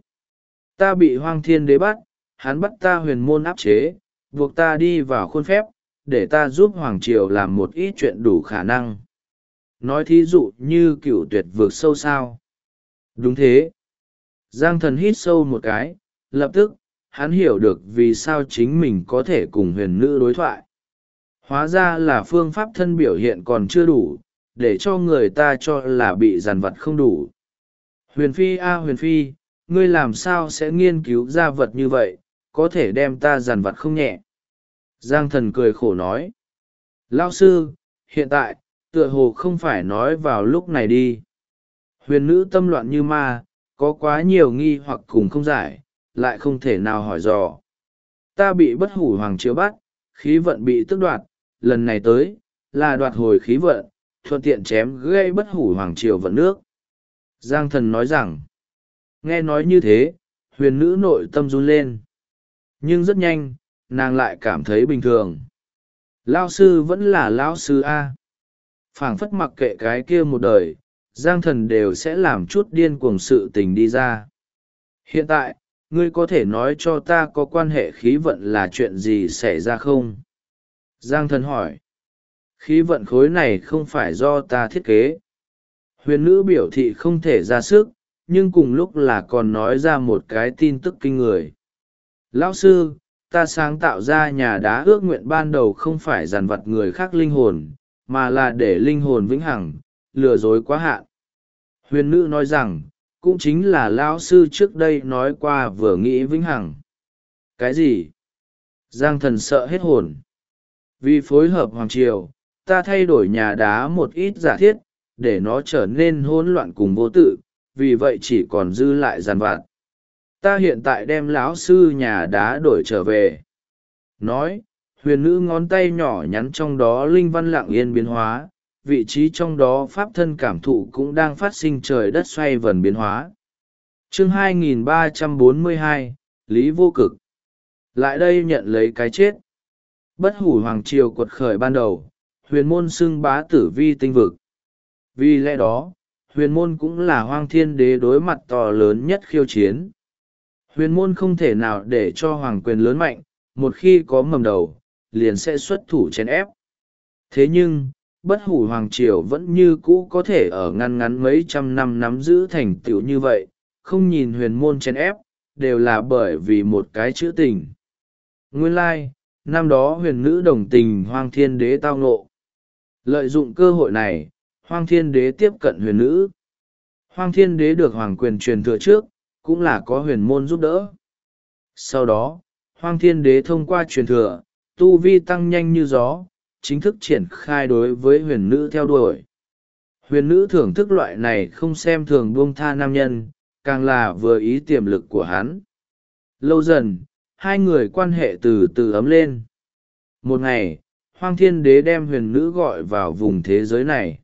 Ta bị Hoang Thiên Đế bắt, hắn bắt ta huyền môn áp chế, buộc ta đi vào khuôn phép, để ta giúp hoàng triều làm một ít chuyện đủ khả năng. Nói thí dụ như cựu tuyệt vượt sâu sao? Đúng thế. Giang Thần hít sâu một cái, lập tức, hắn hiểu được vì sao chính mình có thể cùng huyền nữ đối thoại. Hóa ra là phương pháp thân biểu hiện còn chưa đủ, để cho người ta cho là bị dằn vặt không đủ. Huyền Phi Huyền Phi, ngươi làm sao sẽ nghiên cứu ra vật như vậy, có thể đem ta dằn vặt không nhẹ. Giang Thần cười khổ nói. Lão sư, hiện tại, tựa hồ không phải nói vào lúc này đi. Huyền nữ tâm loạn như ma, có quá nhiều nghi hoặc cùng không giải, lại không thể nào hỏi dò. Ta bị bất hủ hoàng chiếu bắt, khí vận bị tước đoạt, lần này tới, là đoạt hồi khí vận, thuận tiện chém gây bất hủ hoàng triều vận nước. Giang Thần nói rằng, nghe nói như thế, huyền nữ nội tâm run lên. Nhưng rất nhanh, nàng lại cảm thấy bình thường. Lao sư vẫn là lão sư A. Phảng phất mặc kệ cái kia một đời, Giang Thần đều sẽ làm chút điên cuồng sự tình đi ra. Hiện tại, ngươi có thể nói cho ta có quan hệ khí vận là chuyện gì xảy ra không? Giang Thần hỏi. Khí vận khối này không phải do ta thiết kế. Huyền nữ biểu thị không thể ra sức, nhưng cùng lúc là còn nói ra một cái tin tức kinh người. Lão sư, ta sáng tạo ra nhà đá ước nguyện ban đầu không phải dằn vặt người khác linh hồn, mà là để linh hồn vĩnh hằng, lừa dối quá hạn. Huyền nữ nói rằng, cũng chính là lão sư trước đây nói qua vừa nghĩ vĩnh hằng. Cái gì? Giang Thần sợ hết hồn. Vì phối hợp hoàng triều, ta thay đổi nhà đá một ít giả thiết, để nó trở nên hỗn loạn cùng vô tự, vì vậy chỉ còn dư lại dàn vặt. Ta hiện tại đem lão sư nhà đá đổi trở về. Nói, huyền nữ ngón tay nhỏ nhắn trong đó linh văn lặng yên biến hóa, vị trí trong đó pháp thân cảm thụ cũng đang phát sinh trời đất xoay vần biến hóa. Chương 2342, Lý Vô Cực. Lại đây nhận lấy cái chết. Bất hủ hoàng triều quật khởi ban đầu, huyền môn xưng bá tử vi tinh vực. Vì lẽ đó, huyền môn cũng là hoang thiên đế đối mặt to lớn nhất khiêu chiến. Huyền môn không thể nào để cho hoàng quyền lớn mạnh, một khi có mầm đầu, liền sẽ xuất thủ chèn ép. Thế nhưng, bất hủ hoàng triều vẫn như cũ có thể ở ngăn ngắn mấy trăm năm nắm giữ thành tựu như vậy, không nhìn huyền môn chèn ép, đều là bởi vì một cái chữ tình. Nguyên lai, năm đó huyền nữ đồng tình hoang thiên đế tao ngộ. Lợi dụng cơ hội này, hoang thiên đế tiếp cận huyền nữ. Hoang thiên đế được hoàng quyền truyền thừa trước, cũng là có huyền môn giúp đỡ. Sau đó, hoang thiên đế thông qua truyền thừa, tu vi tăng nhanh như gió, chính thức triển khai đối với huyền nữ theo đuổi. Huyền nữ thưởng thức loại này không xem thường buông tha nam nhân, càng là vừa ý tiềm lực của hắn. Lâu dần, hai người quan hệ từ từ ấm lên. Một ngày, hoang thiên đế đem huyền nữ gọi vào vùng thế giới này.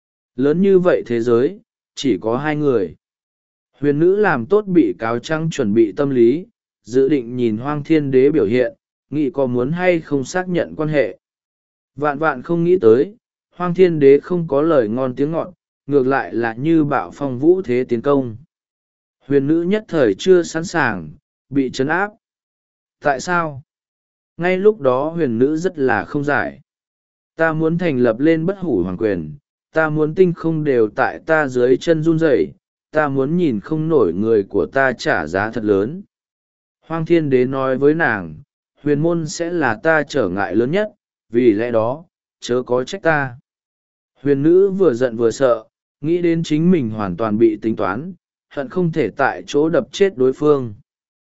Lớn như vậy thế giới, chỉ có hai người. Huyền nữ làm tốt bị cáo trăng chuẩn bị tâm lý, dự định nhìn hoang thiên đế biểu hiện, nghĩ có muốn hay không xác nhận quan hệ. Vạn vạn không nghĩ tới, hoang thiên đế không có lời ngon tiếng ngọt, ngược lại là như bạo phong vũ thế tiến công. Huyền nữ nhất thời chưa sẵn sàng, bị trấn áp. Tại sao? Ngay lúc đó huyền nữ rất là không giải. Ta muốn thành lập lên bất hủ hoàng quyền, ta muốn tinh không đều tại ta dưới chân run rẩy, ta muốn nhìn không nổi người của ta trả giá thật lớn. Hoang thiên đế nói với nàng, huyền môn sẽ là ta trở ngại lớn nhất, vì lẽ đó, chớ có trách ta. Huyền nữ vừa giận vừa sợ, nghĩ đến chính mình hoàn toàn bị tính toán, hận không thể tại chỗ đập chết đối phương.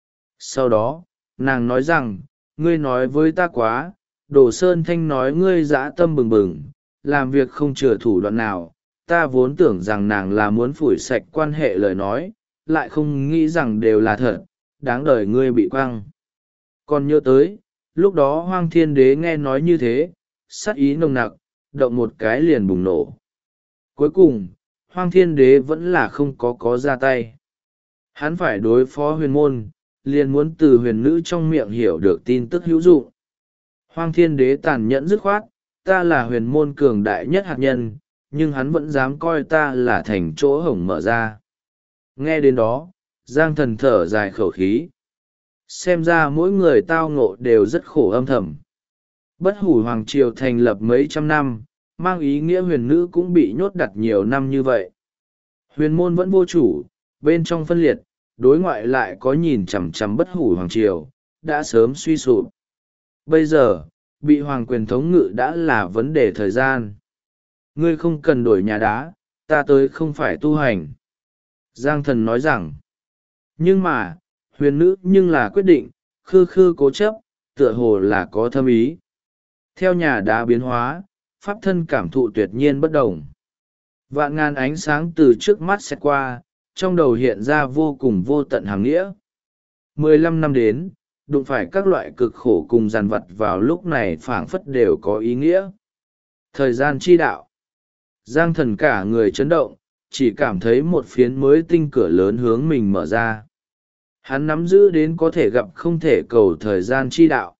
Sau đó, nàng nói rằng, ngươi nói với ta quá, Đồ Sơn Thanh nói ngươi dã tâm bừng bừng, làm việc không chừa thủ đoạn nào, ta vốn tưởng rằng nàng là muốn phủi sạch quan hệ lời nói, lại không nghĩ rằng đều là thật, đáng đời ngươi bị quăng. Còn nhớ tới, lúc đó Hoang Thiên Đế nghe nói như thế, sát ý nồng nặc, động một cái liền bùng nổ. Cuối cùng, Hoang Thiên Đế vẫn là không có ra tay. Hắn phải đối phó huyền môn, liền muốn từ huyền nữ trong miệng hiểu được tin tức hữu dụng. Hoang Thiên Đế tàn nhẫn dứt khoát, ta là huyền môn cường đại nhất hạt nhân, nhưng hắn vẫn dám coi ta là thành chỗ hổng mở ra. Nghe đến đó, Giang Thần thở dài khẩu khí. Xem ra mỗi người tao ngộ đều rất khổ âm thầm. Bất hủ hoàng triều thành lập mấy trăm năm, mang ý nghĩa huyền nữ cũng bị nhốt đặt nhiều năm như vậy. Huyền môn vẫn vô chủ, bên trong phân liệt, đối ngoại lại có nhìn chằm chằm bất hủ hoàng triều, đã sớm suy sụp. Bây giờ, bị hoàng quyền thống ngự đã là vấn đề thời gian. Ngươi không cần đổi nhà đá, ta tới không phải tu hành. Giang Thần nói rằng, nhưng mà, huyền nữ nhưng là quyết định, khư khư cố chấp, tựa hồ là có thâm ý. Theo nhà đá biến hóa, pháp thân cảm thụ tuyệt nhiên bất đồng. Vạn ngàn ánh sáng từ trước mắt xét qua, trong đầu hiện ra vô cùng vô tận hàng nghĩa. 15 năm đến, đụng phải các loại cực khổ cùng dằn vặt vào lúc này phảng phất đều có ý nghĩa. Thời gian chi đạo. Giang Thần cả người chấn động, chỉ cảm thấy một phiến mới tinh cửa lớn hướng mình mở ra. Hắn nắm giữ đến có thể gặp không thể cầu thời gian chi đạo.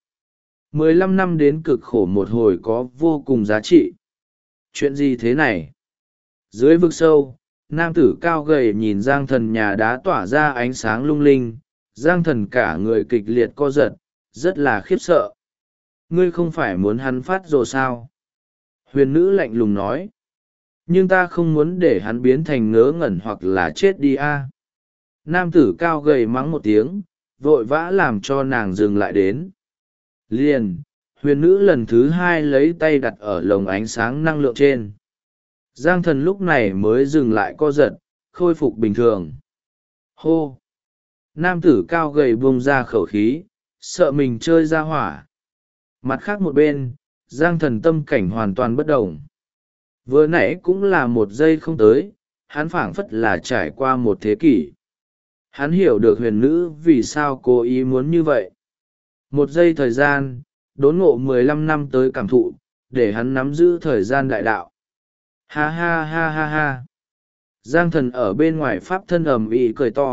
15 năm đến cực khổ một hồi có vô cùng giá trị. Chuyện gì thế này? Dưới vực sâu, nam tử cao gầy nhìn Giang Thần nhà đá tỏa ra ánh sáng lung linh, Giang Thần cả người kịch liệt co giật, rất là khiếp sợ. Ngươi không phải muốn hắn phát rồi sao? Huyền nữ lạnh lùng nói. Nhưng ta không muốn để hắn biến thành ngớ ngẩn hoặc là chết đi a. Nam tử cao gầy mắng một tiếng, vội vã làm cho nàng dừng lại đến. Liền, huyền nữ lần thứ hai lấy tay đặt ở lồng ánh sáng năng lượng trên. Giang Thần lúc này mới dừng lại co giật, khôi phục bình thường. Hô! Nam tử cao gầy buông ra khẩu khí, sợ mình chơi ra hỏa. Mặt khác một bên, Giang Thần tâm cảnh hoàn toàn bất đồng. Vừa nãy cũng là một giây không tới, hắn phảng phất là trải qua một thế kỷ. Hắn hiểu được huyền nữ vì sao cố ý muốn như vậy. Một giây thời gian, đốn ngộ 15 năm tới cảm thụ, để hắn nắm giữ thời gian đại đạo. Ha ha ha ha ha. Giang Thần ở bên ngoài pháp thân ầm ĩ cười to,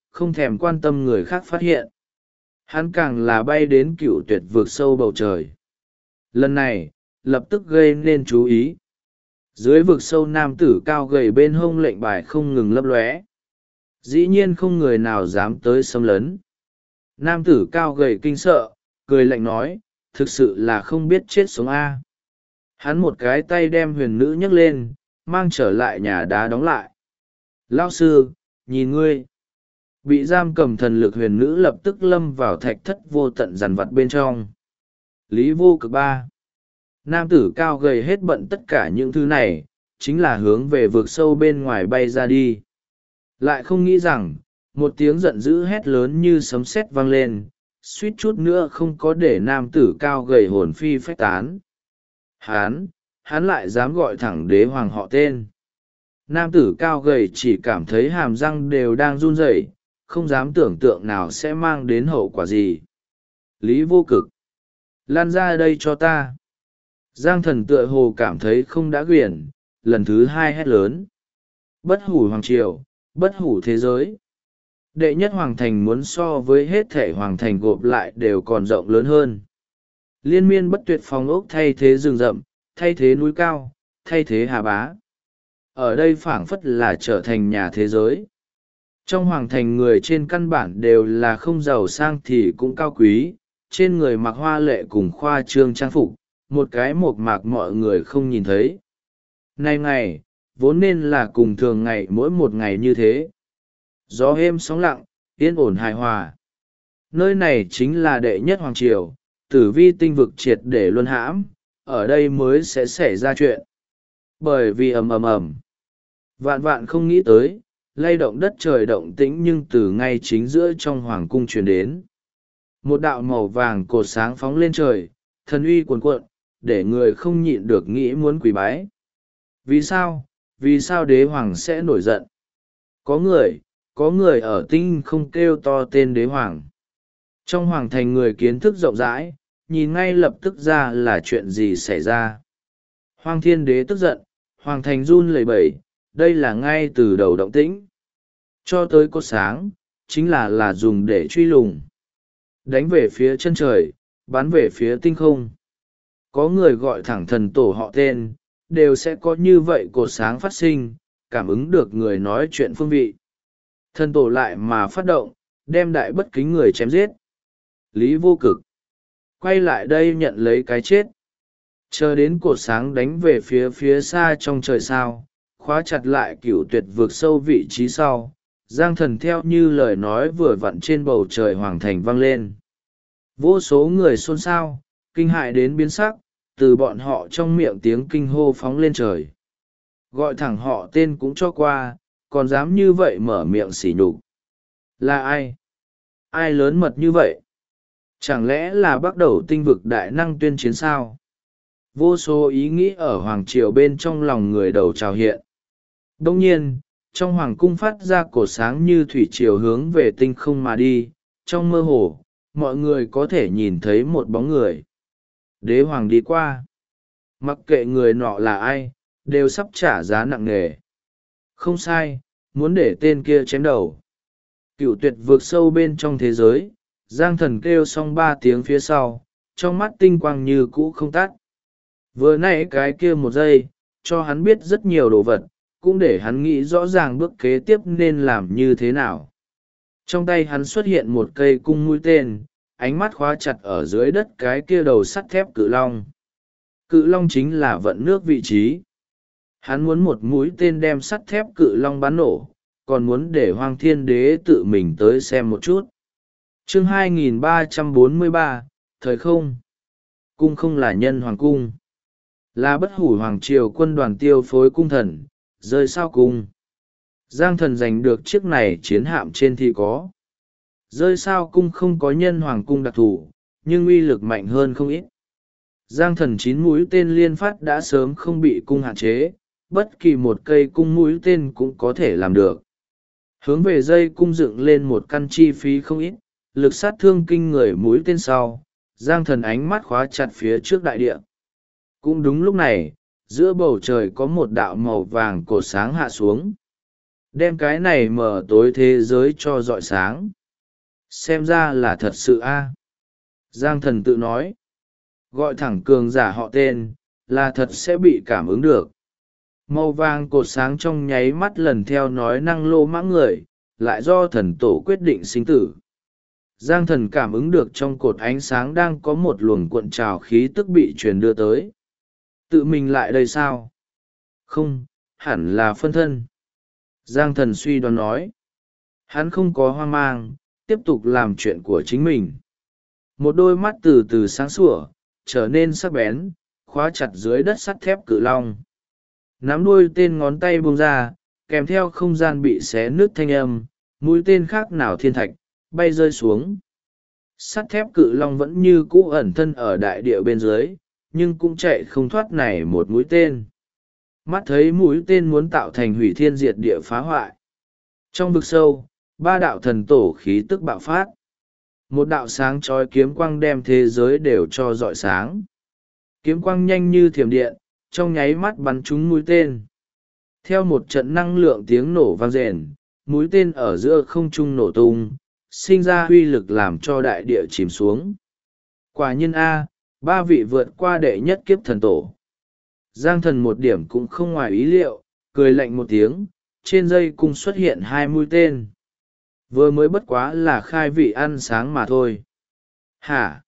không thèm quan tâm người khác phát hiện. Hắn càng là bay đến Cựu Tuyệt vực sâu bầu trời. Lần này lập tức gây nên chú ý. Dưới vực sâu nam tử cao gầy bên hông lệnh bài không ngừng lấp lóe. Dĩ nhiên không người nào dám tới xâm lấn. Nam tử cao gầy kinh sợ, cười lạnh nói, thực sự là không biết chết sống a. Hắn một cái tay đem huyền nữ nhấc lên, mang trở lại nhà đá đóng lại. Lão sư, nhìn ngươi. Bị giam cầm thần lực huyền nữ lập tức lâm vào thạch thất vô tận dằn vặt bên trong. Lý vô cực ba. Nam tử cao gầy hết bận tất cả những thứ này, chính là hướng về vực sâu bên ngoài bay ra đi. Lại không nghĩ rằng, một tiếng giận dữ hét lớn như sấm sét vang lên, suýt chút nữa không có để nam tử cao gầy hồn phi phách tán. Hắn lại dám gọi thẳng đế hoàng họ tên. Nam tử cao gầy chỉ cảm thấy hàm răng đều đang run rẩy, không dám tưởng tượng nào sẽ mang đến hậu quả gì. Lý vô cực, lan ra đây cho ta. Giang thần tựa hồ cảm thấy không đã quyển, lần thứ hai hét lớn. Bất hủ hoàng triều, bất hủ thế giới. Đệ nhất hoàng thành muốn so với hết thể hoàng thành gộp lại đều còn rộng lớn hơn. Liên miên bất tuyệt phong ốc thay thế rừng rậm, thay thế núi cao, thay thế hà bá. Ở đây phảng phất là trở thành nhà thế giới. Trong hoàng thành người trên căn bản đều là không giàu sang thì cũng cao quý, trên người mặc hoa lệ cùng khoa trương trang phục, một cái mộc mạc mọi người không nhìn thấy. Nay ngày, vốn nên là cùng thường ngày mỗi một ngày như thế. Gió êm sóng lặng, yên ổn hài hòa. Nơi này chính là đệ nhất hoàng triều, tử vi tinh vực triệt để luân hãm, ở đây mới sẽ xảy ra chuyện. Bởi vì ầm ầm ầm, vạn vạn không nghĩ tới, lay động đất trời động tĩnh nhưng từ ngay chính giữa trong hoàng cung truyền đến. Một đạo màu vàng cột sáng phóng lên trời, thần uy cuồn cuộn, để người không nhịn được nghĩ muốn quỳ bái. Vì sao? Vì sao đế hoàng sẽ nổi giận? Có người ở tinh không kêu to tên đế hoàng. Trong hoàng thành người kiến thức rộng rãi, nhìn ngay lập tức ra là chuyện gì xảy ra. Hoàng thiên đế tức giận, hoàng thành run lẩy bẩy, đây là ngay từ đầu động tĩnh. Cho tới cột sáng, chính là dùng để truy lùng. Đánh về phía chân trời, bắn về phía tinh không. Có người gọi thẳng thần tổ họ tên, đều sẽ có như vậy cột sáng phát sinh, cảm ứng được người nói chuyện phương vị. Thần tổ lại mà phát động, đem đại bất kính người chém giết. Lý vô cực, quay lại đây nhận lấy cái chết. Chờ đến cột sáng đánh về phía xa trong trời sao, khóa chặt lại Cựu Tuyệt vực sâu vị trí sau. Giang thần theo như lời nói vừa vặn trên bầu trời hoàng thành vang lên. Vô số người xôn xao, kinh hại đến biến sắc, từ bọn họ trong miệng tiếng kinh hô phóng lên trời. Gọi thẳng họ tên cũng cho qua, còn dám như vậy mở miệng sỉ nhục. Là ai? Ai lớn mật như vậy? Chẳng lẽ là bắt đầu tinh vực đại năng tuyên chiến sao? Vô số ý nghĩ ở hoàng triều bên trong lòng người đầu trào hiện. Đông nhiên, trong hoàng cung phát ra cột sáng như thủy triều hướng về tinh không mà đi, trong mơ hồ, mọi người có thể nhìn thấy một bóng người. Đế hoàng đi qua. Mặc kệ người nọ là ai, đều sắp trả giá nặng nề. Không sai, muốn để tên kia chém đầu. Cựu Tuyệt vượt sâu bên trong thế giới, Giang thần kêu xong 3 tiếng phía sau, trong mắt tinh quang như cũ không tắt. Vừa nãy cái kia một giây, cho hắn biết rất nhiều đồ vật, cũng để hắn nghĩ rõ ràng bước kế tiếp nên làm như thế nào. Trong tay hắn xuất hiện một cây cung mũi tên, ánh mắt khóa chặt ở dưới đất cái kia đầu sắt thép cự long. Cự long chính là vận nước vị trí. Hắn muốn một mũi tên đem sắt thép cự long bắn nổ, còn muốn để Hoàng Thiên Đế tự mình tới xem một chút. Chương 2343, Thời không. Cung không là nhân hoàng cung, là bất hủ hoàng triều quân đoàn tiêu phối cung thần, rơi sao cung. Giang thần giành được chiếc này chiến hạm trên thì có. Rơi sao cung không có nhân hoàng cung đặc thù, nhưng uy lực mạnh hơn không ít. Giang thần 9 mũi tên liên phát đã sớm không bị cung hạn chế, bất kỳ một cây cung mũi tên cũng có thể làm được. Hướng về dây cung dựng lên một căn chi phí không ít, lực sát thương kinh người mũi tên sau, Giang thần ánh mắt khóa chặt phía trước đại địa. Cũng đúng lúc này, giữa bầu trời có một đạo màu vàng cột sáng hạ xuống. đem cái này mở tối thế giới cho rọi sáng. Xem ra là thật sự a. Giang thần tự nói, gọi thẳng cường giả họ tên là thật sẽ bị cảm ứng được. Màu vàng cột sáng trong nháy mắt lần theo nói năng lô mãng người, lại do thần tổ quyết định sinh tử. Giang thần cảm ứng được trong cột ánh sáng đang có một luồng cuộn trào khí tức bị truyền đưa tới. Tự mình lại đây sao? Không, hẳn là phân thân. Giang thần suy đoán nói. Hắn không có hoang mang, tiếp tục làm chuyện của chính mình. Một đôi mắt từ từ sáng sủa, trở nên sắc bén, khóa chặt dưới đất sắt thép cự long. Nắm đuôi tên ngón tay buông ra, kèm theo không gian bị xé nứt thanh âm, mũi tên khác nào thiên thạch, bay rơi xuống. Sắt thép cự long vẫn như cũ ẩn thân ở đại địa bên dưới, nhưng cũng chạy không thoát này một mũi tên. Mắt thấy mũi tên muốn tạo thành hủy thiên diệt địa phá hoại. Trong vực sâu, ba đạo thần tổ khí tức bạo phát. Một đạo sáng chói kiếm quang đem thế giới đều cho rọi sáng. Kiếm quang nhanh như thiểm điện, trong nháy mắt bắn trúng mũi tên. Theo một trận năng lượng tiếng nổ vang rền, mũi tên ở giữa không trung nổ tung, sinh ra uy lực làm cho đại địa chìm xuống. Quả nhiên A, ba vị vượt qua đệ nhất kiếp thần tổ. Giang thần một điểm cũng không ngoài ý liệu, cười lạnh một tiếng, trên dây cung xuất hiện hai mũi tên. Vừa mới bất quá là khai vị ăn sáng mà thôi. Hả?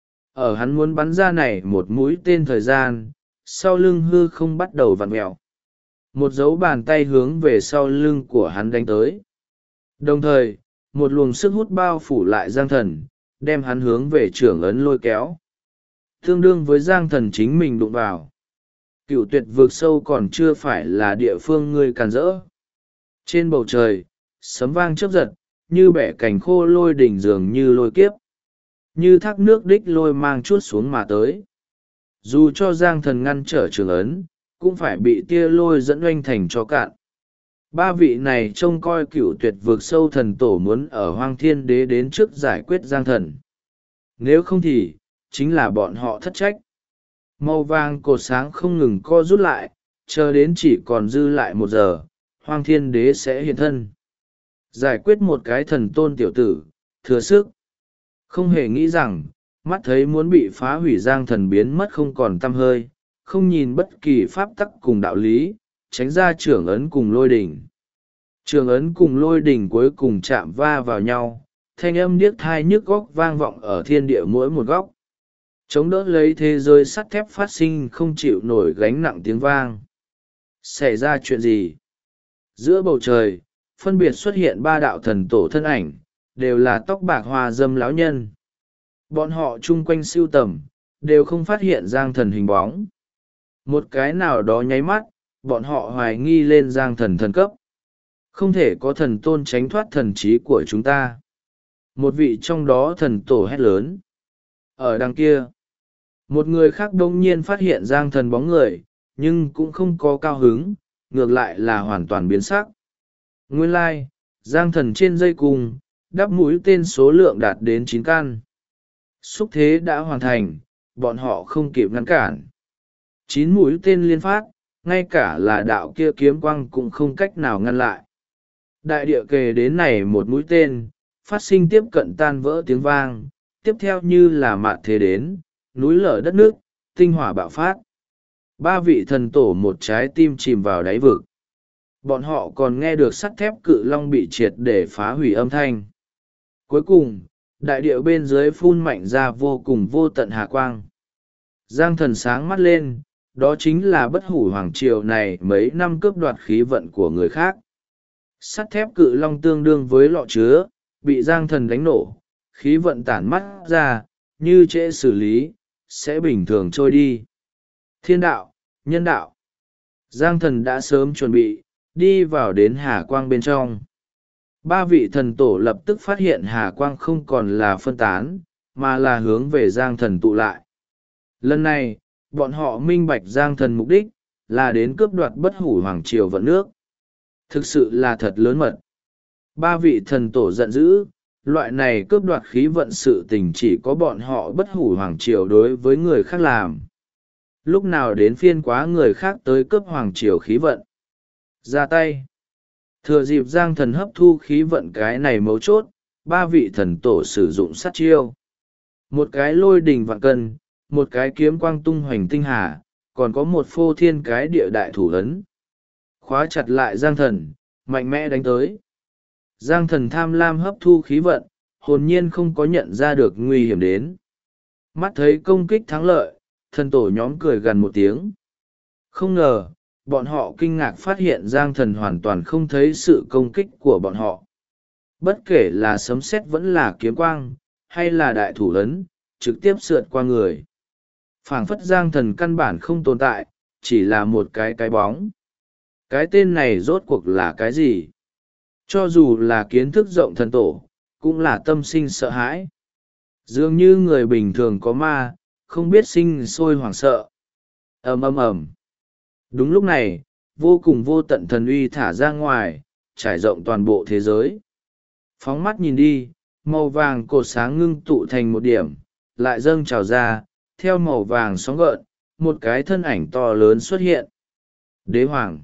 Ở hắn muốn bắn ra này một mũi tên thời gian, sau lưng hư không bắt đầu vặn mẹo. Một dấu bàn tay hướng về sau lưng của hắn đánh tới. Đồng thời, một luồng sức hút bao phủ lại Giang thần, đem hắn hướng về trưởng ấn lôi kéo. Tương đương với Giang thần chính mình đụng vào. Cựu tuyệt vực sâu còn chưa phải là địa phương ngươi càn rỡ. Trên bầu trời, sấm vang chớp giật, như bẻ cành khô lôi đỉnh dường như lôi kiếp. Như thác nước đích lôi mang chuốt xuống mà tới. Dù cho Giang thần ngăn trở trường ấn, cũng phải bị tia lôi dẫn oanh thành cho cạn. Ba vị này trông coi cựu tuyệt vực sâu thần tổ muốn ở Hoang Thiên Đế đến trước giải quyết Giang thần. Nếu không thì, chính là bọn họ thất trách. Màu vàng cột sáng không ngừng co rút lại, chờ đến chỉ còn dư lại 1 giờ, Hoang Thiên Đế sẽ hiện thân. Giải quyết một cái thần tôn tiểu tử, thừa sức. Không hề nghĩ rằng, mắt thấy muốn bị phá hủy Giang thần biến mất không còn tăm hơi, không nhìn bất kỳ pháp tắc cùng đạo lý, tránh ra trưởng ấn cùng lôi đỉnh. Trưởng ấn cùng lôi đỉnh cuối cùng chạm va vào nhau, thanh âm điếc thai nhức góc vang vọng ở thiên địa mỗi một góc. Chống đỡ lấy thế giới sắt thép phát sinh không chịu nổi gánh nặng tiếng vang. Xảy ra chuyện gì? Giữa bầu trời, phân biệt xuất hiện 3 đạo thần tổ thân ảnh, đều là tóc bạc hoa dâm lão nhân. Bọn họ chung quanh siêu tầm, đều không phát hiện Giang thần hình bóng. Một cái nào đó nháy mắt, bọn họ hoài nghi lên Giang thần thần cấp. Không thể có thần tôn tránh thoát thần trí của chúng ta. Một vị trong đó thần tổ hét lớn. Ở đằng kia, một người khác đông nhiên phát hiện Giang thần bóng người, nhưng cũng không có cao hứng, ngược lại là hoàn toàn biến sắc. Nguyên lai, Giang thần trên dây cung, đắp mũi tên số lượng đạt đến 9 căn. Xúc thế đã hoàn thành, bọn họ không kịp ngăn cản. 9 mũi tên liên phát, ngay cả là đạo kia kiếm quang cũng không cách nào ngăn lại. Đại địa kề đến này một mũi tên, phát sinh tiếp cận tan vỡ tiếng vang, tiếp theo như là mạn thế đến, núi lở đất nước, tinh hỏa bạo phát. 3 vị thần tổ một trái tim chìm vào đáy vực. Bọn họ còn nghe được sắt thép cự long bị triệt để phá hủy âm thanh. Cuối cùng, đại địa bên dưới phun mạnh ra vô cùng vô tận hà quang. Giang thần sáng mắt lên, đó chính là bất hủ hoàng triều này mấy năm cướp đoạt khí vận của người khác. Sắt thép cự long tương đương với lọ chứa, bị Giang thần đánh nổ, khí vận tản mắt ra, như trễ xử lý, sẽ bình thường trôi đi. Thiên đạo, nhân đạo. Giang thần đã sớm chuẩn bị, đi vào đến hà quang bên trong. 3 vị thần tổ lập tức phát hiện hà quang không còn là phân tán, mà là hướng về Giang thần tụ lại. Lần này, bọn họ minh bạch Giang thần mục đích, là đến cướp đoạt bất hủ hoàng triều vận nước. Thực sự là thật lớn mật. 3 vị thần tổ giận dữ, loại này cướp đoạt khí vận sự tình chỉ có bọn họ bất hủ hoàng triều đối với người khác làm. Lúc nào đến phiên quá người khác tới cướp hoàng triều khí vận. Ra tay. Thừa dịp Giang Thần hấp thu khí vận cái này mấu chốt, ba vị thần tổ sử dụng sát chiêu. Một cái lôi đình vạn cân, một cái kiếm quang tung hoành tinh hà, còn có một phô thiên cái địa đại thủ ấn. Khóa chặt lại Giang Thần, mạnh mẽ đánh tới. Giang Thần tham lam hấp thu khí vận, hồn nhiên không có nhận ra được nguy hiểm đến. Mắt thấy công kích thắng lợi, thần tổ nhóm cười gần một tiếng. Không ngờ, bọn họ kinh ngạc phát hiện Giang Thần hoàn toàn không thấy sự công kích của bọn họ. Bất kể là sấm sét vẫn là kiếm quang, hay là đại thủ ấn, trực tiếp sượt qua người. Phảng phất Giang Thần căn bản không tồn tại, chỉ là một cái bóng. Cái tên này rốt cuộc là cái gì? Cho dù là kiến thức rộng thần tổ, cũng là tâm sinh sợ hãi. Dường như người bình thường có ma, không biết sinh sôi hoảng sợ. Ầm ầm ầm. Đúng lúc này, vô cùng vô tận thần uy thả ra ngoài, trải rộng toàn bộ thế giới. Phóng mắt nhìn đi, màu vàng cột sáng ngưng tụ thành một điểm, lại dâng trào ra, theo màu vàng sóng gợn, một cái thân ảnh to lớn xuất hiện. Đế Hoàng.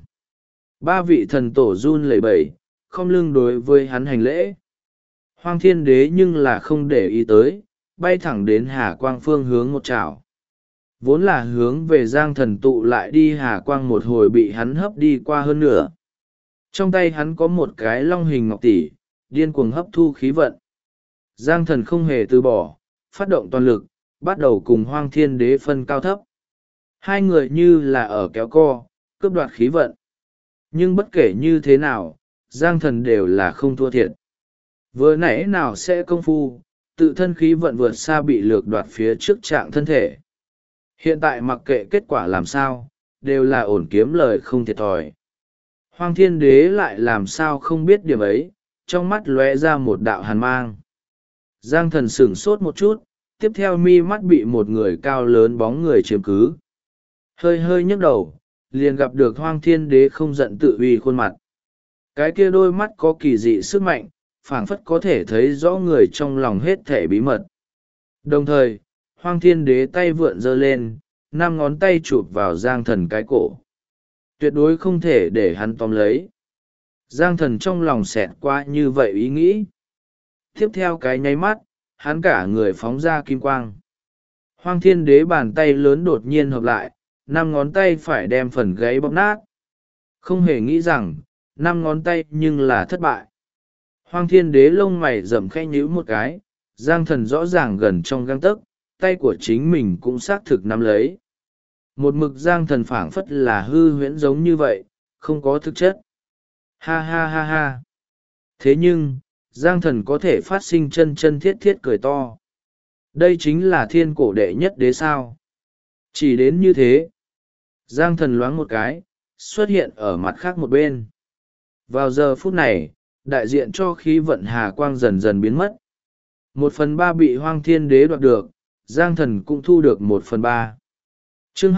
Ba vị thần tổ run lẩy bẩy, không lưng đối với hắn hành lễ. Hoang Thiên Đế nhưng là không để ý tới, bay thẳng đến Hà Quang phương hướng một chảo. Vốn là hướng về Giang Thần tụ lại đi Hà Quang một hồi bị hắn hấp đi qua hơn nửa. Trong tay hắn có một cái long hình ngọc tỷ, điên cuồng hấp thu khí vận. Giang Thần không hề từ bỏ, phát động toàn lực, bắt đầu cùng Hoang Thiên Đế phân cao thấp. Hai người như là ở kéo co, cướp đoạt khí vận. Nhưng bất kể như thế nào, Giang Thần đều là không thua thiệt. Vừa nãy nào sẽ công phu, tự thân khí vận vượt xa bị lược đoạt phía trước trạng thân thể. Hiện tại mặc kệ kết quả làm sao, đều là ổn kiếm lời không thiệt thòi. Hoang Thiên Đế lại làm sao không biết điểm ấy, trong mắt lóe ra một đạo hàn mang. Giang Thần sửng sốt một chút, tiếp theo mi mắt bị một người cao lớn bóng người chiếm cứ. Hơi hơi nhấc đầu, liền gặp được Hoang Thiên Đế không giận tự uy khuôn mặt. Cái kia đôi mắt có kỳ dị sức mạnh, phảng phất có thể thấy rõ người trong lòng hết thể bí mật. Đồng thời, Hoang Thiên Đế tay vượn giơ lên, 5 ngón tay chụp vào Giang Thần cái cổ. Tuyệt đối không thể để hắn tóm lấy. Giang Thần trong lòng xẹt qua như vậy ý nghĩ. Tiếp theo cái nháy mắt, hắn cả người phóng ra kim quang. Hoang Thiên Đế bàn tay lớn đột nhiên hợp lại, 5 ngón tay phải đem phần gáy bóp nát. Không hề nghĩ rằng, 5 ngón tay nhưng là thất bại. Hoang Thiên Đế lông mày rậm khẽ nhíu một cái, Giang Thần rõ ràng gần trong gang tấc, tay của chính mình cũng xác thực nắm lấy. Một mực Giang Thần phảng phất là hư huyễn giống như vậy, không có thực chất. Ha ha ha ha. Thế nhưng, Giang Thần có thể phát sinh chân chân thiết thiết cười to. Đây chính là thiên cổ đệ nhất đế sao. Chỉ đến như thế. Giang Thần loáng một cái, xuất hiện ở mặt khác một bên. Vào giờ phút này, đại diện cho khí vận hà quang dần dần biến mất. 1/3 bị Hoang Thiên Đế đoạt được, Giang Thần cũng thu được 1/3. Chương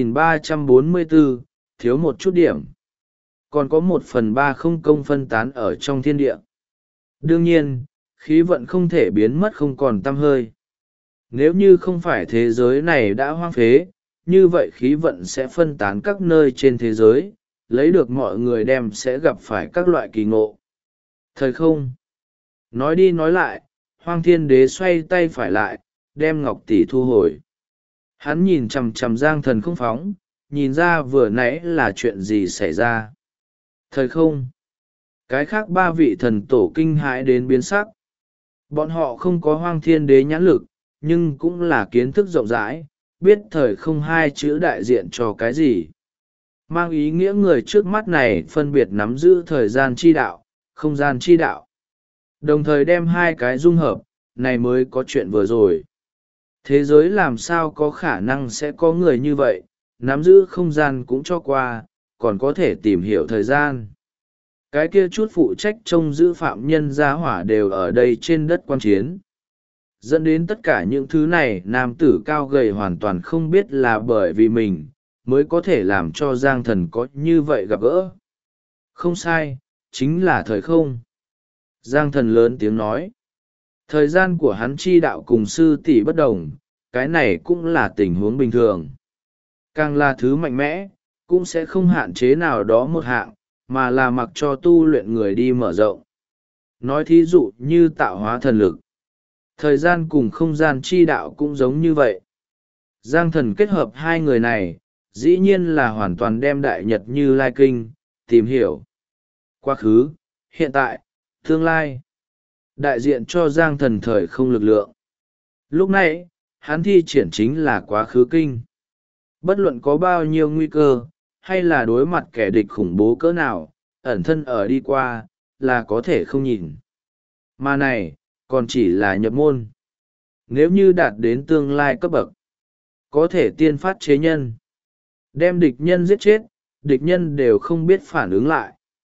2344, thiếu một chút điểm. Còn có 1/3 không công phân tán ở trong thiên địa. Đương nhiên, khí vận không thể biến mất không còn tăm hơi. Nếu như không phải thế giới này đã hoang phế, như vậy khí vận sẽ phân tán các nơi trên thế giới, lấy được mọi người đem sẽ gặp phải các loại kỳ ngộ. Thời không. Nói đi nói lại, Hoang Thiên Đế xoay tay phải lại, đem ngọc tỷ thu hồi. Hắn nhìn chằm chằm Giang Thần không phóng, nhìn ra vừa nãy là chuyện gì xảy ra. Thời không. Cái khác ba vị thần tổ kinh hãi đến biến sắc. Bọn họ không có Hoang Thiên Đế nhãn lực, nhưng cũng là kiến thức rộng rãi, biết thời không hai chữ đại diện cho cái gì. Mang ý nghĩa người trước mắt này phân biệt nắm giữ thời gian chi đạo, không gian chi đạo. Đồng thời đem hai cái dung hợp, này mới có chuyện vừa rồi. Thế giới làm sao có khả năng sẽ có người như vậy, nắm giữ không gian cũng cho qua, còn có thể tìm hiểu thời gian. Cái kia chút phụ trách trông giữ phạm nhân gia hỏa đều ở đây trên đất quan chiến. Dẫn đến tất cả những thứ này nam tử cao gầy hoàn toàn không biết là bởi vì mình, mới có thể làm cho Giang Thần có như vậy gặp gỡ. Không sai, chính là thời không. Giang Thần lớn tiếng nói. Thời gian của hắn chi đạo cùng sư tỷ bất đồng, cái này cũng là tình huống bình thường. Càng là thứ mạnh mẽ, cũng sẽ không hạn chế nào đó một hạng, mà là mặc cho tu luyện người đi mở rộng. Nói thí dụ như tạo hóa thần lực. Thời gian cùng không gian chi đạo cũng giống như vậy. Giang Thần kết hợp hai người này, dĩ nhiên là hoàn toàn đem Đại Nhật Như Lai Kinh, tìm hiểu. Quá khứ, hiện tại, tương lai. Đại diện cho Giang Thần thời không lực lượng. Lúc này, hắn thi triển chính là quá khứ kinh. Bất luận có bao nhiêu nguy cơ, hay là đối mặt kẻ địch khủng bố cỡ nào, ẩn thân ở đi qua, là có thể không nhìn. Mà này, còn chỉ là nhập môn. Nếu như đạt đến tương lai cấp bậc, có thể tiên phát chế nhân. Đem địch nhân giết chết, địch nhân đều không biết phản ứng lại.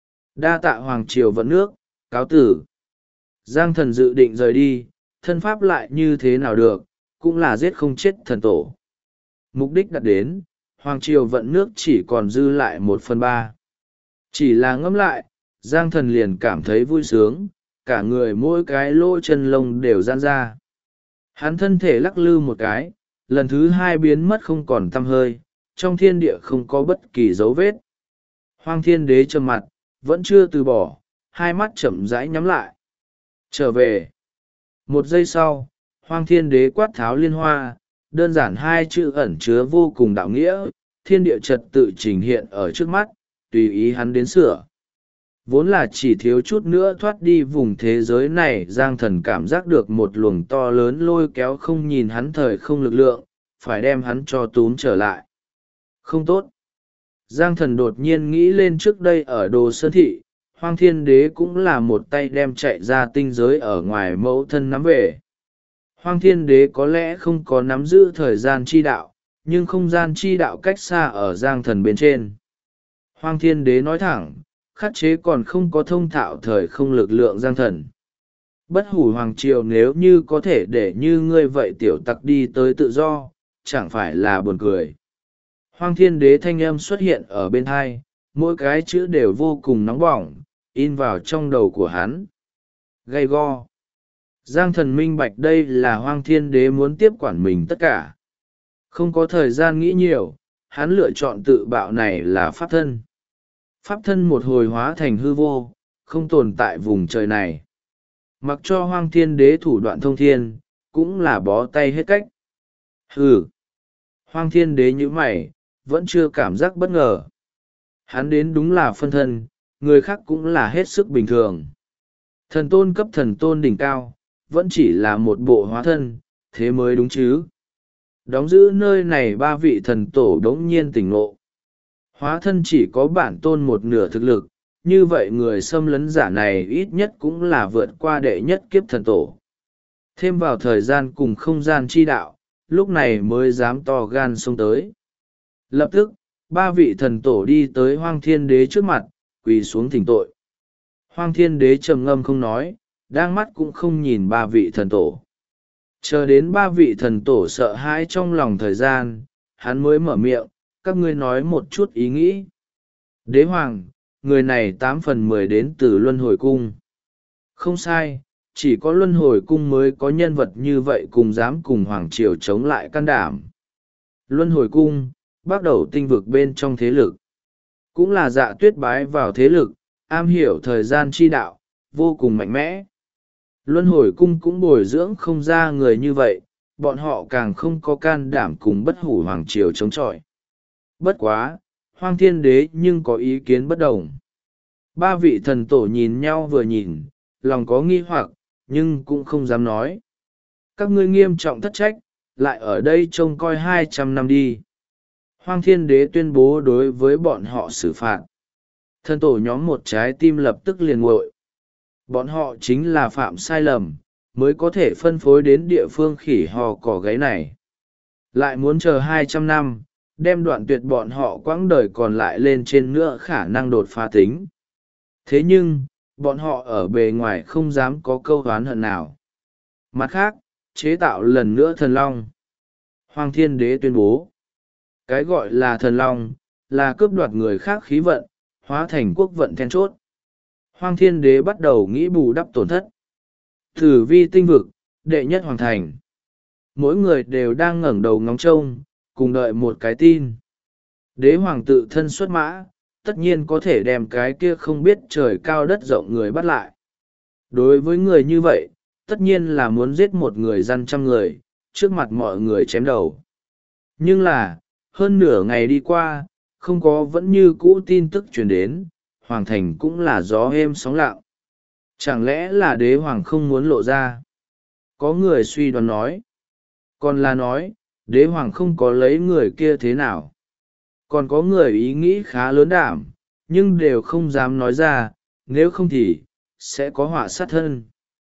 Đa tạ Hoàng Triều vận nước, cáo tử. Giang Thần dự định rời đi, thân pháp lại như thế nào được, cũng là giết không chết thần tổ. Mục đích đạt đến, Hoàng Triều vận nước chỉ còn dư lại 1/3. Chỉ là ngẫm lại, Giang Thần liền cảm thấy vui sướng, cả người mỗi cái lỗ chân lông đều giãn ra. Hắn thân thể lắc lư một cái, lần thứ hai biến mất không còn tăm hơi, trong thiên địa không có bất kỳ dấu vết. Hoang Thiên Đế trầm mặt, vẫn chưa từ bỏ, hai mắt chậm rãi nhắm lại. Trở về. Một giây sau, Hoang Thiên Đế quát tháo liên hoa, đơn giản hai chữ ẩn chứa vô cùng đạo nghĩa, thiên địa trật tự trình hiện ở trước mắt, tùy ý hắn đến sửa. Vốn là chỉ thiếu chút nữa thoát đi vùng thế giới này, Giang Thần cảm giác được một luồng to lớn lôi kéo không nhìn hắn thời không lực lượng, phải đem hắn cho túm trở lại. Không tốt. Giang Thần đột nhiên nghĩ lên trước đây ở Đồ Sơn Thị, Hoang Thiên Đế cũng là một tay đem chạy ra tinh giới ở ngoài mẫu thân nắm về. Hoang Thiên Đế có lẽ không có nắm giữ thời gian chi đạo, nhưng không gian chi đạo cách xa ở Giang Thần bên trên. Hoang Thiên Đế nói thẳng, khắc chế còn không có thông thạo thời không lực lượng Giang Thần. Bất hủ Hoàng Triều nếu như có thể để như ngươi vậy tiểu tặc đi tới tự do, chẳng phải là buồn cười. Hoang Thiên Đế thanh âm xuất hiện ở bên hai, mỗi cái chữ đều vô cùng nóng bỏng, in vào trong đầu của hắn. Gay go. Giang Thần minh bạch đây là Hoang Thiên Đế muốn tiếp quản mình tất cả. Không có thời gian nghĩ nhiều, hắn lựa chọn tự bạo này là pháp thân. Pháp thân một hồi hóa thành hư vô, không tồn tại vùng trời này. Mặc cho Hoang Thiên Đế thủ đoạn thông thiên, cũng là bó tay hết cách. Hừ. Hoang Thiên Đế như mày, vẫn chưa cảm giác bất ngờ. Hắn đến đúng là phân thân, người khác cũng là hết sức bình thường. Thần tôn cấp thần tôn đỉnh cao, vẫn chỉ là một bộ hóa thân, thế mới đúng chứ. Đóng giữ nơi này ba vị thần tổ đống nhiên tỉnh ngộ. Hóa thân chỉ có bản tôn một nửa thực lực, như vậy người xâm lấn giả này ít nhất cũng là vượt qua đệ nhất kiếp thần tổ. Thêm vào thời gian cùng không gian chi đạo, lúc này mới dám to gan xông tới. Lập tức, ba vị thần tổ đi tới Hoang Thiên Đế trước mặt, quỳ xuống thỉnh tội. Hoang Thiên Đế trầm ngâm không nói, đang mắt cũng không nhìn ba vị thần tổ. Chờ đến ba vị thần tổ sợ hãi trong lòng thời gian, hắn mới mở miệng, các ngươi nói một chút ý nghĩ. Đế Hoàng, người này 8/10 đến từ Luân Hồi Cung. Không sai, chỉ có Luân Hồi Cung mới có nhân vật như vậy cùng dám cùng Hoàng Triều chống lại can đảm. Luân Hồi Cung, bắt đầu tinh vực bên trong thế lực. Cũng là Dạ Tuyết bái vào thế lực, am hiểu thời gian chi đạo, vô cùng mạnh mẽ. Luân Hồi Cung cũng bồi dưỡng không ra người như vậy, bọn họ càng không có can đảm cùng bất hủ Hoàng Triều chống chọi. Bất quá, Hoang Thiên Đế nhưng có ý kiến bất đồng. Ba vị thần tổ nhìn nhau vừa nhìn, lòng có nghi hoặc, nhưng cũng không dám nói. Các ngươi nghiêm trọng thất trách, lại ở đây trông coi 200 năm đi. Hoang Thiên Đế tuyên bố đối với bọn họ xử phạt. Thần tổ nhóm một trái tim lập tức liền nguội. Bọn họ chính là phạm sai lầm, mới có thể phân phối đến địa phương khỉ hò cỏ gáy này. Lại muốn chờ 200 năm, đem đoạn tuyệt bọn họ quãng đời còn lại lên trên nữa khả năng đột phá tính. Thế nhưng, bọn họ ở bề ngoài không dám có câu oán hận nào. Mặt khác, chế tạo lần nữa thần long. Hoang Thiên Đế tuyên bố, cái gọi là thần long, là cướp đoạt người khác khí vận, hóa thành quốc vận then chốt. Hoang Thiên Đế bắt đầu nghĩ bù đắp tổn thất. Tử vi tinh vực, đệ nhất hoàng thành. Mỗi người đều đang ngẩng đầu ngóng trông, cùng đợi một cái tin. Đế hoàng tự thân xuất mã, tất nhiên có thể đem cái kia không biết trời cao đất rộng người bắt lại. Đối với người như vậy, tất nhiên là muốn giết một người dân trăm người, trước mặt mọi người chém đầu. Nhưng là, hơn nửa ngày đi qua, không có vẫn như cũ tin tức truyền đến, hoàng thành cũng là gió êm sóng lặng. Chẳng lẽ là đế hoàng không muốn lộ ra? Có người suy đoán nói. Còn là nói, đế hoàng không có lấy người kia thế nào. Còn có người ý nghĩ khá lớn đảm, nhưng đều không dám nói ra, nếu không thì, sẽ có họa sát thân.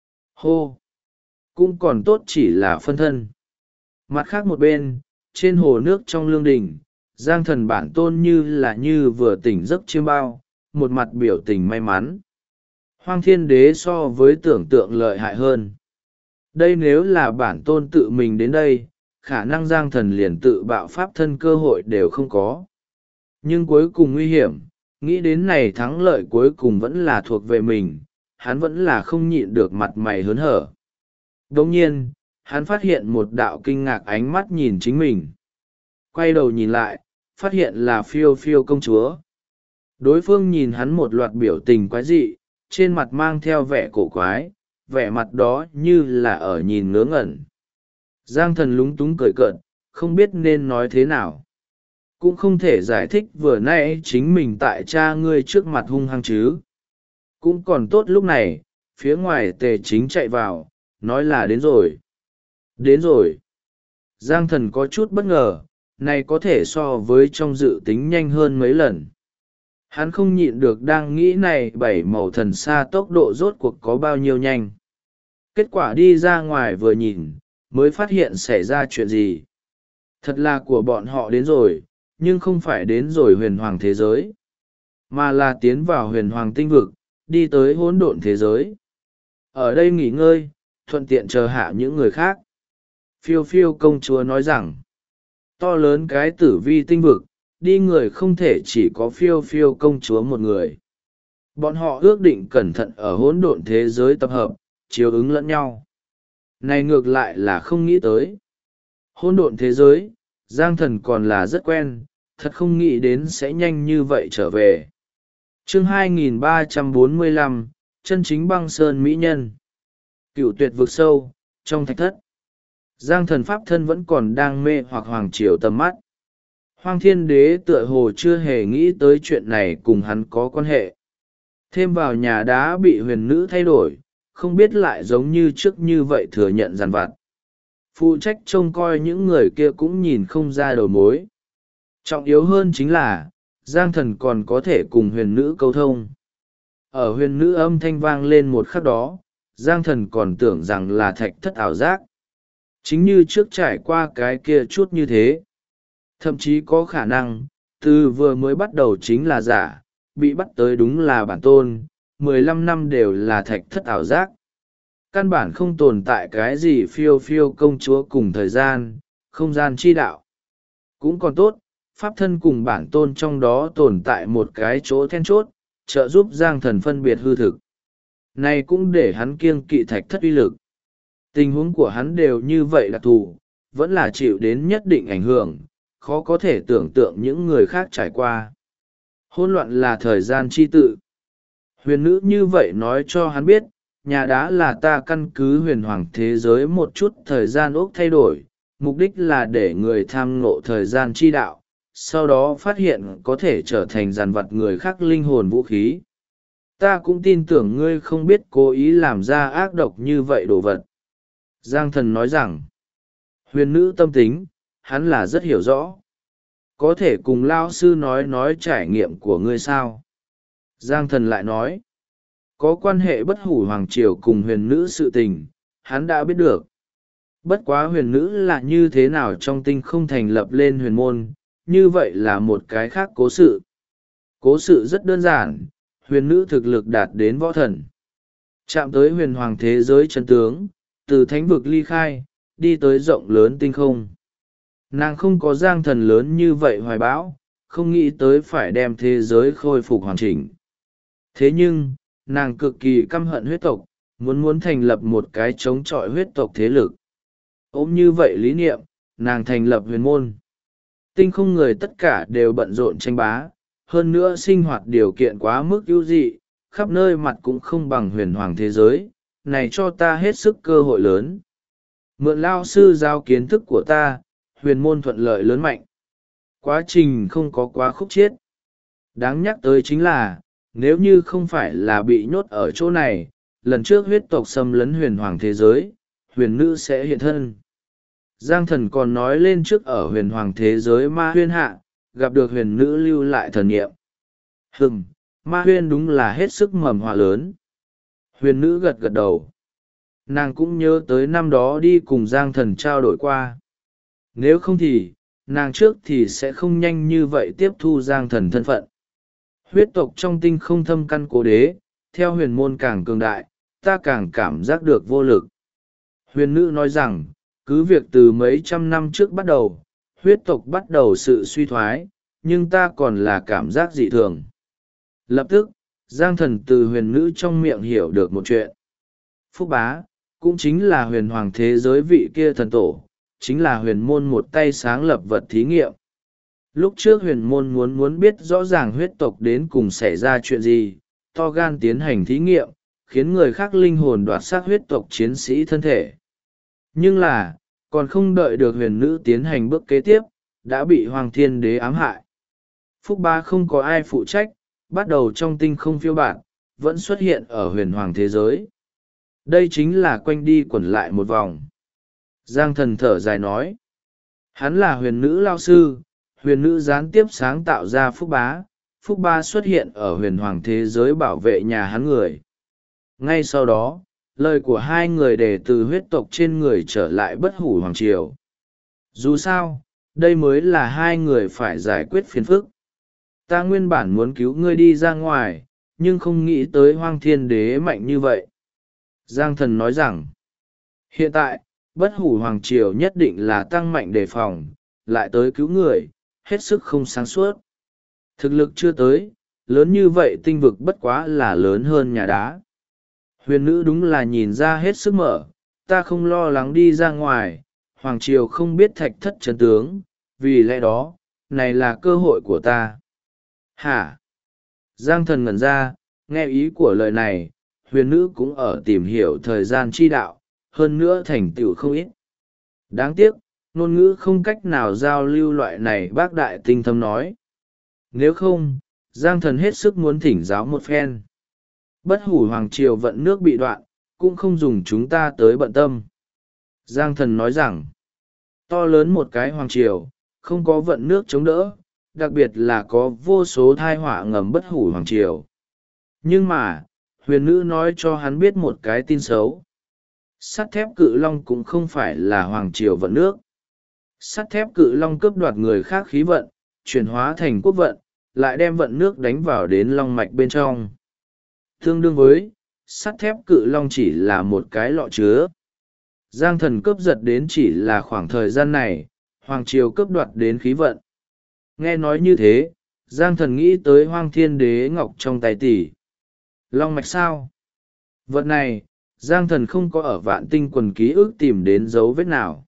Hô! Cũng còn tốt chỉ là phân thân. Mặt khác một bên, trên hồ nước trong lương đình, Giang Thần bản tôn như vừa tỉnh giấc chiêm bao, một mặt biểu tình may mắn. Hoang Thiên Đế so với tưởng tượng lợi hại hơn. Đây nếu là bản tôn tự mình đến đây, khả năng Giang Thần liền tự bạo pháp thân cơ hội đều không có. Nhưng cuối cùng nguy hiểm, nghĩ đến này thắng lợi cuối cùng vẫn là thuộc về mình, hắn vẫn là không nhịn được mặt mày hớn hở. Đồng nhiên, hắn phát hiện một đạo kinh ngạc ánh mắt nhìn chính mình. Quay đầu nhìn lại, phát hiện là Phiêu Phiêu công chúa. Đối phương nhìn hắn một loạt biểu tình quái dị, trên mặt mang theo vẻ cổ quái, vẻ mặt đó như là ở nhìn ngớ ngẩn. Giang Thần lúng túng cười cợt, không biết nên nói thế nào. Cũng không thể giải thích vừa nãy chính mình tại cha ngươi trước mặt hung hăng chứ. Cũng còn tốt lúc này, phía ngoài Tề Chính chạy vào, nói là đến rồi. Đến rồi. Giang Thần có chút bất ngờ, này có thể so với trong dự tính nhanh hơn mấy lần. Hắn không nhịn được đang nghĩ này bảy màu thần xa tốc độ rốt cuộc có bao nhiêu nhanh. Kết quả đi ra ngoài vừa nhìn, mới phát hiện xảy ra chuyện gì. Thật là của bọn họ đến rồi, nhưng không phải đến rồi huyền hoàng thế giới, mà là tiến vào huyền hoàng tinh vực, đi tới hỗn độn thế giới. Ở đây nghỉ ngơi, thuận tiện chờ hạ những người khác. Phiêu Phiêu công chúa nói rằng, to lớn cái tử vi tinh vực, đi người không thể chỉ có Phiêu Phiêu công chúa một người. Bọn họ ước định cẩn thận ở hỗn độn thế giới tập hợp, chiếu ứng lẫn nhau. Này ngược lại là không nghĩ tới. Hỗn độn thế giới, Giang Thần còn là rất quen, thật không nghĩ đến sẽ nhanh như vậy trở về. Chương 2345, chân chính băng sơn mỹ nhân. Cựu tuyệt vực sâu, trong thạch thất. Giang Thần pháp thân vẫn còn đang mê hoặc hoàng triều tầm mắt. Hoang Thiên Đế tựa hồ chưa hề nghĩ tới chuyện này cùng hắn có quan hệ. Thêm vào nhà đá bị huyền nữ thay đổi, không biết lại giống như trước như vậy thừa nhận giàn vặt. Phụ trách trông coi những người kia cũng nhìn không ra đầu mối. Trọng yếu hơn chính là, Giang Thần còn có thể cùng huyền nữ câu thông. Ở huyền nữ âm thanh vang lên một khắc đó, Giang Thần còn tưởng rằng là thạch thất ảo giác. Chính như trước trải qua cái kia chút như thế. Thậm chí có khả năng, từ vừa mới bắt đầu chính là giả, bị bắt tới đúng là bản tôn, 15 năm đều là thạch thất ảo giác. Căn bản không tồn tại cái gì Phiêu Phiêu công chúa cùng thời gian, không gian chi đạo. Cũng còn tốt, pháp thân cùng bản tôn trong đó tồn tại một cái chỗ then chốt, trợ giúp Giang Thần phân biệt hư thực. Này cũng để hắn kiêng kỵ thạch thất uy lực. Tình huống của hắn đều như vậy đặc thù, vẫn là chịu đến nhất định ảnh hưởng, khó có thể tưởng tượng những người khác trải qua. Hỗn loạn là thời gian chi tự. Huyền nữ như vậy nói cho hắn biết, nhà đá là ta căn cứ huyền hoàng thế giới một chút thời gian ốc thay đổi, mục đích là để người tham ngộ thời gian chi đạo, sau đó phát hiện có thể trở thành giàn vật người khác linh hồn vũ khí. Ta cũng tin tưởng ngươi không biết cố ý làm ra ác độc như vậy đồ vật. Giang Thần nói rằng, huyền nữ tâm tính, hắn là rất hiểu rõ. Có thể cùng lao sư nói trải nghiệm của ngươi sao? Giang Thần lại nói, có quan hệ bất hủ hoàng triều cùng huyền nữ sự tình, hắn đã biết được. Bất quá huyền nữ là như thế nào trong tinh không thành lập lên huyền môn, như vậy là một cái khác cố sự. Cố sự rất đơn giản, huyền nữ thực lực đạt đến võ thần. Chạm tới huyền hoàng thế giới chân tướng, từ thánh vực ly khai, đi tới rộng lớn tinh không. Nàng không có Giang Thần lớn như vậy hoài bão, không nghĩ tới phải đem thế giới khôi phục hoàn chỉnh. Thế nhưng, nàng cực kỳ căm hận huyết tộc, muốn thành lập một cái chống chọi huyết tộc thế lực. Ôm như vậy lý niệm, nàng thành lập huyền môn. Tinh không người tất cả đều bận rộn tranh bá, hơn nữa sinh hoạt điều kiện quá mức ưu dị, khắp nơi mặt cũng không bằng huyền hoàng thế giới, này cho ta hết sức cơ hội lớn. Mượn lao sư giao kiến thức của ta, huyền môn thuận lợi lớn mạnh. Quá trình không có quá khúc chiết. Đáng nhắc tới chính là, nếu như không phải là bị nhốt ở chỗ này, lần trước huyết tộc xâm lấn huyền hoàng thế giới, huyền nữ sẽ hiện thân. Giang thần còn nói lên trước ở huyền hoàng thế giới ma huyên hạ, gặp được huyền nữ lưu lại thần nghiệm. Ma huyên đúng là hết sức mầm họa lớn. Huyền nữ gật gật đầu. Nàng cũng nhớ tới năm đó đi cùng Giang thần trao đổi qua. Nếu không thì, nàng trước thì sẽ không nhanh như vậy tiếp thu Giang thần thân phận. Huyết tộc trong tinh không thâm căn cố đế, theo huyền môn càng cường đại, ta càng cảm giác được vô lực. Huyền nữ nói rằng, cứ việc từ mấy trăm năm trước bắt đầu, huyết tộc bắt đầu sự suy thoái, nhưng ta còn là cảm giác dị thường. Lập tức, Giang thần từ huyền nữ trong miệng hiểu được một chuyện. Phúc bá, cũng chính là huyền hoàng thế giới vị kia thần tổ, chính là huyền môn một tay sáng lập vật thí nghiệm. Lúc trước huyền môn muốn biết rõ ràng huyết tộc đến cùng xảy ra chuyện gì, to gan tiến hành thí nghiệm, khiến người khác linh hồn đoạt xác huyết tộc chiến sĩ thân thể. Nhưng là, còn không đợi được huyền nữ tiến hành bước kế tiếp, đã bị Hoàng Thiên Đế ám hại. Phúc Ba không có ai phụ trách, bắt đầu trong tinh không phiêu bạt, vẫn xuất hiện ở huyền hoàng thế giới. Đây chính là quanh đi quẩn lại một vòng. Giang thần thở dài nói, hắn là huyền nữ lao sư, huyền nữ gián tiếp sáng tạo ra Phúc Bá. Phúc Ba xuất hiện ở huyền hoàng thế giới bảo vệ nhà hắn người. Ngay sau đó, lời của hai người để từ huyết tộc trên người trở lại bất hủ hoàng triều. Dù sao, đây mới là hai người phải giải quyết phiền phức. Ta nguyên bản muốn cứu ngươi đi ra ngoài, nhưng không nghĩ tới Hoang Thiên Đế mạnh như vậy. Giang thần nói rằng, hiện tại, bất hủ hoàng triều nhất định là tăng mạnh đề phòng, lại tới cứu người, hết sức không sáng suốt. Thực lực chưa tới, lớn như vậy tinh vực bất quá là lớn hơn nhà đá. Huyền nữ đúng là nhìn ra hết sức mở, ta không lo lắng đi ra ngoài, hoàng triều không biết thạch thất chân tướng, vì lẽ đó, này là cơ hội của ta. Hả? Giang thần ngẩn ra, nghe ý của lời này, huyền nữ cũng ở tìm hiểu thời gian chi đạo, hơn nữa thành tựu không ít. Đáng tiếc, ngôn ngữ không cách nào giao lưu loại này bác đại tinh thâm nói. Nếu không, Giang thần hết sức muốn thỉnh giáo một phen. Bất hủ hoàng triều vận nước bị đoạn, cũng không dùng chúng ta tới bận tâm. Giang thần nói rằng, to lớn một cái hoàng triều, không có vận nước chống đỡ, đặc biệt là có vô số thai họa ngầm bất hủ hoàng triều. Nhưng mà, huyền nữ nói cho hắn biết một cái tin xấu. Sắt thép cự long cũng không phải là hoàng triều vận nước. Sắt thép cự long cướp đoạt người khác khí vận, chuyển hóa thành quốc vận, lại đem vận nước đánh vào đến long mạch bên trong. Tương đương với, sắt thép cự long chỉ là một cái lọ chứa. Giang thần cướp giật đến chỉ là khoảng thời gian này, hoàng triều cướp đoạt đến khí vận. Nghe nói như thế, Giang thần nghĩ tới Hoang Thiên Đế ngọc trong tay tỷ. Long mạch sao? Vật này, Giang thần không có ở vạn tinh quần ký ức tìm đến dấu vết nào.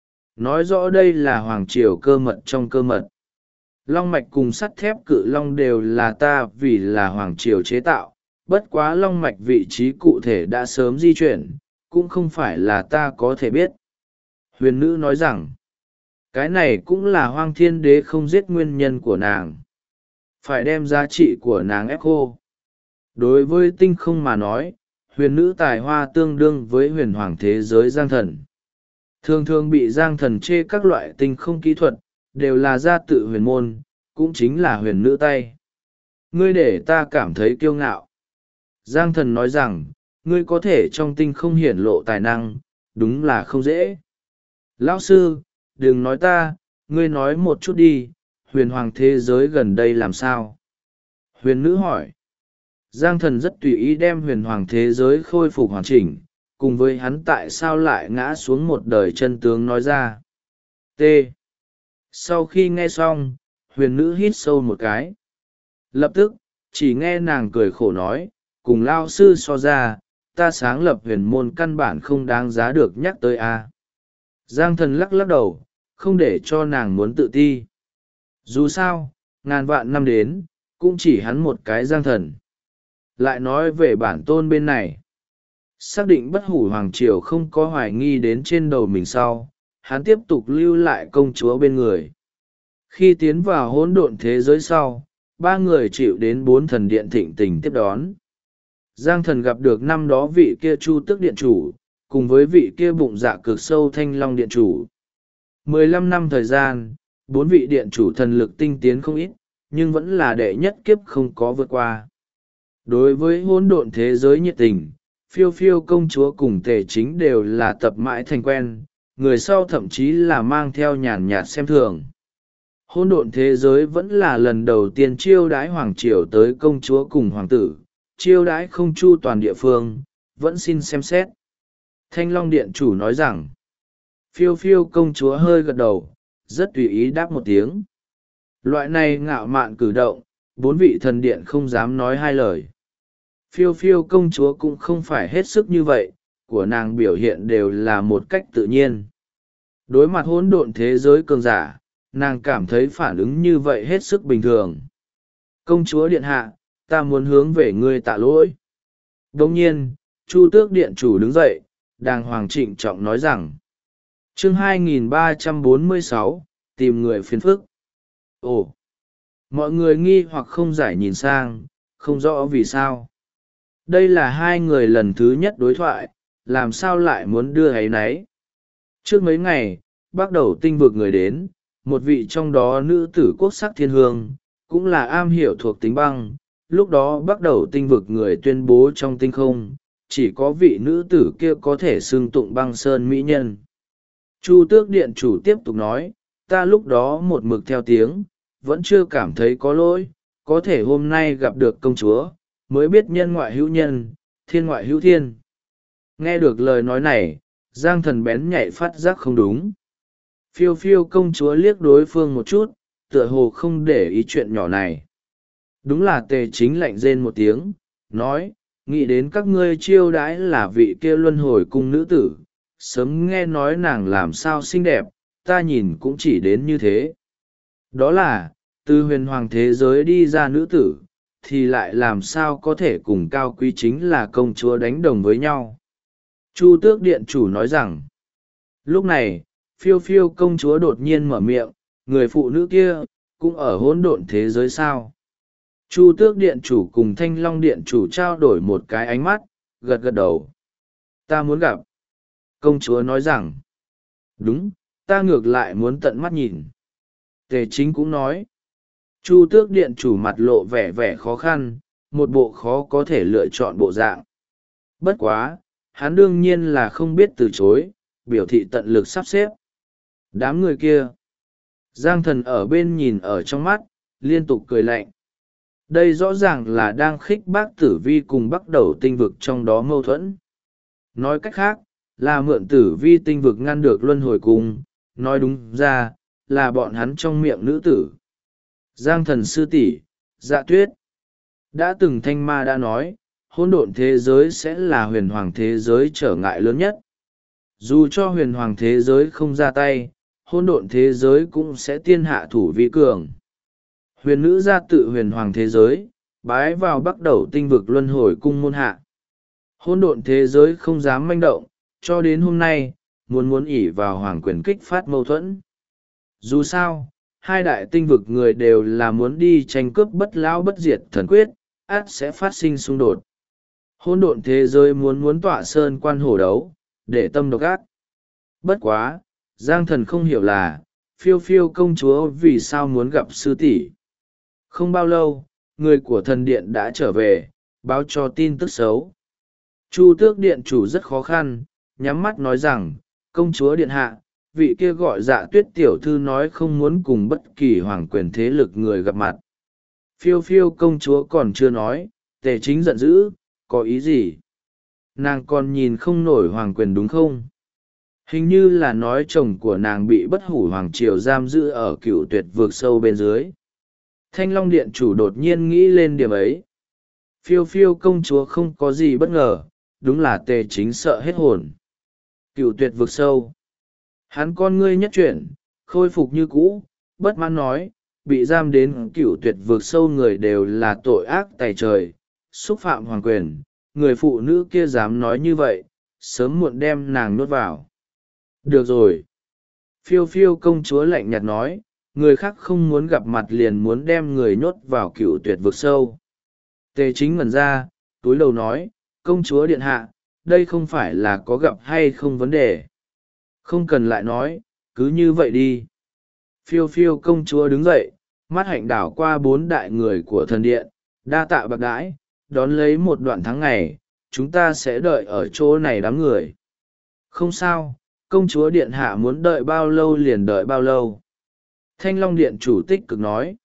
Nói rõ đây là hoàng triều cơ mật trong cơ mật. Long mạch cùng sắt thép cự long đều là ta vì là hoàng triều chế tạo, bất quá long mạch vị trí cụ thể đã sớm di chuyển, cũng không phải là ta có thể biết. Huyền nữ nói rằng, cái này cũng là Hoang Thiên Đế không giết nguyên nhân của nàng. Phải đem giá trị của nàng ép khô. Đối với tinh không mà nói, huyền nữ tài hoa tương đương với huyền hoàng thế giới Giang thần. Thường thường bị Giang thần chê các loại tinh không kỹ thuật, đều là ra tự huyền môn, cũng chính là huyền nữ tay. Ngươi để ta cảm thấy kiêu ngạo. Giang thần nói rằng, ngươi có thể trong tinh không hiển lộ tài năng, đúng là không dễ. Lão sư, đừng nói ta, ngươi nói một chút đi, huyền hoàng thế giới gần đây làm sao? Huyền nữ hỏi. Giang thần rất tùy ý đem huyền hoàng thế giới khôi phục hoàn chỉnh, cùng với hắn tại sao lại ngã xuống một đời chân tướng nói ra. T. Sau khi nghe xong, huyền nữ hít sâu một cái. Lập tức, chỉ nghe nàng cười khổ nói, cùng lao sư so ra, ta sáng lập huyền môn căn bản không đáng giá được nhắc tới a. Giang thần lắc lắc đầu, không để cho nàng muốn tự ti. Dù sao, ngàn vạn năm đến, cũng chỉ hắn một cái Giang Thần. Lại nói về bản tôn bên này, xác định bất hủ hoàng triều không có hoài nghi đến trên đầu mình sau, hắn tiếp tục lưu lại công chúa bên người. Khi tiến vào hỗn độn thế giới sau, ba người chịu đến 4 thần điện thịnh tình tiếp đón. Giang Thần gặp được năm đó vị kia Chu Tước điện chủ, cùng với vị kia bụng dạ cực sâu Thanh Long điện chủ. 15 năm thời gian, 4 vị điện chủ thần lực tinh tiến không ít, nhưng vẫn là đệ nhất kiếp không có vượt qua. Đối với hỗn độn thế giới nhiệt tình, Phiêu Phiêu công chúa cùng Tề Chính đều là tập mãi thành quen, người sau thậm chí là mang theo nhàn nhạt xem thường. Hỗn độn thế giới vẫn là lần đầu tiên chiêu đãi hoàng triều tới công chúa cùng hoàng tử, chiêu đãi không chu toàn địa phương, vẫn xin xem xét. Thanh Long điện chủ nói rằng, Phiêu Phiêu công chúa hơi gật đầu, rất tùy ý đáp một tiếng. Loại này ngạo mạn cử động, 4 vị thần điện không dám nói hai lời. Phiêu Phiêu công chúa cũng không phải hết sức như vậy, của nàng biểu hiện đều là một cách tự nhiên. Đối mặt hỗn độn thế giới cường giả, nàng cảm thấy phản ứng như vậy hết sức bình thường. Công chúa điện hạ, ta muốn hướng về ngươi tạ lỗi. Đồng nhiên, Chu Tước điện chủ đứng dậy, đàng hoàng trịnh trọng nói rằng, chương 2346, tìm người phiền phức. Ồ! Mọi người nghi hoặc không giải nhìn sang, không rõ vì sao. Đây là hai người lần thứ nhất đối thoại, làm sao lại muốn đưa ấy nấy. Trước mấy ngày, bắt đầu tinh vực người đến, một vị trong đó nữ tử quốc sắc thiên hương, cũng là am hiểu thuộc tính băng. Lúc đó bắt đầu tinh vực người tuyên bố trong tinh không, chỉ có vị nữ tử kia có thể xưng tụng băng sơn mỹ nhân. Chu Tước điện chủ tiếp tục nói, ta lúc đó một mực theo tiếng, vẫn chưa cảm thấy có lỗi, có thể hôm nay gặp được công chúa, mới biết nhân ngoại hữu nhân, thiên ngoại hữu thiên. Nghe được lời nói này, Giang Thần bén nhạy phát giác không đúng. Phiêu Phiêu công chúa liếc đối phương một chút, tựa hồ không để ý chuyện nhỏ này. Đúng là Tề Chính lạnh rên một tiếng, nói, nghĩ đến các ngươi chiêu đãi là vị kia luân hồi cung nữ tử, sớm nghe nói nàng làm sao xinh đẹp, ta nhìn cũng chỉ đến như thế. Đó là, từ huyền hoàng thế giới đi ra nữ tử, thì lại làm sao có thể cùng cao quý chính là công chúa đánh đồng với nhau. Chu Tước điện chủ nói rằng, lúc này, Phiêu Phiêu công chúa đột nhiên mở miệng, người phụ nữ kia, cũng ở hỗn độn thế giới sao. Chu Tước điện chủ cùng Thanh Long điện chủ trao đổi một cái ánh mắt, gật gật đầu. Ta muốn gặp. Công chúa nói rằng, đúng, ta ngược lại muốn tận mắt nhìn. Tề Chính cũng nói, Chu Tước điện chủ mặt lộ vẻ vẻ khó khăn, một bộ khó có thể lựa chọn bộ dạng. Bất quá, hắn đương nhiên là không biết từ chối, biểu thị tận lực sắp xếp. Đám người kia, Giang Thần ở bên nhìn ở trong mắt, liên tục cười lạnh. Đây rõ ràng là đang khích bác Tử Vi cùng bắt đầu tinh vực trong đó mâu thuẫn. Nói cách khác, là mượn Tử Vi tinh vực ngăn được luân hồi cung, nói đúng ra, là bọn hắn trong miệng nữ tử. Giang Thần sư tỷ, Dạ Tuyết. Đã từng Thanh Ma đã nói, hỗn độn thế giới sẽ là huyền hoàng thế giới trở ngại lớn nhất. Dù cho huyền hoàng thế giới không ra tay, hỗn độn thế giới cũng sẽ tiên hạ thủ vi cường. Huyền nữ ra tự huyền hoàng thế giới, bái vào bắt đầu tinh vực luân hồi cung môn hạ. Hỗn độn thế giới không dám manh động, cho đến hôm nay, muốn ỷ vào hoàng quyền kích phát mâu thuẫn. Dù sao, hai đại tinh vực người đều là muốn đi tranh cướp bất lão bất diệt thần quyết, ắt sẽ phát sinh xung đột. Hỗn độn thế giới muốn tọa sơn quan hổ đấu, để tâm độc ác. Bất quá, Giang Thần không hiểu là, Phiêu Phiêu công chúa vì sao muốn gặp sư tỷ. Không bao lâu, người của thần điện đã trở về, báo cho tin tức xấu. Chu Tước điện chủ rất khó khăn, nhắm mắt nói rằng, công chúa điện hạ, vị kia gọi Dạ Tuyết tiểu thư nói không muốn cùng bất kỳ hoàng quyền thế lực người gặp mặt. Phiêu Phiêu công chúa còn chưa nói, Tề Chính giận dữ, có ý gì? Nàng còn nhìn không nổi hoàng quyền đúng không? Hình như là nói chồng của nàng bị bất hủ hoàng triều giam giữ ở Cựu Tuyệt vực sâu bên dưới. Thanh Long điện chủ đột nhiên nghĩ lên điểm ấy. Phiêu Phiêu công chúa không có gì bất ngờ, đúng là Tề Chính sợ hết hồn. Cựu Tuyệt vực sâu. Hắn con ngươi nhất chuyển, khôi phục như cũ, bất mãn nói, bị giam đến cửu tuyệt vực sâu người đều là tội ác tày trời, xúc phạm hoàng quyền. Người phụ nữ kia dám nói như vậy, sớm muộn đem nàng nuốt vào. Được rồi. Phiêu phiêu công chúa lạnh nhạt nói, người khác không muốn gặp mặt liền muốn đem người nhốt vào cửu tuyệt vực sâu. Tề Chính ngẩn ra, túi lầu nói, công chúa điện hạ, đây không phải là có gặp hay không vấn đề. Không cần lại nói, cứ như vậy đi. Phiêu phiêu công chúa đứng dậy, mắt hạnh đảo qua 4 đại người của thần điện, đa tạ bạc đãi, đón lấy một đoạn tháng ngày, chúng ta sẽ đợi ở chỗ này đám người. Không sao, công chúa điện hạ muốn đợi bao lâu liền đợi bao lâu. Thanh Long Điện chủ tích cực nói.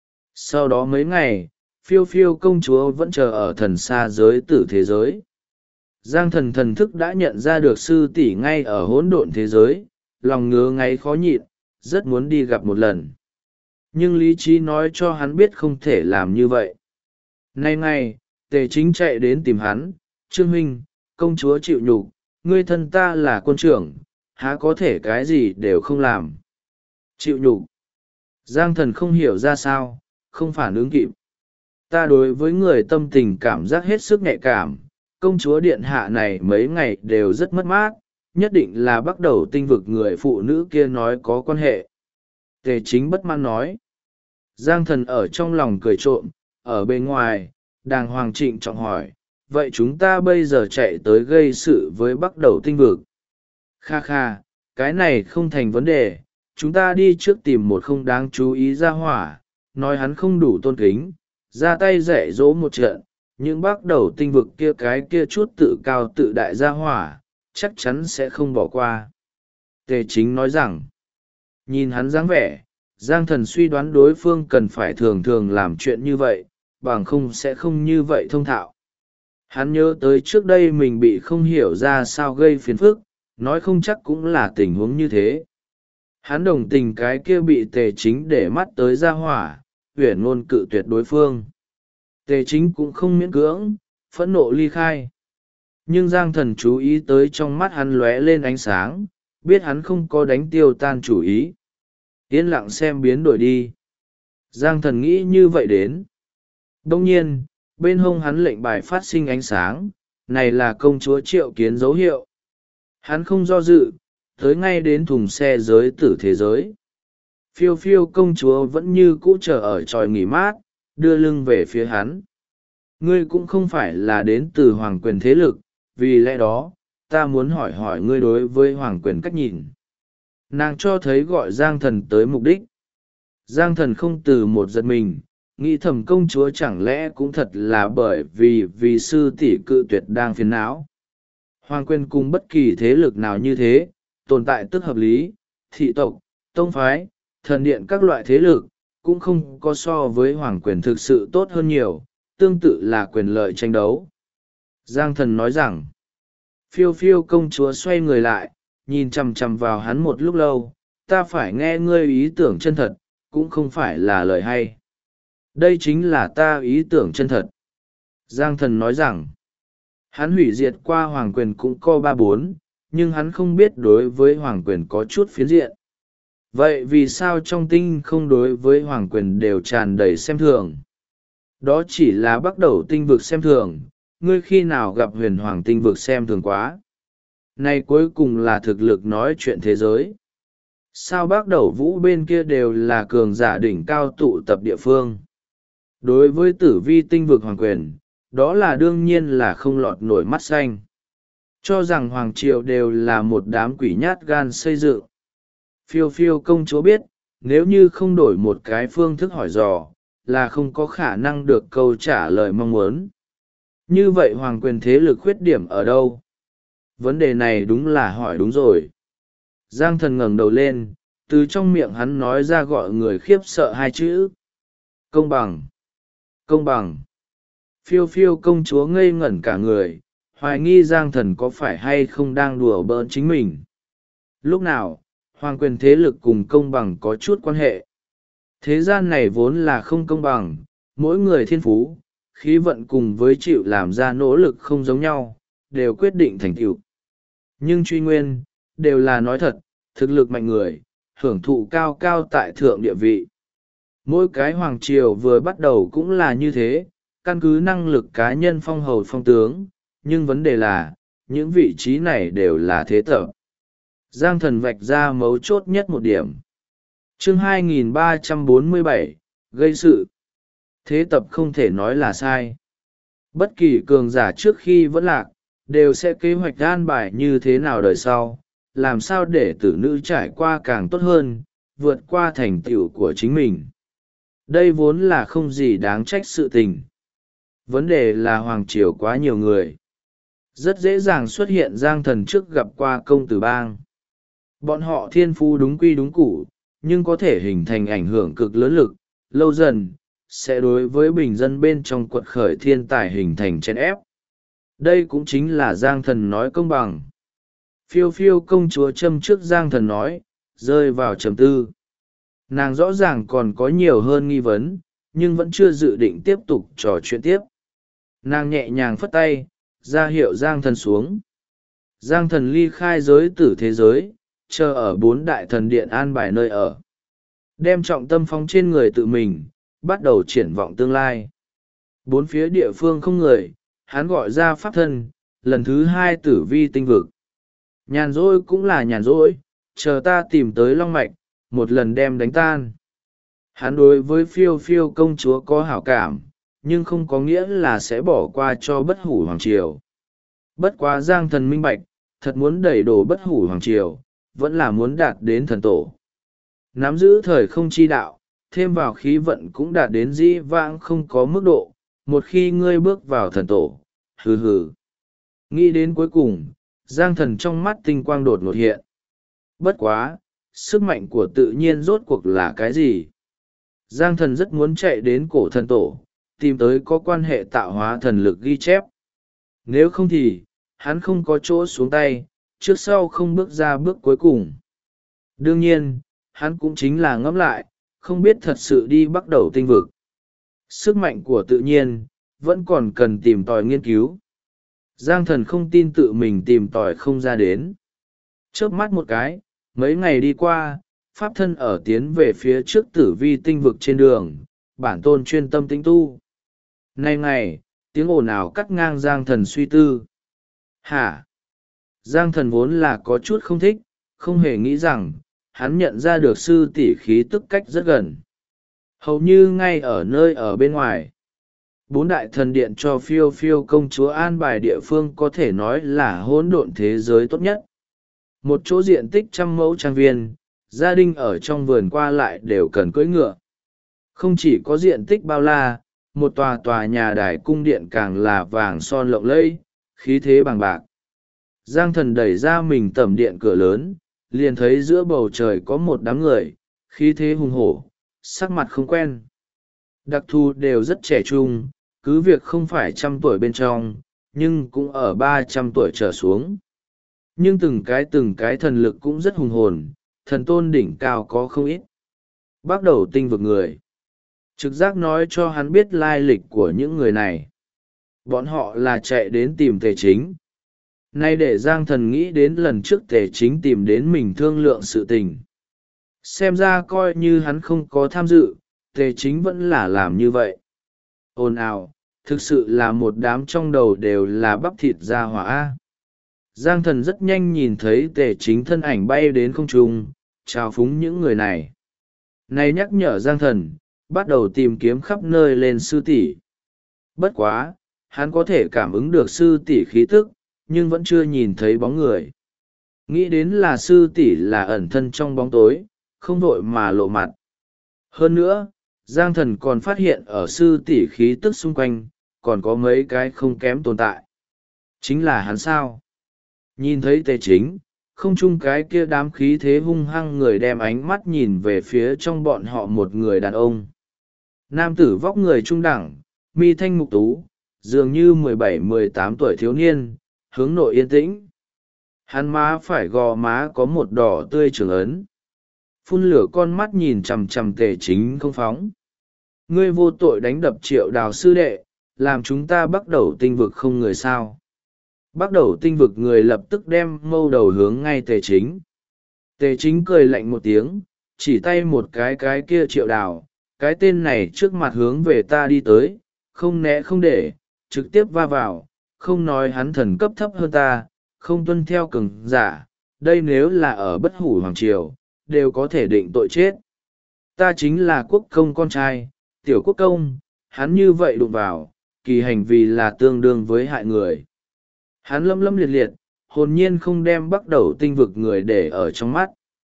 Sau đó mấy ngày, phiêu phiêu công chúa vẫn chờ ở thần xa giới tử thế giới. Giang thần thần thức đã nhận ra được sư tỷ ngay ở hỗn độn thế giới, lòng ngứa ngáy khó nhịn, rất muốn đi gặp một lần. Nhưng lý trí nói cho hắn biết không thể làm như vậy. Nay ngày, Tề Chính chạy đến tìm hắn, Trương huynh, công chúa chịu nhục, ngươi thân ta là quân trưởng, há có thể cái gì đều không làm. Chịu nhục. Giang thần không hiểu ra sao, không phản ứng kịp. Ta đối với người tâm tình cảm giác hết sức nhạy cảm, công chúa điện hạ này mấy ngày đều rất mất mát, nhất định là bắt đầu tinh vực người phụ nữ kia nói có quan hệ. Tề Chính bất mãn nói. Giang thần ở trong lòng cười trộm, ở bên ngoài, đàng hoàng trịnh trọng hỏi, vậy chúng ta bây giờ chạy tới gây sự với bắt đầu tinh vực. Kha kha, cái này không thành vấn đề, chúng ta đi trước tìm một không đáng chú ý ra hỏa, nói hắn không đủ tôn kính, ra tay dạy dỗ một trận, nhưng bắt đầu tinh vực kia cái kia chút tự cao tự đại ra hỏa, chắc chắn sẽ không bỏ qua. Tề Chính nói rằng, nhìn hắn dáng vẻ, Giang thần suy đoán đối phương cần phải thường thường làm chuyện như vậy, bằng không sẽ không như vậy thông thạo. Hắn nhớ tới trước đây mình bị không hiểu ra sao gây phiền phức, nói không chắc cũng là tình huống như thế. Hắn đồng tình cái kia bị Tề Chính để mắt tới ra hỏa, uyển ngôn cự tuyệt đối phương. Tề Chính cũng không miễn cưỡng, phẫn nộ ly khai. Nhưng Giang thần chú ý tới trong mắt hắn lóe lên ánh sáng, biết hắn không có đánh tiêu tan chủ ý. Yên lặng xem biến đổi đi. Giang thần nghĩ như vậy đến. Đông nhiên, bên hông hắn lệnh bài phát sinh ánh sáng, này là công chúa Triệu Kiến dấu hiệu. Hắn không do dự, tới ngay đến thùng xe giới tử thế giới. Phiêu phiêu công chúa vẫn như cũ chờ ở tròi nghỉ mát, đưa lưng về phía hắn. Ngươi cũng không phải là đến từ hoàng quyền thế lực, vì lẽ đó, ta muốn hỏi hỏi ngươi đối với hoàng quyền cách nhìn. Nàng cho thấy gọi Giang thần tới mục đích. Giang thần không từ một giật mình, nghĩ thầm công chúa chẳng lẽ cũng thật là bởi vì sư tỷ cự tuyệt đang phiền não. Hoàng quyền cùng bất kỳ thế lực nào như thế, tồn tại tức hợp lý, thị tộc, tông phái, thần điện các loại thế lực, cũng không có so với hoàng quyền thực sự tốt hơn nhiều, tương tự là quyền lợi tranh đấu. Giang thần nói rằng, phiêu phiêu công chúa xoay người lại, nhìn chằm chằm vào hắn một lúc lâu, ta phải nghe ngươi ý tưởng chân thật, cũng không phải là lời hay. Đây chính là ta ý tưởng chân thật. Giang thần nói rằng, hắn hủy diệt qua hoàng quyền cũng co 3-4, nhưng hắn không biết đối với hoàng quyền có chút phiến diện. Vậy vì sao trong tinh không đối với hoàng quyền đều tràn đầy xem thường? Đó chỉ là bắt đầu tinh vực xem thường, ngươi khi nào gặp huyền hoàng tinh vực xem thường quá. Này cuối cùng là thực lực nói chuyện thế giới. Sao bắt đầu vũ bên kia đều là cường giả đỉnh cao tụ tập địa phương? Đối với tử vi tinh vực hoàng quyền, đó là đương nhiên là không lọt nổi mắt xanh. Cho rằng hoàng triều đều là một đám quỷ nhát gan xây dựng. Phiêu phiêu công chúa biết, nếu như không đổi một cái phương thức hỏi dò, là không có khả năng được câu trả lời mong muốn. Như vậy hoàng quyền thế lực khuyết điểm ở đâu? Vấn đề này đúng là hỏi đúng rồi. Giang thần ngẩng đầu lên, từ trong miệng hắn nói ra gọi người khiếp sợ 2 chữ. Công bằng. Công bằng. Phiêu phiêu công chúa ngây ngẩn cả người, hoài nghi Giang thần có phải hay không đang đùa bỡn chính mình. Lúc nào, hoàng quyền thế lực cùng công bằng có chút quan hệ. Thế gian này vốn là không công bằng, mỗi người thiên phú, khí vận cùng với chịu làm ra nỗ lực không giống nhau, đều quyết định thành tựu. Nhưng truy nguyên, đều là nói thật, thực lực mạnh người, hưởng thụ cao cao tại thượng địa vị. Mỗi cái hoàng triều vừa bắt đầu cũng là như thế, căn cứ năng lực cá nhân phong hầu phong tướng, nhưng vấn đề là, những vị trí này đều là thế tập. Giang Thần vạch ra mấu chốt nhất một điểm. Chương 2347, gây sự. Thế tập không thể nói là sai. Bất kỳ cường giả trước khi vẫn lạc, đều sẽ kế hoạch an bài như thế nào đời sau, làm sao để tử nữ trải qua càng tốt hơn, vượt qua thành tựu của chính mình. Đây vốn là không gì đáng trách sự tình. Vấn đề là hoàng triều quá nhiều người. Rất dễ dàng xuất hiện Giang Thần trước gặp qua công tử bang. Bọn họ thiên phú đúng quy đúng củ, nhưng có thể hình thành ảnh hưởng cực lớn lực, lâu dần, sẽ đối với bình dân bên trong quật khởi thiên tài hình thành chèn ép. Đây cũng chính là Giang Thần nói công bằng. Phiêu phiêu công chúa châm trước Giang Thần nói, rơi vào trầm tư. Nàng rõ ràng còn có nhiều hơn nghi vấn, nhưng vẫn chưa dự định tiếp tục trò chuyện tiếp. Nàng nhẹ nhàng phất tay, ra hiệu Giang Thần xuống. Giang Thần ly khai giới tử thế giới, chờ ở 4 đại thần điện an bài nơi ở. Đem trọng tâm phóng trên người tự mình, bắt đầu triển vọng tương lai. 4 phía địa phương không người, hắn gọi ra pháp thân, lần thứ 2 tử vi tinh vực. Nhàn rỗi cũng là nhàn rỗi, chờ ta tìm tới long mạch, một lần đem đánh tan. Hắn đối với phiêu phiêu công chúa có hảo cảm, nhưng không có nghĩa là sẽ bỏ qua cho bất hủ hoàng triều. Bất quá Giang Thần minh bạch, thật muốn đẩy đổ bất hủ hoàng triều, vẫn là muốn đạt đến thần tổ. Nắm giữ thời không chi đạo, thêm vào khí vận cũng đạt đến dĩ vãng không có mức độ, một khi ngươi bước vào thần tổ, hừ hừ. Nghĩ đến cuối cùng, Giang Thần trong mắt tinh quang đột ngột hiện. Bất quá, sức mạnh của tự nhiên rốt cuộc là cái gì? Giang Thần rất muốn chạy đến cổ thần tổ, tìm tới có quan hệ tạo hóa thần lực ghi chép. Nếu không thì, hắn không có chỗ xuống tay, trước sau không bước ra bước cuối cùng. Đương nhiên, hắn cũng chính là ngẫm lại, không biết thật sự đi bắt đầu tinh vực. Sức mạnh của tự nhiên, vẫn còn cần tìm tòi nghiên cứu. Giang Thần không tin tự mình tìm tòi không ra đến. Chớp mắt một cái, mấy ngày đi qua, pháp thân ở tiến về phía trước tử vi tinh vực trên đường, bản tôn chuyên tâm tĩnh tu. Nay ngày, tiếng ồn ào cắt ngang Giang Thần suy tư. Hả? Giang Thần vốn là có chút không thích, không hề nghĩ rằng, hắn nhận ra được sư tỷ khí tức cách rất gần. Hầu như ngay ở nơi ở bên ngoài. 4 đại thần điện cho phiêu phiêu công chúa an bài địa phương có thể nói là hỗn độn thế giới tốt nhất. Một chỗ diện tích 100 mẫu trang viên, gia đình ở trong vườn qua lại đều cần cưỡi ngựa. Không chỉ có diện tích bao la, một tòa nhà đài cung điện càng là vàng son lộng lẫy, khí thế bằng bạc. Giang Thần đẩy ra mình tẩm điện cửa lớn, liền thấy giữa bầu trời có một đám người, khí thế hùng hổ, sắc mặt không quen. Đặc thù đều rất trẻ trung, cứ việc không phải 100 tuổi bên trong, nhưng cũng ở 300 tuổi trở xuống. Nhưng từng cái thần lực cũng rất hùng hồn, thần tôn đỉnh cao có không ít. Bắt đầu tinh vực người. Trực giác nói cho hắn biết lai lịch của những người này. Bọn họ là chạy đến tìm Tề Chính. Nay để Giang Thần nghĩ đến lần trước Tề Chính tìm đến mình thương lượng sự tình. Xem ra coi như hắn không có tham dự, Tề Chính vẫn là làm như vậy. Ồn ào, thực sự là một đám trong đầu đều là bắp thịt ra hỏa. Giang Thần rất nhanh nhìn thấy Tề Chính thân ảnh bay đến không trung, chào phúng những người này. Này nhắc nhở Giang Thần, bắt đầu tìm kiếm khắp nơi lên sư tỷ. Bất quá, hắn có thể cảm ứng được sư tỷ khí tức, nhưng vẫn chưa nhìn thấy bóng người. Nghĩ đến là sư tỷ là ẩn thân trong bóng tối, không vội mà lộ mặt. Hơn nữa, Giang Thần còn phát hiện ở sư tỷ khí tức xung quanh, còn có mấy cái không kém tồn tại. Chính là hắn sao? Nhìn thấy Tề Chính, không chung cái kia đám khí thế hung hăng người đem ánh mắt nhìn về phía trong bọn họ một người đàn ông. Nam tử vóc người trung đẳng, mi thanh mục tú, dường như 17-18 tuổi thiếu niên, hướng nội yên tĩnh. Hắn má phải gò má có một đỏ tươi trường ấn. Phun lửa con mắt nhìn chằm chằm Tề Chính không phóng. Ngươi vô tội đánh đập Triệu Đào sư đệ, làm chúng ta bắt đầu tinh vực không người sao. Bắt đầu tinh vực người lập tức đem mâu đầu hướng ngay Tề Chính. Tề Chính cười lạnh một tiếng, chỉ tay một cái kia Triệu Đào, cái tên này trước mặt hướng về ta đi tới, không né không để, trực tiếp va vào, không nói hắn thần cấp thấp hơn ta, không tuân theo cường giả, đây nếu là ở bất hủ hoàng triều, đều có thể định tội chết. Ta chính là quốc công con trai, tiểu quốc công, hắn như vậy đụng vào, kỳ hành vì là tương đương với hại người. Hắn lâm lâm liệt liệt, hồn nhiên không đem bắt đầu tinh vực người để ở trong mắt.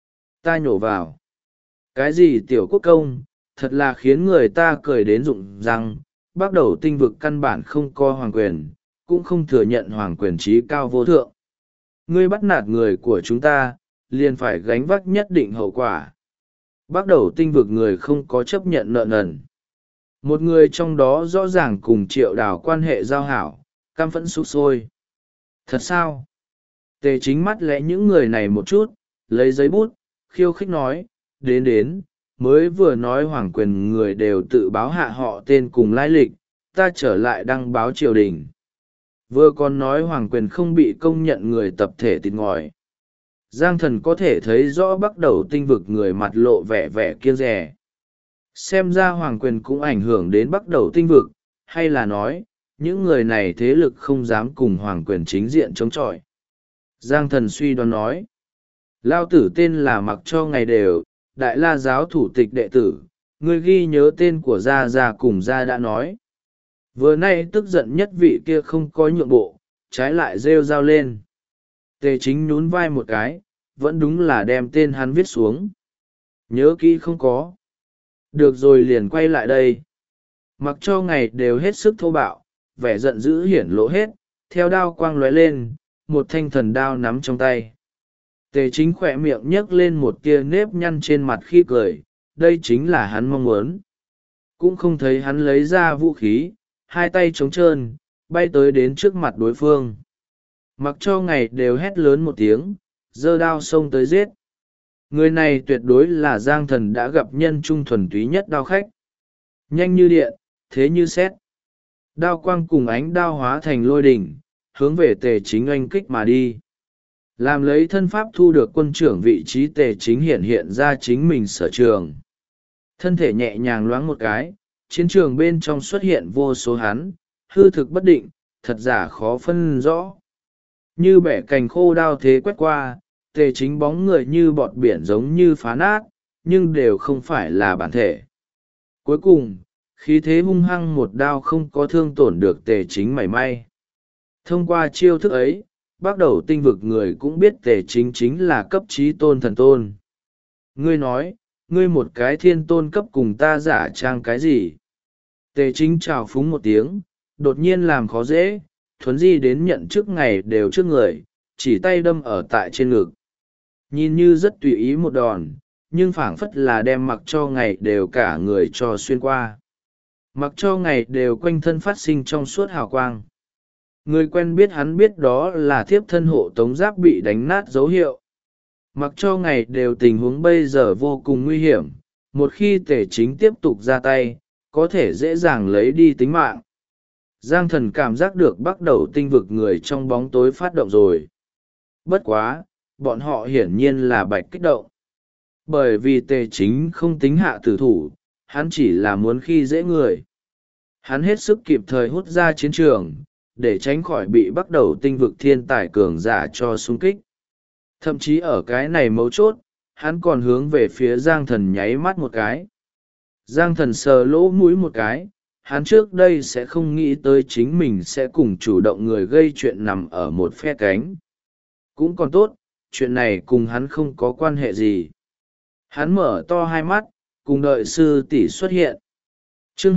Ta nhổ vào. Cái gì tiểu quốc công, thật là khiến người ta cười đến rụng răng, bắt đầu tinh vực căn bản không có hoàng quyền, cũng không thừa nhận hoàng quyền trí cao vô thượng. Ngươi bắt nạt người của chúng ta, liền phải gánh vác nhất định hậu quả. Bắt đầu tinh vực người không có chấp nhận nợ nần. Một người trong đó rõ ràng cùng Triệu Đào quan hệ giao hảo, căm phẫn sục sôi. Thật sao? Tề Chính mắt lẽ những người này một chút, lấy giấy bút, khiêu khích nói, đến, mới vừa nói hoàng quyền người đều tự báo hạ họ tên cùng lai lịch, ta trở lại đăng báo triều đình. Vừa còn nói hoàng quyền không bị công nhận người tập thể tịt ngòi. Giang Thần có thể thấy rõ bắt đầu tinh vực người mặt lộ vẻ vẻ kiêng dè. Xem ra hoàng quyền cũng ảnh hưởng đến bắt đầu tinh vực, hay là nói, những người này thế lực không dám cùng hoàng quyền chính diện chống chọi. Giang Thần suy đoán nói, lao tử tên là Mặc Cho Ngày Đều, đại la giáo thủ tịch đệ tử, ngươi ghi nhớ tên của gia cùng gia đã nói. Vừa nay tức giận nhất vị kia không có nhượng bộ, trái lại rêu rao lên. Tề Chính nhún vai một cái, vẫn đúng là đem tên hắn viết xuống. Nhớ kỹ không có. Được rồi liền quay lại đây. Mặc Cho Ngày Đều hết sức thô bạo, vẻ giận dữ hiển lộ hết, theo đao quang lóe lên, một thanh thần đao nắm trong tay. Tề Chính khỏe miệng nhấc lên một tia nếp nhăn trên mặt khi cười, đây chính là hắn mong muốn. Cũng không thấy hắn lấy ra vũ khí, hai tay trống trơn, bay tới đến trước mặt đối phương. Mặc Cho Ngày Đều hét lớn một tiếng, giơ đao xông tới giết. Người này tuyệt đối là Giang Thần đã gặp nhân trung thuần túy nhất đao khách. Nhanh như điện, thế như sét. Đao quang cùng ánh đao hóa thành lôi đỉnh, hướng về Tề Chính oanh kích mà đi. Làm lấy thân pháp thu được quân trưởng vị trí Tề Chính hiện ra chính mình sở trường. Thân thể nhẹ nhàng loáng một cái, chiến trường bên trong xuất hiện vô số hắn, hư thực bất định, thật giả khó phân rõ. Như bẻ cành khô đao thế quét qua, Tề Chính bóng người như bọt biển giống như phá nát, nhưng đều không phải là bản thể. Cuối cùng, khí thế hung hăng một đao không có thương tổn được Tề Chính mảy may. Thông qua chiêu thức ấy, bắt đầu tinh vực người cũng biết Tề Chính chính là cấp trí tôn thần tôn. Ngươi nói, ngươi một cái thiên tôn cấp cùng ta giả trang cái gì? Tề Chính chào phúng một tiếng, đột nhiên làm khó dễ, thuấn di đến nhận trước ngày đều trước người, chỉ tay đâm ở tại trên ngực. Nhìn như rất tùy ý một đòn, nhưng phảng phất là đem Mặc Cho Ngày Đều cả người cho xuyên qua. Mặc Cho Ngày Đều quanh thân phát sinh trong suốt hào quang. Người quen biết hắn biết đó là thiếp thân hộ tống giáp bị đánh nát dấu hiệu. Mặc Cho Ngày Đều tình huống bây giờ vô cùng nguy hiểm, một khi Tề Chính tiếp tục ra tay, có thể dễ dàng lấy đi tính mạng. Giang Thần cảm giác được bắt đầu tinh vực người trong bóng tối phát động rồi. Bất quá, bọn họ hiển nhiên là bạch kích động. Bởi vì Tề Chính không tính hạ tử thủ, hắn chỉ là muốn khi dễ người. Hắn hết sức kịp thời hút ra chiến trường, để tránh khỏi bị bắt đầu tinh vực thiên tài cường giả cho xung kích. Thậm chí ở cái này mấu chốt, hắn còn hướng về phía Giang Thần nháy mắt một cái. Giang Thần sờ lỗ mũi một cái, hắn trước đây sẽ không nghĩ tới chính mình sẽ cùng chủ động người gây chuyện nằm ở một phe cánh. Cũng còn tốt, chuyện này cùng hắn không có quan hệ gì. Hắn mở to hai mắt, cùng đợi sư tỷ xuất hiện. Chương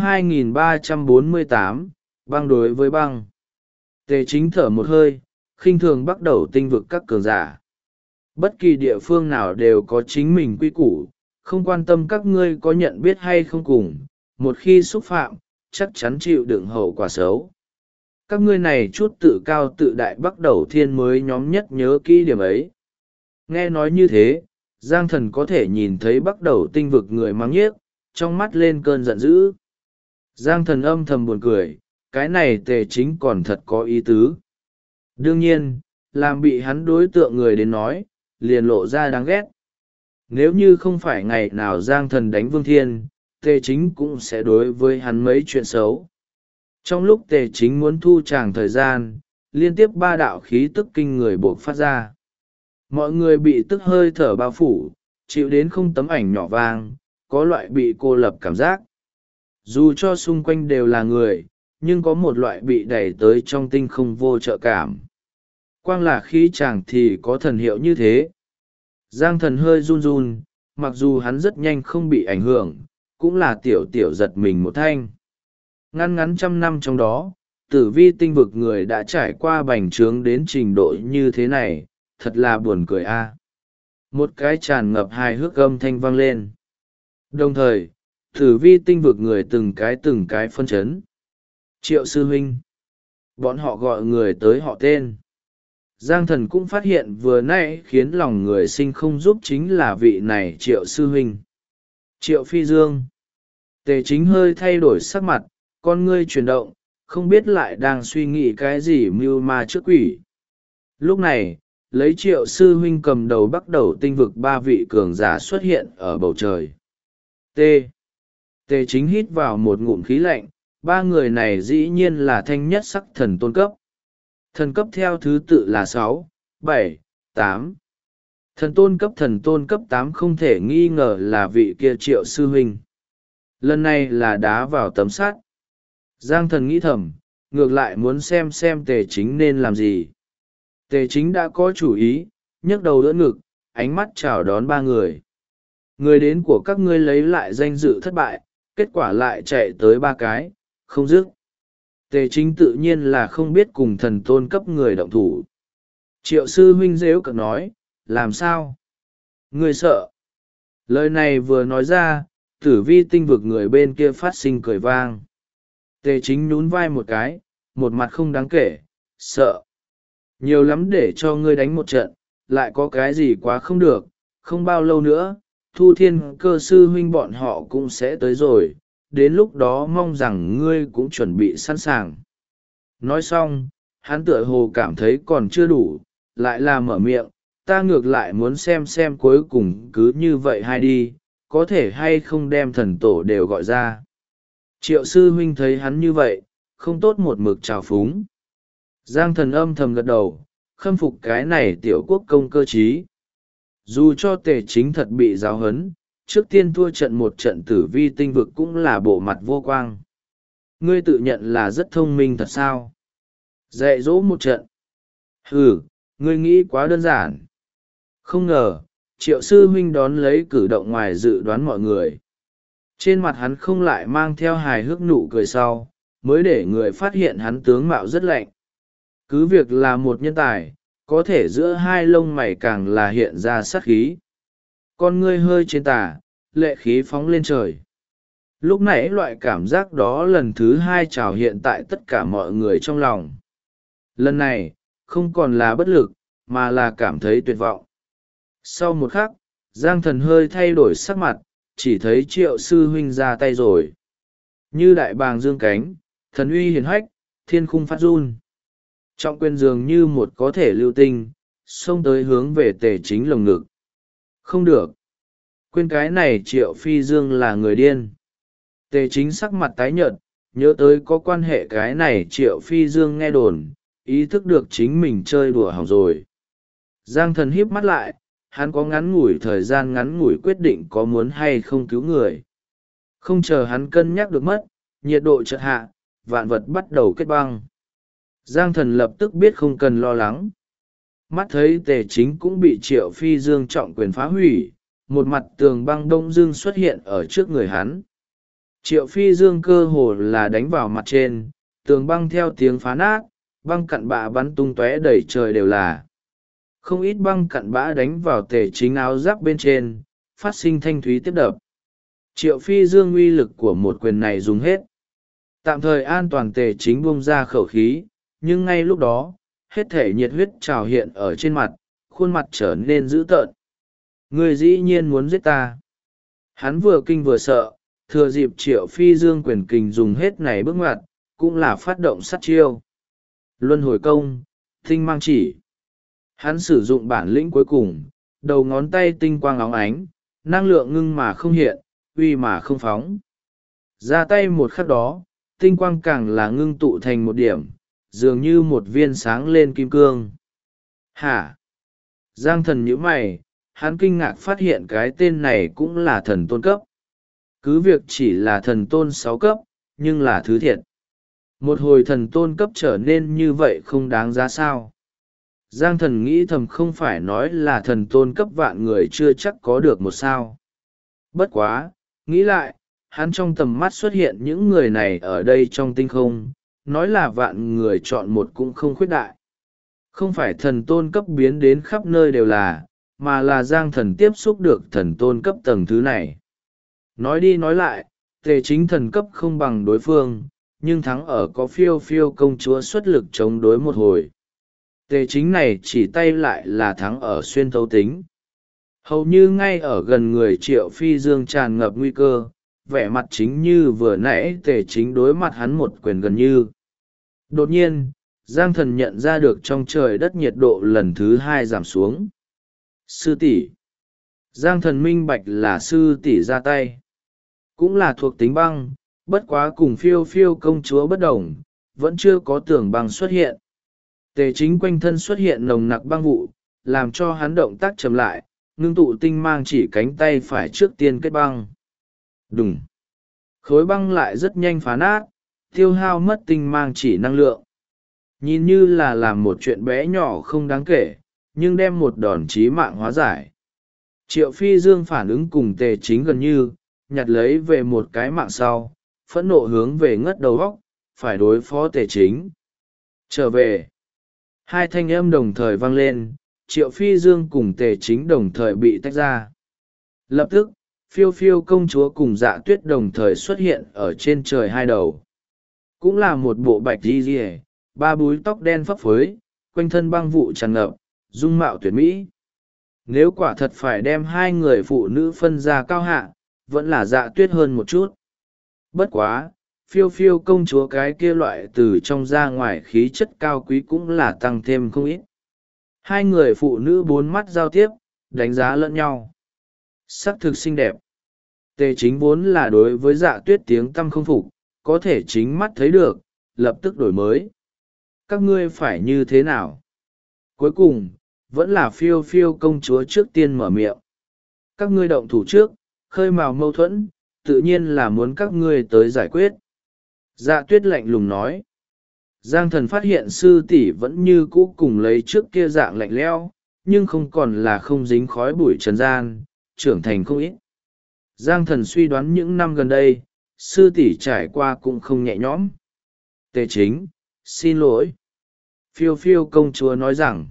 2348, băng đối với băng. Tề Chính thở một hơi, khinh thường bắt đầu tinh vực các cường giả. Bất kỳ địa phương nào đều có chính mình quy củ, không quan tâm các ngươi có nhận biết hay không cùng, một khi xúc phạm, chắc chắn chịu đựng hậu quả xấu. Các ngươi này chút tự cao tự đại bắt đầu thiên mới nhóm nhất nhớ kỹ điểm ấy. Nghe nói như thế, Giang Thần có thể nhìn thấy bắt đầu tinh vực người mắng nhiếc, trong mắt lên cơn giận dữ. Giang Thần âm thầm buồn cười, cái này Tề Chính còn thật có ý tứ. Đương nhiên, làm bị hắn đối tượng người đến nói, liền lộ ra đáng ghét. Nếu như không phải ngày nào Giang Thần đánh Vương Thiên, tề chính cũng sẽ đối với hắn mấy chuyện xấu. Trong lúc tề chính muốn thu tràng thời gian, liên tiếp ba đạo khí tức kinh người buộc phát ra. Mọi người bị tức hơi thở bao phủ, chịu đến không tấm ảnh nhỏ vang, có loại bị cô lập cảm giác. Dù cho xung quanh đều là người, nhưng có một loại bị đẩy tới trong tinh không vô trợ cảm. Quang là khí chàng thì có thần hiệu như thế. Giang Thần hơi run run, mặc dù hắn rất nhanh không bị ảnh hưởng, cũng là tiểu tiểu giật mình một thanh. Ngắn ngắn trăm năm trong đó, tử vi tinh vực người đã trải qua bành trướng đến trình độ như thế này, thật là buồn cười a. Một cái tràn ngập hài hước âm thanh vang lên. Đồng thời, tử vi tinh vực người từng cái phân chấn. Triệu sư huynh. Bọn họ gọi người tới họ tên. Giang Thần cũng phát hiện vừa nãy khiến lòng người sinh không giúp chính là vị này Triệu sư huynh. Triệu Phi Dương. Tề Chính hơi thay đổi sắc mặt, con ngươi chuyển động, không biết lại đang suy nghĩ cái gì mưu ma trước quỷ. Lúc này, lấy Triệu sư huynh cầm đầu bắt đầu tinh vực ba vị cường giả xuất hiện ở bầu trời. Tề Chính hít vào một ngụm khí lạnh, ba người này dĩ nhiên là thanh nhất sắc thần tôn cấp. Thần cấp theo thứ tự là 6, 7, 8. Thần tôn cấp 8 không thể nghi ngờ là vị kia Triệu sư huynh. Lần này là đá vào tấm sắt. Giang Thần nghĩ thầm, ngược lại muốn xem Tề Chính nên làm gì. Tề Chính đã có chủ ý, nhấc đầu đỡ ngực, ánh mắt chào đón ba người. Người đến của các ngươi lấy lại danh dự thất bại, kết quả lại chạy tới ba cái, không dứt. Tề Chính tự nhiên là không biết cùng thần tôn cấp người động thủ. Triệu sư huynh rêu cợt nói, làm sao? Ngươi sợ. Lời này vừa nói ra, tử vi tinh vực người bên kia phát sinh cười vang. Tề Chính nhún vai một cái, một mặt không đáng kể, sợ. Nhiều lắm để cho ngươi đánh một trận, lại có cái gì quá không được, không bao lâu nữa, Thu Thiên Cơ sư huynh bọn họ cũng sẽ tới rồi, đến lúc đó mong rằng ngươi cũng chuẩn bị sẵn sàng. Nói xong, hắn tựa hồ cảm thấy còn chưa đủ, lại là mở miệng, ta ngược lại muốn xem cuối cùng cứ như vậy hay đi, có thể hay không đem thần tổ đều gọi ra. Triệu sư huynh thấy hắn như vậy, không tốt một mực trào phúng. Giang Thần âm thầm gật đầu, khâm phục cái này tiểu quốc công cơ trí. Dù cho Tề Chính thật bị giáo huấn, trước tiên thua trận một trận tử vi tinh vực cũng là bộ mặt vô quang. Ngươi tự nhận là rất thông minh thật sao? Dạy dỗ một trận. Ngươi nghĩ quá đơn giản. Không ngờ, Triệu sư huynh đón lấy cử động ngoài dự đoán mọi người. Trên mặt hắn không lại mang theo hài hước nụ cười sau, mới để người phát hiện hắn tướng mạo rất lạnh. Cứ việc là một nhân tài, có thể giữa hai lông mày càng là hiện ra sát khí. Con ngươi hơi trên tà, lệ khí phóng lên trời. Lúc nãy loại cảm giác đó lần thứ hai trào hiện tại tất cả mọi người trong lòng. Lần này, không còn là bất lực, mà là cảm thấy tuyệt vọng. Sau một khắc, Giang Thần hơi thay đổi sắc mặt, chỉ thấy Triệu sư huynh ra tay rồi. Như đại bàng dương cánh, thần uy hiển hách, thiên khung phát run. Trọng quyền dường như một có thể lưu tinh, xông tới hướng về Tề Chính lồng ngực. Không được. Quên cái này Triệu Phi Dương là người điên. Tề Chính sắc mặt tái nhợt, nhớ tới có quan hệ cái này Triệu Phi Dương nghe đồn, ý thức được chính mình chơi đùa hỏng rồi. Giang Thần híp mắt lại, hắn có ngắn ngủi thời gian ngắn ngủi quyết định có muốn hay không cứu người. Không chờ hắn cân nhắc được mất, nhiệt độ chợt hạ, vạn vật bắt đầu kết băng. Giang Thần lập tức biết không cần lo lắng. Mắt thấy Tề Chính cũng bị Triệu Phi Dương trọng quyền phá hủy, một mặt tường băng đông dương xuất hiện ở trước người hắn. Triệu Phi Dương cơ hồ là đánh vào mặt trên, tường băng theo tiếng phá nát, băng cặn bã bắn tung tóe đầy trời đều là. Không ít băng cặn bã đánh vào Tề Chính áo giáp bên trên, phát sinh thanh thúy tiếp đập. Triệu Phi Dương uy lực của một quyền này dùng hết. Tạm thời an toàn Tề Chính buông ra khẩu khí, nhưng ngay lúc đó, hết thể nhiệt huyết trào hiện ở trên mặt, khuôn mặt trở nên dữ tợn. Ngươi dĩ nhiên muốn giết ta. Hắn vừa kinh vừa sợ, thừa dịp Triệu Phi Dương quyền kình dùng hết này bước ngoặt, cũng là phát động sát chiêu. Luân hồi công, tinh mang chỉ. Hắn sử dụng bản lĩnh cuối cùng, đầu ngón tay tinh quang óng ánh, năng lượng ngưng mà không hiện, uy mà không phóng. Ra tay một khắc đó, tinh quang càng là ngưng tụ thành một điểm, dường như một viên sáng lên kim cương. Hả? Giang thần nhíu mày, hắn kinh ngạc phát hiện cái tên này cũng là thần tôn cấp. Cứ việc chỉ là thần tôn 6 cấp, nhưng là thứ thiệt. Một hồi thần tôn cấp trở nên như vậy không đáng giá sao. Giang thần nghĩ thầm, không phải nói là thần tôn cấp vạn người chưa chắc có được một sao. Bất quá, nghĩ lại, hắn trong tầm mắt xuất hiện những người này ở đây trong tinh không, nói là vạn người chọn một cũng không khuyết đại. Không phải thần tôn cấp biến đến khắp nơi đều là, mà là Giang thần tiếp xúc được thần tôn cấp tầng thứ này. Nói đi nói lại, tề chính thần cấp không bằng đối phương, nhưng thắng ở có phiêu phiêu công chúa xuất lực chống đối một hồi. Tề chính này chỉ tay lại là thắng ở xuyên thấu tính. Hầu như ngay ở gần người Triệu Phi Dương tràn ngập nguy cơ, vẻ mặt chính như vừa nãy tề chính đối mặt hắn một quyền gần như. Đột nhiên, Giang thần nhận ra được trong trời đất nhiệt độ lần thứ 2 giảm xuống. Sư tỷ. Giang thần minh bạch là sư tỷ ra tay. Cũng là thuộc tính băng, bất quá cùng phiêu phiêu công chúa bất đồng, vẫn chưa có tường băng xuất hiện. Tề chính quanh thân xuất hiện nồng nặc băng vụ, làm cho hắn động tác chậm lại, ngưng tụ tinh mang chỉ cánh tay phải trước tiên kết băng. Đùng! Khối băng lại rất nhanh phá nát, tiêu hao mất tinh mang chỉ năng lượng. Nhìn như là làm một chuyện bé nhỏ không đáng kể, nhưng đem một đòn chí mạng hóa giải. Triệu Phi Dương phản ứng cùng tề chính gần như, nhặt lấy về một cái mạng sau, phẫn nộ hướng về ngất đầu góc, phải đối phó tề chính. Trở về. Hai thanh âm đồng thời vang lên, Triệu Phi Dương cùng tề chính đồng thời bị tách ra. Lập tức, phiêu phiêu công chúa cùng Dạ Tuyết đồng thời xuất hiện ở trên trời hai đầu. Cũng là một bộ bạch đi rìa, ba búi tóc đen phấp phới, quanh thân băng vụ tràn ngập, dung mạo tuyệt mỹ. Nếu quả thật phải đem hai người phụ nữ phân ra cao hạ, vẫn là Dạ Tuyết hơn một chút. Bất quá, phiêu phiêu công chúa cái kia loại từ trong ra ngoài khí chất cao quý cũng là tăng thêm không ít. Hai người phụ nữ bốn mắt giao tiếp, đánh giá lẫn nhau. Sắc thực xinh đẹp. Tề chính vốn là đối với Dạ Tuyết tiếng tăm không phục, có thể chính mắt thấy được, lập tức đổi mới. Các ngươi phải như thế nào? Cuối cùng, vẫn là phiêu phiêu công chúa trước tiên mở miệng. Các ngươi động thủ trước, khơi mào mâu thuẫn, tự nhiên là muốn các ngươi tới giải quyết. Dạ Tuyết lạnh lùng nói. Giang thần phát hiện sư tỷ vẫn như cũ cùng lấy trước kia dạng lạnh lẽo, nhưng không còn là không dính khói bụi trần gian, trưởng thành không ít. Giang thần suy đoán những năm gần đây, sư tỷ trải qua cũng không nhẹ nhõm. Tề chính, xin lỗi. Phiêu phiêu công chúa nói rằng,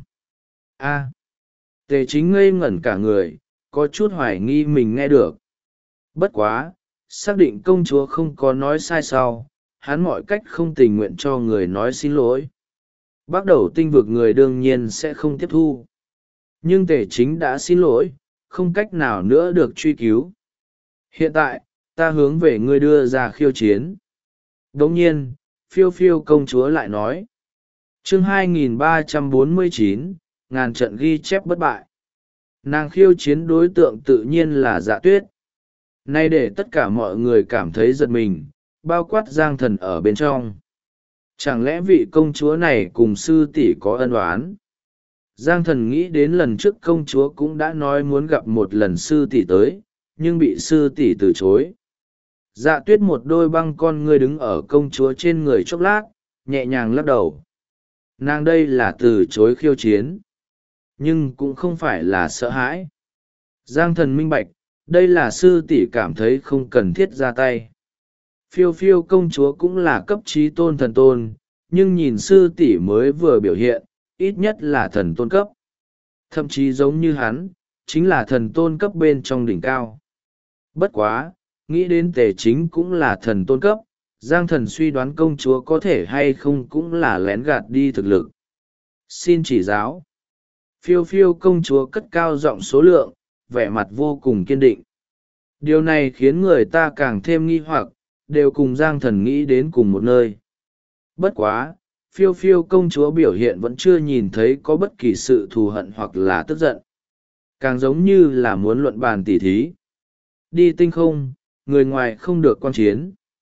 Tề chính ngây ngẩn cả người, có chút hoài nghi mình nghe được. Bất quá, xác định công chúa không có nói sai sau, hắn mọi cách không tình nguyện cho người nói xin lỗi. Bắt đầu tinh vực người đương nhiên sẽ không tiếp thu. Nhưng tề chính đã xin lỗi, không cách nào nữa được truy cứu. Hiện tại, ta hướng về ngươi đưa ra khiêu chiến. Đồng nhiên, phiêu phiêu công chúa lại nói. Chương 2349, ngàn trận ghi chép bất bại. Nàng khiêu chiến đối tượng tự nhiên là Dạ Tuyết. Nay để tất cả mọi người cảm thấy giật mình, bao quát Giang thần ở bên trong. Chẳng lẽ vị công chúa này cùng sư tỷ có ân oán? Giang thần nghĩ đến lần trước công chúa cũng đã nói muốn gặp một lần sư tỷ tới, nhưng bị sư tỷ từ chối. Dạ Tuyết một đôi băng con ngươi đứng ở công chúa trên người chốc lát, nhẹ nhàng lắc đầu. Nàng đây là từ chối khiêu chiến, nhưng cũng không phải là sợ hãi. Giang thần minh bạch, đây là sư tỷ cảm thấy không cần thiết ra tay. Phiêu phiêu công chúa cũng là cấp trí tôn thần tôn, nhưng nhìn sư tỷ mới vừa biểu hiện, ít nhất là thần tôn cấp. Thậm chí giống như hắn, chính là thần tôn cấp bên trong đỉnh cao. Bất quá, nghĩ đến tề chính cũng là thần tôn cấp, Giang thần suy đoán công chúa có thể hay không cũng là lén gạt đi thực lực. Xin chỉ giáo. Phiêu phiêu công chúa cất cao giọng số lượng, vẻ mặt vô cùng kiên định. Điều này khiến người ta càng thêm nghi hoặc, đều cùng Giang thần nghĩ đến cùng một nơi. Bất quá, phiêu phiêu công chúa biểu hiện vẫn chưa nhìn thấy có bất kỳ sự thù hận hoặc là tức giận. Càng giống như là muốn luận bàn tỉ thí. Đi tinh không, người ngoài không được quan chiến.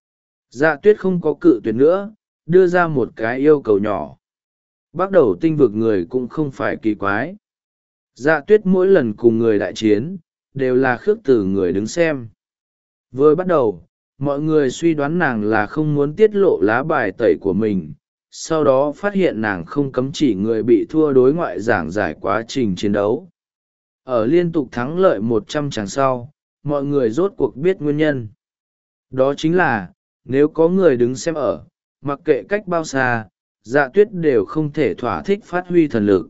Dạ tuyết không có cự tuyệt nữa, đưa ra một cái yêu cầu nhỏ. Bắt đầu tinh vực người cũng không phải kỳ quái. Dạ tuyết mỗi lần cùng người đại chiến, đều là khước từ người đứng xem. Vừa bắt đầu, mọi người suy đoán nàng là không muốn tiết lộ lá bài tẩy của mình, sau đó phát hiện nàng không cấm chỉ người bị thua đối ngoại giảng giải quá trình chiến đấu. Ở liên tục thắng lợi 100 tràng sau, mọi người rốt cuộc biết nguyên nhân. Đó chính là, nếu có người đứng xem ở, mặc kệ cách bao xa, dạ tuyết đều không thể thỏa thích phát huy thần lực.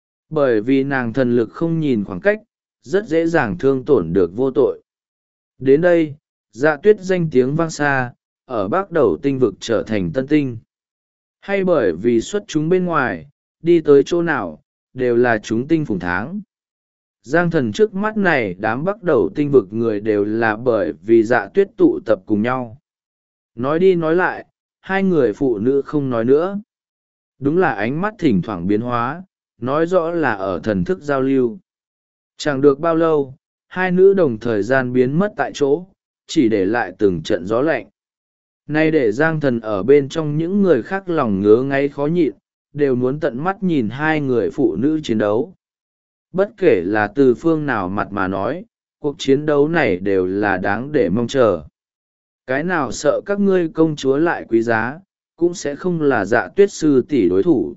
Bởi vì nàng thần lực không nhìn khoảng cách, rất dễ dàng thương tổn được vô tội. Đến đây, dạ tuyết danh tiếng vang xa, ở Bắc Đầu tinh vực trở thành tân tinh. Hay bởi vì xuất chúng bên ngoài, đi tới chỗ nào, đều là chúng tinh phùng tháng. Giang thần trước mắt này đám Bắc Đầu tinh vực người đều là bởi vì dạ tuyết tụ tập cùng nhau. Nói đi nói lại, hai người phụ nữ không nói nữa. Đúng là ánh mắt thỉnh thoảng biến hóa, nói rõ là ở thần thức giao lưu. Chẳng được bao lâu, hai nữ đồng thời gian biến mất tại chỗ, chỉ để lại từng trận gió lạnh. Nay để Giang thần ở bên trong những người khác lòng ngứa ngáy khó nhịn, đều muốn tận mắt nhìn hai người phụ nữ chiến đấu. Bất kể là từ phương nào mặt mà nói, cuộc chiến đấu này đều là đáng để mong chờ. Cái nào sợ các ngươi công chúa lại quý giá, cũng sẽ không là dạ tuyết sư tỷ đối thủ.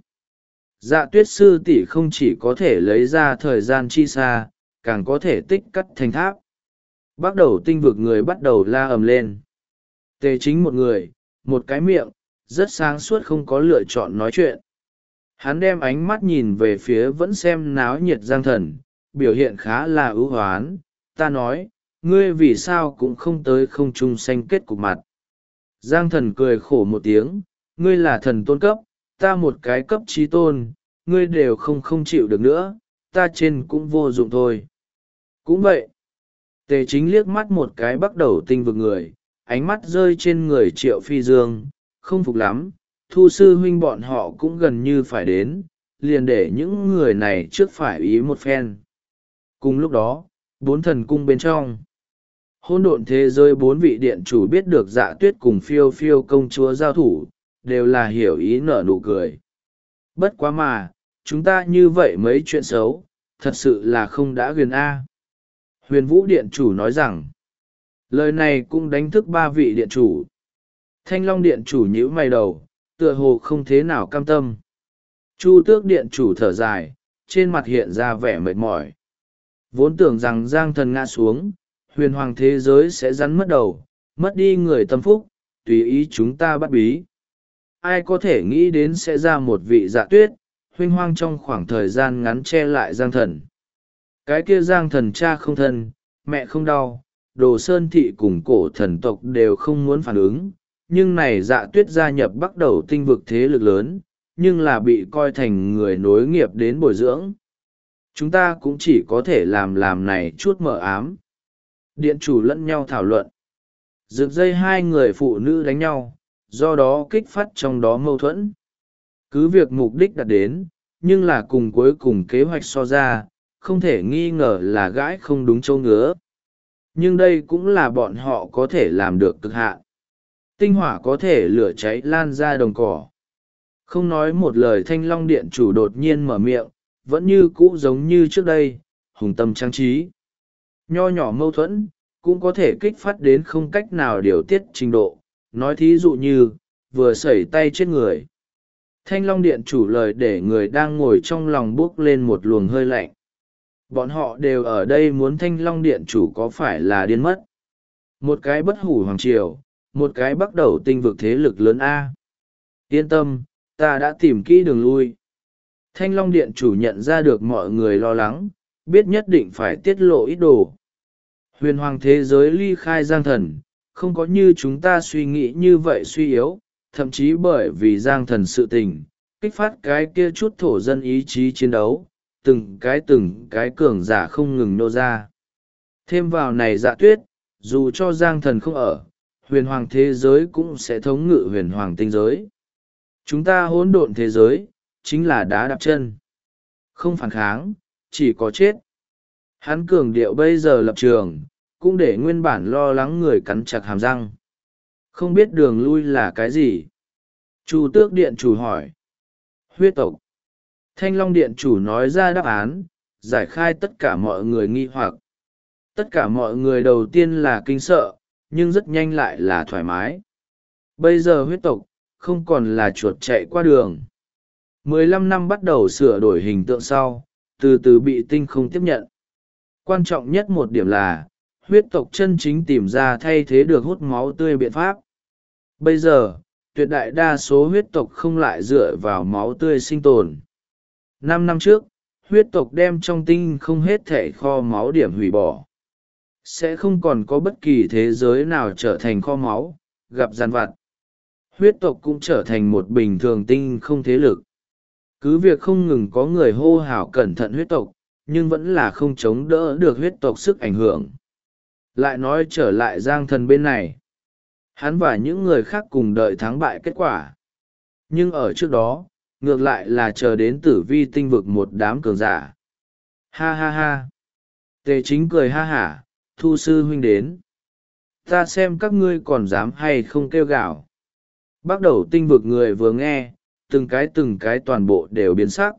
Dạ tuyết sư tỷ không chỉ có thể lấy ra thời gian chi xa, càng có thể tích cắt thành tháp. Bắt đầu tinh vực người bắt đầu la ầm lên. Tề chính một người, một cái miệng, rất sáng suốt không có lựa chọn nói chuyện. Hắn đem ánh mắt nhìn về phía vẫn xem náo nhiệt Giang thần, biểu hiện khá là ưu hoán. Ta nói, ngươi vì sao cũng không tới không trung xanh kết cục mặt. Giang thần cười khổ một tiếng, ngươi là thần tôn cấp, ta một cái cấp trí tôn, ngươi đều không chịu được nữa, ta trên cũng vô dụng thôi. Cũng vậy. Tề chính liếc mắt một cái bắt đầu tinh vực người, ánh mắt rơi trên người Triệu Phi Dương, không phục lắm, Thu sư huynh bọn họ cũng gần như phải đến, liền để những người này trước phải ý một phen. Cùng lúc đó, 4 thần cung bên trong, hỗn độn thế giới 4 vị điện chủ biết được Dạ tuyết cùng Phiêu Phiêu công chúa giao thủ, đều là hiểu ý nở nụ cười. Bất quá mà, chúng ta như vậy mấy chuyện xấu, thật sự là không đã huyền A. Huyền Vũ điện chủ nói rằng, lời này cũng đánh thức 3 vị điện chủ. Thanh Long điện chủ nhíu mày đầu, tựa hồ không thế nào cam tâm. Chu Tước điện chủ thở dài, trên mặt hiện ra vẻ mệt mỏi. Vốn tưởng rằng Giang thần ngã xuống, huyền hoàng thế giới sẽ rắn mất đầu, mất đi người tâm phúc, tùy ý chúng ta bắt bí. Ai có thể nghĩ đến sẽ ra một vị Dạ tuyết, huynh hoang trong khoảng thời gian ngắn che lại Giang thần. Cái kia Giang thần cha không thân, mẹ không đau, Đồ Sơn thị cùng cổ thần tộc đều không muốn phản ứng, nhưng này Dạ tuyết gia nhập bắt đầu tinh vực thế lực lớn, nhưng là bị coi thành người nối nghiệp đến bồi dưỡng. Chúng ta cũng chỉ có thể làm này chút mờ ám. Điện chủ lẫn nhau thảo luận. Rực dây hai người phụ nữ đánh nhau, do đó kích phát trong đó mâu thuẫn. Cứ việc mục đích đạt đến, nhưng là cùng cuối cùng kế hoạch so ra, không thể nghi ngờ là gãi không đúng châu ngứa. Nhưng đây cũng là bọn họ có thể làm được cực hạn. Tinh hỏa có thể lửa cháy lan ra đồng cỏ. Không nói một lời Thanh Long điện chủ đột nhiên mở miệng, vẫn như cũ giống như trước đây, hùng tâm trang trí. Nho nhỏ mâu thuẫn, cũng có thể kích phát đến không cách nào điều tiết trình độ, nói thí dụ như, vừa sẩy tay chết người. Thanh Long điện chủ lời để người đang ngồi trong lòng bước lên một luồng hơi lạnh. Bọn họ đều ở đây muốn Thanh Long điện chủ có phải là điên mất. Một cái bất hủ hoàng triều, một cái bắt đầu tinh vực thế lực lớn A. Yên tâm, ta đã tìm kỹ đường lui. Thanh Long điện chủ nhận ra được mọi người lo lắng, biết nhất định phải tiết lộ ít đồ. Huyền hoàng thế giới ly khai Giang thần, không có như chúng ta suy nghĩ như vậy suy yếu, thậm chí bởi vì Giang thần sự tình, kích phát cái kia chút thổ dân ý chí chiến đấu, từng cái cường giả không ngừng nô ra. Thêm vào này Dạ tuyết, dù cho Giang thần không ở, huyền hoàng thế giới cũng sẽ thống ngự huyền hoàng tinh giới. Chúng ta hỗn độn thế giới, chính là đá đạp chân. Không phản kháng, chỉ có chết. Hắn cường điệu bây giờ lập trường, cũng để nguyên bản lo lắng người cắn chặt hàm răng. Không biết đường lui là cái gì? Chu Tước Điện chủ hỏi. Huyết tộc. Thanh Long Điện chủ nói ra đáp án, giải khai tất cả mọi người nghi hoặc. Tất cả mọi người đầu tiên là kinh sợ, nhưng rất nhanh lại là thoải mái. Bây giờ huyết tộc không còn là chuột chạy qua đường. 15 năm bắt đầu sửa đổi hình tượng sau, từ từ bị tinh không tiếp nhận. Quan trọng nhất một điểm là, huyết tộc chân chính tìm ra thay thế được hút máu tươi biện pháp. Bây giờ, tuyệt đại đa số huyết tộc không lại dựa vào máu tươi sinh tồn. 5 năm trước, huyết tộc đem trong tinh không hết thảy kho máu điểm hủy bỏ. Sẽ không còn có bất kỳ thế giới nào trở thành kho máu, gặp giàn vặt. Huyết tộc cũng trở thành một bình thường tinh không thế lực. Cứ việc không ngừng có người hô hào cẩn thận huyết tộc, nhưng vẫn là không chống đỡ được huyết tộc sức ảnh hưởng. Lại nói trở lại Giang Thần bên này. Hắn và những người khác cùng đợi thắng bại kết quả. Nhưng ở trước đó, ngược lại là chờ đến Tử Vi tinh vực một đám cường giả. Ha ha ha. Tề Chính cười ha hả, Thu sư huynh đến. Ta xem các ngươi còn dám hay không kêu gào. Bắt đầu tinh vực người vừa nghe, từng cái toàn bộ đều biến sắc.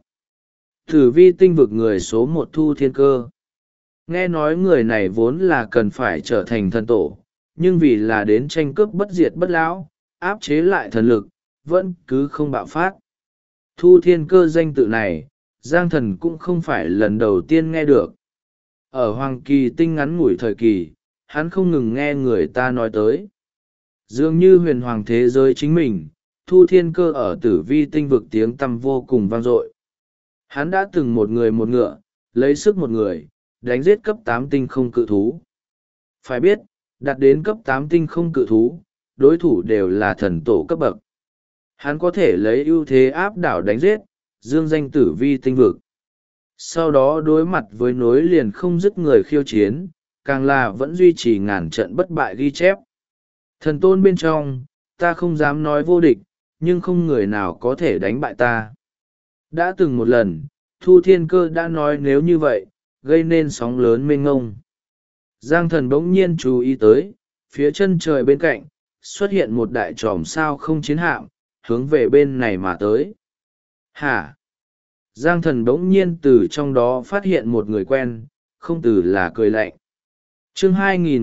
Tử Vi tinh vực người số 1 Thu Thiên Cơ. Nghe nói người này vốn là cần phải trở thành thần tổ, nhưng vì là đến tranh cướp bất diệt bất lão, áp chế lại thần lực, vẫn cứ không bạo phát. Thu Thiên Cơ danh tự này, Giang Thần cũng không phải lần đầu tiên nghe được. Ở Hoàng Kỳ tinh ngắn ngủi thời kỳ, hắn không ngừng nghe người ta nói tới. Dường như huyền hoàng thế giới chính mình, Thu Thiên Cơ ở Tử Vi tinh vực tiếng tăm vô cùng vang dội. Hắn đã từng một người một ngựa, lấy sức một người, đánh giết cấp 8 tinh không cự thú. Phải biết, đạt đến cấp 8 tinh không cự thú, đối thủ đều là thần tổ cấp bậc. Hắn có thể lấy ưu thế áp đảo đánh giết, dương danh Tử Vi tinh vực. Sau đó đối mặt với nối liền không dứt người khiêu chiến, càng là vẫn duy trì ngàn trận bất bại ghi chép. Thần tôn bên trong, ta không dám nói vô địch, nhưng không người nào có thể đánh bại ta. Đã từng một lần, Thu Thiên Cơ đã nói nếu như vậy, gây nên sóng lớn mênh ngông. Giang Thần bỗng nhiên chú ý tới, phía chân trời bên cạnh, xuất hiện một đại tròm sao không chiến hạm, hướng về bên này mà tới. Hả? Giang Thần bỗng nhiên từ trong đó phát hiện một người quen, không từ là cười lạnh. Chương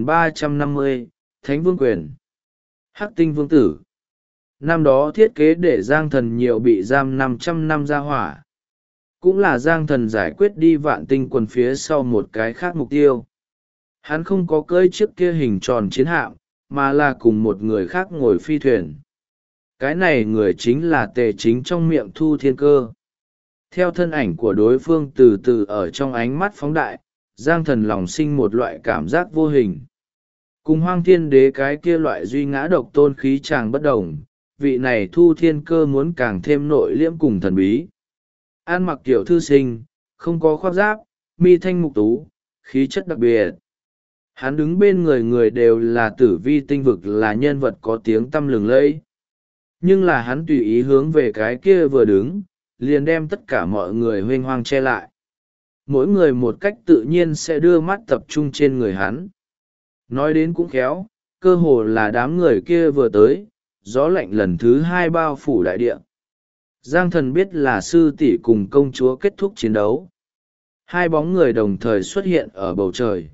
2350, Thánh Vương Quyền. Hắc Tinh Vương Tử. Năm đó thiết kế để Giang Thần nhiều bị giam 500 năm ra hỏa. Cũng là Giang Thần giải quyết đi vạn tinh quần phía sau một cái khác mục tiêu. Hắn không có cưỡi chiếc kia hình tròn chiến hạm, mà là cùng một người khác ngồi phi thuyền. Cái này người chính là Tề Chính trong miệng Thu Thiên Cơ. Theo thân ảnh của đối phương từ từ ở trong ánh mắt phóng đại, Giang Thần lòng sinh một loại cảm giác vô hình. Cùng Hoang Thiên Đế cái kia loại duy ngã độc tôn khí chàng bất đồng, vị này Thu Thiên Cơ muốn càng thêm nội liễm cùng thần bí. An mặc kiểu thư sinh, không có khoác giáp, mi thanh mục tú, khí chất đặc biệt. Hắn đứng bên người người đều là Tử Vi tinh vực, là nhân vật có tiếng tăm lừng lẫy. Nhưng là hắn tùy ý hướng về cái kia vừa đứng, liền đem tất cả mọi người huênh hoang che lại. Mỗi người một cách tự nhiên sẽ đưa mắt tập trung trên người hắn. Nói đến cũng khéo, cơ hồ là đám người kia vừa tới, gió lạnh lần thứ 2 bao phủ đại địa. Giang Thần biết là sư tỷ cùng công chúa kết thúc chiến đấu. Hai bóng người đồng thời xuất hiện ở bầu trời.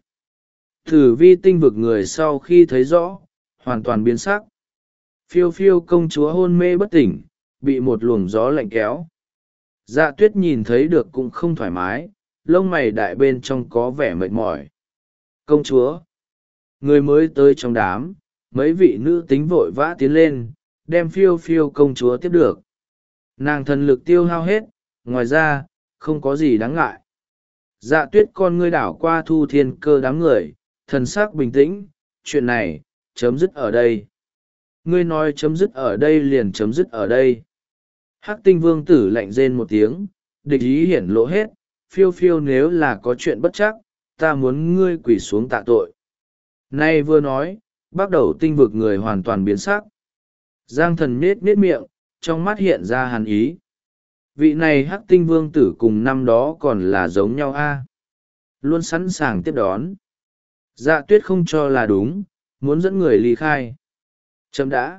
Tử Vi tinh vực người sau khi thấy rõ, hoàn toàn biến sắc. Phiêu phiêu công chúa hôn mê bất tỉnh, bị một luồng gió lạnh kéo. Dạ Tuyết nhìn thấy được cũng không thoải mái, lông mày đại bên trong có vẻ mệt mỏi. Công chúa! Người mới tới trong đám, mấy vị nữ tính vội vã tiến lên, đem phiêu phiêu công chúa tiếp được. Nàng thần lực tiêu hao hết, ngoài ra, không có gì đáng ngại. Dạ Tuyết con ngươi đảo qua Thu Thiên Cơ đám người, thần sắc bình tĩnh, chuyện này, chấm dứt ở đây. Ngươi nói chấm dứt ở đây liền chấm dứt ở đây. Hắc Tinh Vương Tử lạnh rên một tiếng, địch ý hiển lộ hết, phiêu phiêu nếu là có chuyện bất chắc, ta muốn ngươi quỳ xuống tạ tội. Nay vừa nói, bắt đầu tinh vực người hoàn toàn biến sắc. Giang Thần nết nết miệng, trong mắt hiện ra hàn ý. Vị này Hắc Tinh Vương Tử cùng năm đó còn là giống nhau a, luôn sẵn sàng tiếp đón. Dạ Tuyết không cho là đúng, muốn dẫn người ly khai. Chấm đã.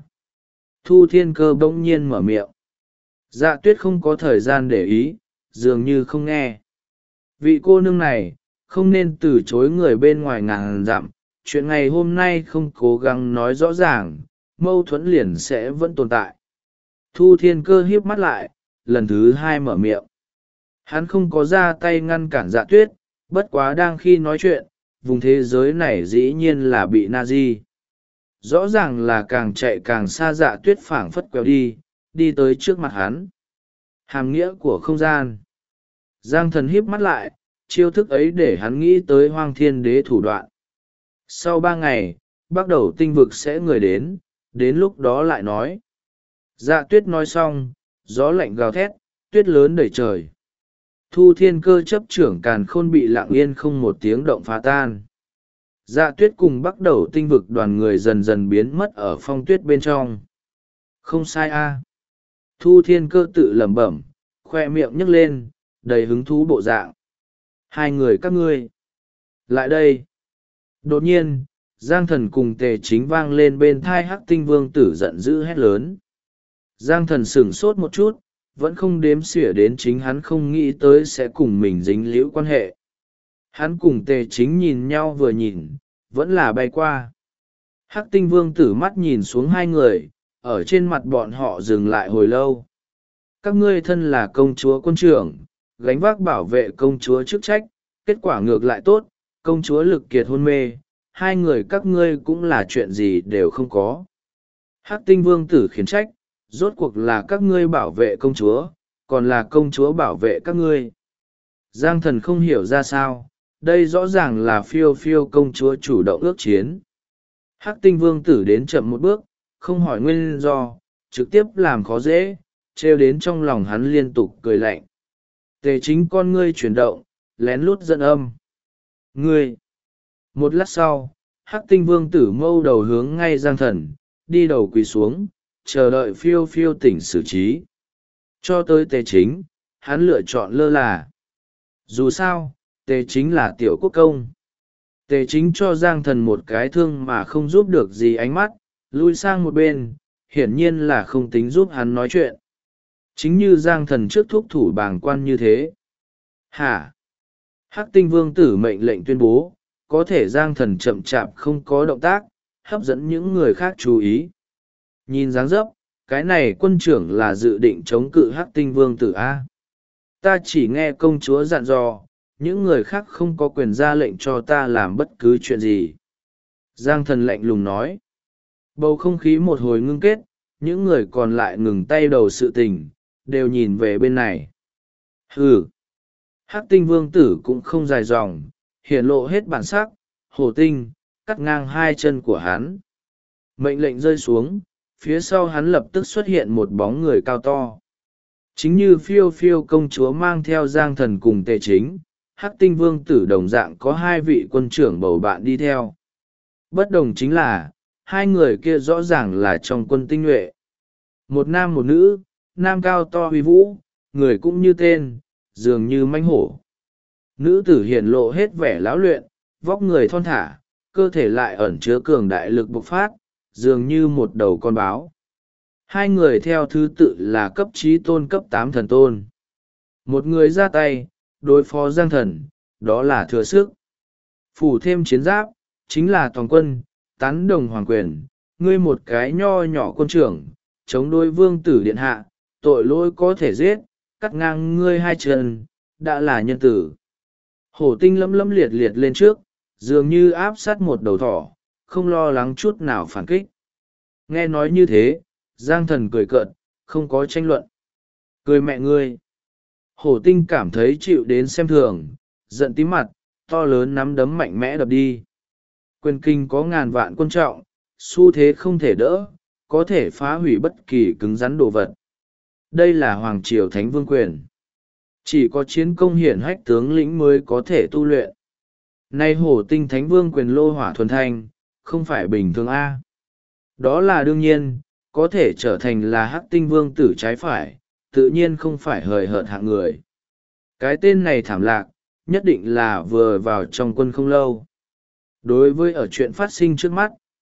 Thu Thiên Cơ bỗng nhiên mở miệng. Dạ Tuyết không có thời gian để ý, dường như không nghe. Vị cô nương này, không nên từ chối người bên ngoài ngàn dặm. Chuyện ngày hôm nay không cố gắng nói rõ ràng, mâu thuẫn liền sẽ vẫn tồn tại. Thu Thiên Cơ híp mắt lại, lần thứ hai mở miệng. Hắn không có ra tay ngăn cản Dạ Tuyết, bất quá đang khi nói chuyện, vùng thế giới này dĩ nhiên là bị Nazi. Rõ ràng là càng chạy càng xa. Dạ Tuyết phảng phất quẹo đi tới trước mặt hắn. Hàm nghĩa của không gian. Giang Thần híp mắt lại, chiêu thức ấy để hắn nghĩ tới Hoang Thiên Đế thủ đoạn. Sau 3 ngày, bắt đầu tinh vực sẽ người đến lúc đó lại nói. Dạ Tuyết nói xong, gió lạnh gào thét, tuyết lớn đầy trời. Thu Thiên Cơ chấp trưởng càn khôn bị lặng yên không một tiếng động phá tan. Dạ Tuyết cùng bắt đầu tinh vực đoàn người dần dần biến mất ở phong tuyết bên trong. Không sai a. Thu Thiên Cơ tự lẩm bẩm, khoe miệng nhấc lên, đầy hứng thú bộ dạng. Hai người các ngươi. Lại đây. Đột nhiên, Giang Thần cùng Tề Chính vang lên bên thai Hắc Tinh Vương tử giận dữ hét lớn. Giang Thần sửng sốt một chút, vẫn không đếm xỉa đến chính hắn không nghĩ tới sẽ cùng mình dính líu quan hệ. Hắn cùng Tề Chính nhìn nhau vừa nhìn, vẫn là bay qua. Hắc Tinh Vương tử mắt nhìn xuống hai người, ở trên mặt bọn họ dừng lại hồi lâu. Các ngươi thân là công chúa quân trưởng, gánh vác bảo vệ công chúa chức trách, kết quả ngược lại tốt, công chúa lực kiệt hôn mê, hai người các ngươi cũng là chuyện gì đều không có. Hắc Tinh Vương tử khiển trách, rốt cuộc là các ngươi bảo vệ công chúa, còn là công chúa bảo vệ các ngươi. Giang Thần không hiểu ra sao, đây rõ ràng là phiêu phiêu công chúa chủ động ước chiến. Hắc Tinh Vương tử đến chậm một bước, không hỏi nguyên do, trực tiếp làm khó dễ, trêu đến trong lòng hắn liên tục cười lạnh. Tề Chính con ngươi chuyển động, lén lút giận âm. Ngươi! Một lát sau, Hắc Tinh Vương tử mâu đầu hướng ngay Giang Thần, đi đầu quỳ xuống, chờ đợi phiêu phiêu tỉnh xử trí. Cho tới Tề Chính, hắn lựa chọn lơ là. Dù sao, Tề Chính là tiểu quốc công. Tề Chính cho Giang Thần một cái thương mà không giúp được gì ánh mắt, lui sang một bên, hiển nhiên là không tính giúp hắn nói chuyện. Chính như Giang Thần trước thúc thủ bàng quan như thế. Hả? Hắc Tinh Vương tử mệnh lệnh tuyên bố, có thể Giang Thần chậm chạp không có động tác, hấp dẫn những người khác chú ý. Nhìn dáng dấp, cái này quân trưởng là dự định chống cự Hắc Tinh Vương tử A. Ta chỉ nghe công chúa dặn dò, những người khác không có quyền ra lệnh cho ta làm bất cứ chuyện gì. Giang Thần lạnh lùng nói. Bầu không khí một hồi ngưng kết, những người còn lại ngừng tay đầu sự tình, đều nhìn về bên này. Hừ! Hắc Tinh Vương tử cũng không dài dòng, hiển lộ hết bản sắc, hổ tinh, cắt ngang hai chân của hắn. Mệnh lệnh rơi xuống, phía sau hắn lập tức xuất hiện một bóng người cao to. Chính như phiêu phiêu công chúa mang theo Giang Thần cùng Tề Chính, Hắc Tinh Vương tử đồng dạng có hai vị quân trưởng bầu bạn đi theo. Bất đồng chính là, hai người kia rõ ràng là trong quân tinh nhuệ. Một nam một nữ, nam cao to huy vũ, người cũng như tên, dường như mãnh hổ. Nữ tử hiển lộ hết vẻ lão luyện, vóc người thon thả, cơ thể lại ẩn chứa cường đại lực bộc phát, dường như một đầu con báo. Hai người theo thứ tự là cấp trí tôn cấp 8 thần tôn. Một người ra tay, đối phó Giang Thần, đó là thừa sức. Phủ thêm chiến giáp, chính là toàn quân, tán đồng hoàng quyền, ngươi một cái nho nhỏ quân trưởng, chống đối vương tử điện hạ, tội lỗi có thể giết, cắt ngang ngươi hai chân, đã là nhân tử. Hổ tinh lấm lấm liệt liệt lên trước, dường như áp sát một đầu thỏ, không lo lắng chút nào phản kích. Nghe nói như thế, Giang Thần cười cợt, không có tranh luận. Cười mẹ ngươi. Hổ tinh cảm thấy chịu đến xem thường, giận tím mặt, to lớn nắm đấm mạnh mẽ đập đi. Quyền kinh có ngàn vạn quân trọng, xu thế không thể đỡ, có thể phá hủy bất kỳ cứng rắn đồ vật. Đây là Hoàng Triều Thánh Vương quyền. Chỉ có chiến công hiển hách tướng lĩnh mới có thể tu luyện. Nay hổ tinh Thánh Vương quyền lô hỏa thuần thanh, không phải bình thường A. Đó là đương nhiên, có thể trở thành là Hắc Tinh Vương tử trái phải, tự nhiên không phải hời hợt hạng người. Cái tên này thảm lạc, nhất định là vừa vào trong quân không lâu. Đối với ở chuyện phát sinh trước mắt,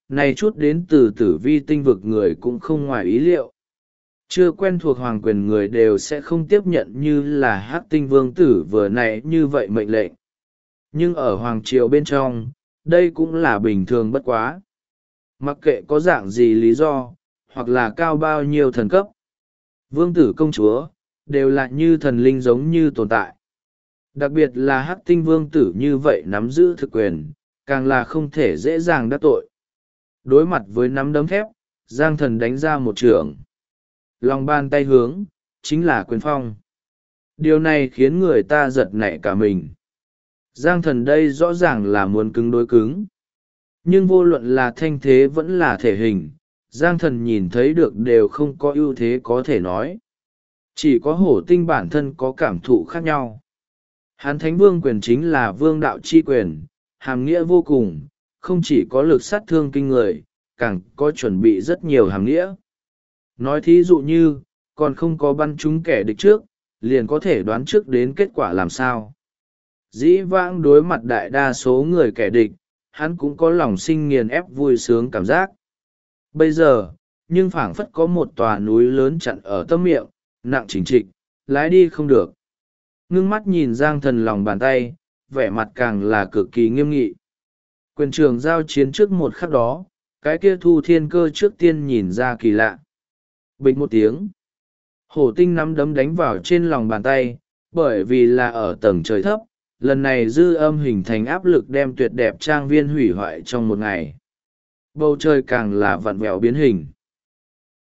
này chút đến từ tử vi tinh vực người cũng không ngoài ý liệu. Chưa quen thuộc hoàng quyền người đều sẽ không tiếp nhận như là hắc tinh vương tử vừa nãy như vậy mệnh lệnh. Nhưng ở hoàng triều bên trong, đây cũng là bình thường bất quá. Mặc kệ có dạng gì lý do, hoặc là cao bao nhiêu thần cấp, vương tử công chúa, đều là như thần linh giống như tồn tại. Đặc biệt là hắc tinh vương tử như vậy nắm giữ thực quyền, càng là không thể dễ dàng đắc tội. Đối mặt với nắm đấm thép, Giang Thần đánh ra một chưởng. Lòng bàn tay hướng, chính là quyền phong. Điều này khiến người ta giật nảy cả mình. Giang Thần đây rõ ràng là muốn cứng đối cứng. Nhưng vô luận là thanh thế vẫn là thể hình, Giang Thần nhìn thấy được đều không có ưu thế có thể nói. Chỉ có hổ tinh bản thân có cảm thụ khác nhau. Hán thánh vương quyền chính là vương đạo chi quyền, hàm nghĩa vô cùng, không chỉ có lực sát thương kinh người, càng có chuẩn bị rất nhiều hàm nghĩa. Nói thí dụ như, còn không có bắn trúng kẻ địch trước, liền có thể đoán trước đến kết quả làm sao. Dĩ vãng đối mặt đại đa số người kẻ địch, hắn cũng có lòng sinh nghiền ép vui sướng cảm giác. Bây giờ, nhưng phảng phất có một tòa núi lớn chặn ở tâm miệng, nặng chỉnh trịch, lái đi không được. Ngưng mắt nhìn Giang Thần lòng bàn tay, vẻ mặt càng là cực kỳ nghiêm nghị. Quyền trường giao chiến trước một khắc đó, cái kia Thu Thiên Cơ trước tiên nhìn ra kỳ lạ. Bịch một tiếng, hổ tinh nắm đấm đánh vào trên lòng bàn tay, bởi vì là ở tầng trời thấp, lần này dư âm hình thành áp lực đem tuyệt đẹp trang viên hủy hoại trong một ngày. Bầu trời càng là vặn vẹo biến hình.